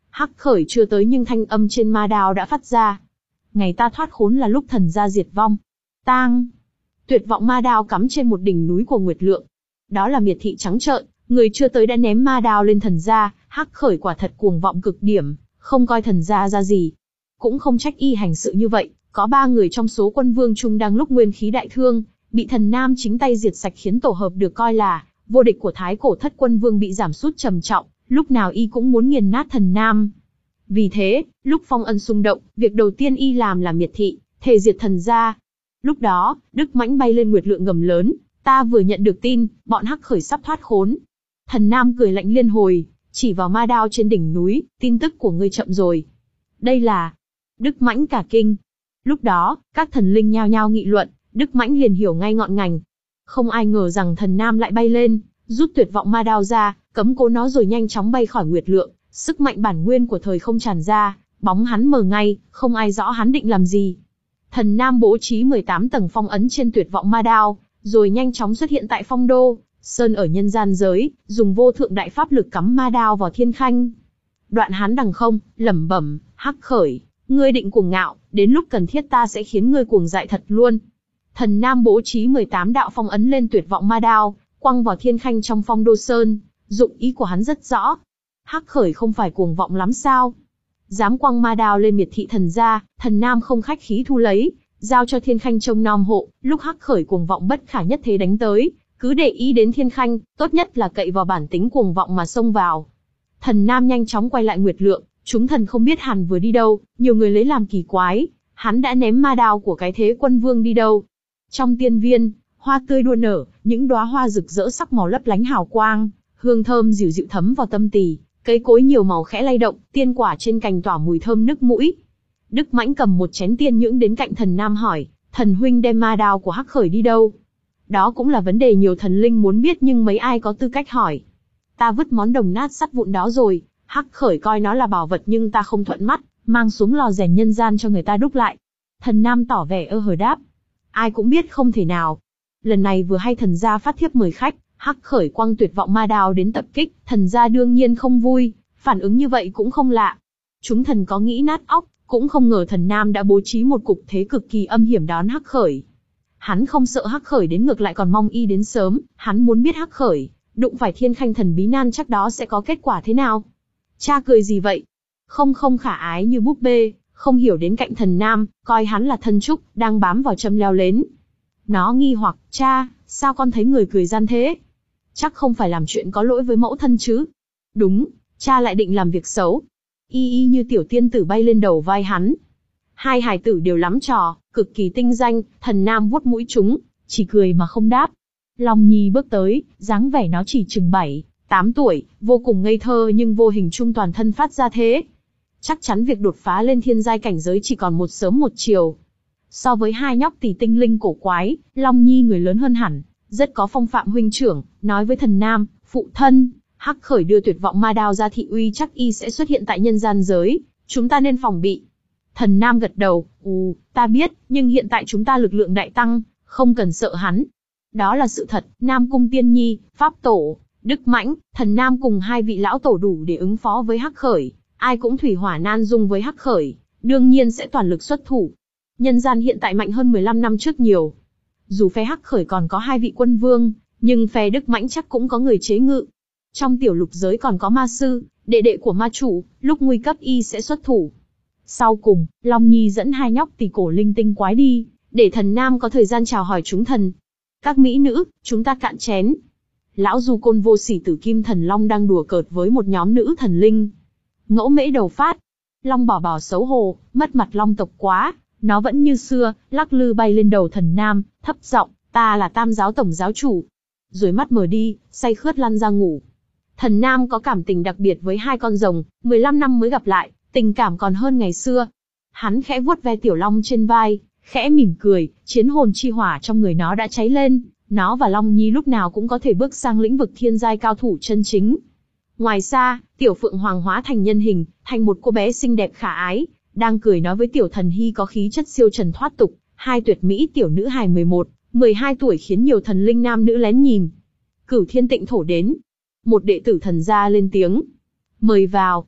Hắc Khởi chưa tới nhưng thanh âm trên ma đao đã phát ra. Ngày ta thoát khốn là lúc thần gia diệt vong. Tang. Tuyệt vọng ma đao cắm trên một đỉnh núi của Nguyệt Lượng. Đó là miệt thị trắng trợn, người chưa tới đã ném ma đao lên thần gia, Hắc Khởi quả thật cuồng vọng cực điểm, không coi thần gia ra gì. Cũng không trách y hành sự như vậy, có ba người trong số quân vương trung đang lúc nguyên khí đại thương, bị thần nam chính tay diệt sạch khiến tổ hợp được coi là vô địch của Thái Cổ Thất Quân Vương bị giảm sút trầm trọng, lúc nào y cũng muốn nghiền nát thần nam. Vì thế, lúc phong ân xung động, việc đầu tiên y làm là miệt thị, thề diệt thần gia. Lúc đó, Đức Mãnh bay lên Nguyệt Lượng gầm lớn, ta vừa nhận được tin, bọn Hắc Khởi sắp thoát khốn. Thần nam cười lạnh liên hồi, chỉ vào ma đao trên đỉnh núi, tin tức của ngươi chậm rồi. Đây là... Đức Mãnh cả kinh. Lúc đó, các thần linh nhao nhao nghị luận, Đức Mãnh liền hiểu ngay ngọn ngành. Không ai ngờ rằng thần nam lại bay lên, rút tuyệt vọng ma đao ra, cấm cố nó rồi nhanh chóng bay khỏi Nguyệt Lượng, sức mạnh bản nguyên của thời không tràn ra, bóng hắn mờ ngay, không ai rõ hắn định làm gì. Thần nam bố trí mười tám tầng phong ấn trên tuyệt vọng ma đao, rồi nhanh chóng xuất hiện tại Phong Đô Sơn ở nhân gian giới, dùng vô thượng đại pháp lực cắm ma đao vào thiên khanh. Đoạn hắn đằng không, lẩm bẩm, Hắc Khởi, ngươi định cuồng ngạo, đến lúc cần thiết ta sẽ khiến ngươi cuồng dại thật luôn. Thần nam bố trí mười tám đạo phong ấn lên tuyệt vọng ma đao, quăng vào thiên khanh trong Phong Đô Sơn, dụng ý của hắn rất rõ. Hắc Khởi không phải cuồng vọng lắm sao? Dám quăng ma đao lên miệt thị thần gia, thần nam không khách khí thu lấy, giao cho thiên khanh trông nom hộ, lúc Hắc Khởi cuồng vọng bất khả nhất thế đánh tới, cứ để ý đến thiên khanh, tốt nhất là cậy vào bản tính cuồng vọng mà xông vào. Thần nam nhanh chóng quay lại Nguyệt Lượng, chúng thần không biết hắn vừa đi đâu, nhiều người lấy làm kỳ quái, hắn đã ném ma đao của cái thế quân vương đi đâu. Trong tiên viên, hoa tươi đua nở, những đóa hoa rực rỡ sắc màu lấp lánh hào quang, hương thơm dịu dịu thấm vào tâm tỳ, cây cối nhiều màu khẽ lay động, tiên quả trên cành tỏa mùi thơm nức mũi. Đức Mãnh cầm một chén tiên nhưỡng đến cạnh thần nam hỏi, thần huynh đem ma đao của Hắc Khởi đi đâu? Đó cũng là vấn đề nhiều thần linh muốn biết nhưng mấy ai có tư cách hỏi. Ta vứt món đồng nát sắt vụn đó rồi, Hắc Khởi coi nó là bảo vật nhưng ta không thuận mắt, mang xuống lò rèn nhân gian cho người ta đúc lại. Thần nam tỏ vẻ ơ hờ đáp, ai cũng biết không thể nào. Lần này vừa hay thần gia phát thiếp mời khách, Hắc Khởi quăng tuyệt vọng ma đao đến tập kích, thần gia đương nhiên không vui, phản ứng như vậy cũng không lạ. Chúng thần có nghĩ nát óc, cũng không ngờ thần nam đã bố trí một cục thế cực kỳ âm hiểm đón Hắc Khởi. Hắn không sợ Hắc Khởi đến ngược lại còn mong y đến sớm, hắn muốn biết Hắc Khởi đụng phải thiên khanh thần bí nan chắc đó sẽ có kết quả thế nào. Cha cười gì vậy? Không không khả ái như búp bê, không hiểu đến cạnh thần nam, coi hắn là thân trúc, đang bám vào châm leo lên. Nó nghi hoặc, cha, sao con thấy người cười gian thế? Chắc không phải làm chuyện có lỗi với mẫu thân chứ? Đúng, cha lại định làm việc xấu. Y y như tiểu tiên tử bay lên đầu vai hắn. Hai hài tử đều lắm trò, cực kỳ tinh danh, thần nam vuốt mũi chúng, chỉ cười mà không đáp. Long Nhi bước tới, dáng vẻ nó chỉ chừng bảy, tám tuổi, vô cùng ngây thơ nhưng vô hình trung toàn thân phát ra thế. Chắc chắn việc đột phá lên thiên giai cảnh giới chỉ còn một sớm một chiều. So với hai nhóc tỷ tinh linh cổ quái, Long Nhi người lớn hơn hẳn, rất có phong phạm huynh trưởng, nói với thần nam, phụ thân, Hắc Khởi đưa tuyệt vọng ma đao ra thị uy chắc y sẽ xuất hiện tại nhân gian giới, chúng ta nên phòng bị. Thần nam gật đầu, ù, ta biết, nhưng hiện tại chúng ta lực lượng đại tăng, không cần sợ hắn. Đó là sự thật, Nam Cung Tiên Nhi, Pháp Tổ, Đức Mãnh, thần nam cùng hai vị lão tổ đủ để ứng phó với Hắc Khởi, ai cũng thủy hỏa nan dung với Hắc Khởi, đương nhiên sẽ toàn lực xuất thủ. Nhân gian hiện tại mạnh hơn mười lăm năm trước nhiều. Dù phe Hắc Khởi còn có hai vị quân vương, nhưng phe Đức Mãnh chắc cũng có người chế ngự. Trong tiểu lục giới còn có ma sư, đệ đệ của ma chủ, lúc nguy cấp y sẽ xuất thủ. Sau cùng, Long Nhi dẫn hai nhóc tỷ cổ linh tinh quái đi, để thần nam có thời gian chào hỏi chúng thần. Các mỹ nữ, chúng ta cạn chén. Lão du côn vô sỉ tử kim thần long đang đùa cợt với một nhóm nữ thần linh. Ngẫu mễ đầu phát. Long bỏ bỏ xấu hổ, mất mặt long tộc quá, nó vẫn như xưa, lắc lư bay lên đầu thần nam, thấp giọng, ta là tam giáo tổng giáo chủ. Rồi mắt mờ đi, say khướt lăn ra ngủ. Thần nam có cảm tình đặc biệt với hai con rồng, mười lăm năm mới gặp lại, tình cảm còn hơn ngày xưa. Hắn khẽ vuốt ve tiểu long trên vai, khẽ mỉm cười, chiến hồn chi hỏa trong người nó đã cháy lên, nó và Long Nhi lúc nào cũng có thể bước sang lĩnh vực thiên giai cao thủ chân chính. Ngoài xa, tiểu phượng hoàng hóa thành nhân hình, thành một cô bé xinh đẹp khả ái, đang cười nói với tiểu thần hy có khí chất siêu trần thoát tục, hai tuyệt mỹ tiểu nữ hài mười một, mười hai tuổi khiến nhiều thần linh nam nữ lén nhìn. Cửu Thiên Tịnh Thổ đến. Một đệ tử thần gia lên tiếng. Mời vào.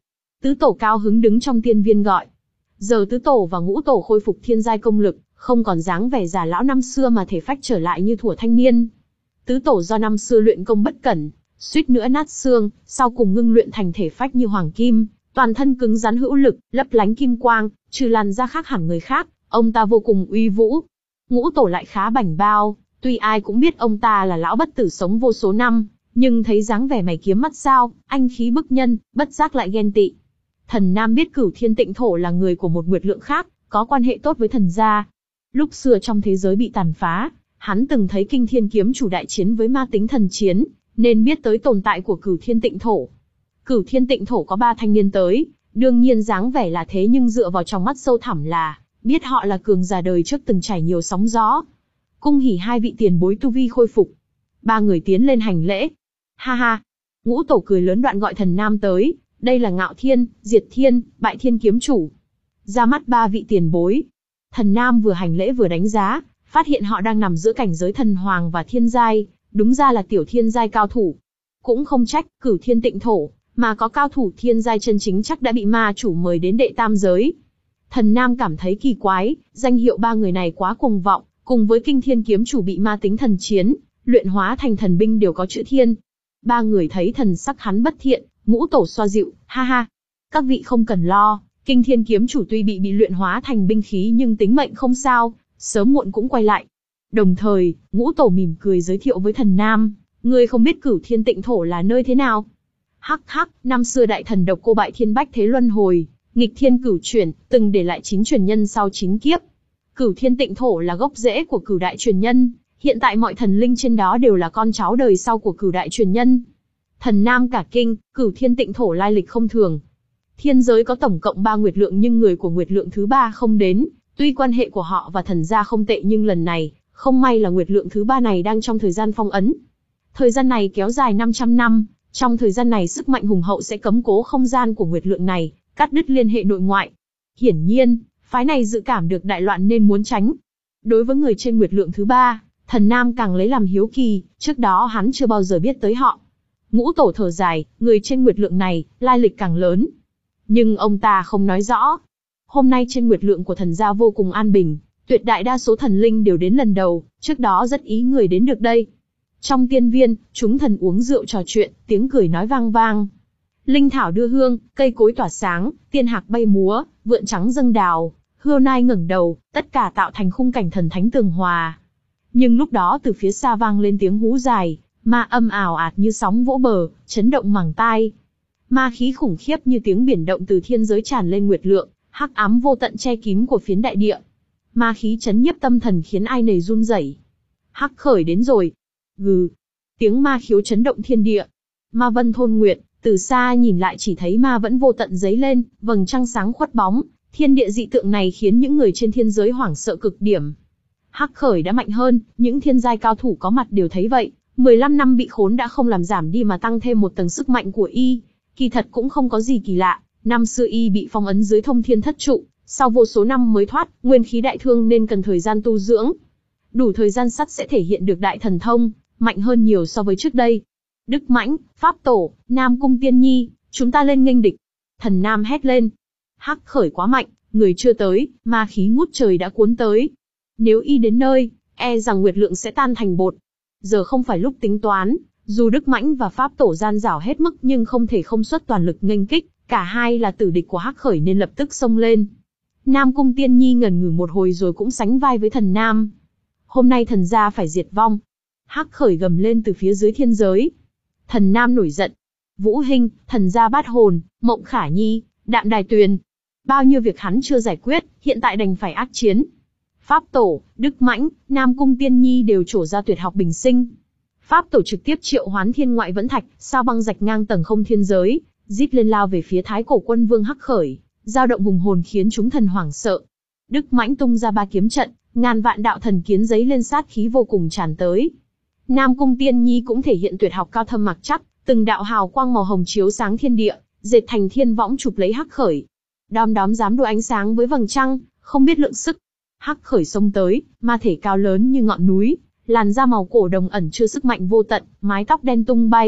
Tứ tổ cao hứng đứng trong tiên viên gọi. Giờ tứ tổ và ngũ tổ khôi phục thiên giai công lực, không còn dáng vẻ già lão năm xưa mà thể phách trở lại như thuở thanh niên. Tứ tổ do năm xưa luyện công bất cẩn, suýt nữa nát xương, sau cùng ngưng luyện thành thể phách như hoàng kim, toàn thân cứng rắn hữu lực, lấp lánh kim quang, trừ làn da khác hẳn người khác, ông ta vô cùng uy vũ. Ngũ tổ lại khá bảnh bao, tuy ai cũng biết ông ta là lão bất tử sống vô số năm, nhưng thấy dáng vẻ mày kiếm mắt sao, anh khí bức nhân, bất giác lại ghen tị. Thần Nam biết Cửu Thiên Tịnh Thổ là người của một nguyệt lượng khác, có quan hệ tốt với thần gia. Lúc xưa trong thế giới bị tàn phá, hắn từng thấy Kinh Thiên Kiếm Chủ đại chiến với ma tính thần chiến, nên biết tới tồn tại của Cửu Thiên Tịnh Thổ. Cửu Thiên Tịnh Thổ có ba thanh niên tới, đương nhiên dáng vẻ là thế nhưng dựa vào trong mắt sâu thẳm là, biết họ là cường giả đời trước từng trải nhiều sóng gió. Cung hỉ hai vị tiền bối tu vi khôi phục. Ba người tiến lên hành lễ. Ha ha. Ngũ tổ cười lớn đoạn gọi Thần Nam tới, đây là Ngạo Thiên, Diệt Thiên, Bại Thiên kiếm chủ. Ra mắt ba vị tiền bối. Thần Nam vừa hành lễ vừa đánh giá, phát hiện họ đang nằm giữa cảnh giới thần hoàng và thiên giai, đúng ra là tiểu thiên giai cao thủ. Cũng không trách, Cửu Thiên Tịnh Thổ, mà có cao thủ thiên giai chân chính chắc đã bị ma chủ mời đến đệ tam giới. Thần Nam cảm thấy kỳ quái, danh hiệu ba người này quá cuồng vọng, cùng với Kinh Thiên kiếm chủ bị ma tính thần chiến, luyện hóa thành thần binh đều có chữ thiên. Ba người thấy thần sắc hắn bất thiện, ngũ tổ xoa dịu, ha ha. Các vị không cần lo, Kinh Thiên kiếm chủ tuy bị bị luyện hóa thành binh khí nhưng tính mệnh không sao, sớm muộn cũng quay lại. Đồng thời, ngũ tổ mỉm cười giới thiệu với Thần Nam, ngươi không biết Cửu Thiên Tịnh Thổ là nơi thế nào? Hắc hắc, năm xưa đại thần độc cô bại thiên bách thế luân hồi, nghịch thiên cửu chuyển, từng để lại chín truyền nhân sau chín kiếp. Cửu Thiên Tịnh Thổ là gốc rễ của cửu đại truyền nhân, hiện tại mọi thần linh trên đó đều là con cháu đời sau của cửu đại truyền nhân. Thần Nam cả kinh, Cửu Thiên Tịnh Thổ lai lịch không thường. Thiên giới có tổng cộng ba nguyệt lượng nhưng người của nguyệt lượng thứ ba không đến, tuy quan hệ của họ và thần gia không tệ nhưng lần này, không may là nguyệt lượng thứ ba này đang trong thời gian phong ấn. Thời gian này kéo dài năm trăm năm, trong thời gian này sức mạnh hùng hậu sẽ cấm cố không gian của nguyệt lượng này, cắt đứt liên hệ nội ngoại. Hiển nhiên, phái này dự cảm được đại loạn nên muốn tránh. Đối với người trên nguyệt lượng thứ ba, Thần Nam càng lấy làm hiếu kỳ, trước đó hắn chưa bao giờ biết tới họ. Ngũ tổ thở dài, người trên nguyệt lượng này, lai lịch càng lớn. Nhưng ông ta không nói rõ. Hôm nay trên nguyệt lượng của thần gia vô cùng an bình, tuyệt đại đa số thần linh đều đến lần đầu, trước đó rất ít người đến được đây. Trong tiên viên, chúng thần uống rượu trò chuyện, tiếng cười nói vang vang. Linh thảo đưa hương, cây cối tỏa sáng, tiên hạc bay múa, vượn trắng dâng đào, hươu nai ngẩng đầu, tất cả tạo thành khung cảnh thần thánh tường hòa. Nhưng lúc đó từ phía xa vang lên tiếng hú dài, ma âm ào ạt như sóng vỗ bờ, chấn động màng tai. Ma khí khủng khiếp như tiếng biển động từ thiên giới tràn lên nguyệt lượng, hắc ám vô tận che kín của phiến đại địa. Ma khí chấn nhiếp tâm thần khiến ai nấy run rẩy. Hắc khởi đến rồi. Gừ. Tiếng ma khiếu chấn động thiên địa. Ma vân thôn nguyệt, từ xa nhìn lại chỉ thấy ma vẫn vô tận giấy lên, vầng trăng sáng khuất bóng. Thiên địa dị tượng này khiến những người trên thiên giới hoảng sợ cực điểm. Hắc khởi đã mạnh hơn, những thiên giai cao thủ có mặt đều thấy vậy. mười lăm năm bị khốn đã không làm giảm đi mà tăng thêm một tầng sức mạnh của y. Kỳ thật cũng không có gì kỳ lạ, năm xưa y bị phong ấn dưới thông thiên thất trụ, sau vô số năm mới thoát, nguyên khí đại thương nên cần thời gian tu dưỡng. Đủ thời gian sắt sẽ thể hiện được đại thần thông, mạnh hơn nhiều so với trước đây. Đức Mãnh, Pháp Tổ, Nam Cung Tiên Nhi, chúng ta lên nghênh địch. Thần Nam hét lên. Hắc khởi quá mạnh, người chưa tới, ma khí ngút trời đã cuốn tới. Nếu y đến nơi, e rằng nguyệt lượng sẽ tan thành bột. Giờ không phải lúc tính toán, dù Đức Mãnh và Pháp Tổ gian dảo hết mức nhưng không thể không xuất toàn lực nghênh kích, cả hai là tử địch của Hắc khởi nên lập tức xông lên. Nam Cung Tiên Nhi ngần ngừ một hồi rồi cũng sánh vai với Thần Nam. Hôm nay thần gia phải diệt vong. Hắc khởi gầm lên từ phía dưới thiên giới. Thần Nam nổi giận. Vũ Hinh, thần gia Bát Hồn, Mộng Khả Nhi, Đạm Đài Tuyền. Bao nhiêu việc hắn chưa giải quyết, hiện tại đành phải ác chiến. Pháp Tổ, Đức Mãnh, Nam Cung Tiên Nhi đều trổ ra tuyệt học bình sinh. Pháp Tổ trực tiếp triệu hoán thiên ngoại vẫn thạch, sao băng rạch ngang tầng không thiên giới, rít lên lao về phía Thái Cổ Quân Vương Hắc khởi, dao động hùng hồn khiến chúng thần hoảng sợ. Đức Mãnh tung ra ba kiếm trận, ngàn vạn đạo thần kiến giấy lên sát khí vô cùng tràn tới. Nam Cung Tiên Nhi cũng thể hiện tuyệt học cao thâm mặc chắc, từng đạo hào quang màu hồng chiếu sáng thiên địa, dệt thành thiên võng chụp lấy Hắc khởi. Đom đóm dám đua ánh sáng với vầng trăng, không biết lượng sức. Hắc khởi xông tới, ma thể cao lớn như ngọn núi, làn da màu cổ đồng ẩn chứa sức mạnh vô tận, mái tóc đen tung bay,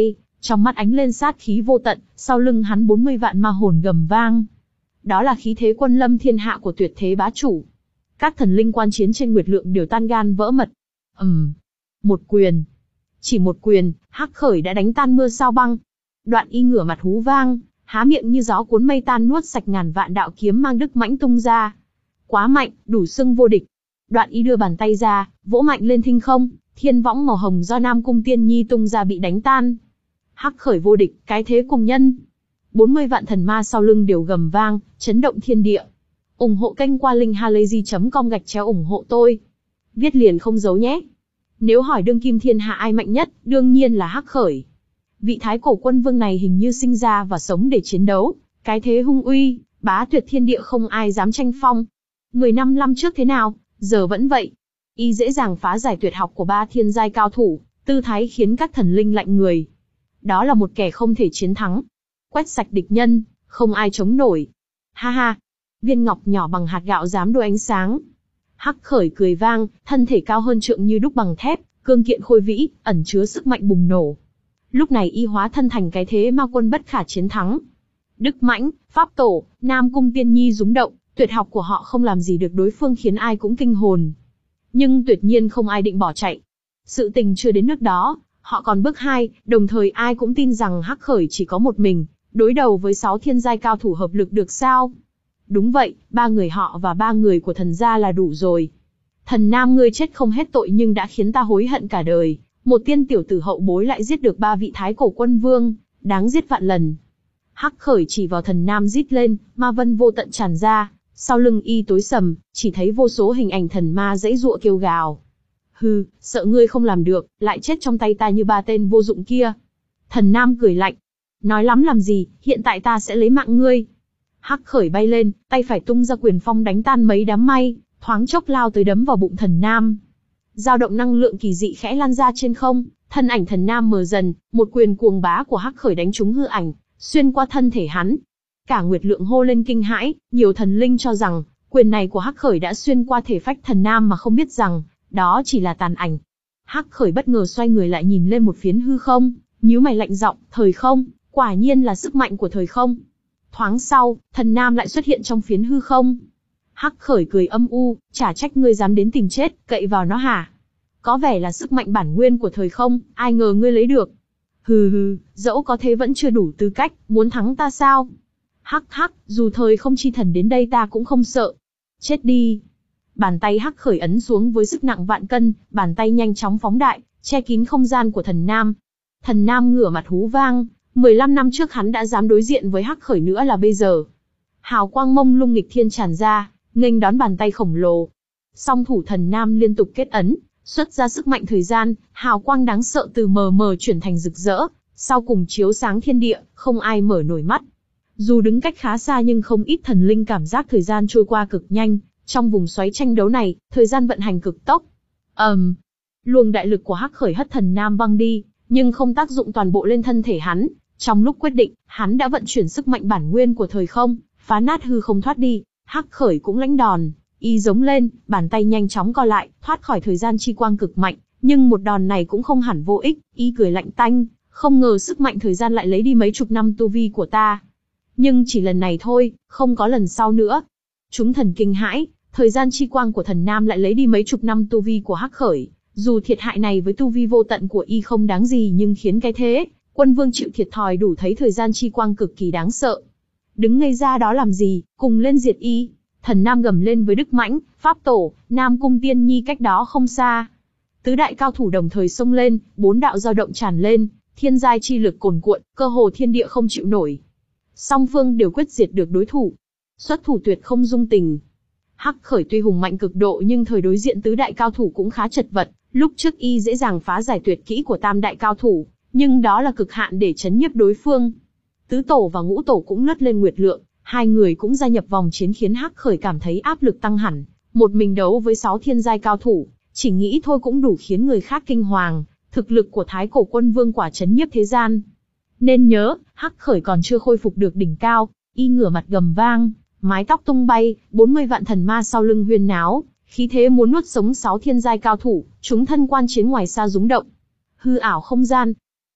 trong mắt ánh lên sát khí vô tận, sau lưng hắn bốn mươi vạn ma hồn gầm vang. Đó là khí thế quân lâm thiên hạ của tuyệt thế bá chủ. Các thần linh quan chiến trên Nguyệt Lượng đều tan gan vỡ mật. ầm, um, một quyền, chỉ một quyền, Hắc Khởi đã đánh tan mưa sao băng. Đoạn Y ngửa mặt hú vang, há miệng như gió cuốn mây tan nuốt sạch ngàn vạn đạo kiếm mang đức mãnh tung ra. Quá mạnh, đủ xưng vô địch. Đoạn Y đưa bàn tay ra, vỗ mạnh lên thinh không, thiên võng màu hồng do Nam Cung Tiên Nhi tung ra bị đánh tan. Hắc Khởi vô địch, cái thế cùng nhân. bốn mươi vạn thần ma sau lưng đều gầm vang, chấn động thiên địa. Ủng hộ kênh qua linkhalazy chấm com gạch chéo ủng hộ tôi. Viết liền không giấu nhé. Nếu hỏi đương kim thiên hạ ai mạnh nhất, đương nhiên là Hắc Khởi. Vị thái cổ quân vương này hình như sinh ra và sống để chiến đấu, cái thế hung uy, bá tuyệt thiên địa không ai dám tranh phong. Mười năm năm trước thế nào, giờ vẫn vậy. Y dễ dàng phá giải tuyệt học của ba thiên giai cao thủ, tư thái khiến các thần linh lạnh người. Đó là một kẻ không thể chiến thắng. Quét sạch địch nhân, không ai chống nổi. Ha ha, viên ngọc nhỏ bằng hạt gạo dám đôi ánh sáng. Hắc Khởi cười vang, thân thể cao hơn trượng như đúc bằng thép, cương kiện khôi vĩ, ẩn chứa sức mạnh bùng nổ. Lúc này y hóa thân thành cái thế ma quân bất khả chiến thắng. Đức Mãnh, Pháp Tổ, Nam Cung Tiên Nhi rúng động, tuyệt học của họ không làm gì được đối phương khiến ai cũng kinh hồn. Nhưng tuyệt nhiên không ai định bỏ chạy. Sự tình chưa đến nước đó, họ còn bước hai, đồng thời ai cũng tin rằng Hắc Khởi chỉ có một mình, đối đầu với sáu thiên giai cao thủ hợp lực được sao? Đúng vậy, ba người họ và ba người của thần gia là đủ rồi. Thần Nam ngươi chết không hết tội nhưng đã khiến ta hối hận cả đời. Một tiên tiểu tử hậu bối lại giết được ba vị thái cổ quân vương, đáng giết vạn lần. Hắc Khởi chỉ vào thần Nam rít lên, ma vân vô tận tràn ra, sau lưng y tối sầm, chỉ thấy vô số hình ảnh thần ma giãy giụa kêu gào. Hừ, sợ ngươi không làm được, lại chết trong tay ta như ba tên vô dụng kia. Thần Nam cười lạnh. Nói lắm làm gì, hiện tại ta sẽ lấy mạng ngươi. Hắc Khởi bay lên, tay phải tung ra quyền phong đánh tan mấy đám mây, thoáng chốc lao tới đấm vào bụng thần Nam. Dao động năng lượng kỳ dị khẽ lan ra trên không, thân ảnh thần Nam mờ dần, một quyền cuồng bá của Hắc Khởi đánh trúng hư ảnh, xuyên qua thân thể hắn. Cả Nguyệt Lượng hô lên kinh hãi, nhiều thần linh cho rằng, quyền này của Hắc Khởi đã xuyên qua thể phách thần Nam mà không biết rằng, đó chỉ là tàn ảnh. Hắc Khởi bất ngờ xoay người lại nhìn lên một phiến hư không, nhíu mày lạnh giọng, thời không, quả nhiên là sức mạnh của thời không. Thoáng sau, thần Nam lại xuất hiện trong phiến hư không. Hắc Khởi cười âm u, chả trách ngươi dám đến tìm chết, cậy vào nó hả? Có vẻ là sức mạnh bản nguyên của thời không, ai ngờ ngươi lấy được. Hừ hừ, dẫu có thế vẫn chưa đủ tư cách, muốn thắng ta sao? Hắc hắc, dù thời không chi thần đến đây ta cũng không sợ. Chết đi. Bàn tay Hắc Khởi ấn xuống với sức nặng vạn cân, bàn tay nhanh chóng phóng đại, che kín không gian của thần Nam. Thần Nam ngửa mặt hú vang, mười lăm năm trước hắn đã dám đối diện với Hắc Khởi nữa là bây giờ. Hào quang mông lung nghịch thiên tràn ra, nghênh đón bàn tay khổng lồ. Song thủ thần Nam liên tục kết ấn, xuất ra sức mạnh thời gian, hào quang đáng sợ từ mờ mờ chuyển thành rực rỡ, sau cùng chiếu sáng thiên địa, không ai mở nổi mắt. Dù đứng cách khá xa nhưng không ít thần linh cảm giác thời gian trôi qua cực nhanh, trong vùng xoáy tranh đấu này, thời gian vận hành cực tốc. ầm, um, luồng đại lực của Hắc Khởi hất thần Nam văng đi, nhưng không tác dụng toàn bộ lên thân thể hắn. Trong lúc quyết định, hắn đã vận chuyển sức mạnh bản nguyên của thời không, phá nát hư không thoát đi. Hắc Khởi cũng lãnh đòn, y giống lên, bàn tay nhanh chóng co lại, thoát khỏi thời gian chi quang cực mạnh, nhưng một đòn này cũng không hẳn vô ích, y cười lạnh tanh, không ngờ sức mạnh thời gian lại lấy đi mấy chục năm tu vi của ta. Nhưng chỉ lần này thôi, không có lần sau nữa. Chúng thần kinh hãi, thời gian chi quang của thần Nam lại lấy đi mấy chục năm tu vi của Hắc Khởi, dù thiệt hại này với tu vi vô tận của y không đáng gì nhưng khiến cái thế, quân vương chịu thiệt thòi đủ thấy thời gian chi quang cực kỳ đáng sợ. Đứng ngây ra đó làm gì, cùng lên diệt y. Thần Nam gầm lên với Đức Mãnh, Pháp Tổ, Nam Cung Tiên Nhi cách đó không xa. Tứ đại cao thủ đồng thời xông lên, bốn đạo dao động tràn lên, thiên giai chi lực cuồn cuộn, cơ hồ thiên địa không chịu nổi. Song phương đều quyết diệt được đối thủ. Xuất thủ tuyệt không dung tình. Hắc Khởi tuy hùng mạnh cực độ nhưng thời đối diện tứ đại cao thủ cũng khá chật vật, lúc trước y dễ dàng phá giải tuyệt kỹ của tam đại cao thủ, nhưng đó là cực hạn để chấn nhiếp đối phương. Tứ tổ và ngũ tổ cũng lướt lên Nguyệt Lượng, hai người cũng gia nhập vòng chiến khiến Hắc Khởi cảm thấy áp lực tăng hẳn, một mình đấu với sáu thiên giai cao thủ, chỉ nghĩ thôi cũng đủ khiến người khác kinh hoàng, thực lực của Thái Cổ Quân Vương quả chấn nhiếp thế gian. Nên nhớ, Hắc Khởi còn chưa khôi phục được đỉnh cao, y ngửa mặt gầm vang, mái tóc tung bay, bốn mươi vạn thần ma sau lưng huyên náo, khí thế muốn nuốt sống sáu thiên giai cao thủ, chúng thân quan chiến ngoài xa rúng động. Hư ảo không gian.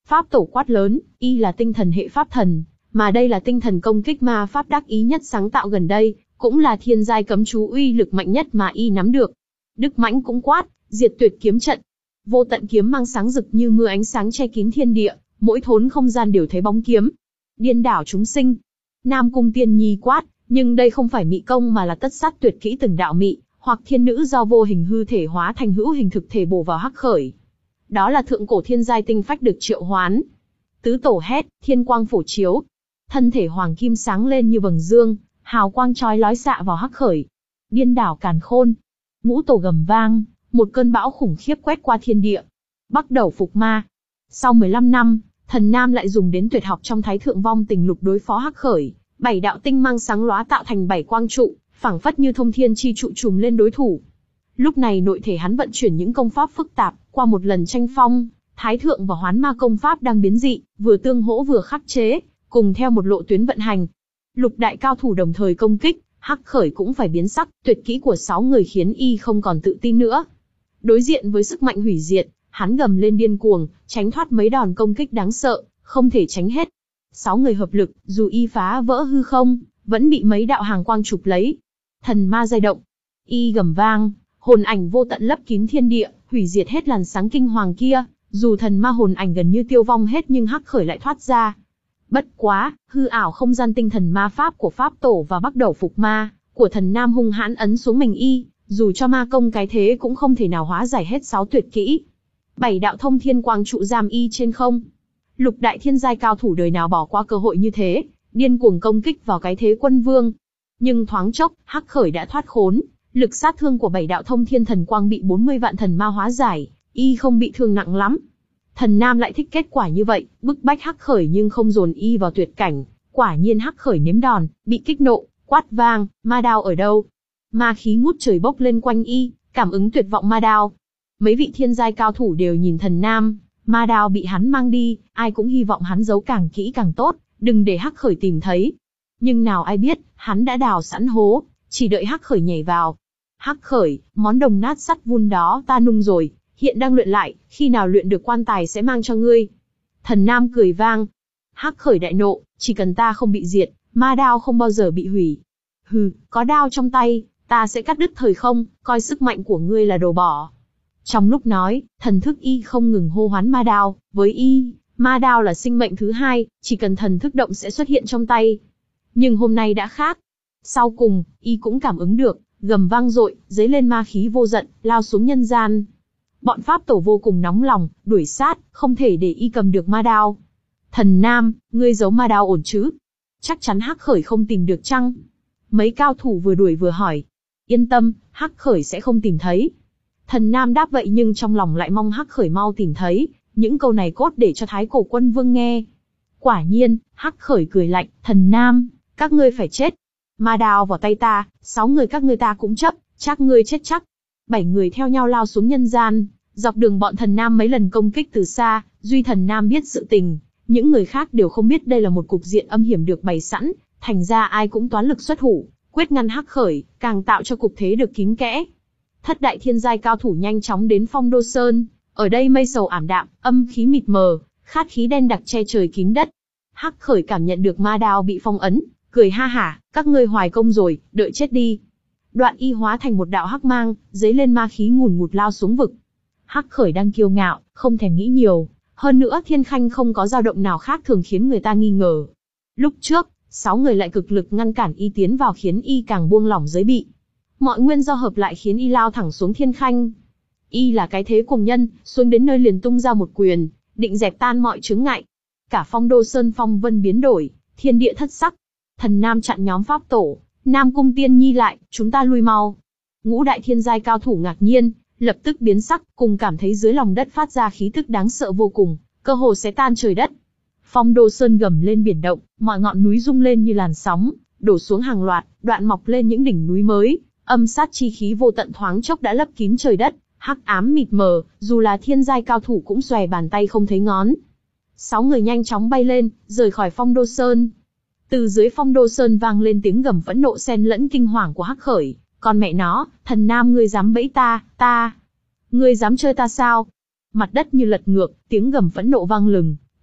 Pháp tổ quát lớn, y là tinh thần hệ pháp thần, mà đây là tinh thần công kích ma pháp đắc ý nhất sáng tạo gần đây, cũng là thiên giai cấm chú uy lực mạnh nhất mà y nắm được. Đức Mãnh cũng quát, diệt tuyệt kiếm trận. Vô tận kiếm mang sáng rực như mưa ánh sáng che kín thiên địa, mỗi thốn không gian đều thấy bóng kiếm. Điên đảo chúng sinh. Nam Cung Tiên Nhi quát, nhưng đây không phải mị công mà là tất sát tuyệt kỹ từng đạo mị, hoặc thiên nữ do vô hình hư thể hóa thành hữu hình thực thể bổ vào Hắc Khởi. Đó là thượng cổ thiên giai tinh phách được triệu hoán. Tứ tổ hét, thiên quang phổ chiếu. Thân thể hoàng kim sáng lên như vầng dương, hào quang chói lói xạ vào Hắc Khởi. Điên đảo càn khôn. Ngũ tổ gầm vang, một cơn bão khủng khiếp quét qua thiên địa. Bắt đầu phục ma. Sau mười lăm năm, Thần Nam lại dùng đến tuyệt học trong Thái Thượng Vong Tình Lục đối phó Hắc Khởi. Bảy đạo tinh mang sáng lóa tạo thành bảy quang trụ, phảng phất như thông thiên chi trụ trùm lên đối thủ. Lúc này nội thể hắn vận chuyển những công pháp phức tạp, qua một lần tranh phong, Thái Thượng và Hoán Ma công pháp đang biến dị, vừa tương hỗ vừa khắc chế, cùng theo một lộ tuyến vận hành. Lục đại cao thủ đồng thời công kích, Hắc Khởi cũng phải biến sắc, tuyệt kỹ của sáu người khiến y không còn tự tin nữa. Đối diện với sức mạnh hủy diệt, hắn gầm lên điên cuồng, tránh thoát mấy đòn công kích đáng sợ, không thể tránh hết. Sáu người hợp lực, dù y phá vỡ hư không, vẫn bị mấy đạo hàng quang chụp lấy. Thần ma giai động, y gầm vang, hồn ảnh vô tận lấp kín thiên địa, hủy diệt hết làn sáng kinh hoàng kia. Dù thần ma hồn ảnh gần như tiêu vong hết nhưng Hắc Khởi lại thoát ra. Bất quá, hư ảo không gian tinh thần ma pháp của Pháp Tổ và bắt đầu phục ma của Thần Nam hung hãn ấn xuống mình y, dù cho ma công cái thế cũng không thể nào hóa giải hết sáu tuyệt kỹ. Bảy đạo thông thiên quang trụ giam y trên không. Lục đại thiên giai cao thủ đời nào bỏ qua cơ hội như thế, điên cuồng công kích vào cái thế quân vương. Nhưng thoáng chốc, Hắc Khởi đã thoát khốn, lực sát thương của bảy đạo thông thiên thần quang bị bốn mươi vạn thần ma hóa giải, y không bị thương nặng lắm. Thần Nam lại thích kết quả như vậy, bức bách Hắc Khởi nhưng không dồn y vào tuyệt cảnh. Quả nhiên Hắc Khởi nếm đòn, bị kích nộ, quát vang, ma đao ở đâu? Ma khí ngút trời bốc lên quanh y, cảm ứng tuyệt vọng ma đao. Mấy vị thiên giai cao thủ đều nhìn Thần Nam, ma đao bị hắn mang đi, ai cũng hy vọng hắn giấu càng kỹ càng tốt, đừng để Hắc Khởi tìm thấy. Nhưng nào ai biết, hắn đã đào sẵn hố, chỉ đợi Hắc Khởi nhảy vào. Hắc Khởi, món đồng nát sắt vun đó ta nung rồi, hiện đang luyện lại, khi nào luyện được quan tài sẽ mang cho ngươi. Thần Nam cười vang. Hắc Khởi đại nộ, chỉ cần ta không bị diệt, ma đao không bao giờ bị hủy. Hừ, có đao trong tay, ta sẽ cắt đứt thời không, coi sức mạnh của ngươi là đồ bỏ. Trong lúc nói, thần thức y không ngừng hô hoán ma đao, với y, ma đao là sinh mệnh thứ hai, chỉ cần thần thức động sẽ xuất hiện trong tay. Nhưng hôm nay đã khác. Sau cùng, y cũng cảm ứng được, gầm vang dội, dấy lên ma khí vô tận, lao xuống nhân gian. Bọn Pháp Tổ vô cùng nóng lòng, đuổi sát, không thể để y cầm được ma đao. Thần Nam, ngươi giấu ma đao ổn chứ? Chắc chắn Hắc Khởi không tìm được chăng? Mấy cao thủ vừa đuổi vừa hỏi. Yên tâm, Hắc Khởi sẽ không tìm thấy. Thần Nam đáp vậy nhưng trong lòng lại mong Hắc Khởi mau tìm thấy, những câu này cốt để cho Thái Cổ Quân Vương nghe. Quả nhiên, Hắc Khởi cười lạnh, Thần Nam, các ngươi phải chết. Ma đao vào tay ta, sáu người các ngươi ta cũng chấp, chắc ngươi chết chắc. Bảy người theo nhau lao xuống nhân gian, dọc đường bọn Thần Nam mấy lần công kích từ xa, duy Thần Nam biết sự tình, những người khác đều không biết đây là một cục diện âm hiểm được bày sẵn, thành ra ai cũng toán lực xuất thủ, quyết ngăn Hắc Khởi, càng tạo cho cục thế được kín kẽ. Thất đại thiên giai cao thủ nhanh chóng đến Phong Đô Sơn, ở đây mây sầu ảm đạm, âm khí mịt mờ, khát khí đen đặc che trời kín đất. Hắc Khởi cảm nhận được ma đao bị phong ấn, cười ha hả, các ngươi hoài công rồi, đợi chết đi. Đoạn y hóa thành một đạo hắc mang, dấy lên ma khí ngùn ngụt lao xuống vực. Hắc Khởi đang kiêu ngạo, không thèm nghĩ nhiều, hơn nữa thiên khanh không có dao động nào khác thường khiến người ta nghi ngờ. Lúc trước, sáu người lại cực lực ngăn cản y tiến vào khiến y càng buông lỏng giới bị. Mọi nguyên do hợp lại khiến y lao thẳng xuống thiên khanh. Y là cái thế cùng nhân, xuống đến nơi liền tung ra một quyền, định dẹp tan mọi chướng ngại. Cả Phong Đô Sơn phong vân biến đổi, thiên địa thất sắc. Thần Nam chặn nhóm Pháp Tổ, Nam Cung Tiên Nhi lại, chúng ta lui mau. Ngũ đại thiên giai cao thủ ngạc nhiên, lập tức biến sắc, cùng cảm thấy dưới lòng đất phát ra khí tức đáng sợ vô cùng, cơ hồ sẽ tan trời đất. Phong Đô Sơn gầm lên biển động, mọi ngọn núi rung lên như làn sóng, đổ xuống hàng loạt, đoạn mọc lên những đỉnh núi mới, âm sát chi khí vô tận thoáng chốc đã lấp kín trời đất, hắc ám mịt mờ, dù là thiên giai cao thủ cũng xòe bàn tay không thấy ngón. Sáu người nhanh chóng bay lên, rời khỏi Phong Đô Sơn. Từ dưới Phong Đô Sơn vang lên tiếng gầm phẫn nộ xen lẫn kinh hoàng của Hắc Khởi, con mẹ nó, Thần Nam ngươi dám bẫy ta, ta, ngươi dám chơi ta sao? Mặt đất như lật ngược, tiếng gầm phẫn nộ vang lừng,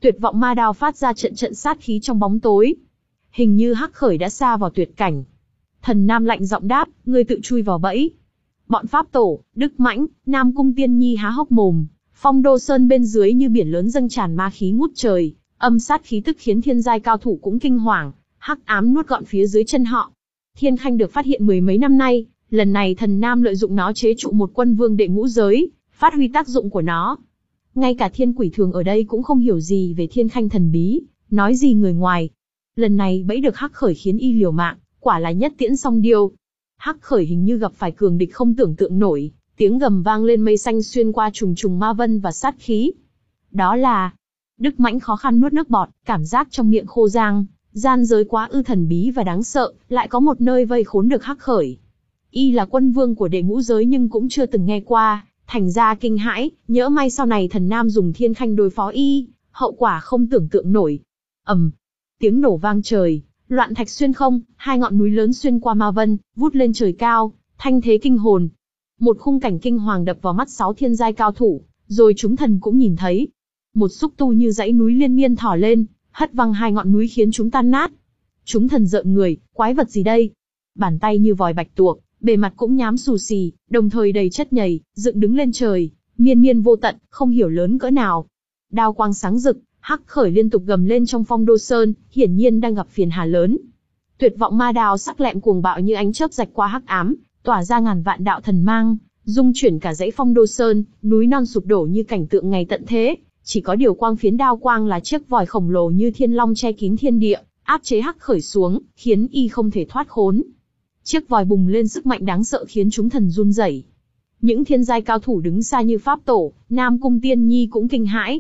Tuyệt vọng ma đao phát ra trận trận sát khí trong bóng tối. Hình như Hắc Khởi đã xa vào tuyệt cảnh. Thần Nam lạnh giọng đáp, ngươi tự chui vào bẫy. Bọn Pháp Tổ, Đức Mãnh, Nam Cung Tiên Nhi há hốc mồm. Phong Đô Sơn bên dưới như biển lớn dâng tràn ma khí ngút trời, âm sát khí tức khiến thiên giai cao thủ cũng kinh hoàng, hắc ám nuốt gọn phía dưới chân họ. Thiên Khanh được phát hiện mười mấy năm nay, lần này Thần Nam lợi dụng nó chế trụ một quân vương đệ ngũ giới, phát huy tác dụng của nó. Ngay cả thiên quỷ thường ở đây cũng không hiểu gì về Thiên Khanh thần bí, nói gì người ngoài. Lần này bẫy được Hắc Khởi khiến y liều mạng, quả là nhất tiễn song điêu. Hắc Khởi hình như gặp phải cường địch không tưởng tượng nổi, tiếng gầm vang lên mây xanh xuyên qua trùng trùng ma vân và sát khí. Đó là... Đức Mãnh khó khăn nuốt nước bọt, cảm giác trong miệng khô rang, gian giới quá ư thần bí và đáng sợ, lại có một nơi vây khốn được Hắc Khởi. Y là quân vương của đệ ngũ giới nhưng cũng chưa từng nghe qua, thành ra kinh hãi, nhỡ may sau này Thần Nam dùng Thiên Khanh đối phó y, hậu quả không tưởng tượng nổi. Ầm, tiếng nổ vang trời, loạn thạch xuyên không, hai ngọn núi lớn xuyên qua ma vân, vút lên trời cao, thanh thế kinh hồn. Một khung cảnh kinh hoàng đập vào mắt sáu thiên giai cao thủ, rồi chúng thần cũng nhìn thấy. Một xúc tu như dãy núi liên miên thỏ lên, hất văng hai ngọn núi khiến chúng tan nát. Chúng thần rợn người, quái vật gì đây? Bàn tay như vòi bạch tuộc, bề mặt cũng nhám xù xì, đồng thời đầy chất nhầy, dựng đứng lên trời, miên miên vô tận, không hiểu lớn cỡ nào. Đao quang sáng rực, Hắc Khởi liên tục gầm lên trong Phong Đô Sơn, hiển nhiên đang gặp phiền hà lớn. Tuyệt vọng ma đao sắc lẹm cuồng bạo như ánh chớp rạch qua hắc ám, tỏa ra ngàn vạn đạo thần mang, dung chuyển cả dãy Phong Đô Sơn, núi non sụp đổ như cảnh tượng ngày tận thế. Chỉ có điều quang phiến đao quang là chiếc vòi khổng lồ như thiên long che kín thiên địa, áp chế Hắc Khởi xuống, khiến y không thể thoát khốn. Chiếc vòi bùng lên sức mạnh đáng sợ khiến chúng thần run rẩy. Những thiên giai cao thủ đứng xa như Pháp Tổ, Nam Cung Tiên Nhi cũng kinh hãi.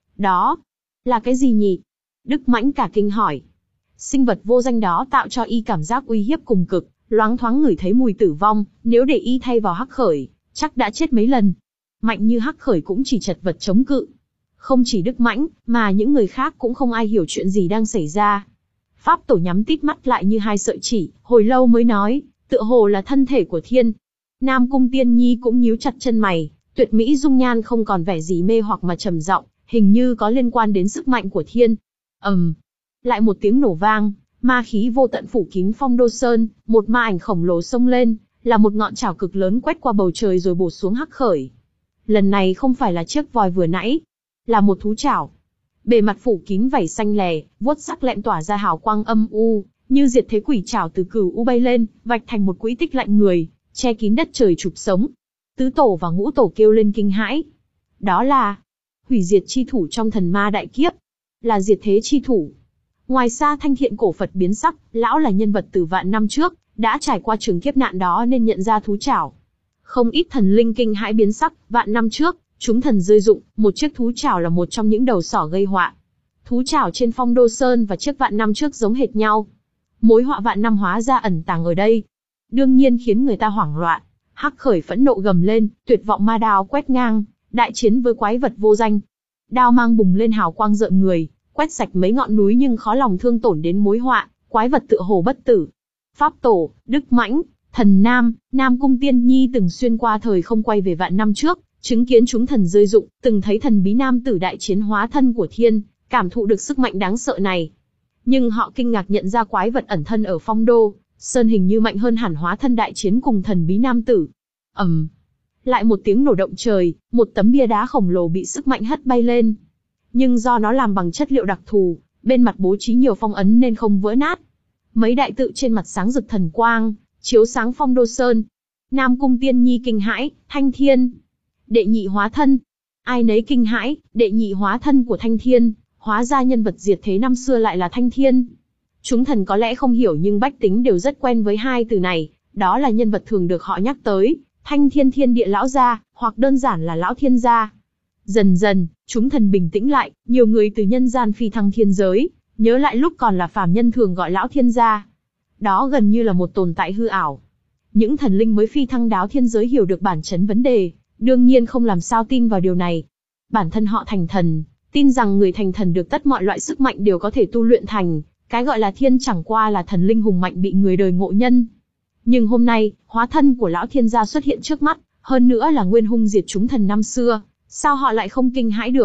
Đó là cái gì nhỉ? Đức Mãnh cả kinh hỏi. Sinh vật vô danh đó tạo cho y cảm giác uy hiếp cùng cực, loáng thoáng ngửi thấy mùi tử vong, nếu để y thay vào Hắc Khởi, chắc đã chết mấy lần. Mạnh như Hắc Khởi cũng chỉ chật vật chống cự. Không chỉ Đức Mãnh, mà những người khác cũng không ai hiểu chuyện gì đang xảy ra. Pháp Tổ nhắm tít mắt lại như hai sợi chỉ, hồi lâu mới nói, tựa hồ là thân thể của thiên. Nam Cung Tiên Nhi cũng nhíu chặt chân mày, tuyệt mỹ dung nhan không còn vẻ gì mê hoặc mà trầm giọng, hình như có liên quan đến sức mạnh của thiên. ầm, um, lại một tiếng nổ vang, ma khí vô tận phủ kín Phong Đô Sơn, một ma ảnh khổng lồ xông lên, là một ngọn chảo cực lớn quét qua bầu trời rồi bổ xuống Hắc Khởi. Lần này không phải là chiếc vòi vừa nãy, là một thú chảo. Bề mặt phủ kín vảy xanh lè, vuốt sắc lẹm tỏa ra hào quang âm u, như diệt thế quỷ chảo từ cửu u bay lên, vạch thành một quỹ tích lạnh người, che kín đất trời chụp sống. Tứ tổ và ngũ tổ kêu lên kinh hãi. Đó là hủy diệt chi thủ trong thần ma đại kiếp, là diệt thế chi thủ. Ngoài xa Thanh Thiện cổ Phật biến sắc, lão là nhân vật từ vạn năm trước, đã trải qua trường kiếp nạn đó nên nhận ra thú chảo. Không ít thần linh kinh hãi biến sắc, vạn năm trước, chúng thần rơi dụng, một chiếc thú chảo là một trong những đầu sỏ gây họa. Thú chảo trên Phong Đô Sơn và chiếc vạn năm trước giống hệt nhau. Mối họa vạn năm hóa ra ẩn tàng ở đây. Đương nhiên khiến người ta hoảng loạn. Hắc Khởi phẫn nộ gầm lên, tuyệt vọng ma đao quét ngang, đại chiến với quái vật vô danh. Đao mang bùng lên hào quang rợn người, quét sạch mấy ngọn núi nhưng khó lòng thương tổn đến mối họa, quái vật tựa hồ bất tử. Pháp Tổ, Đức Mãnh, Thần Nam, Nam Cung Tiên Nhi từng xuyên qua thời không quay về vạn năm trước, chứng kiến chúng thần rơi dụng, từng thấy thần bí nam tử đại chiến hóa thân của thiên, cảm thụ được sức mạnh đáng sợ này. Nhưng họ kinh ngạc nhận ra quái vật ẩn thân ở Phong Đô Sơn hình như mạnh hơn hẳn hóa thân đại chiến cùng thần bí nam tử. ầm, um, lại một tiếng nổ động trời, một tấm bia đá khổng lồ bị sức mạnh hất bay lên. Nhưng do nó làm bằng chất liệu đặc thù, bên mặt bố trí nhiều phong ấn nên không vỡ nát. Mấy đại tự trên mặt sáng rực thần quang, chiếu sáng Phong Đô Sơn. Nam Cung Tiên Nhi kinh hãi, Thanh Thiên, đệ nhị hóa thân. Ai nấy kinh hãi, đệ nhị hóa thân của Thanh Thiên, hóa ra nhân vật diệt thế năm xưa lại là Thanh Thiên. Chúng thần có lẽ không hiểu nhưng bách tính đều rất quen với hai từ này, đó là nhân vật thường được họ nhắc tới, Thanh Thiên Thiên Địa Lão Gia, hoặc đơn giản là Lão Thiên Gia. Dần dần, chúng thần bình tĩnh lại, nhiều người từ nhân gian phi thăng thiên giới, nhớ lại lúc còn là phàm nhân thường gọi Lão Thiên Gia. Đó gần như là một tồn tại hư ảo. Những thần linh mới phi thăng đáo thiên giới hiểu được bản chất vấn đề, đương nhiên không làm sao tin vào điều này. Bản thân họ thành thần, tin rằng người thành thần được tất mọi loại sức mạnh đều có thể tu luyện thành, cái gọi là thiên chẳng qua là thần linh hùng mạnh bị người đời ngộ nhân. Nhưng hôm nay, hóa thân của Lão Thiên Gia xuất hiện trước mắt, hơn nữa là nguyên hung diệt chúng thần năm xưa, sao họ lại không kinh hãi được?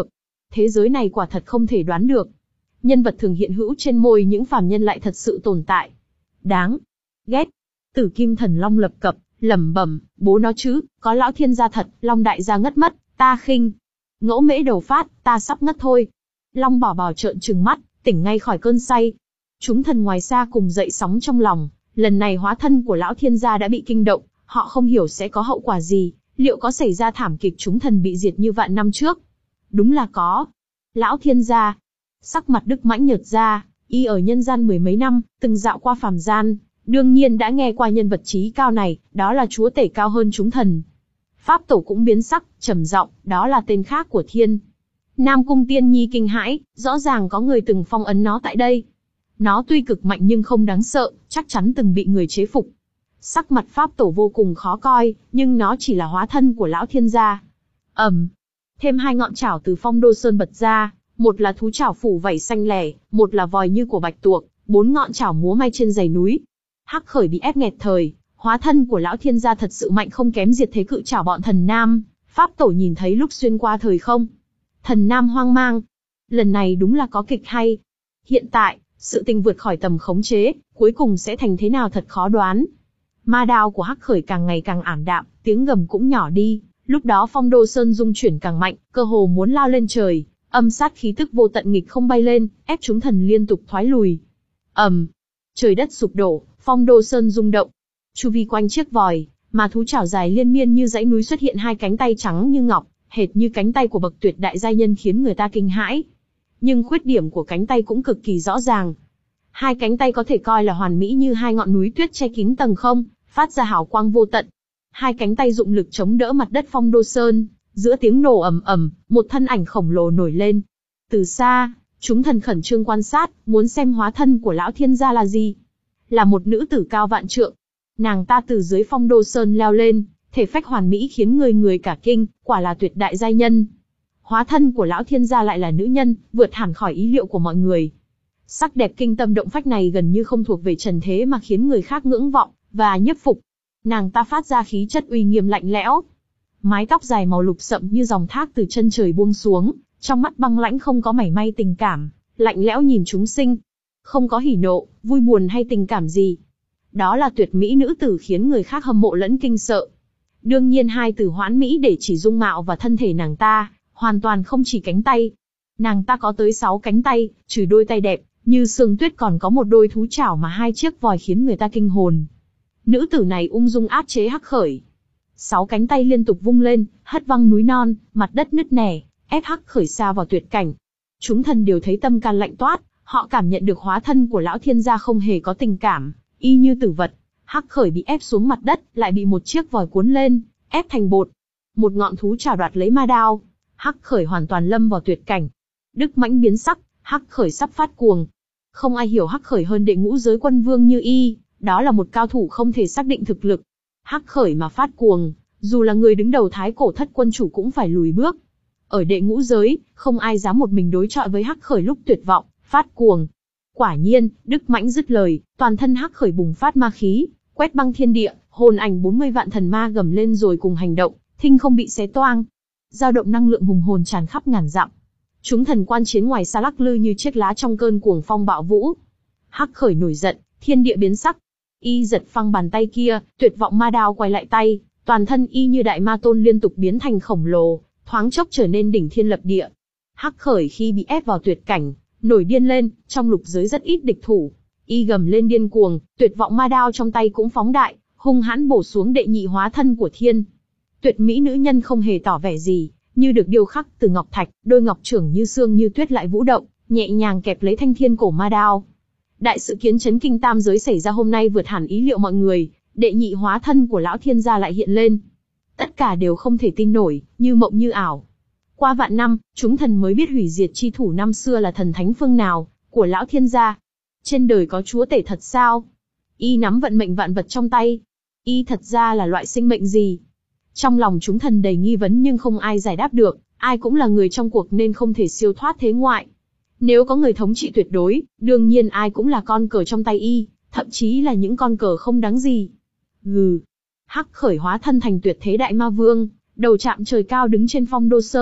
Thế giới này quả thật không thể đoán được. Nhân vật thường hiện hữu trên môi những phàm nhân lại thật sự tồn tại. Đáng ghét. Tử Kim Thần Long lập cập, lẩm bẩm, bố nó chứ, có lão thiên gia thật, Long đại gia ngất mất, ta khinh. Ngỗ mễ đầu phát, ta sắp ngất thôi. Long Bảo Bảo trợn trừng mắt, tỉnh ngay khỏi cơn say. Chúng thần ngoài xa cùng dậy sóng trong lòng, lần này hóa thân của lão thiên gia đã bị kinh động, họ không hiểu sẽ có hậu quả gì, liệu có xảy ra thảm kịch chúng thần bị diệt như vạn năm trước? Đúng là có. Lão thiên gia. Sắc mặt Đức Mãnh nhợt ra, y ở nhân gian mười mấy năm, từng dạo qua phàm gian, đương nhiên đã nghe qua nhân vật trí cao này, đó là chúa tể cao hơn chúng thần. Pháp tổ cũng biến sắc, trầm giọng, đó là tên khác của thiên. Nam Cung Tiên Nhi kinh hãi, rõ ràng có người từng phong ấn nó tại đây. Nó tuy cực mạnh nhưng không đáng sợ, chắc chắn từng bị người chế phục. Sắc mặt Pháp tổ vô cùng khó coi, nhưng nó chỉ là hóa thân của lão thiên gia. ầm, thêm hai ngọn chảo từ Phong Đô Sơn bật ra, một là thú chảo phủ vảy xanh lẻ, một là vòi như của bạch tuộc, bốn ngọn chảo múa may trên dãy núi. Hắc Khởi bị ép nghẹt thời, hóa thân của lão thiên gia thật sự mạnh không kém diệt thế cự chảo bọn thần nam. Pháp tổ nhìn thấy lúc xuyên qua thời không. Thần nam hoang mang. Lần này đúng là có kịch hay. Hiện tại, sự tình vượt khỏi tầm khống chế, cuối cùng sẽ thành thế nào thật khó đoán. Ma đao của Hắc Khởi càng ngày càng ảm đạm, tiếng gầm cũng nhỏ đi. Lúc đó Phong Đô Sơn rung chuyển càng mạnh, cơ hồ muốn lao lên trời, âm sát khí tức vô tận nghịch không bay lên, ép chúng thần liên tục thoái lùi. ầm, trời đất sụp đổ, Phong Đô Sơn rung động. Chu vi quanh chiếc vòi, mà thú chảo dài liên miên như dãy núi xuất hiện hai cánh tay trắng như ngọc, hệt như cánh tay của bậc tuyệt đại giai nhân khiến người ta kinh hãi. Nhưng khuyết điểm của cánh tay cũng cực kỳ rõ ràng. Hai cánh tay có thể coi là hoàn mỹ như hai ngọn núi tuyết che kín tầng không, phát ra hào quang vô tận. Hai cánh tay dụng lực chống đỡ mặt đất Phong Đô Sơn, giữa tiếng nổ ầm ầm, một thân ảnh khổng lồ nổi lên. Từ xa, chúng thần khẩn trương quan sát, muốn xem hóa thân của lão thiên gia là gì. Là một nữ tử cao vạn trượng. Nàng ta từ dưới Phong Đô Sơn leo lên, thể phách hoàn mỹ khiến người người cả kinh, quả là tuyệt đại giai nhân. Hóa thân của lão thiên gia lại là nữ nhân, vượt hẳn khỏi ý liệu của mọi người. Sắc đẹp kinh tâm động phách này gần như không thuộc về trần thế mà khiến người khác ngưỡng vọng và nhiếp phục. Nàng ta phát ra khí chất uy nghiêm lạnh lẽo. Mái tóc dài màu lục sậm như dòng thác từ chân trời buông xuống, trong mắt băng lãnh không có mảy may tình cảm, lạnh lẽo nhìn chúng sinh. Không có hỉ nộ, vui buồn hay tình cảm gì. Đó là tuyệt mỹ nữ tử khiến người khác hâm mộ lẫn kinh sợ. Đương nhiên hai từ hoãn mỹ để chỉ dung mạo và thân thể nàng ta, hoàn toàn không chỉ cánh tay. Nàng ta có tới sáu cánh tay, trừ đôi tay đẹp, như sương tuyết còn có một đôi thú chảo mà hai chiếc vòi khiến người ta kinh hồn. Nữ tử này ung dung áp chế Hắc Khởi. Sáu cánh tay liên tục vung lên, hất văng núi non, mặt đất nứt nẻ, ép Hắc Khởi xa vào tuyệt cảnh. Chúng thần đều thấy tâm can lạnh toát, họ cảm nhận được hóa thân của lão thiên gia không hề có tình cảm, y như tử vật. Hắc Khởi bị ép xuống mặt đất, lại bị một chiếc vòi cuốn lên, ép thành bột. Một ngọn thú chảo đoạt lấy ma đao. Hắc Khởi hoàn toàn lâm vào tuyệt cảnh. Đức Mãnh biến sắc, Hắc Khởi sắp phát cuồng. Không ai hiểu Hắc Khởi hơn đệ ngũ giới quân vương như y, đó là một cao thủ không thể xác định thực lực. Hắc Khởi mà phát cuồng, dù là người đứng đầu Thái Cổ Thất quân chủ cũng phải lùi bước. Ở đệ ngũ giới, không ai dám một mình đối chọi với Hắc Khởi lúc tuyệt vọng, phát cuồng. Quả nhiên, Đức Mãnh dứt lời, toàn thân Hắc Khởi bùng phát ma khí, quét băng thiên địa, hồn ảnh bốn mươi vạn thần ma gầm lên rồi cùng hành động, thinh không bị xé toang. Dao động năng lượng hùng hồn tràn khắp ngàn dặm. Chúng thần quan chiến ngoài xa lắc lư như chiếc lá trong cơn cuồng phong bạo vũ. Hắc Khởi nổi giận, thiên địa biến sắc. Y giật phăng bàn tay kia, tuyệt vọng ma đao quay lại tay, toàn thân y như đại ma tôn liên tục biến thành khổng lồ, thoáng chốc trở nên đỉnh thiên lập địa. Hắc Khởi khi bị ép vào tuyệt cảnh, nổi điên lên, trong lục giới rất ít địch thủ. Y gầm lên điên cuồng, tuyệt vọng ma đao trong tay cũng phóng đại, hung hãn bổ xuống đệ nhị hóa thân của thiên. Tuyệt mỹ nữ nhân không hề tỏ vẻ gì, như được điêu khắc từ ngọc thạch, đôi ngọc trưởng như xương như tuyết lại vũ động, nhẹ nhàng kẹp lấy thanh thiên cổ ma đao. Đại sự kiến chấn kinh tam giới xảy ra hôm nay vượt hẳn ý liệu mọi người, đệ nhị hóa thân của lão thiên gia lại hiện lên. Tất cả đều không thể tin nổi, như mộng như ảo. Qua vạn năm, chúng thần mới biết hủy diệt chi thủ năm xưa là thần thánh phương nào, của lão thiên gia. Trên đời có chúa tể thật sao? Y nắm vận mệnh vạn vật trong tay. Y thật ra là loại sinh mệnh gì? Trong lòng chúng thần đầy nghi vấn nhưng không ai giải đáp được, ai cũng là người trong cuộc nên không thể siêu thoát thế ngoại. Nếu có người thống trị tuyệt đối, đương nhiên ai cũng là con cờ trong tay y, thậm chí là những con cờ không đáng gì. Gừ. Hắc Khởi hóa thân thành tuyệt thế đại ma vương, đầu chạm trời cao đứng trên Phong Đô Sơn,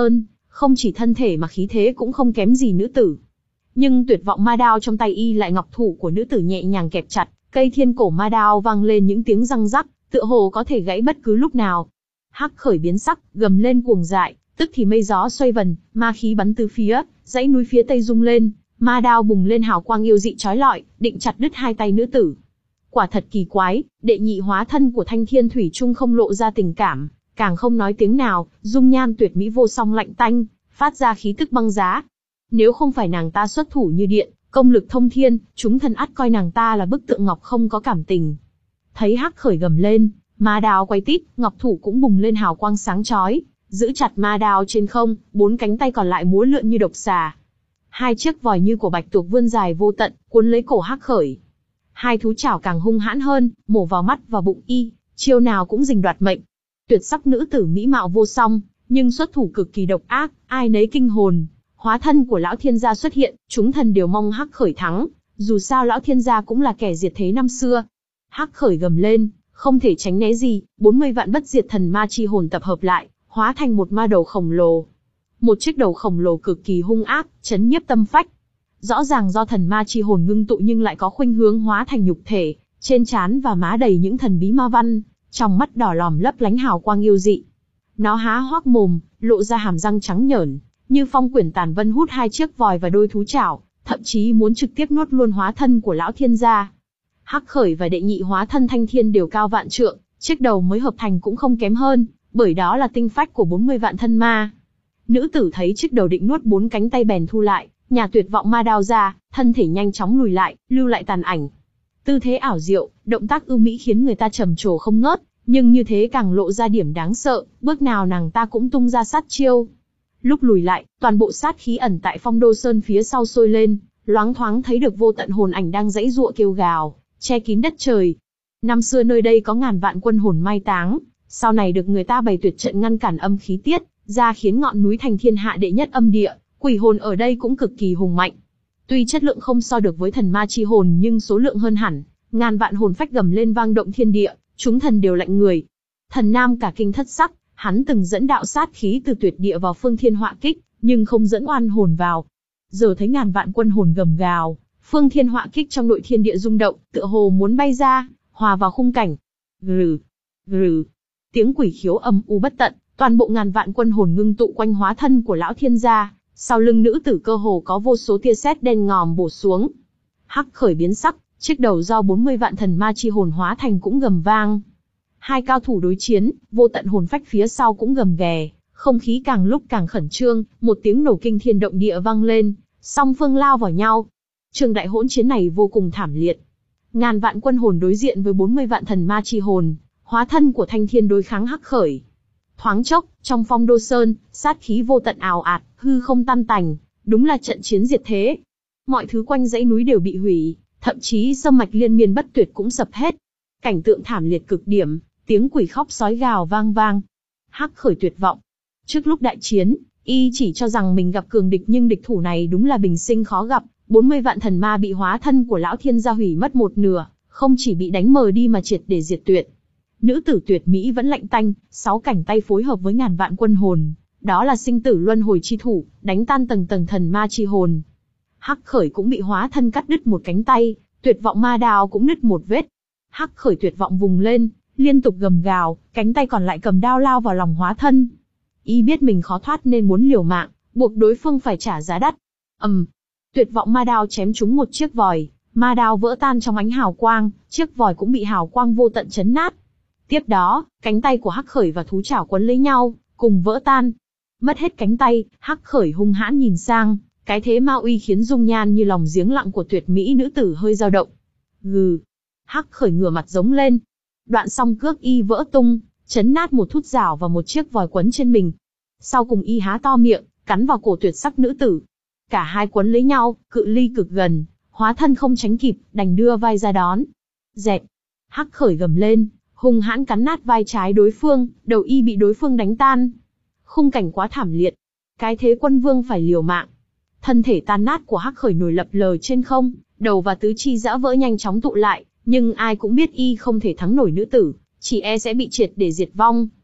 không chỉ thân thể mà khí thế cũng không kém gì nữ tử. Nhưng tuyệt vọng ma đao trong tay y lại ngọc thủ của nữ tử nhẹ nhàng kẹp chặt, cây thiên cổ ma đao vang lên những tiếng răng rắc, tựa hồ có thể gãy bất cứ lúc nào. Hắc Khởi biến sắc, gầm lên cuồng dại, tức thì mây gió xoay vần, ma khí bắn tứ phía, dãy núi phía tây rung lên, ma đao bùng lên hào quang yêu dị chói lọi, định chặt đứt hai tay nữ tử. Quả thật kỳ quái, đệ nhị hóa thân của Thanh Thiên thủy chung không lộ ra tình cảm, càng không nói tiếng nào, dung nhan tuyệt mỹ vô song lạnh tanh, phát ra khí tức băng giá. Nếu không phải nàng ta xuất thủ như điện, công lực thông thiên, chúng thần ắt coi nàng ta là bức tượng ngọc không có cảm tình. Thấy Hắc Khởi gầm lên, ma đao quay tít, ngọc thủ cũng bùng lên hào quang sáng chói, giữ chặt ma đao trên không, bốn cánh tay còn lại múa lượn như độc xà. Hai chiếc vòi như của bạch tuộc vươn dài vô tận, cuốn lấy cổ Hắc Khởi. Hai thú chảo càng hung hãn hơn, mổ vào mắt và bụng y, chiêu nào cũng rình đoạt mệnh. Tuyệt sắc nữ tử mỹ mạo vô song, nhưng xuất thủ cực kỳ độc ác, ai nấy kinh hồn. Hóa thân của lão thiên gia xuất hiện, chúng thần đều mong Hắc Khởi thắng, dù sao lão thiên gia cũng là kẻ diệt thế năm xưa. Hắc Khởi gầm lên, không thể tránh né gì, bốn mươi vạn bất diệt thần ma chi hồn tập hợp lại, hóa thành một ma đầu khổng lồ. Một chiếc đầu khổng lồ cực kỳ hung ác, chấn nhiếp tâm phách. Rõ ràng do thần ma chi hồn ngưng tụ nhưng lại có khuynh hướng hóa thành nhục thể, trên trán và má đầy những thần bí ma văn, trong mắt đỏ lòm lấp lánh hào quang yêu dị. Nó há hoác mồm, lộ ra hàm răng trắng nhởn, như phong quyển tàn vân hút hai chiếc vòi và đôi thú chảo, thậm chí muốn trực tiếp nuốt luôn hóa thân của lão thiên gia. Hắc Khởi và đệ nhị hóa thân Thanh Thiên đều cao vạn trượng, chiếc đầu mới hợp thành cũng không kém hơn, bởi đó là tinh phách của bốn mươi vạn thân ma. Nữ tử thấy chiếc đầu định nuốt bốn cánh tay bèn thu lại, nhà tuyệt vọng ma đao ra, thân thể nhanh chóng lùi lại, lưu lại tàn ảnh. Tư thế ảo diệu, động tác ưu mỹ khiến người ta trầm trồ không ngớt, nhưng như thế càng lộ ra điểm đáng sợ, bước nào nàng ta cũng tung ra sát chiêu. Lúc lùi lại, toàn bộ sát khí ẩn tại Phong Đô Sơn phía sau sôi lên, loáng thoáng thấy được vô tận hồn ảnh đang giãy giụa kêu gào, che kín đất trời. Năm xưa nơi đây có ngàn vạn quân hồn mai táng, sau này được người ta bày tuyệt trận ngăn cản âm khí tiết, ra khiến ngọn núi thành thiên hạ đệ nhất âm địa, quỷ hồn ở đây cũng cực kỳ hùng mạnh. Tuy chất lượng không so được với thần ma chi hồn nhưng số lượng hơn hẳn, ngàn vạn hồn phách gầm lên vang động thiên địa, chúng thần đều lạnh người. Thần Nam cả kinh thất sắc, hắn từng dẫn đạo sát khí từ tuyệt địa vào phương thiên họa kích, nhưng không dẫn oan hồn vào. Giờ thấy ngàn vạn quân hồn gầm gào, phương thiên họa kích trong nội thiên địa rung động, tựa hồ muốn bay ra, hòa vào khung cảnh. Gừ, gừ, tiếng quỷ khiếu âm u bất tận, toàn bộ ngàn vạn quân hồn ngưng tụ quanh hóa thân của lão thiên gia, sau lưng nữ tử cơ hồ có vô số tia sét đen ngòm bổ xuống. Hắc Khởi biến sắc, chiếc đầu do bốn mươi vạn thần ma chi hồn hóa thành cũng gầm vang. Hai cao thủ đối chiến, vô tận hồn phách phía sau cũng gầm ghè, không khí càng lúc càng khẩn trương, một tiếng nổ kinh thiên động địa vang lên, song phương lao vào nhau. Trường đại hỗn chiến này vô cùng thảm liệt. Ngàn vạn quân hồn đối diện với bốn mươi vạn thần ma chi hồn, hóa thân của Thanh Thiên đối kháng Hắc Khởi. Thoáng chốc, trong Phong Đô Sơn, sát khí vô tận ào ạt, hư không tan tành, đúng là trận chiến diệt thế. Mọi thứ quanh dãy núi đều bị hủy, thậm chí sâm mạch liên miên bất tuyệt cũng sập hết. Cảnh tượng thảm liệt cực điểm, tiếng quỷ khóc sói gào vang vang. Hắc Khởi tuyệt vọng. Trước lúc đại chiến, y chỉ cho rằng mình gặp cường địch nhưng địch thủ này đúng là bình sinh khó gặp, bốn mươi vạn thần ma bị hóa thân của lão thiên gia hủy mất một nửa, không chỉ bị đánh mờ đi mà triệt để diệt tuyệt. Nữ tử tuyệt mỹ vẫn lạnh tanh, sáu cảnh tay phối hợp với ngàn vạn quân hồn, đó là sinh tử luân hồi chi thủ, đánh tan tầng tầng thần ma chi hồn. Hắc Khởi cũng bị hóa thân cắt đứt một cánh tay, tuyệt vọng ma đao cũng nứt một vết. Hắc Khởi tuyệt vọng vùng lên, liên tục gầm gào, cánh tay còn lại cầm đao lao vào lòng hóa thân. Y biết mình khó thoát nên muốn liều mạng, buộc đối phương phải trả giá đắt. ầm, um, tuyệt vọng ma đao chém trúng một chiếc vòi, ma đao vỡ tan trong ánh hào quang, chiếc vòi cũng bị hào quang vô tận chấn nát. Tiếp đó, cánh tay của Hắc Khởi và thú chảo quấn lấy nhau, cùng vỡ tan. Mất hết cánh tay, Hắc Khởi hung hãn nhìn sang, cái thế ma uy khiến dung nhan như lòng giếng lặng của tuyệt mỹ nữ tử hơi dao động. Gừ. Hắc Khởi ngửa mặt giống lên. Đoạn song cước y vỡ tung, chấn nát một thút rảo và một chiếc vòi quấn trên mình. Sau cùng y há to miệng, cắn vào cổ tuyệt sắc nữ tử. Cả hai quấn lấy nhau, cự ly cực gần, hóa thân không tránh kịp, đành đưa vai ra đón. Dẹt. Hắc Khởi gầm lên, hung hãn cắn nát vai trái đối phương, đầu y bị đối phương đánh tan. Khung cảnh quá thảm liệt. Cái thế quân vương phải liều mạng. Thân thể tan nát của Hắc Khởi nổi lập lờ trên không, đầu và tứ chi giã vỡ nhanh chóng tụ lại, nhưng ai cũng biết y không thể thắng nổi nữ tử, chỉ e sẽ bị triệt để diệt vong.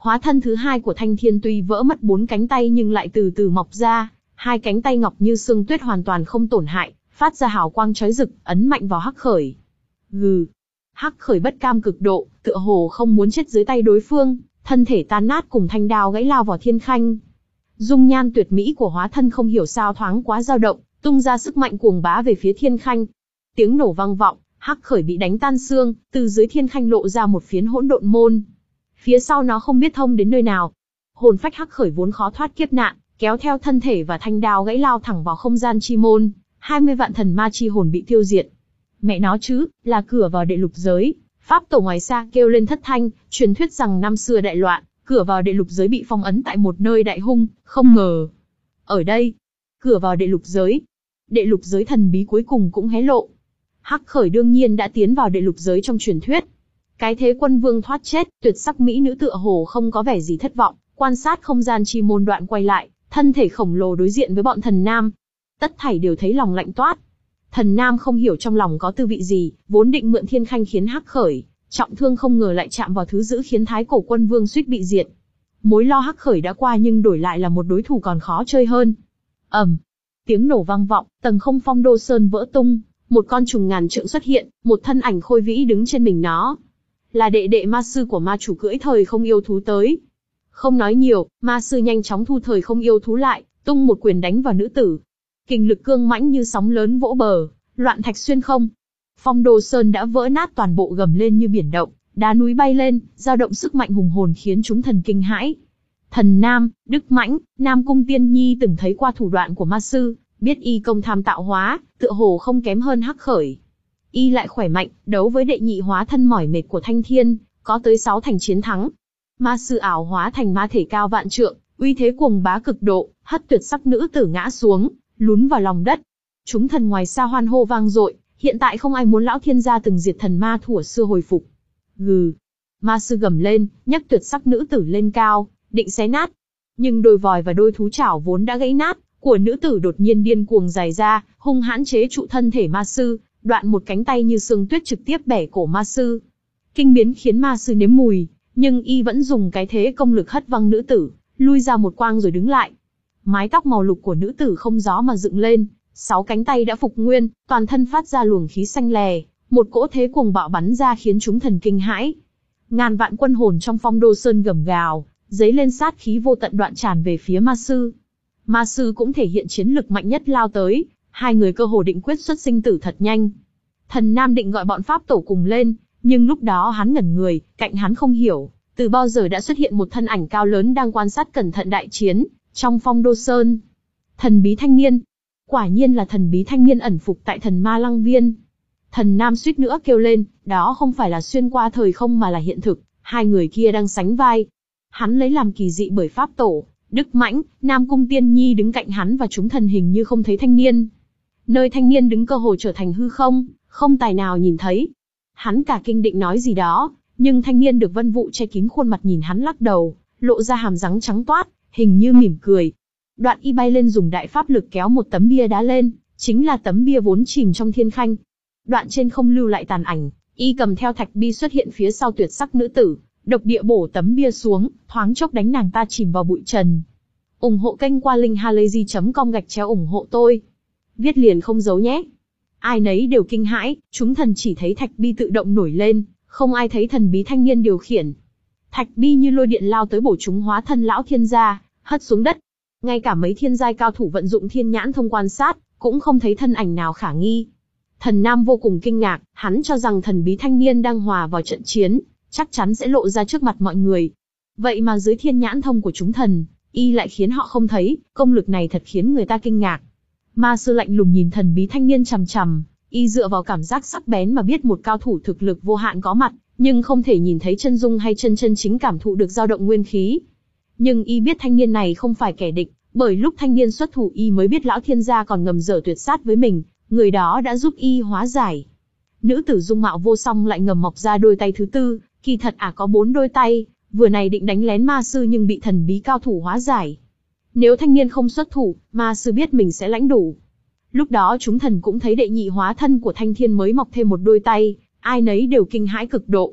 Hóa thân thứ hai của Thanh Thiên tuy vỡ mất bốn cánh tay nhưng lại từ từ mọc ra, hai cánh tay ngọc như sương tuyết hoàn toàn không tổn hại, phát ra hào quang chói rực, ấn mạnh vào Hắc Khởi. Gừ. Hắc Khởi bất cam cực độ, tựa hồ không muốn chết dưới tay đối phương, thân thể tan nát cùng thanh đao gãy lao vào Thiên Khanh. Dung nhan tuyệt mỹ của hóa thân không hiểu sao thoáng quá dao động, tung ra sức mạnh cuồng bá về phía Thiên Khanh. Tiếng nổ vang vọng, Hắc Khởi bị đánh tan xương, từ dưới Thiên Khanh lộ ra một phiến hỗn độn môn. Phía sau nó không biết thông đến nơi nào. Hồn phách Hắc Khởi vốn khó thoát kiếp nạn, kéo theo thân thể và thanh đao gãy lao thẳng vào không gian chi môn, hai mươi vạn thần ma chi hồn bị tiêu diệt. Mẹ nó chứ, là cửa vào đệ lục giới. Pháp tổ ngoài xa kêu lên thất thanh, truyền thuyết rằng năm xưa đại loạn, cửa vào đệ lục giới bị phong ấn tại một nơi đại hung, không ngờ. Ở đây, cửa vào đệ lục giới. Đệ lục giới thần bí cuối cùng cũng hé lộ. Hắc Khởi đương nhiên đã tiến vào đệ lục giới trong truyền thuyết. Cái thế quân vương thoát chết, tuyệt sắc mỹ nữ tựa hồ không có vẻ gì thất vọng, quan sát không gian chi môn đoạn quay lại, thân thể khổng lồ đối diện với bọn thần nam. Tất thảy đều thấy lòng lạnh toát. Thần nam không hiểu trong lòng có tư vị gì, vốn định mượn Thiên Khanh khiến Hắc Khởi trọng thương không ngờ lại chạm vào thứ dữ khiến Thái Cổ Quân Vương suýt bị diệt. Mối lo Hắc Khởi đã qua nhưng đổi lại là một đối thủ còn khó chơi hơn. Ầm, tiếng nổ vang vọng, tầng không phong đô sơn vỡ tung, một con trùng ngàn trượng xuất hiện, một thân ảnh khôi vĩ đứng trên mình nó. Là đệ đệ ma sư của ma chủ cưỡi thời không yêu thú tới. Không nói nhiều, ma sư nhanh chóng thu thời không yêu thú lại, tung một quyền đánh vào nữ tử. Kình lực cương mãnh như sóng lớn vỗ bờ, loạn thạch xuyên không. Phong đô sơn đã vỡ nát, toàn bộ gầm lên như biển động, đá núi bay lên, dao động sức mạnh hùng hồn khiến chúng thần kinh hãi. Thần Nam, Đức Mãnh, Nam Cung Tiên Nhi từng thấy qua thủ đoạn của ma sư, biết y công tham tạo hóa, tựa hồ không kém hơn Hắc Khởi. Y lại khỏe mạnh, đấu với đệ nhị hóa thân mỏi mệt của Thanh Thiên, có tới sáu thành chiến thắng. Ma sư ảo hóa thành ma thể cao vạn trượng, uy thế cuồng bá cực độ, hất tuyệt sắc nữ tử ngã xuống, lún vào lòng đất. Chúng thần ngoài xa hoan hô vang dội, hiện tại không ai muốn lão thiên gia từng diệt thần ma thuở xưa hồi phục. Gừ. Ma sư gầm lên, nhấc tuyệt sắc nữ tử lên cao, định xé nát. Nhưng đôi vòi và đôi thú chảo vốn đã gãy nát, của nữ tử đột nhiên điên cuồng dài ra, hung hãn chế trụ thân thể ma sư, đoạn một cánh tay như sương tuyết trực tiếp bẻ cổ ma sư. Kinh biến khiến ma sư nếm mùi, nhưng y vẫn dùng cái thế công lực hất văng nữ tử, lui ra một quang rồi đứng lại. Mái tóc màu lục của nữ tử không gió mà dựng lên, sáu cánh tay đã phục nguyên, toàn thân phát ra luồng khí xanh lè, một cỗ thế cuồng bạo bắn ra khiến chúng thần kinh hãi. Ngàn vạn quân hồn trong phong đô sơn gầm gào, dấy lên sát khí vô tận đoạn tràn về phía ma sư. Ma sư cũng thể hiện chiến lực mạnh nhất lao tới, hai người cơ hồ định quyết xuất sinh tử thật nhanh. Thần Nam định gọi bọn pháp tổ cùng lên, nhưng lúc đó hắn ngẩn người, cạnh hắn không hiểu, từ bao giờ đã xuất hiện một thân ảnh cao lớn đang quan sát cẩn thận đại chiến, trong phong đô sơn. Thần bí thanh niên. Quả nhiên là thần bí thanh niên ẩn phục tại thần ma lăng viên. Thần Nam suýt nữa kêu lên, đó không phải là xuyên qua thời không mà là hiện thực, hai người kia đang sánh vai. Hắn lấy làm kỳ dị bởi pháp tổ, Đức Mãnh, Nam Cung Tiên Nhi đứng cạnh hắn và chúng thần hình như không thấy thanh niên. Nơi thanh niên đứng cơ hồ trở thành hư không, không tài nào nhìn thấy. Hắn cả kinh định nói gì đó, nhưng thanh niên được vân vụ che kín khuôn mặt nhìn hắn lắc đầu, lộ ra hàm răng trắng toát, hình như mỉm cười. Đoạn y bay lên dùng đại pháp lực kéo một tấm bia đá lên, chính là tấm bia vốn chìm trong Thiên Khanh. Đoạn trên không lưu lại tàn ảnh, y cầm theo thạch bi xuất hiện phía sau tuyệt sắc nữ tử, độc địa bổ tấm bia xuống, thoáng chốc đánh nàng ta chìm vào bụi trần. ủng hộ kênh qua linkhalazy chấm com gạch chéo ủng hộ tôi. Viết liền không giấu nhé. Ai nấy đều kinh hãi, chúng thần chỉ thấy thạch bi tự động nổi lên, không ai thấy thần bí thanh niên điều khiển. Thạch bi như lôi điện lao tới bổ chúng hóa thân lão thiên gia, hất xuống đất. Ngay cả mấy thiên giai cao thủ vận dụng thiên nhãn thông quan sát, cũng không thấy thân ảnh nào khả nghi. Thần Nam vô cùng kinh ngạc, hắn cho rằng thần bí thanh niên đang hòa vào trận chiến, chắc chắn sẽ lộ ra trước mặt mọi người. Vậy mà dưới thiên nhãn thông của chúng thần, y lại khiến họ không thấy, công lực này thật khiến người ta kinh ngạc. Ma sư lạnh lùng nhìn thần bí thanh niên chằm chằm, y dựa vào cảm giác sắc bén mà biết một cao thủ thực lực vô hạn có mặt, nhưng không thể nhìn thấy chân dung hay chân chân chính cảm thụ được dao động nguyên khí. Nhưng y biết thanh niên này không phải kẻ địch, bởi lúc thanh niên xuất thủ y mới biết lão thiên gia còn ngầm dở tuyệt sát với mình, người đó đã giúp y hóa giải. Nữ tử dung mạo vô song lại ngầm mọc ra đôi tay thứ tư, kỳ thật à có bốn đôi tay, vừa này định đánh lén ma sư nhưng bị thần bí cao thủ hóa giải. Nếu thanh niên không xuất thủ, ma sư biết mình sẽ lãnh đủ. Lúc đó chúng thần cũng thấy đệ nhị hóa thân của Thanh Thiên mới mọc thêm một đôi tay, ai nấy đều kinh hãi cực độ.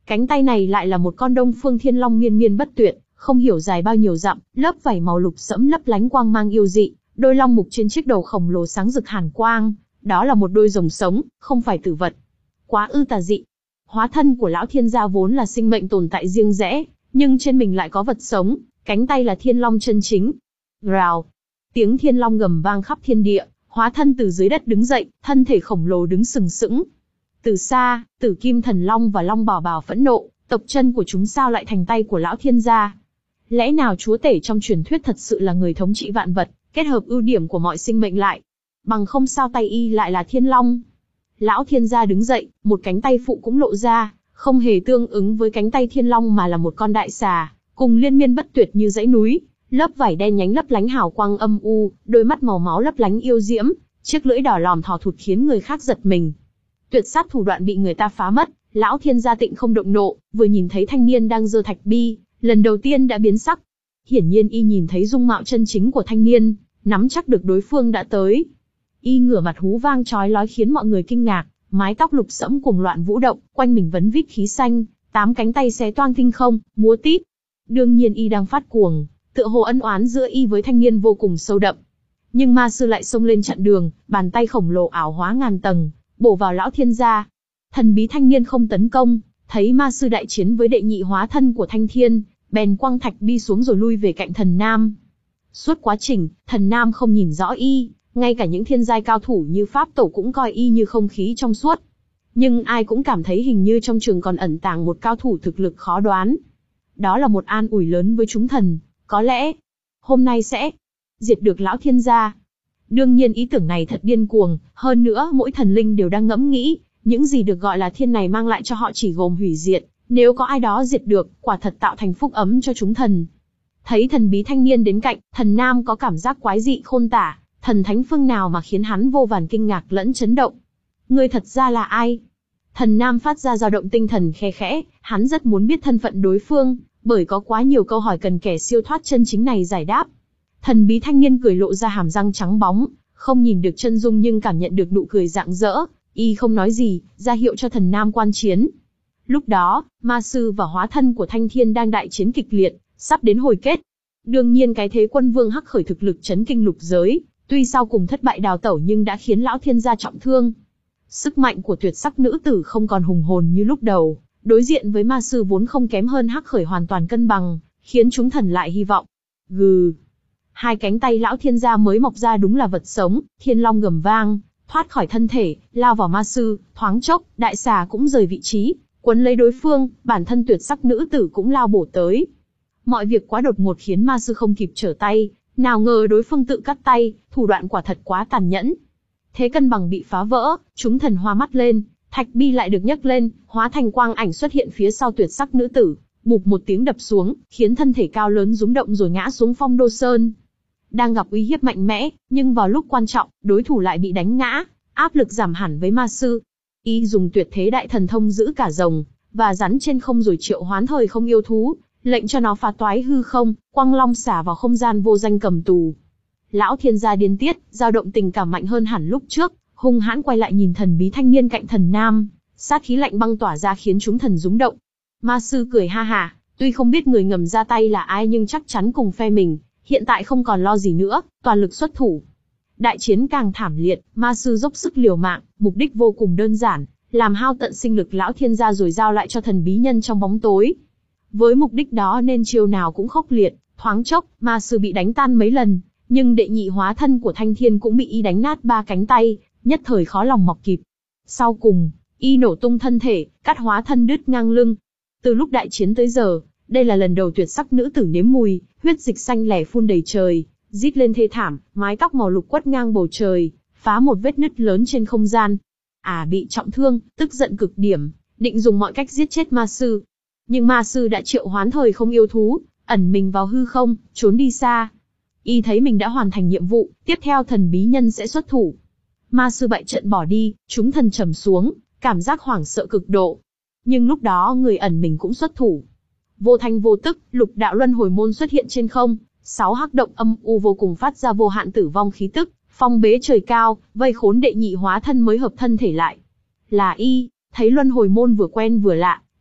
Cánh tay này lại là một con Đông Phương Thiên Long miên miên bất tuyệt, không hiểu dài bao nhiêu dặm, lớp vảy màu lục sẫm lấp lánh quang mang yêu dị, đôi long mục trên chiếc đầu khổng lồ sáng rực hàn quang, đó là một đôi rồng sống, không phải tử vật. Quá ư tà dị. Hóa thân của lão thiên gia vốn là sinh mệnh tồn tại riêng rẽ, nhưng trên mình lại có vật sống, cánh tay là thiên long chân chính. Rào. Tiếng thiên long gầm vang khắp thiên địa, hóa thân từ dưới đất đứng dậy, thân thể khổng lồ đứng sừng sững. Từ xa, Tử Kim Thần Long và Long Bảo Bảo phẫn nộ, tộc chân của chúng sao lại thành tay của lão thiên gia? Lẽ nào chúa tể trong truyền thuyết thật sự là người thống trị vạn vật, kết hợp ưu điểm của mọi sinh mệnh lại? Bằng không sao tay y lại là thiên long? Lão thiên gia đứng dậy, một cánh tay phụ cũng lộ ra, không hề tương ứng với cánh tay thiên long mà là một con đại xà, cùng liên miên bất tuyệt như dãy núi, lớp vảy đen nhánh lấp lánh hào quang âm u, đôi mắt màu máu lấp lánh yêu diễm, chiếc lưỡi đỏ lòm thò thụt khiến người khác giật mình. Tuyệt sát thủ đoạn bị người ta phá mất, lão thiên gia tịnh không động nộ, vừa nhìn thấy thanh niên đang giơ thạch bi, lần đầu tiên đã biến sắc. Hiển nhiên y nhìn thấy dung mạo chân chính của thanh niên, nắm chắc được đối phương đã tới. Y ngửa mặt hú vang chói lói khiến mọi người kinh ngạc, mái tóc lục sẫm cuồng loạn vũ động, quanh mình vấn vít khí xanh, tám cánh tay xé toang tinh không, múa tít. Đương nhiên y đang phát cuồng, tựa hồ ân oán giữa y với thanh niên vô cùng sâu đậm. Nhưng ma sư lại xông lên chặn đường, bàn tay khổng lồ ảo hóa ngàn tầng, bổ vào lão thiên gia. Thần bí thanh niên không tấn công, thấy ma sư đại chiến với đệ nhị hóa thân của thanh thiên, bèn quăng thạch bi xuống rồi lui về cạnh thần nam. Suốt quá trình, thần nam không nhìn rõ y, ngay cả những thiên giai cao thủ như pháp tổ cũng coi y như không khí trong suốt. Nhưng ai cũng cảm thấy hình như trong trường còn ẩn tàng một cao thủ thực lực khó đoán. Đó là một an ủi lớn với chúng thần, có lẽ hôm nay sẽ diệt được lão thiên gia. Đương nhiên ý tưởng này thật điên cuồng, hơn nữa mỗi thần linh đều đang ngẫm nghĩ, những gì được gọi là thiên này mang lại cho họ chỉ gồm hủy diệt, nếu có ai đó diệt được, quả thật tạo thành phúc ấm cho chúng thần. Thấy thần bí thanh niên đến cạnh, thần nam có cảm giác quái dị khôn tả, thần thánh phương nào mà khiến hắn vô vàn kinh ngạc lẫn chấn động. Ngươi thật ra là ai? Thần nam phát ra dao động tinh thần khe khẽ, hắn rất muốn biết thân phận đối phương, bởi có quá nhiều câu hỏi cần kẻ siêu thoát chân chính này giải đáp. Thần bí thanh niên cười lộ ra hàm răng trắng bóng, không nhìn được chân dung nhưng cảm nhận được nụ cười rạng rỡ, y không nói gì, ra hiệu cho thần nam quan chiến. Lúc đó, ma sư và hóa thân của thanh thiên đang đại chiến kịch liệt, sắp đến hồi kết. Đương nhiên cái thế quân vương hắc khởi thực lực chấn kinh lục giới, tuy sau cùng thất bại đào tẩu nhưng đã khiến lão thiên gia trọng thương. Sức mạnh của tuyệt sắc nữ tử không còn hùng hồn như lúc đầu, đối diện với ma sư vốn không kém hơn hắc khởi hoàn toàn cân bằng, khiến chúng thần lại hy vọng. Gừ. Hai cánh tay lão thiên gia mới mọc ra đúng là vật sống, thiên long gầm vang, thoát khỏi thân thể, lao vào ma sư, thoáng chốc, đại xà cũng rời vị trí, quấn lấy đối phương, bản thân tuyệt sắc nữ tử cũng lao bổ tới. Mọi việc quá đột ngột khiến ma sư không kịp trở tay, nào ngờ đối phương tự cắt tay, thủ đoạn quả thật quá tàn nhẫn. Thế cân bằng bị phá vỡ, chúng thần hoa mắt lên, thạch bi lại được nhấc lên, hóa thành quang ảnh xuất hiện phía sau tuyệt sắc nữ tử, bụp một tiếng đập xuống, khiến thân thể cao lớn rúng động rồi ngã xuống Phong Đô Sơn. Đang gặp uy hiếp mạnh mẽ, nhưng vào lúc quan trọng, đối thủ lại bị đánh ngã, áp lực giảm hẳn với ma sư. Y dùng tuyệt thế đại thần thông giữ cả rồng và rắn trên không rồi triệu hoán thời không yêu thú, lệnh cho nó phá toái hư không, quăng long xả vào không gian vô danh cầm tù. Lão thiên gia điên tiết, dao động tình cảm mạnh hơn hẳn lúc trước, hung hãn quay lại nhìn thần bí thanh niên cạnh thần nam, sát khí lạnh băng tỏa ra khiến chúng thần rúng động. Ma sư cười ha hả, tuy không biết người ngầm ra tay là ai nhưng chắc chắn cùng phe mình, hiện tại không còn lo gì nữa, toàn lực xuất thủ. Đại chiến càng thảm liệt, ma sư dốc sức liều mạng, mục đích vô cùng đơn giản, làm hao tận sinh lực lão thiên gia rồi giao lại cho thần bí nhân trong bóng tối. Với mục đích đó nên chiêu nào cũng khốc liệt, thoáng chốc, ma sư bị đánh tan mấy lần, nhưng đệ nhị hóa thân của thanh thiên cũng bị y đánh nát ba cánh tay, nhất thời khó lòng mọc kịp. Sau cùng, y nổ tung thân thể, cắt hóa thân đứt ngang lưng. Từ lúc đại chiến tới giờ, đây là lần đầu tuyệt sắc nữ tử nếm mùi, huyết dịch xanh lẻ phun đầy trời, rít lên thê thảm, mái tóc màu lục quất ngang bầu trời, phá một vết nứt lớn trên không gian. À bị trọng thương, tức giận cực điểm, định dùng mọi cách giết chết ma sư. Nhưng ma sư đã triệu hoán thời không yêu thú, ẩn mình vào hư không, trốn đi xa. Y thấy mình đã hoàn thành nhiệm vụ, tiếp theo thần bí nhân sẽ xuất thủ. Ma sư bại trận bỏ đi, chúng thần trầm xuống, cảm giác hoảng sợ cực độ. Nhưng lúc đó người ẩn mình cũng xuất thủ. Vô thanh vô tức, lục đạo luân hồi môn xuất hiện trên không, sáu hắc động âm u vô cùng phát ra vô hạn tử vong khí tức, phong bế trời cao, vây khốn đệ nhị hóa thân mới hợp thân thể lại. Là y, thấy luân hồi môn vừa quen vừa lạ,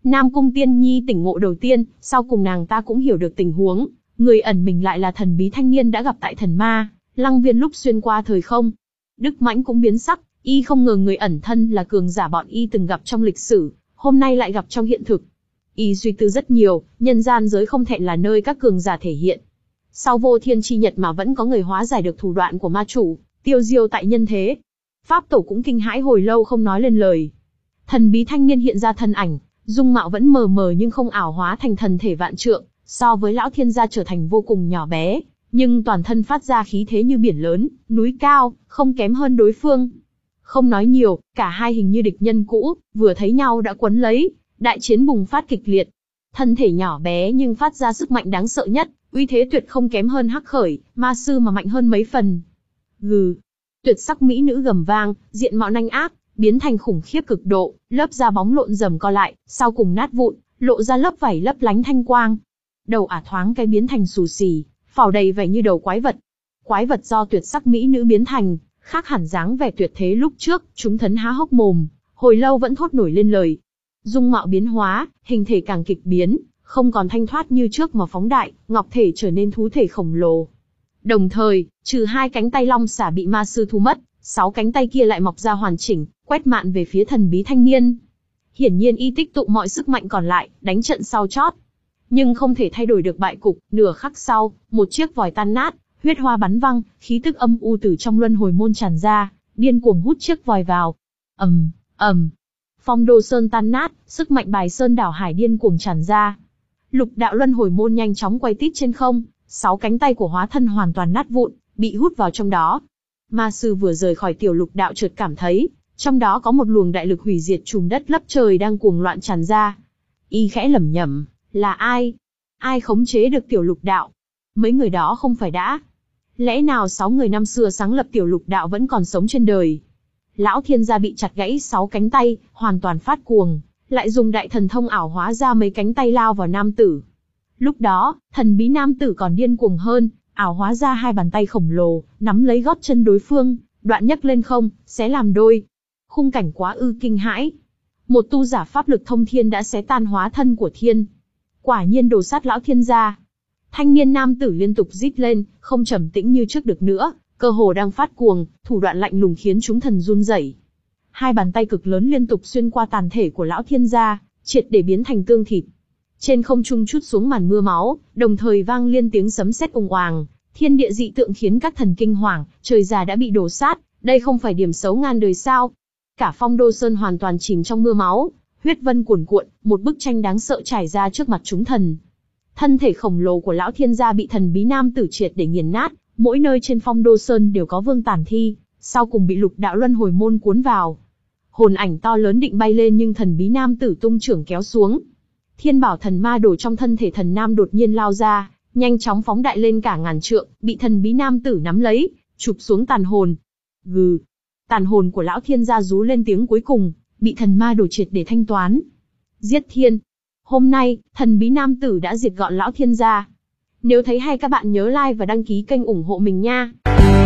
Nam Cung Tiên Nhi tỉnh ngộ đầu tiên, sau cùng nàng ta cũng hiểu được tình huống, người ẩn mình lại là thần bí thanh niên đã gặp tại thần ma Lăng Viên lúc xuyên qua thời không. Đức Mãnh cũng biến sắc, y không ngờ người ẩn thân là cường giả bọn y từng gặp trong lịch sử, hôm nay lại gặp trong hiện thực. Y suy tư rất nhiều, nhân gian giới không thẹn là nơi các cường giả thể hiện. Sau vô thiên chi nhật mà vẫn có người hóa giải được thủ đoạn của ma chủ, tiêu diêu tại nhân thế. Pháp tổ cũng kinh hãi hồi lâu không nói lên lời. Thần bí thanh niên hiện ra thân ảnh, dung mạo vẫn mờ mờ nhưng không ảo hóa thành thần thể vạn trượng, so với lão thiên gia trở thành vô cùng nhỏ bé, nhưng toàn thân phát ra khí thế như biển lớn, núi cao, không kém hơn đối phương. Không nói nhiều, cả hai hình như địch nhân cũ, vừa thấy nhau đã quấn lấy, đại chiến bùng phát kịch liệt. Thân thể nhỏ bé nhưng phát ra sức mạnh đáng sợ nhất, uy thế tuyệt không kém hơn Hắc Khởi, ma sư mà mạnh hơn mấy phần. Gừ, tuyệt sắc mỹ nữ gầm vang, diện mạo nanh ác, biến thành khủng khiếp cực độ, lớp da bóng lộn rầm co lại, sau cùng nát vụn, lộ ra lớp vảy lấp lánh thanh quang. Đầu ả thoáng cái biến thành xù xì, phào đầy vẻ như đầu quái vật. Quái vật do tuyệt sắc mỹ nữ biến thành, khác hẳn dáng vẻ tuyệt thế lúc trước, chúng thấn há hốc mồm, hồi lâu vẫn thốt nổi lên lời. Dung mạo biến hóa, hình thể càng kịch biến, không còn thanh thoát như trước mà phóng đại, ngọc thể trở nên thú thể khổng lồ. Đồng thời, trừ hai cánh tay long xả bị ma sư thu mất, sáu cánh tay kia lại mọc ra hoàn chỉnh, quét mạn về phía thần bí thanh niên. Hiển nhiên y tích tụ mọi sức mạnh còn lại, đánh trận sau chót. Nhưng không thể thay đổi được bại cục, nửa khắc sau, một chiếc vòi tan nát, huyết hoa bắn văng, khí tức âm u từ trong luân hồi môn tràn ra, điên cuồng hút chiếc vòi vào. Ầm, ầm. Phong Đô Sơn tan nát, sức mạnh Bài Sơn đảo hải điên cuồng tràn ra. Lục đạo luân hồi môn nhanh chóng quay tít trên không, sáu cánh tay của hóa thân hoàn toàn nát vụn, bị hút vào trong đó. Ma sư vừa rời khỏi tiểu lục đạo chợt cảm thấy, trong đó có một luồng đại lực hủy diệt trùm đất lấp trời đang cuồng loạn tràn ra. Y khẽ lẩm nhẩm, là ai? Ai khống chế được tiểu lục đạo? Mấy người đó không phải đã? Lẽ nào sáu người năm xưa sáng lập tiểu lục đạo vẫn còn sống trên đời? Lão thiên gia bị chặt gãy sáu cánh tay, hoàn toàn phát cuồng, lại dùng đại thần thông ảo hóa ra mấy cánh tay lao vào nam tử. Lúc đó, thần bí nam tử còn điên cuồng hơn, ảo hóa ra hai bàn tay khổng lồ, nắm lấy gót chân đối phương, đoạn nhấc lên không, xé làm đôi. Khung cảnh quá ư kinh hãi. Một tu giả pháp lực thông thiên đã xé tan hóa thân của thiên. Quả nhiên đồ sát lão thiên gia. Thanh niên nam tử liên tục rít lên, không trầm tĩnh như trước được nữa, cơ hồ đang phát cuồng, thủ đoạn lạnh lùng khiến chúng thần run rẩy. Hai bàn tay cực lớn liên tục xuyên qua tàn thể của lão thiên gia, triệt để biến thành tương thịt. Trên không trung trút xuống màn mưa máu, đồng thời vang liên tiếng sấm sét ùng oàng, thiên địa dị tượng khiến các thần kinh hoàng, trời già đã bị đổ sát, đây không phải điểm xấu ngàn đời sao? Cả Phong Đô Sơn hoàn toàn chìm trong mưa máu, huyết vân cuồn cuộn, một bức tranh đáng sợ trải ra trước mặt chúng thần. Thân thể khổng lồ của lão thiên gia bị thần bí nam tử triệt để nghiền nát, mỗi nơi trên Phong Đô Sơn đều có vương tàn thi, sau cùng bị lục đạo luân hồi môn cuốn vào. Hồn ảnh to lớn định bay lên nhưng thần bí nam tử tung chưởng kéo xuống. Thiên bảo thần ma đổ trong thân thể thần nam đột nhiên lao ra, nhanh chóng phóng đại lên cả ngàn trượng, bị thần bí nam tử nắm lấy, chụp xuống tàn hồn. Gừ, tàn hồn của lão thiên gia rú lên tiếng cuối cùng, bị thần ma đổ triệt để thanh toán. Giết thiên. Hôm nay, thần bí nam tử đã diệt gọn lão thiên gia. Nếu thấy hay các bạn nhớ like và đăng ký kênh ủng hộ mình nha.